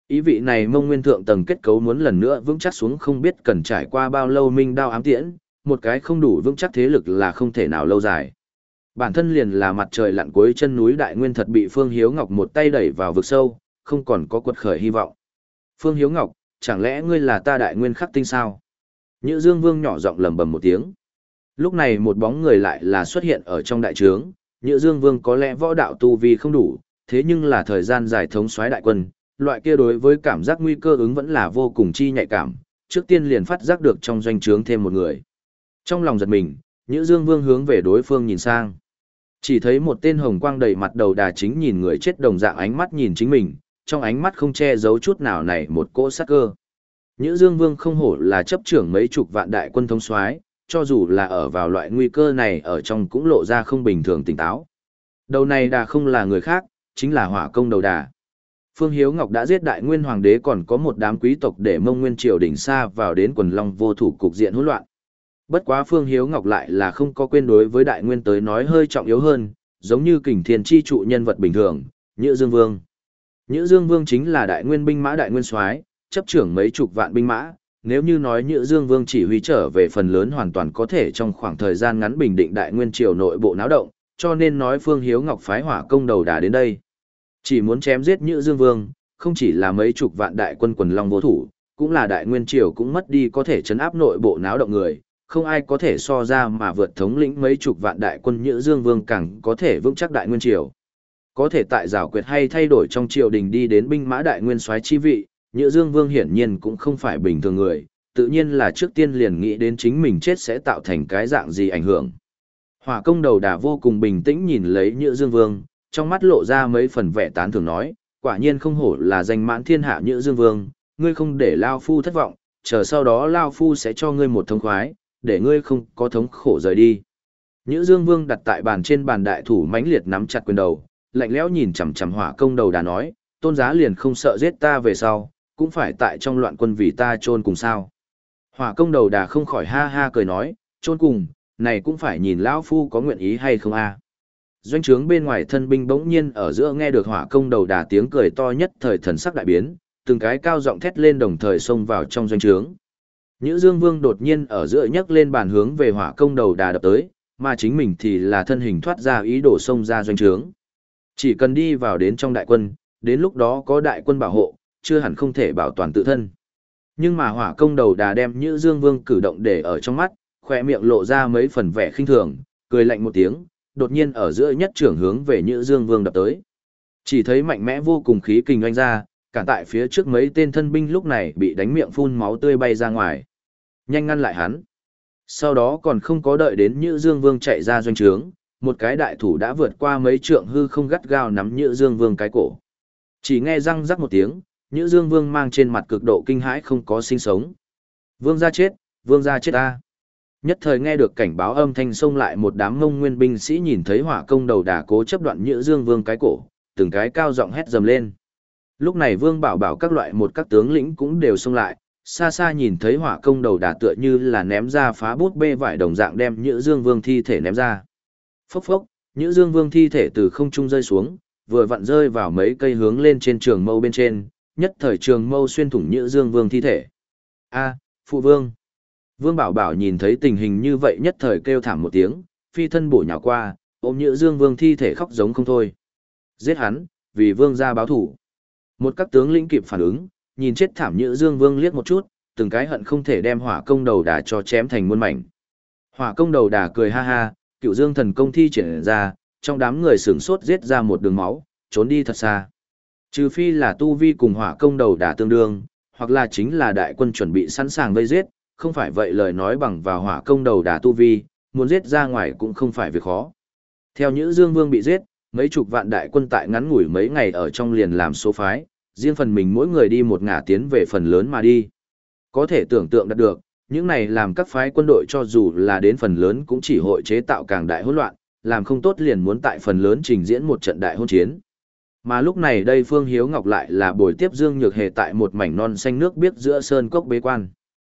Ý vị này Mông Nguyên thượng tầng kết cấu muốn lần nữa vững chắc xuống không biết cần trải qua bao lâu minh đao ám tiễn, một cái không đủ vững chắc thế lực là không thể nào lâu dài. Bản thân liền là mặt trời lặn cuối chân núi Đại Nguyên thật bị Phương Hiếu Ngọc một tay đẩy vào vực sâu, không còn có quật khởi hy vọng. Phương Hiếu Ngọc, chẳng lẽ ngươi là ta Đại Nguyên khắc tinh sao? Nhữ Dương Vương nhỏ giọng lẩm bẩm một tiếng. Lúc này một bóng người lại là xuất hiện ở trong đại trướng, Nhữ Dương Vương có lẽ võ đạo tu vi không đủ, thế nhưng là thời gian dài thống soái đại quân, loại kia đối với cảm giác nguy cơ ứng vẫn là vô cùng chi nhạy cảm, trước tiên liền phát giác được trong doanh trướng thêm một người. Trong lòng giật mình, Nhữ Dương Vương hướng về đối phương nhìn sang. Chỉ thấy một tên hồng quang đầy mặt đầu đà chính nhìn người chết đồng dạng ánh mắt nhìn chính mình, trong ánh mắt không che giấu chút nào này một cỗ sát cơ. Nhữ Dương Vương không hổ là chấp trưởng mấy chục vạn đại quân thống soái, cho dù là ở vào loại nguy cơ này ở trong cũng lộ ra không bình thường tỉnh táo. Đầu này đà không là người khác, chính là Hỏa Công đầu đà. Phương Hiếu Ngọc đã giết đại nguyên hoàng đế còn có một đám quý tộc để Mông Nguyên triều đỉnh xa vào đến quần long vô thủ cục diện hỗn loạn. Bất quá Phương Hiếu Ngọc lại là không có quên đối với đại nguyên tới nói hơi trọng yếu hơn, giống như kình thiên chi trụ nhân vật bình thường, Nhữ Dương Vương. Nhữ Dương Vương chính là đại nguyên binh mã đại nguyên soái, chấp trưởng mấy chục vạn binh mã, nếu như nói Nhữ Dương Vương chỉ huy trở về phần lớn hoàn toàn có thể trong khoảng thời gian ngắn bình định đại nguyên triều nội bộ náo động, cho nên nói Phương Hiếu Ngọc phái Hỏa Công đầu đà đến đây. Chỉ muốn chém giết Nhữ Dương Vương, không chỉ là mấy chục vạn đại quân quần long vô thủ, cũng là đại nguyên triều cũng mất đi có thể chấn áp nội bộ náo động người, không ai có thể so ra mà vượt thống lĩnh mấy chục vạn đại quân Nhữ Dương Vương càng có thể vững chắc đại nguyên triều. Có thể tại giảo quyệt hay thay đổi trong triều đình đi đến binh mã đại nguyên soái chi vị, Nhữ Dương Vương hiển nhiên cũng không phải bình thường người, tự nhiên là trước tiên liền nghĩ đến chính mình chết sẽ tạo thành cái dạng gì ảnh hưởng. Hỏa Công đầu đà vô cùng bình tĩnh nhìn lấy Nhữ Dương Vương, trong mắt lộ ra mấy phần vẻ tán thưởng nói, quả nhiên không hổ là danh mãn thiên hạ Nhữ Dương Vương, ngươi không để Lao Phu thất vọng, chờ sau đó Lao Phu sẽ cho ngươi một thống khoái, để ngươi không có thống khổ rời đi. Nhữ Dương Vương đặt tại bàn trên bàn đại thủ mãnh liệt nắm chặt quyền đầu, lạnh lẽo nhìn chằm chằm Hỏa Công đầu đà nói, tôn giá liền không sợ giết ta về sau, cũng phải tại trong loạn quân vì ta chôn cùng sao. Hỏa Công đầu đà không khỏi ha ha cười nói, chôn cùng, này cũng phải nhìn Lão Phu có nguyện ý hay không a. Doanh trướng bên ngoài thân binh bỗng nhiên ở giữa nghe được Hỏa Công đầu đà tiếng cười to nhất thời thần sắc đại biến, từng cái cao giọng thét lên đồng thời xông vào trong doanh trướng. Nhữ Dương Vương đột nhiên ở giữa nhấc lên bàn hướng về Hỏa Công đầu đà đập tới, mà chính mình thì là thân hình thoát ra ý đồ xông ra doanh trướng. Chỉ cần đi vào đến trong đại quân, đến lúc đó có đại quân bảo hộ, chưa hẳn không thể bảo toàn tự thân. Nhưng mà Hỏa Công đầu đà đem Nhữ Dương Vương cử động để ở trong mắt, khỏe miệng lộ ra mấy phần vẻ khinh thường, cười lạnh một tiếng, đột nhiên ở giữa nhất trưởng hướng về Nhữ Dương Vương đập tới. Chỉ thấy mạnh mẽ vô cùng khí kình oanh ra, cản tại phía trước mấy tên thân binh lúc này bị đánh miệng phun máu tươi bay ra ngoài. Nhanh ngăn lại hắn. Sau đó còn không có đợi đến Nhữ Dương Vương chạy ra doanh trướng, một cái đại thủ đã vượt qua mấy trượng hư không gắt gao nắm Nhữ Dương Vương cái cổ. Chỉ nghe răng rắc một tiếng, Nhữ Dương Vương mang trên mặt cực độ kinh hãi không có sinh sống. Vương gia chết, vương gia chết ta. Nhất thời nghe được cảnh báo âm thanh xông lại một đám Mông Nguyên binh sĩ nhìn thấy Hỏa Công đầu đà cố chấp đoạn Nhữ Dương Vương cái cổ, từng cái cao giọng hét dầm lên. Lúc này Vương Bảo Bảo các loại một các tướng lĩnh cũng đều xông lại, xa xa nhìn thấy Hỏa Công đầu đà tựa như là ném ra phá bút bê vải đồng dạng đem Nhữ Dương Vương thi thể ném ra. Phốc phốc, Nhữ Dương Vương thi thể từ không trung rơi xuống, vừa vặn rơi vào mấy cây hướng lên trên trường mâu bên trên, nhất thời trường mâu xuyên thủng Nhữ Dương Vương thi thể. A, phụ vương. Vương Bảo Bảo nhìn thấy tình hình như vậy nhất thời kêu thảm một tiếng, phi thân bổ nhào qua, ôm Nhữ Dương Vương thi thể khóc giống không thôi. Giết hắn, vì vương gia báo thủ. Một các tướng lĩnh kịp phản ứng, nhìn chết thảm Nhữ Dương Vương liếc một chút, từng cái hận không thể đem Hỏa Công đầu đà cho chém thành muôn mảnh. Hỏa Công đầu đà cười ha ha, Cựu Dương thần công thi triển ra, trong đám người sửng sốt giết ra một đường máu, trốn đi thật xa. Trừ phi là tu vi cùng Hỏa Công đầu đà tương đương, hoặc là chính là đại quân chuẩn bị sẵn sàng vây giết, không phải vậy lời nói bằng vào Hỏa Công đầu đà tu vi, muốn giết ra ngoài cũng không phải việc khó. Theo Nhữ Dương Vương bị giết, mấy chục vạn đại quân tại ngắn ngủi mấy ngày ở trong liền làm số phái, riêng phần mình mỗi người đi một ngả tiến về phần lớn mà đi. Có thể tưởng tượng đạt được, những này làm các phái quân đội cho dù là đến phần lớn cũng chỉ hội chế tạo càng đại hỗn loạn, làm không tốt liền muốn tại phần lớn trình diễn một trận đại hôn chiến. Mà lúc này đây Phương Hiếu Ngọc lại là buổi tiếp Dương Nhược Hề tại một mảnh non xanh nước biếc giữa sơn cốc bế quan.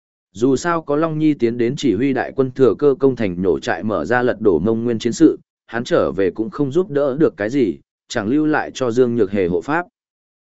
Dù sao có Long Nhi tiến đến chỉ huy đại quân thừa cơ công thành nổ trại mở ra lật đổ Mông Nguyên chiến sự, hắn trở về cũng không giúp đỡ được cái gì, chẳng lưu lại cho Dương Nhược Hề hộ pháp.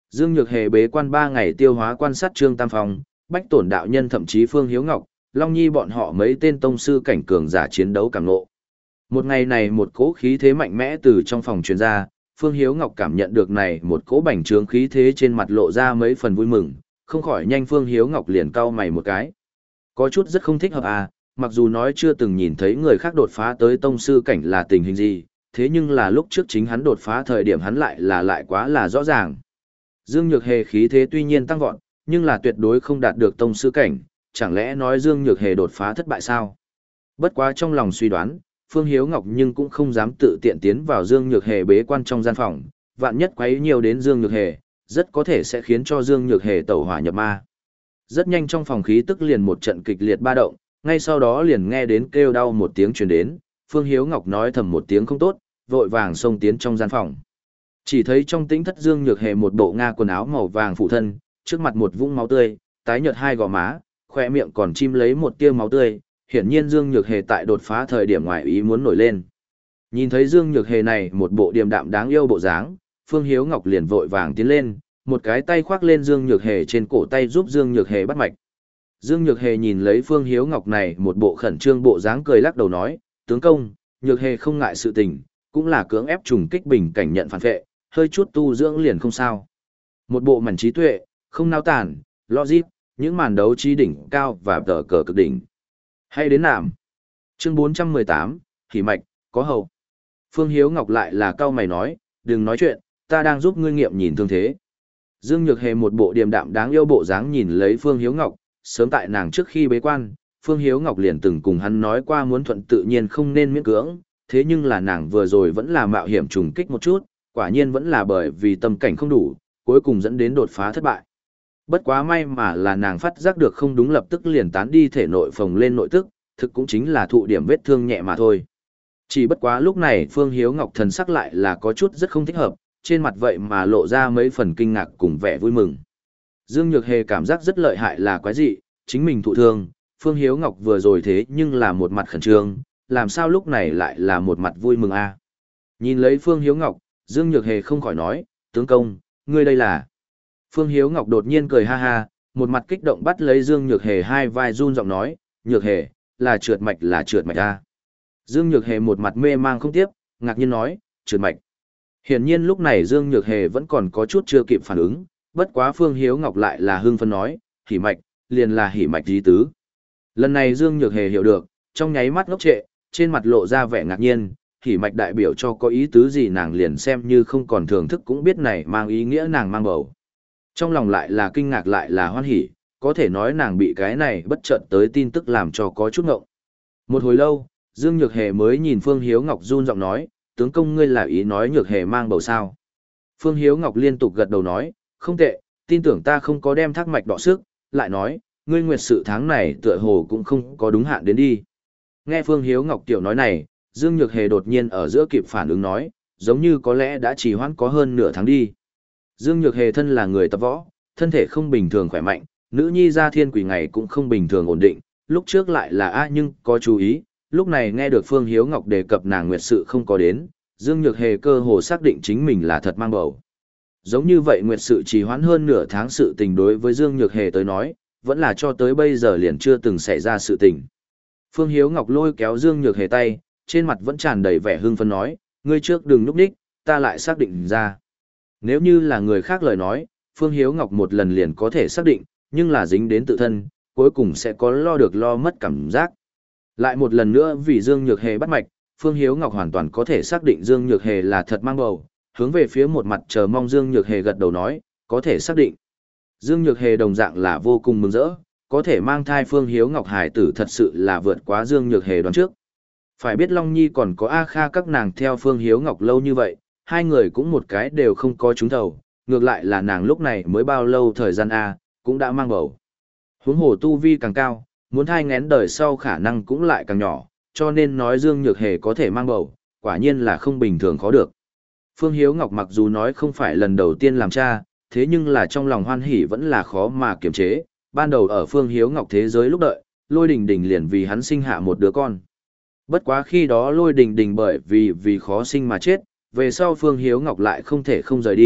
Dương Nhược Hề bế quan ba ngày tiêu hóa quan sát Trương Tam Phong, Bách Tổn đạo nhân thậm chí Phương Hiếu Ngọc, Long Nhi bọn họ mấy tên tông sư cảnh cường giả chiến đấu càng ngộ. Một ngày này một cỗ khí thế mạnh mẽ từ trong phòng truyền ra, Phương Hiếu Ngọc cảm nhận được này một cỗ bành trướng khí thế trên mặt lộ ra mấy phần vui mừng, không khỏi nhanh Phương Hiếu Ngọc liền cau mày một cái. Có chút rất không thích hợp à, mặc dù nói chưa từng nhìn thấy người khác đột phá tới tông sư cảnh là tình hình gì, thế nhưng là lúc trước chính hắn đột phá thời điểm hắn lại là lại quá là rõ ràng. Dương Nhược Hề khí thế tuy nhiên tăng vọt, nhưng là tuyệt đối không đạt được tông sư cảnh, chẳng lẽ nói Dương Nhược Hề đột phá thất bại sao? Bất quá trong lòng suy đoán, Phương Hiếu Ngọc nhưng cũng không dám tự tiện tiến vào Dương Nhược Hề bế quan trong gian phòng, vạn nhất quấy nhiều đến Dương Nhược Hề, rất có thể sẽ khiến cho Dương Nhược Hề tẩu hỏa nhập ma. Rất nhanh trong phòng khí tức liền một trận kịch liệt ba động, ngay sau đó liền nghe đến kêu đau một tiếng truyền đến, Phương Hiếu Ngọc nói thầm một tiếng không tốt, vội vàng xông tiến trong gian phòng. Chỉ thấy trong tĩnh thất Dương Nhược Hề một bộ nga quần áo màu vàng phủ thân, trước mặt một vũng máu tươi, tái nhợt hai gò má, khoe miệng còn chim lấy một tia máu tươi, hiển nhiên Dương Nhược Hề tại đột phá thời điểm ngoài ý muốn nổi lên. Nhìn thấy Dương Nhược Hề này một bộ điềm đạm đáng yêu bộ dáng, Phương Hiếu Ngọc liền vội vàng tiến lên, một cái tay khoác lên Dương Nhược Hề trên cổ tay giúp Dương Nhược Hề bắt mạch. Dương Nhược Hề nhìn lấy Phương Hiếu Ngọc này một bộ khẩn trương bộ dáng cười lắc đầu nói, tướng công, Nhược Hề không ngại sự tình, cũng là cưỡng ép trùng kích bình cảnh nhận phản vệ, hơi chút tu dưỡng liền không sao. Một bộ mảnh trí tuệ, không nao tản, logic, những màn đấu trí đỉnh cao và tờ cờ cực đỉnh. Hay đến nạm. Chương bốn trăm mười tám, Hỉ Mạch, có hậu. Phương Hiếu Ngọc lại là cao mày nói, đừng nói chuyện, ta đang giúp ngươi nghiệm nhìn thương thế. Dương Nhược Hề một bộ điềm đạm đáng yêu bộ dáng nhìn lấy Phương Hiếu Ngọc, sớm tại nàng trước khi bế quan, Phương Hiếu Ngọc liền từng cùng hắn nói qua muốn thuận tự nhiên không nên miễn cưỡng, thế nhưng là nàng vừa rồi vẫn là mạo hiểm trùng kích một chút, quả nhiên vẫn là bởi vì tâm cảnh không đủ, cuối cùng dẫn đến đột phá thất bại. Bất quá may mà là nàng phát giác được không đúng lập tức liền tán đi thể nội phồng lên nội tức, thực cũng chính là thụ điểm vết thương nhẹ mà thôi. Chỉ bất quá lúc này Phương Hiếu Ngọc thần sắc lại là có chút rất không thích hợp, trên mặt vậy mà lộ ra mấy phần kinh ngạc cùng vẻ vui mừng. Dương Nhược Hề cảm giác rất lợi hại là quái dị, chính mình thụ thương, Phương Hiếu Ngọc vừa rồi thế nhưng là một mặt khẩn trương, làm sao lúc này lại là một mặt vui mừng a? Nhìn lấy Phương Hiếu Ngọc, Dương Nhược Hề không khỏi nói, tướng công, ngươi đây là... Phương Hiếu Ngọc đột nhiên cười ha ha, một mặt kích động bắt lấy Dương Nhược Hề hai vai run giọng nói, Nhược Hề, là trượt mạch là trượt mạch a. Dương Nhược Hề một mặt mê mang không tiếp, ngạc nhiên nói, trượt mạch. Hiển nhiên lúc này Dương Nhược Hề vẫn còn có chút chưa kịp phản ứng, bất quá Phương Hiếu Ngọc lại là hưng phấn nói, hỉ mạch, liền là hỉ mạch ý tứ. Lần này Dương Nhược Hề hiểu được, trong nháy mắt ngốc trệ, trên mặt lộ ra vẻ ngạc nhiên, hỉ mạch đại biểu cho có ý tứ gì nàng liền xem như không còn thưởng thức cũng biết này mang ý nghĩa nàng mang bầu. Trong lòng lại là kinh ngạc lại là hoan hỉ, có thể nói nàng bị cái này bất chợt tới tin tức làm cho có chút ngộng. Một hồi lâu, Dương Nhược Hề mới nhìn Phương Hiếu Ngọc run giọng nói, tướng công ngươi là ý nói Nhược Hề mang bầu sao. Phương Hiếu Ngọc liên tục gật đầu nói, không tệ, tin tưởng ta không có đem thác mạch đọ sức, lại nói, ngươi nguyệt sự tháng này tựa hồ cũng không có đúng hạn đến đi. Nghe Phương Hiếu Ngọc tiểu nói này, Dương Nhược Hề đột nhiên ở giữa kịp phản ứng nói, giống như có lẽ đã trì hoãn có hơn nửa tháng đi. Dương Nhược Hề thân là người tập võ, thân thể không bình thường khỏe mạnh, nữ nhi gia thiên quỷ ngày cũng không bình thường ổn định, lúc trước lại là a nhưng có chú ý, lúc này nghe được Phương Hiếu Ngọc đề cập nàng nguyệt sự không có đến, Dương Nhược Hề cơ hồ xác định chính mình là thật mang bầu. Giống như vậy nguyệt sự trì hoãn hơn nửa tháng sự tình đối với Dương Nhược Hề tới nói, vẫn là cho tới bây giờ liền chưa từng xảy ra sự tình. Phương Hiếu Ngọc lôi kéo Dương Nhược Hề tay, trên mặt vẫn tràn đầy vẻ hưng phấn nói, ngươi trước đừng núp đích, ta lại xác định ra. Nếu như là người khác lời nói, Phương Hiếu Ngọc một lần liền có thể xác định, nhưng là dính đến tự thân, cuối cùng sẽ có lo được lo mất cảm giác. Lại một lần nữa vì Dương Nhược Hề bắt mạch, Phương Hiếu Ngọc hoàn toàn có thể xác định Dương Nhược Hề là thật mang bầu, hướng về phía một mặt chờ mong Dương Nhược Hề gật đầu nói, có thể xác định. Dương Nhược Hề đồng dạng là vô cùng mừng rỡ, có thể mang thai Phương Hiếu Ngọc hải tử thật sự là vượt quá Dương Nhược Hề đoán trước. Phải biết Long Nhi còn có A Kha các nàng theo Phương Hiếu Ngọc lâu như vậy, hai người cũng một cái đều không có trúng thầu, ngược lại là nàng lúc này mới bao lâu thời gian A, cũng đã mang bầu. Huống hồ tu vi càng cao, muốn thai ngén đời sau khả năng cũng lại càng nhỏ, cho nên nói Dương Nhược Hề có thể mang bầu, quả nhiên là không bình thường khó được. Phương Hiếu Ngọc mặc dù nói không phải lần đầu tiên làm cha, thế nhưng là trong lòng hoan hỉ vẫn là khó mà kiềm chế, ban đầu ở Phương Hiếu Ngọc thế giới lúc đợi, Lôi Đình Đình liền vì hắn sinh hạ một đứa con. Bất quá khi đó Lôi Đình Đình bởi vì vì khó sinh mà chết, về sau Phương Hiếu Ngọc lại không thể không rời đi,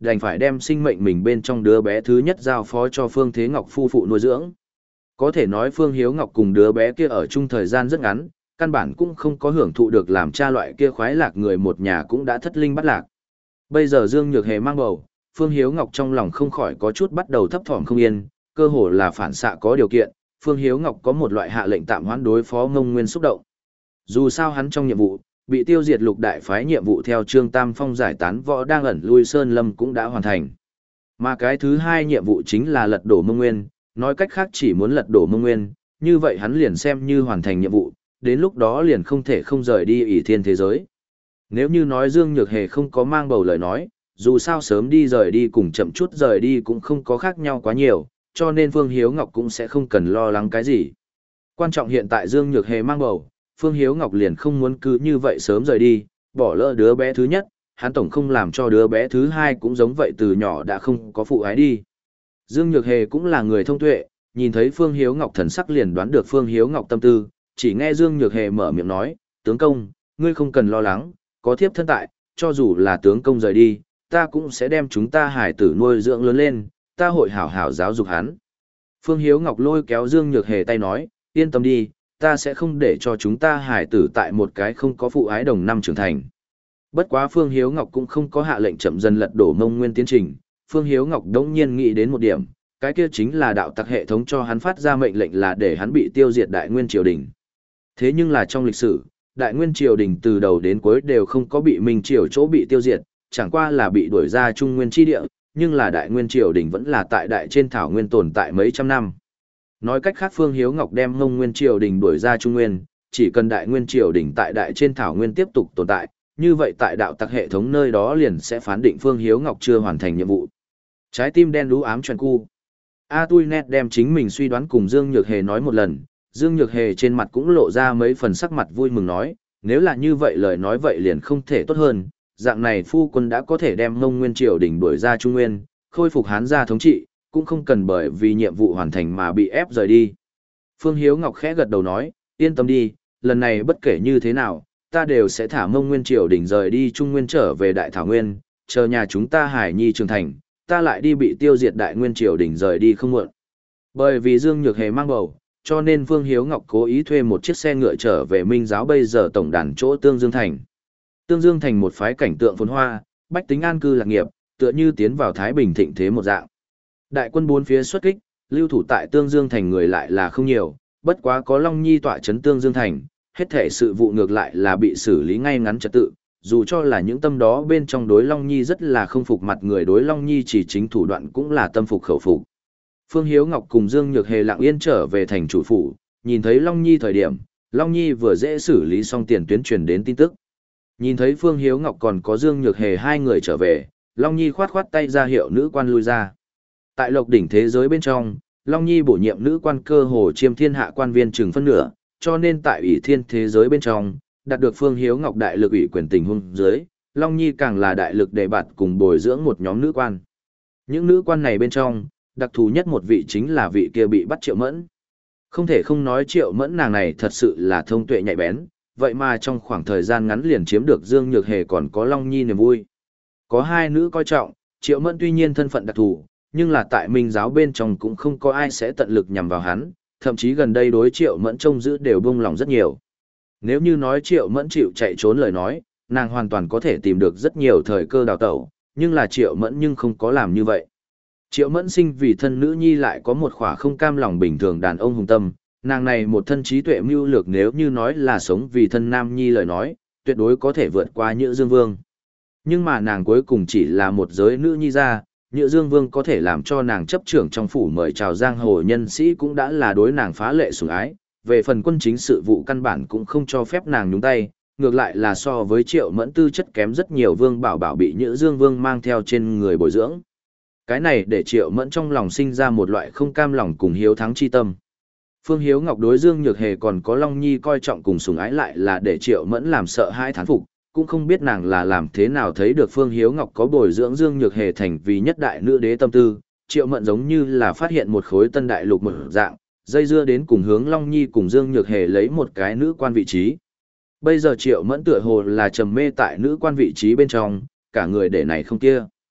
đành phải đem sinh mệnh mình bên trong đứa bé thứ nhất giao phó cho Phương Thế Ngọc phu phụ nuôi dưỡng. Có thể nói Phương Hiếu Ngọc cùng đứa bé kia ở chung thời gian rất ngắn, căn bản cũng không có hưởng thụ được làm cha loại kia khoái lạc, người một nhà cũng đã thất linh bắt lạc. Bây giờ Dương Nhược Hề mang bầu, Phương Hiếu Ngọc trong lòng không khỏi có chút bắt đầu thấp thỏm không yên, cơ hồ là phản xạ có điều kiện, Phương Hiếu Ngọc có một loại hạ lệnh tạm hoãn đối phó Ngông Nguyên xúc động. Dù sao hắn trong nhiệm vụ, bị tiêu diệt lục đại phái nhiệm vụ theo Trương Tam Phong giải tán võ đang ẩn lui Sơn Lâm cũng đã hoàn thành. Mà cái thứ hai nhiệm vụ chính là lật đổ Mông Nguyên, nói cách khác chỉ muốn lật đổ Mông Nguyên, như vậy hắn liền xem như hoàn thành nhiệm vụ, đến lúc đó liền không thể không rời đi ỷ thiên thế giới. Nếu như nói Dương Nhược Hề không có mang bầu lời nói, dù sao sớm đi rời đi cùng chậm chút rời đi cũng không có khác nhau quá nhiều, cho nên Phương Hiếu Ngọc cũng sẽ không cần lo lắng cái gì. Quan trọng hiện tại Dương Nhược Hề mang bầu, Phương Hiếu Ngọc liền không muốn cứ như vậy sớm rời đi, bỏ lỡ đứa bé thứ nhất, hắn tổng không làm cho đứa bé thứ hai cũng giống vậy từ nhỏ đã không có phụ ái đi. Dương Nhược Hề cũng là người thông tuệ, nhìn thấy Phương Hiếu Ngọc thần sắc liền đoán được Phương Hiếu Ngọc tâm tư, chỉ nghe Dương Nhược Hề mở miệng nói, tướng công, ngươi không cần lo lắng, có thiếp thân tại, cho dù là tướng công rời đi, ta cũng sẽ đem chúng ta hải tử nuôi dưỡng lớn lên, ta hội hảo hảo giáo dục hắn. Phương Hiếu Ngọc lôi kéo Dương Nhược Hề tay nói, yên tâm đi, ta sẽ không để cho chúng ta hải tử tại một cái không có phụ ái đồng năm trưởng thành. Bất quá Phương Hiếu Ngọc cũng không có hạ lệnh chậm dần lật đổ Mông Nguyên tiến trình, Phương Hiếu Ngọc đống nhiên nghĩ đến một điểm, cái kia chính là đạo tặc hệ thống cho hắn phát ra mệnh lệnh là để hắn bị tiêu diệt Đại Nguyên Triều Đình. Thế nhưng là trong lịch sử, Đại Nguyên Triều Đình từ đầu đến cuối đều không có bị Minh Triều chỗ bị tiêu diệt, chẳng qua là bị đuổi ra Trung Nguyên chi địa, nhưng là Đại Nguyên Triều Đình vẫn là tại Đại trên Thảo Nguyên tồn tại mấy trăm năm. Nói cách khác Phương Hiếu Ngọc đem Mông Nguyên Triều Đình đuổi ra Trung Nguyên, chỉ cần Đại Nguyên Triều Đình tại Đại trên Thảo Nguyên tiếp tục tồn tại, như vậy tại đạo tặc hệ thống nơi đó liền sẽ phán định Phương Hiếu Ngọc chưa hoàn thành nhiệm vụ. Trái tim đen đú ám tròn cu. A Tui Net đem chính mình suy đoán cùng Dương Nhược Hề nói một lần, Dương Nhược Hề trên mặt cũng lộ ra mấy phần sắc mặt vui mừng nói, nếu là như vậy lời nói vậy liền không thể tốt hơn, dạng này phu quân đã có thể đem Mông Nguyên Triều Đình đuổi ra Trung Nguyên, khôi phục Hán gia thống trị, cũng không cần bởi vì nhiệm vụ hoàn thành mà bị ép rời đi. Phương Hiếu Ngọc khẽ gật đầu nói, yên tâm đi, lần này bất kể như thế nào, ta đều sẽ thả Mông Nguyên Triều Đình rời đi Trung Nguyên trở về Đại Thảo Nguyên, chờ nhà chúng ta Hải Nhi trưởng thành, ta lại đi bị tiêu diệt Đại Nguyên Triều Đình rời đi không muộn. Bởi vì Dương Nhược Hề mang bầu, cho nên Phương Hiếu Ngọc cố ý thuê một chiếc xe ngựa trở về Minh Giáo bây giờ tổng đàn chỗ Tương Dương Thành. Tương Dương Thành một phái cảnh tượng phồn hoa, bách tính an cư lạc nghiệp, tựa như tiến vào Thái Bình thịnh thế một dạng. Đại quân bốn phía xuất kích, lưu thủ tại Tương Dương Thành người lại là không nhiều, bất quá có Long Nhi tọa trấn Tương Dương Thành, hết thể sự vụ ngược lại là bị xử lý ngay ngắn trật tự, dù cho là những tâm đó bên trong đối Long Nhi rất là không phục mặt người đối Long Nhi chỉ chính thủ đoạn cũng là tâm phục khẩu phục. Phương Hiếu Ngọc cùng Dương Nhược Hề lặng yên trở về thành chủ phủ, nhìn thấy Long Nhi thời điểm, Long Nhi vừa dễ xử lý xong tiền tuyến truyền đến tin tức. Nhìn thấy Phương Hiếu Ngọc còn có Dương Nhược Hề hai người trở về, Long Nhi khoát khoát tay ra hiệu nữ quan lui ra. Tại Lộc đỉnh thế giới bên trong, Long Nhi bổ nhiệm nữ quan cơ hồ chiêm thiên hạ quan viên chừng phân nửa, cho nên tại ủy thiên thế giới bên trong, đạt được Phương Hiếu Ngọc đại lực ủy quyền tình huống dưới, Long Nhi càng là đại lực đề bạt cùng bồi dưỡng một nhóm nữ quan. Những nữ quan này bên trong, đặc thù nhất một vị chính là vị kia bị bắt Triệu Mẫn. Không thể không nói Triệu Mẫn nàng này thật sự là thông tuệ nhạy bén, vậy mà trong khoảng thời gian ngắn liền chiếm được Dương Nhược Hề còn có Long Nhi niềm vui. Có hai nữ coi trọng, Triệu Mẫn tuy nhiên thân phận đặc thù, nhưng là tại Minh Giáo bên trong cũng không có ai sẽ tận lực nhằm vào hắn, thậm chí gần đây đối Triệu Mẫn trông giữ đều buông lòng rất nhiều. Nếu như nói Triệu Mẫn chịu chạy trốn lời nói, nàng hoàn toàn có thể tìm được rất nhiều thời cơ đào tẩu, nhưng là Triệu Mẫn nhưng không có làm như vậy. Triệu Mẫn sinh vì thân nữ nhi lại có một khỏa không cam lòng bình thường đàn ông hùng tâm, nàng này một thân trí tuệ mưu lược nếu như nói là sống vì thân nam nhi lời nói, tuyệt đối có thể vượt qua Nhữ Dương Vương. Nhưng mà nàng cuối cùng chỉ là một giới nữ nhi ra, Nhữ Dương Vương có thể làm cho nàng chấp trưởng trong phủ mời chào giang hồ nhân sĩ cũng đã là đối nàng phá lệ sủng ái, về phần quân chính sự vụ căn bản cũng không cho phép nàng nhúng tay, ngược lại là so với Triệu Mẫn tư chất kém rất nhiều Vương Bảo Bảo bị Nhữ Dương Vương mang theo trên người bồi dưỡng. Cái này để Triệu Mẫn trong lòng sinh ra một loại không cam lòng cùng hiếu thắng chi tâm. Phương Hiếu Ngọc đối Dương Nhược Hề còn có Long Nhi coi trọng cùng sủng ái lại là để Triệu Mẫn làm sợ hãi thán phục, cũng không biết nàng là làm thế nào thấy được Phương Hiếu Ngọc có bồi dưỡng Dương Nhược Hề thành vì nhất đại nữ đế tâm tư, Triệu Mẫn giống như là phát hiện một khối tân đại lục một dạng, dây dưa đến cùng hướng Long Nhi cùng Dương Nhược Hề lấy một cái nữ quan vị trí. Bây giờ Triệu Mẫn tựa hồ là trầm mê tại nữ quan vị trí bên trong, cả người để này không kia.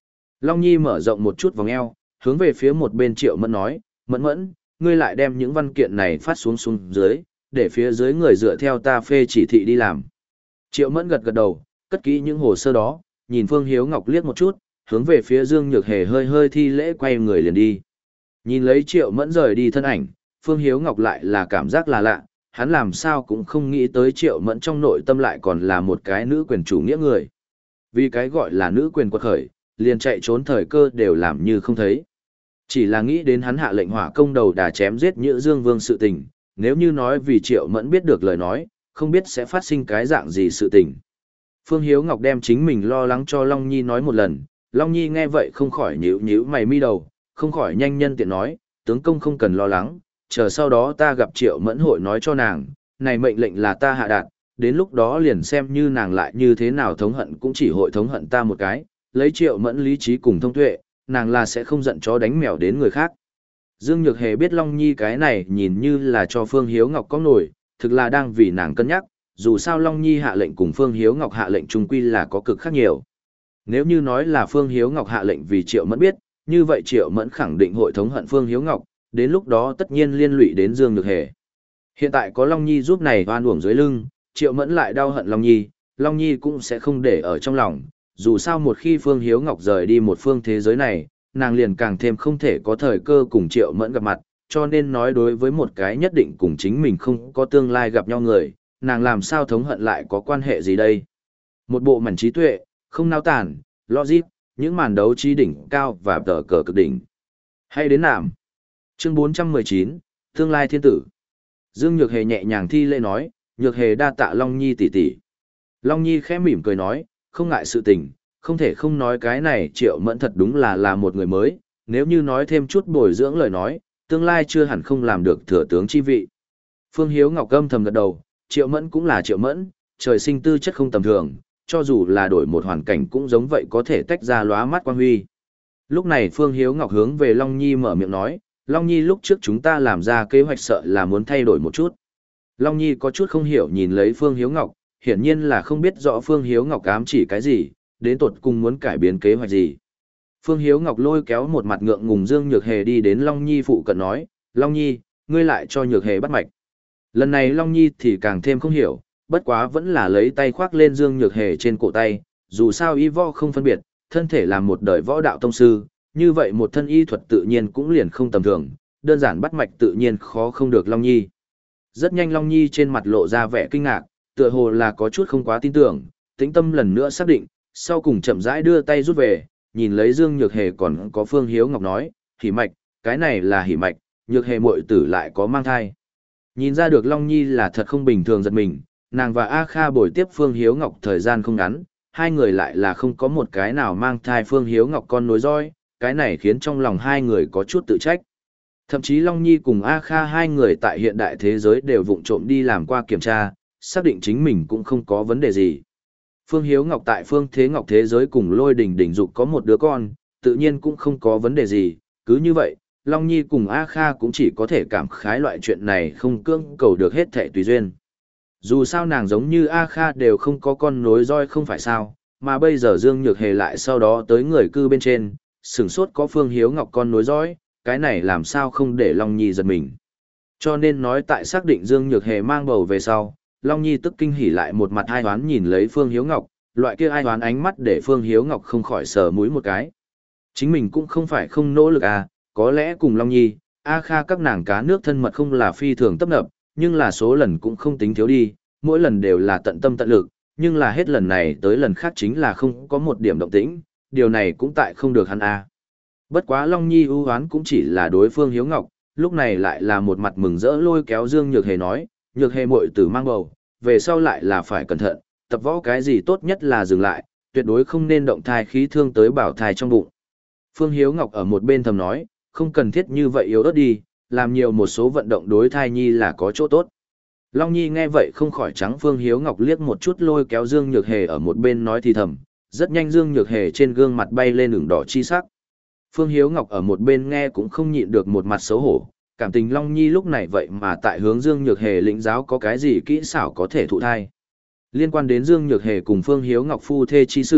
Long Nhi mở rộng một chút vòng eo, hướng về phía một bên Triệu Mẫn nói, Mẫn Mẫn, ngươi lại đem những văn kiện này phát xuống xuống dưới, để phía dưới người dựa theo ta phê chỉ thị đi làm. Triệu Mẫn gật gật đầu, cất kỹ những hồ sơ đó, nhìn Phương Hiếu Ngọc liếc một chút, hướng về phía Dương Nhược Hề hơi hơi thi lễ quay người liền đi. Nhìn lấy Triệu Mẫn rời đi thân ảnh, Phương Hiếu Ngọc lại là cảm giác là lạ, hắn làm sao cũng không nghĩ tới Triệu Mẫn trong nội tâm lại còn là một cái nữ quyền chủ nghĩa người. Vì cái gọi là nữ quyền quật khởi, liền chạy trốn thời cơ đều làm như không thấy. Chỉ là nghĩ đến hắn hạ lệnh hỏa công đầu đà chém giết Nhữ Dương Vương sự tình, nếu như nói vì Triệu Mẫn biết được lời nói, không biết sẽ phát sinh cái dạng gì sự tình. Phương Hiếu Ngọc đem chính mình lo lắng cho Long Nhi nói một lần, Long Nhi nghe vậy không khỏi nhíu nhíu mày mi đầu, không khỏi nhanh nhân tiện nói, tướng công không cần lo lắng, chờ sau đó ta gặp Triệu Mẫn hội nói cho nàng, này mệnh lệnh là ta hạ đạt, đến lúc đó liền xem như nàng lại như thế nào thống hận cũng chỉ hội thống hận ta một cái, lấy Triệu Mẫn lý trí cùng thông tuệ, nàng là sẽ không giận chó đánh mèo đến người khác. Dương Nhược Hề biết Long Nhi cái này nhìn như là cho Phương Hiếu Ngọc có nổi, thực là đang vì nàng cân nhắc, dù sao Long Nhi hạ lệnh cùng Phương Hiếu Ngọc hạ lệnh chung quy là có cực khác nhiều. Nếu như nói là Phương Hiếu Ngọc hạ lệnh vì Triệu Mẫn biết, như vậy Triệu Mẫn khẳng định hội thống hận Phương Hiếu Ngọc, đến lúc đó tất nhiên liên lụy đến Dương Nhược Hề. Hiện tại có Long Nhi giúp này oan uổng dưới lưng, Triệu Mẫn lại đau hận Long Nhi, Long Nhi cũng sẽ không để ở trong lòng, dù sao một khi Phương Hiếu Ngọc rời đi một phương thế giới này, nàng liền càng thêm không thể có thời cơ cùng Triệu Mẫn gặp mặt, cho nên nói đối với một cái nhất định cùng chính mình không có tương lai gặp nhau người, nàng làm sao thống hận lại có quan hệ gì đây. Một bộ mảnh trí tuệ, không nao tản, logic, những màn đấu trí đỉnh cao và tờ cờ cực đỉnh. Hay đến nạm. Chương bốn trăm mười chín, Tương lai thiên tử. Dương Nhược Hề nhẹ nhàng thi lễ nói, Nhược Hề đa tạ Long Nhi tỷ tỷ. Long Nhi khẽ mỉm cười nói, không ngại sự tình, không thể không nói cái này Triệu Mẫn thật đúng là là một người mới, nếu như nói thêm chút bồi dưỡng lời nói, tương lai chưa hẳn không làm được thừa tướng chi vị. Phương Hiếu Ngọc âm thầm gật đầu, Triệu Mẫn cũng là Triệu Mẫn, trời sinh tư chất không tầm thường, cho dù là đổi một hoàn cảnh cũng giống vậy có thể tách ra lóa mắt quang huy. Lúc này Phương Hiếu Ngọc hướng về Long Nhi mở miệng nói, Long Nhi lúc trước chúng ta làm ra kế hoạch sợ là muốn thay đổi một chút. Long Nhi có chút không hiểu nhìn lấy Phương Hiếu Ngọc, hiển nhiên là không biết rõ Phương Hiếu Ngọc ám chỉ cái gì, đến tột cùng muốn cải biến kế hoạch gì. Phương Hiếu Ngọc lôi kéo một mặt ngượng ngùng Dương Nhược Hề đi đến Long Nhi phụ cận nói, Long Nhi, ngươi lại cho Nhược Hề bắt mạch. Lần này Long Nhi thì càng thêm không hiểu, bất quá vẫn là lấy tay khoác lên Dương Nhược Hề trên cổ tay, dù sao y võ không phân biệt, thân thể làm một đời võ đạo tông sư, như vậy một thân y thuật tự nhiên cũng liền không tầm thường, đơn giản bắt mạch tự nhiên khó không được Long Nhi. Rất nhanh Long Nhi trên mặt lộ ra vẻ kinh ngạc, tựa hồ là có chút không quá tin tưởng, tĩnh tâm lần nữa xác định, sau cùng chậm rãi đưa tay rút về, nhìn lấy Dương Nhược Hề còn có Phương Hiếu Ngọc nói, hỉ mạch, cái này là hỉ mạch, Nhược Hề muội tử lại có mang thai. Nhìn ra được Long Nhi là thật không bình thường giật mình, nàng và A Kha bồi tiếp Phương Hiếu Ngọc thời gian không ngắn, hai người lại là không có một cái nào mang thai Phương Hiếu Ngọc con nối roi, cái này khiến trong lòng hai người có chút tự trách. Thậm chí Long Nhi cùng A Kha hai người tại hiện đại thế giới đều vụng trộm đi làm qua kiểm tra, xác định chính mình cũng không có vấn đề gì. Phương Hiếu Ngọc tại Phương Thế Ngọc thế giới cùng Lôi Đình Đỉnh Dục có một đứa con, tự nhiên cũng không có vấn đề gì, cứ như vậy, Long Nhi cùng A Kha cũng chỉ có thể cảm khái loại chuyện này không cưỡng cầu được hết thệ tùy duyên. Dù sao nàng giống như A Kha đều không có con nối roi không phải sao, mà bây giờ Dương Nhược Hề lại sau đó tới người cư bên trên, sửng sốt có Phương Hiếu Ngọc con nối dõi, cái này làm sao không để Long Nhi giật mình. Cho nên nói tại xác định Dương Nhược Hề mang bầu về sau, Long Nhi tức kinh hỉ lại một mặt ai hoán nhìn lấy Phương Hiếu Ngọc, loại kia ai hoán ánh mắt để Phương Hiếu Ngọc không khỏi sờ mũi một cái. Chính mình cũng không phải không nỗ lực à, có lẽ cùng Long Nhi, A Kha các nàng cá nước thân mật không là phi thường tấp nập, nhưng là số lần cũng không tính thiếu đi, mỗi lần đều là tận tâm tận lực, nhưng là hết lần này tới lần khác chính là không có một điểm động tĩnh, điều này cũng tại không được hắn a. Bất quá Long Nhi ưu hoán cũng chỉ là đối Phương Hiếu Ngọc, lúc này lại là một mặt mừng rỡ lôi kéo Dương Nhược Hề nói, Nhược Hề muội tử mang bầu, về sau lại là phải cẩn thận, tập võ cái gì tốt nhất là dừng lại, tuyệt đối không nên động thai khí thương tới bảo thai trong bụng. Phương Hiếu Ngọc ở một bên thầm nói, không cần thiết như vậy yếu ớt đi, làm nhiều một số vận động đối thai nhi là có chỗ tốt. Long Nhi nghe vậy không khỏi trắng Phương Hiếu Ngọc liếc một chút lôi kéo Dương Nhược Hề ở một bên nói thì thầm, rất nhanh Dương Nhược Hề trên gương mặt bay lên ửng đỏ chi sắc. Phương Hiếu Ngọc ở một bên nghe cũng không nhịn được một mặt xấu hổ, cảm tình Long Nhi lúc này vậy mà tại hướng Dương Nhược Hề lĩnh giáo có cái gì kỹ xảo có thể thụ thai. Liên quan đến Dương Nhược Hề cùng Phương Hiếu Ngọc phu thê chi sự,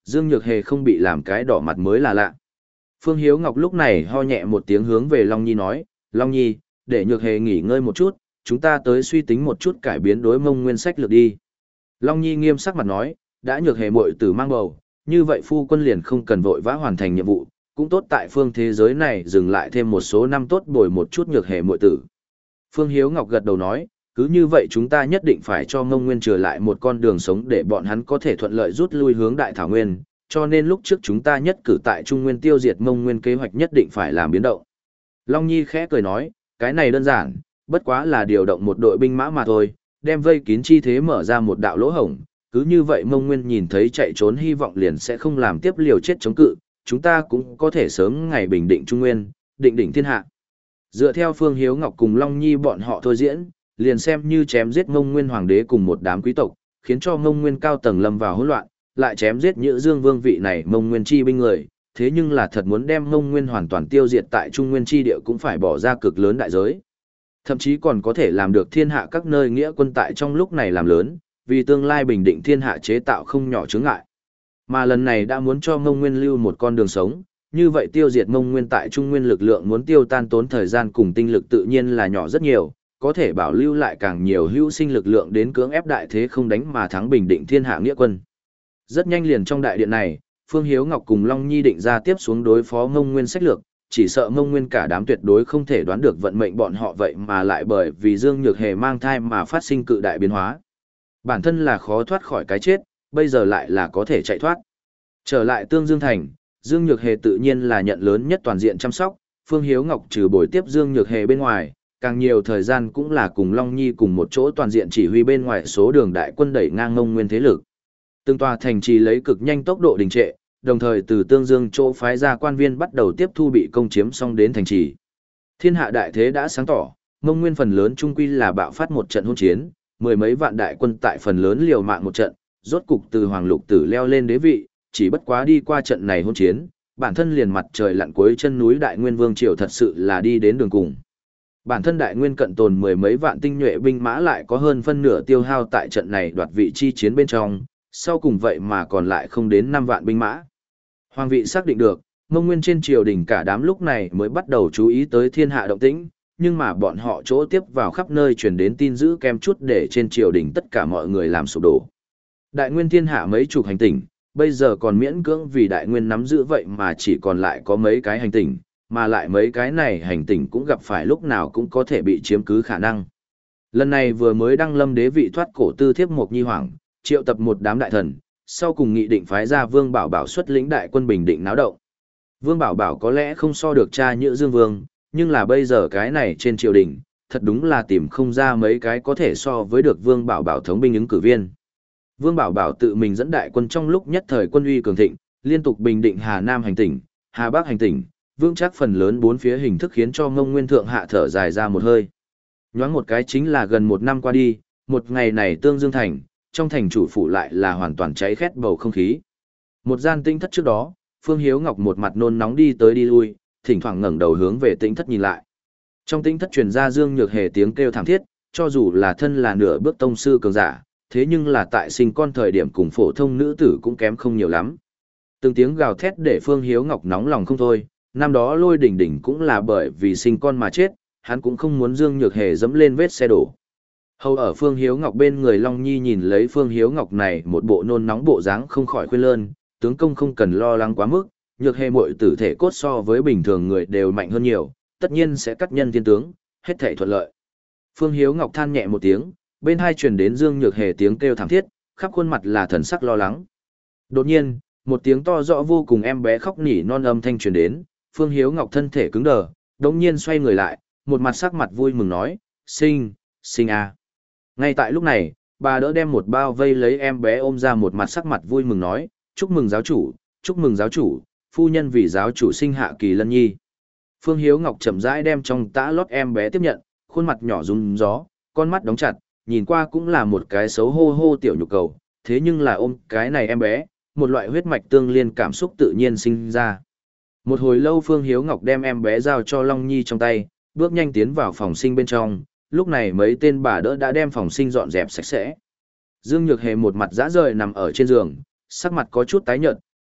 Dương Nhược Hề không bị làm cái đỏ mặt mới là lạ. Phương Hiếu Ngọc lúc này ho nhẹ một tiếng hướng về Long Nhi nói, Long Nhi, để Nhược Hề nghỉ ngơi một chút, chúng ta tới suy tính một chút cải biến đối mông nguyên sách lược đi. Long Nhi nghiêm sắc mặt nói, đã Nhược Hề muội tử mang bầu, như vậy phu quân liền không cần vội vã hoàn thành nhiệm vụ, cũng tốt tại phương thế giới này dừng lại thêm một số năm tốt bồi một chút Nhược Hề muội tử. Phương Hiếu Ngọc gật đầu nói, cứ như vậy chúng ta nhất định phải cho mông nguyên trở lại một con đường sống để bọn hắn có thể thuận lợi rút lui hướng đại thảo nguyên, cho nên lúc trước chúng ta nhất cử tại Trung Nguyên tiêu diệt mông nguyên kế hoạch nhất định phải làm biến động. Long Nhi khẽ cười nói, cái này đơn giản, bất quá là điều động một đội binh mã mà thôi, đem vây kín chi thế mở ra một đạo lỗ hổng, cứ như vậy mông nguyên nhìn thấy chạy trốn hy vọng liền sẽ không làm tiếp liều chết chống cự, chúng ta cũng có thể sớm ngày bình định Trung Nguyên, định đỉnh thiên hạ. Dựa theo Phương Hiếu Ngọc cùng Long Nhi bọn họ thôi diễn, liền xem như chém giết mông nguyên hoàng đế cùng một đám quý tộc, khiến cho mông nguyên cao tầng lâm vào hỗn loạn, lại chém giết Nhữ Dương vương vị này mông nguyên chi binh người, thế nhưng là thật muốn đem mông nguyên hoàn toàn tiêu diệt tại Trung Nguyên chi địa cũng phải bỏ ra cực lớn đại giới. Thậm chí còn có thể làm được thiên hạ các nơi nghĩa quân tại trong lúc này làm lớn, vì tương lai bình định thiên hạ chế tạo không nhỏ chướng ngại. Mà lần này đã muốn cho mông nguyên lưu một con đường sống, như vậy tiêu diệt mông nguyên tại Trung Nguyên lực lượng muốn tiêu tan tốn thời gian cùng tinh lực tự nhiên là nhỏ rất nhiều, có thể bảo lưu lại càng nhiều hữu sinh lực lượng đến cưỡng ép đại thế không đánh mà thắng bình định thiên hạ nghĩa quân. Rất nhanh liền trong đại điện này, Phương Hiếu Ngọc cùng Long Nhi định ra tiếp xuống đối phó mông nguyên sách lược, chỉ sợ mông nguyên cả đám tuyệt đối không thể đoán được vận mệnh bọn họ vậy mà lại bởi vì Dương Nhược Hề mang thai mà phát sinh cự đại biến hóa. Bản thân là khó thoát khỏi cái chết, bây giờ lại là có thể chạy thoát. Trở lại Tương Dương Thành, Dương Nhược Hề tự nhiên là nhận lớn nhất toàn diện chăm sóc, Phương Hiếu Ngọc trừ bồi tiếp Dương Nhược Hề bên ngoài, càng nhiều thời gian cũng là cùng Long Nhi cùng một chỗ toàn diện chỉ huy bên ngoài số đường đại quân đẩy ngang mông nguyên thế lực. Từng tòa thành trì lấy cực nhanh tốc độ đình trệ, đồng thời từ Tương Dương chỗ phái ra quan viên bắt đầu tiếp thu bị công chiếm xong đến thành trì. Thiên hạ đại thế đã sáng tỏ, mông nguyên phần lớn trung quy là bạo phát một trận hôn chiến, mười mấy vạn đại quân tại phần lớn liều mạng một trận, rốt cục từ Hoàng Lục Tử leo lên đế vị, chỉ bất quá đi qua trận này hôn chiến, bản thân liền mặt trời lặn cuối chân núi Đại Nguyên Vương triều thật sự là đi đến đường cùng. Bản thân Đại Nguyên cận tồn mười mấy vạn tinh nhuệ binh mã lại có hơn phân nửa tiêu hao tại trận này đoạt vị chi chiến bên trong, sau cùng vậy mà còn lại không đến năm vạn binh mã. Hoàng vị xác định được, mông nguyên trên triều đình cả đám lúc này mới bắt đầu chú ý tới thiên hạ động tĩnh, nhưng mà bọn họ chỗ tiếp vào khắp nơi truyền đến tin dữ kem chút để trên triều đình tất cả mọi người làm sụp đổ. Đại Nguyên thiên hạ mấy chục hành tinh, bây giờ còn miễn cưỡng vì Đại Nguyên nắm giữ vậy mà chỉ còn lại có mấy cái hành tinh, mà lại mấy cái này hành tinh cũng gặp phải lúc nào cũng có thể bị chiếm cứ khả năng. Lần này vừa mới đăng lâm đế vị thoát cổ tư thiếp Mộc Nhi Hoàng, triệu tập một đám đại thần, sau cùng nghị định phái ra Vương Bảo Bảo xuất lĩnh đại quân bình định náo động. Vương Bảo Bảo có lẽ không so được cha Nhữ Dương Vương, nhưng là bây giờ cái này trên triều đình, thật đúng là tìm không ra mấy cái có thể so với được Vương Bảo Bảo thống binh ứng cử viên. Vương Bảo Bảo tự mình dẫn đại quân trong lúc nhất thời quân uy cường thịnh, liên tục bình định Hà Nam hành tỉnh, Hà Bắc hành tỉnh, vững chắc phần lớn bốn phía hình thức khiến cho Ngông Nguyên thượng hạ thở dài ra một hơi. Nhoáng một cái chính là gần một năm qua đi, một ngày này Tương Dương thành, trong thành chủ phủ lại là hoàn toàn cháy khét bầu không khí. Một gian tinh thất trước đó, Phương Hiếu Ngọc một mặt nôn nóng đi tới đi lui, thỉnh thoảng ngẩng đầu hướng về tinh thất nhìn lại. Trong tinh thất truyền ra Dương Nhược Hề tiếng kêu thảm thiết, cho dù là thân là nửa bước tông sư cường giả, thế nhưng là tại sinh con thời điểm cùng phổ thông nữ tử cũng kém không nhiều lắm. Từng tiếng gào thét để Phương Hiếu Ngọc nóng lòng không thôi, năm đó Lôi Đỉnh Đỉnh cũng là bởi vì sinh con mà chết, hắn cũng không muốn Dương Nhược Hề dẫm lên vết xe đổ. Hầu ở Phương Hiếu Ngọc bên người Long Nhi nhìn lấy Phương Hiếu Ngọc này một bộ nôn nóng bộ dáng không khỏi khuyên lơn, tướng công không cần lo lắng quá mức, Nhược Hề muội tử thể cốt so với bình thường người đều mạnh hơn nhiều, tất nhiên sẽ cắt nhân thiên tướng, hết thảy thuận lợi. Phương Hiếu Ngọc than nhẹ một tiếng, bên hai truyền đến Dương Nhược Hề tiếng kêu thảm thiết, khắp khuôn mặt là thần sắc lo lắng. Đột nhiên, một tiếng to rõ vô cùng em bé khóc nỉ non âm thanh truyền đến, Phương Hiếu Ngọc thân thể cứng đờ, đống nhiên xoay người lại, một mặt sắc mặt vui mừng nói, sinh, sinh à. Ngay tại lúc này, bà đỡ đem một bao vây lấy em bé ôm ra một mặt sắc mặt vui mừng nói, chúc mừng giáo chủ, chúc mừng giáo chủ, phu nhân vì giáo chủ sinh hạ kỳ lân nhi. Phương Hiếu Ngọc chậm rãi đem trong tã lót em bé tiếp nhận, khuôn mặt nhỏ rung gió, con mắt đóng chặt, nhìn qua cũng là một cái xấu hô hô tiểu nhục cầu, thế nhưng là ôm cái này em bé, một loại huyết mạch tương liên cảm xúc tự nhiên sinh ra. Một hồi lâu Phương Hiếu Ngọc đem em bé giao cho Long Nhi trong tay, bước nhanh tiến vào phòng sinh bên trong, lúc này mấy tên bà đỡ đã đem phòng sinh dọn dẹp sạch sẽ. Dương Nhược Hề một mặt dã rời nằm ở trên giường, sắc mặt có chút tái nhợt,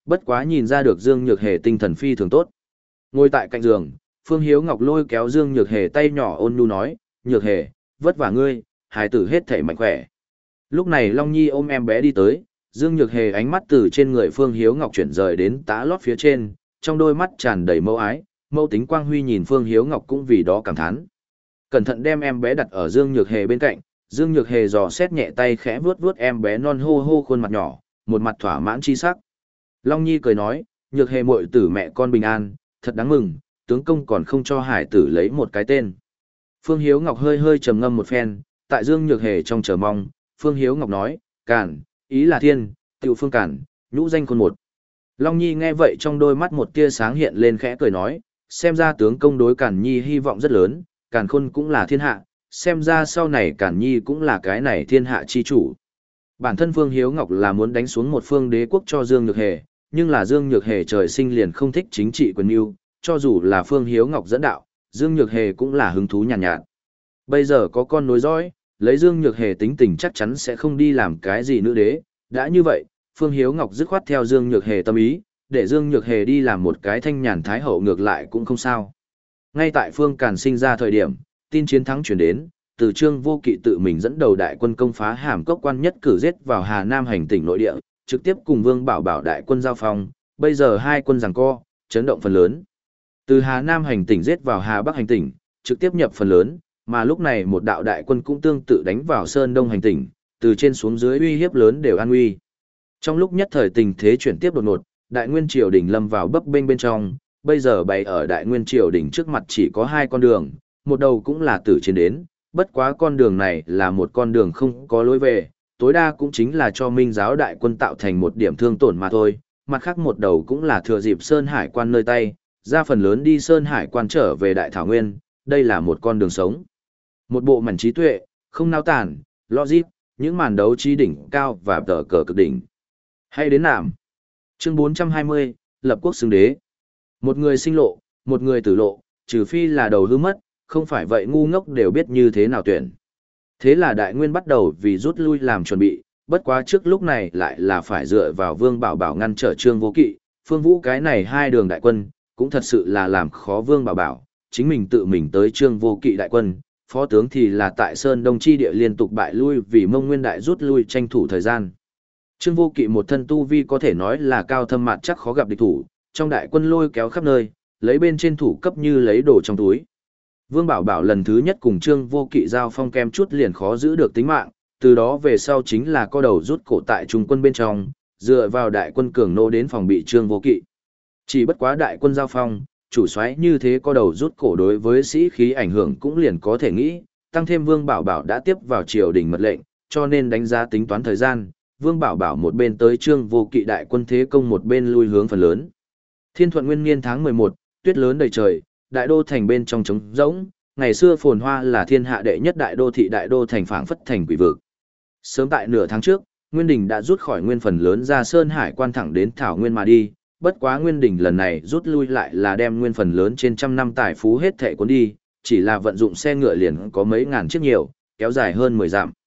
Bất quá nhìn ra được Dương Nhược Hề tinh thần phi thường tốt. Ngồi tại cạnh giường, Phương Hiếu Ngọc lôi kéo Dương Nhược Hề tay nhỏ ôn nhu nói, Nhược Hề, vất vả ngươi, hài tử hết thể mạnh khỏe. Lúc này Long Nhi ôm em bé đi tới, Dương Nhược Hề ánh mắt từ trên người Phương Hiếu Ngọc chuyển rời đến tá lót phía trên, trong đôi mắt tràn đầy mẫu ái, mẫu tính quang huy nhìn Phương Hiếu Ngọc cũng vì đó cảm thán. Cẩn thận đem em bé đặt ở Dương Nhược Hề bên cạnh, Dương Nhược Hề dò xét nhẹ tay khẽ vuốt vuốt em bé non hô hô khuôn mặt nhỏ, một mặt thỏa mãn chi sắc. Long Nhi cười nói, Nhược Hề muội tử mẹ con bình an, thật đáng mừng, tướng công còn không cho hải tử lấy một cái tên. Phương Hiếu Ngọc hơi hơi trầm ngâm một phen, tại Dương Nhược Hề trong chờ mong, Phương Hiếu Ngọc nói, Cản, ý là thiên, tiểu phương Cản, nhũ danh khôn một. Long Nhi nghe vậy trong đôi mắt một tia sáng hiện lên khẽ cười nói, xem ra tướng công đối Cản Nhi hy vọng rất lớn, Cản khôn cũng là thiên hạ, xem ra sau này Cản Nhi cũng là cái này thiên hạ chi chủ. Bản thân Phương Hiếu Ngọc là muốn đánh xuống một phương đế quốc cho Dương Nhược Hề, nhưng là Dương Nhược Hề trời sinh liền không thích chính trị quyền mưu, cho dù là Phương Hiếu Ngọc dẫn đạo, Dương Nhược Hề cũng là hứng thú nhàn nhạt, nhạt. Bây giờ có con nối dõi, lấy Dương Nhược Hề tính tình chắc chắn sẽ không đi làm cái gì nữ đế, đã như vậy, Phương Hiếu Ngọc dứt khoát theo Dương Nhược Hề tâm ý, để Dương Nhược Hề đi làm một cái thanh nhàn thái hậu ngược lại cũng không sao. Ngay tại Phương Càn sinh ra thời điểm, tin chiến thắng chuyển đến, từ Trương Vô Kỵ tự mình dẫn đầu đại quân công phá Hàm Cốc quan nhất cử giết vào Hà Nam hành tỉnh nội địa, trực tiếp cùng Vương Bảo Bảo đại quân giao phong, bây giờ hai quân giằng co, chấn động phần lớn. Từ Hà Nam hành tỉnh giết vào Hà Bắc hành tỉnh, trực tiếp nhập phần lớn, mà lúc này một đạo đại quân cũng tương tự đánh vào Sơn Đông hành tỉnh, từ trên xuống dưới uy hiếp lớn đều an uy. Trong lúc nhất thời tình thế chuyển tiếp đột ngột, Đại Nguyên triều đình lâm vào bấp bênh bên trong, bây giờ bày ở Đại Nguyên triều đình trước mặt chỉ có hai con đường, một đầu cũng là tử chiến đến, bất quá con đường này là một con đường không có lối về, tối đa cũng chính là cho Minh giáo đại quân tạo thành một điểm thương tổn mà thôi, mặt khác một đầu cũng là thừa dịp Sơn Hải quan nơi tay, ra phần lớn đi Sơn Hải quan trở về Đại Thảo Nguyên, đây là một con đường sống. Một bộ mảnh trí tuệ, không nao tản, logic, những màn đấu trí đỉnh cao và tờ cờ cực đỉnh. Hay đến nạm. Chương bốn trăm hai mươi, Lập quốc xưng đế. Một người sinh lộ, một người tử lộ, trừ phi là đầu hư mất, không phải vậy ngu ngốc đều biết như thế nào tuyển. Thế là Đại Nguyên bắt đầu vì rút lui làm chuẩn bị, bất quá trước lúc này lại là phải dựa vào Vương Bảo Bảo ngăn trở Trương Vô Kỵ, Phương Vũ cái này hai đường đại quân, cũng thật sự là làm khó Vương Bảo Bảo, chính mình tự mình tới Trương Vô Kỵ đại quân, phó tướng thì là tại Sơn Đông chi địa liên tục bại lui vì Mông Nguyên đại rút lui tranh thủ thời gian. Trương Vô Kỵ một thân tu vi có thể nói là cao thâm mạn chắc khó gặp địch thủ, trong đại quân lôi kéo khắp nơi, lấy bên trên thủ cấp như lấy đồ trong túi. Vương Bảo Bảo lần thứ nhất cùng Trương Vô Kỵ giao phong kem chút liền khó giữ được tính mạng, từ đó về sau chính là co đầu rút cổ tại trung quân bên trong, dựa vào đại quân cường nô đến phòng bị Trương Vô Kỵ. Chỉ bất quá đại quân giao phong, chủ soái như thế co đầu rút cổ đối với sĩ khí ảnh hưởng cũng liền có thể nghĩ, tăng thêm Vương Bảo Bảo đã tiếp vào triều đình mật lệnh, cho nên đánh giá tính toán thời gian, Vương Bảo Bảo một bên tới Trương Vô Kỵ đại quân thế công một bên lui hướng phần lớn. Thiên Thuận Nguyên Niên tháng mười một, tuyết lớn đầy trời, đại đô thành bên trong trống rỗng, ngày xưa phồn hoa là thiên hạ đệ nhất đại đô thị đại đô thành phảng phất thành quỷ vực. Sớm tại nửa tháng trước, Nguyên Đình đã rút khỏi nguyên phần lớn ra Sơn Hải quan thẳng đến Thảo Nguyên mà đi, bất quá Nguyên Đình lần này rút lui lại là đem nguyên phần lớn trên trăm năm tài phú hết thảy cuốn đi, chỉ là vận dụng xe ngựa liền có mấy ngàn chiếc nhiều, kéo dài hơn mười dặm.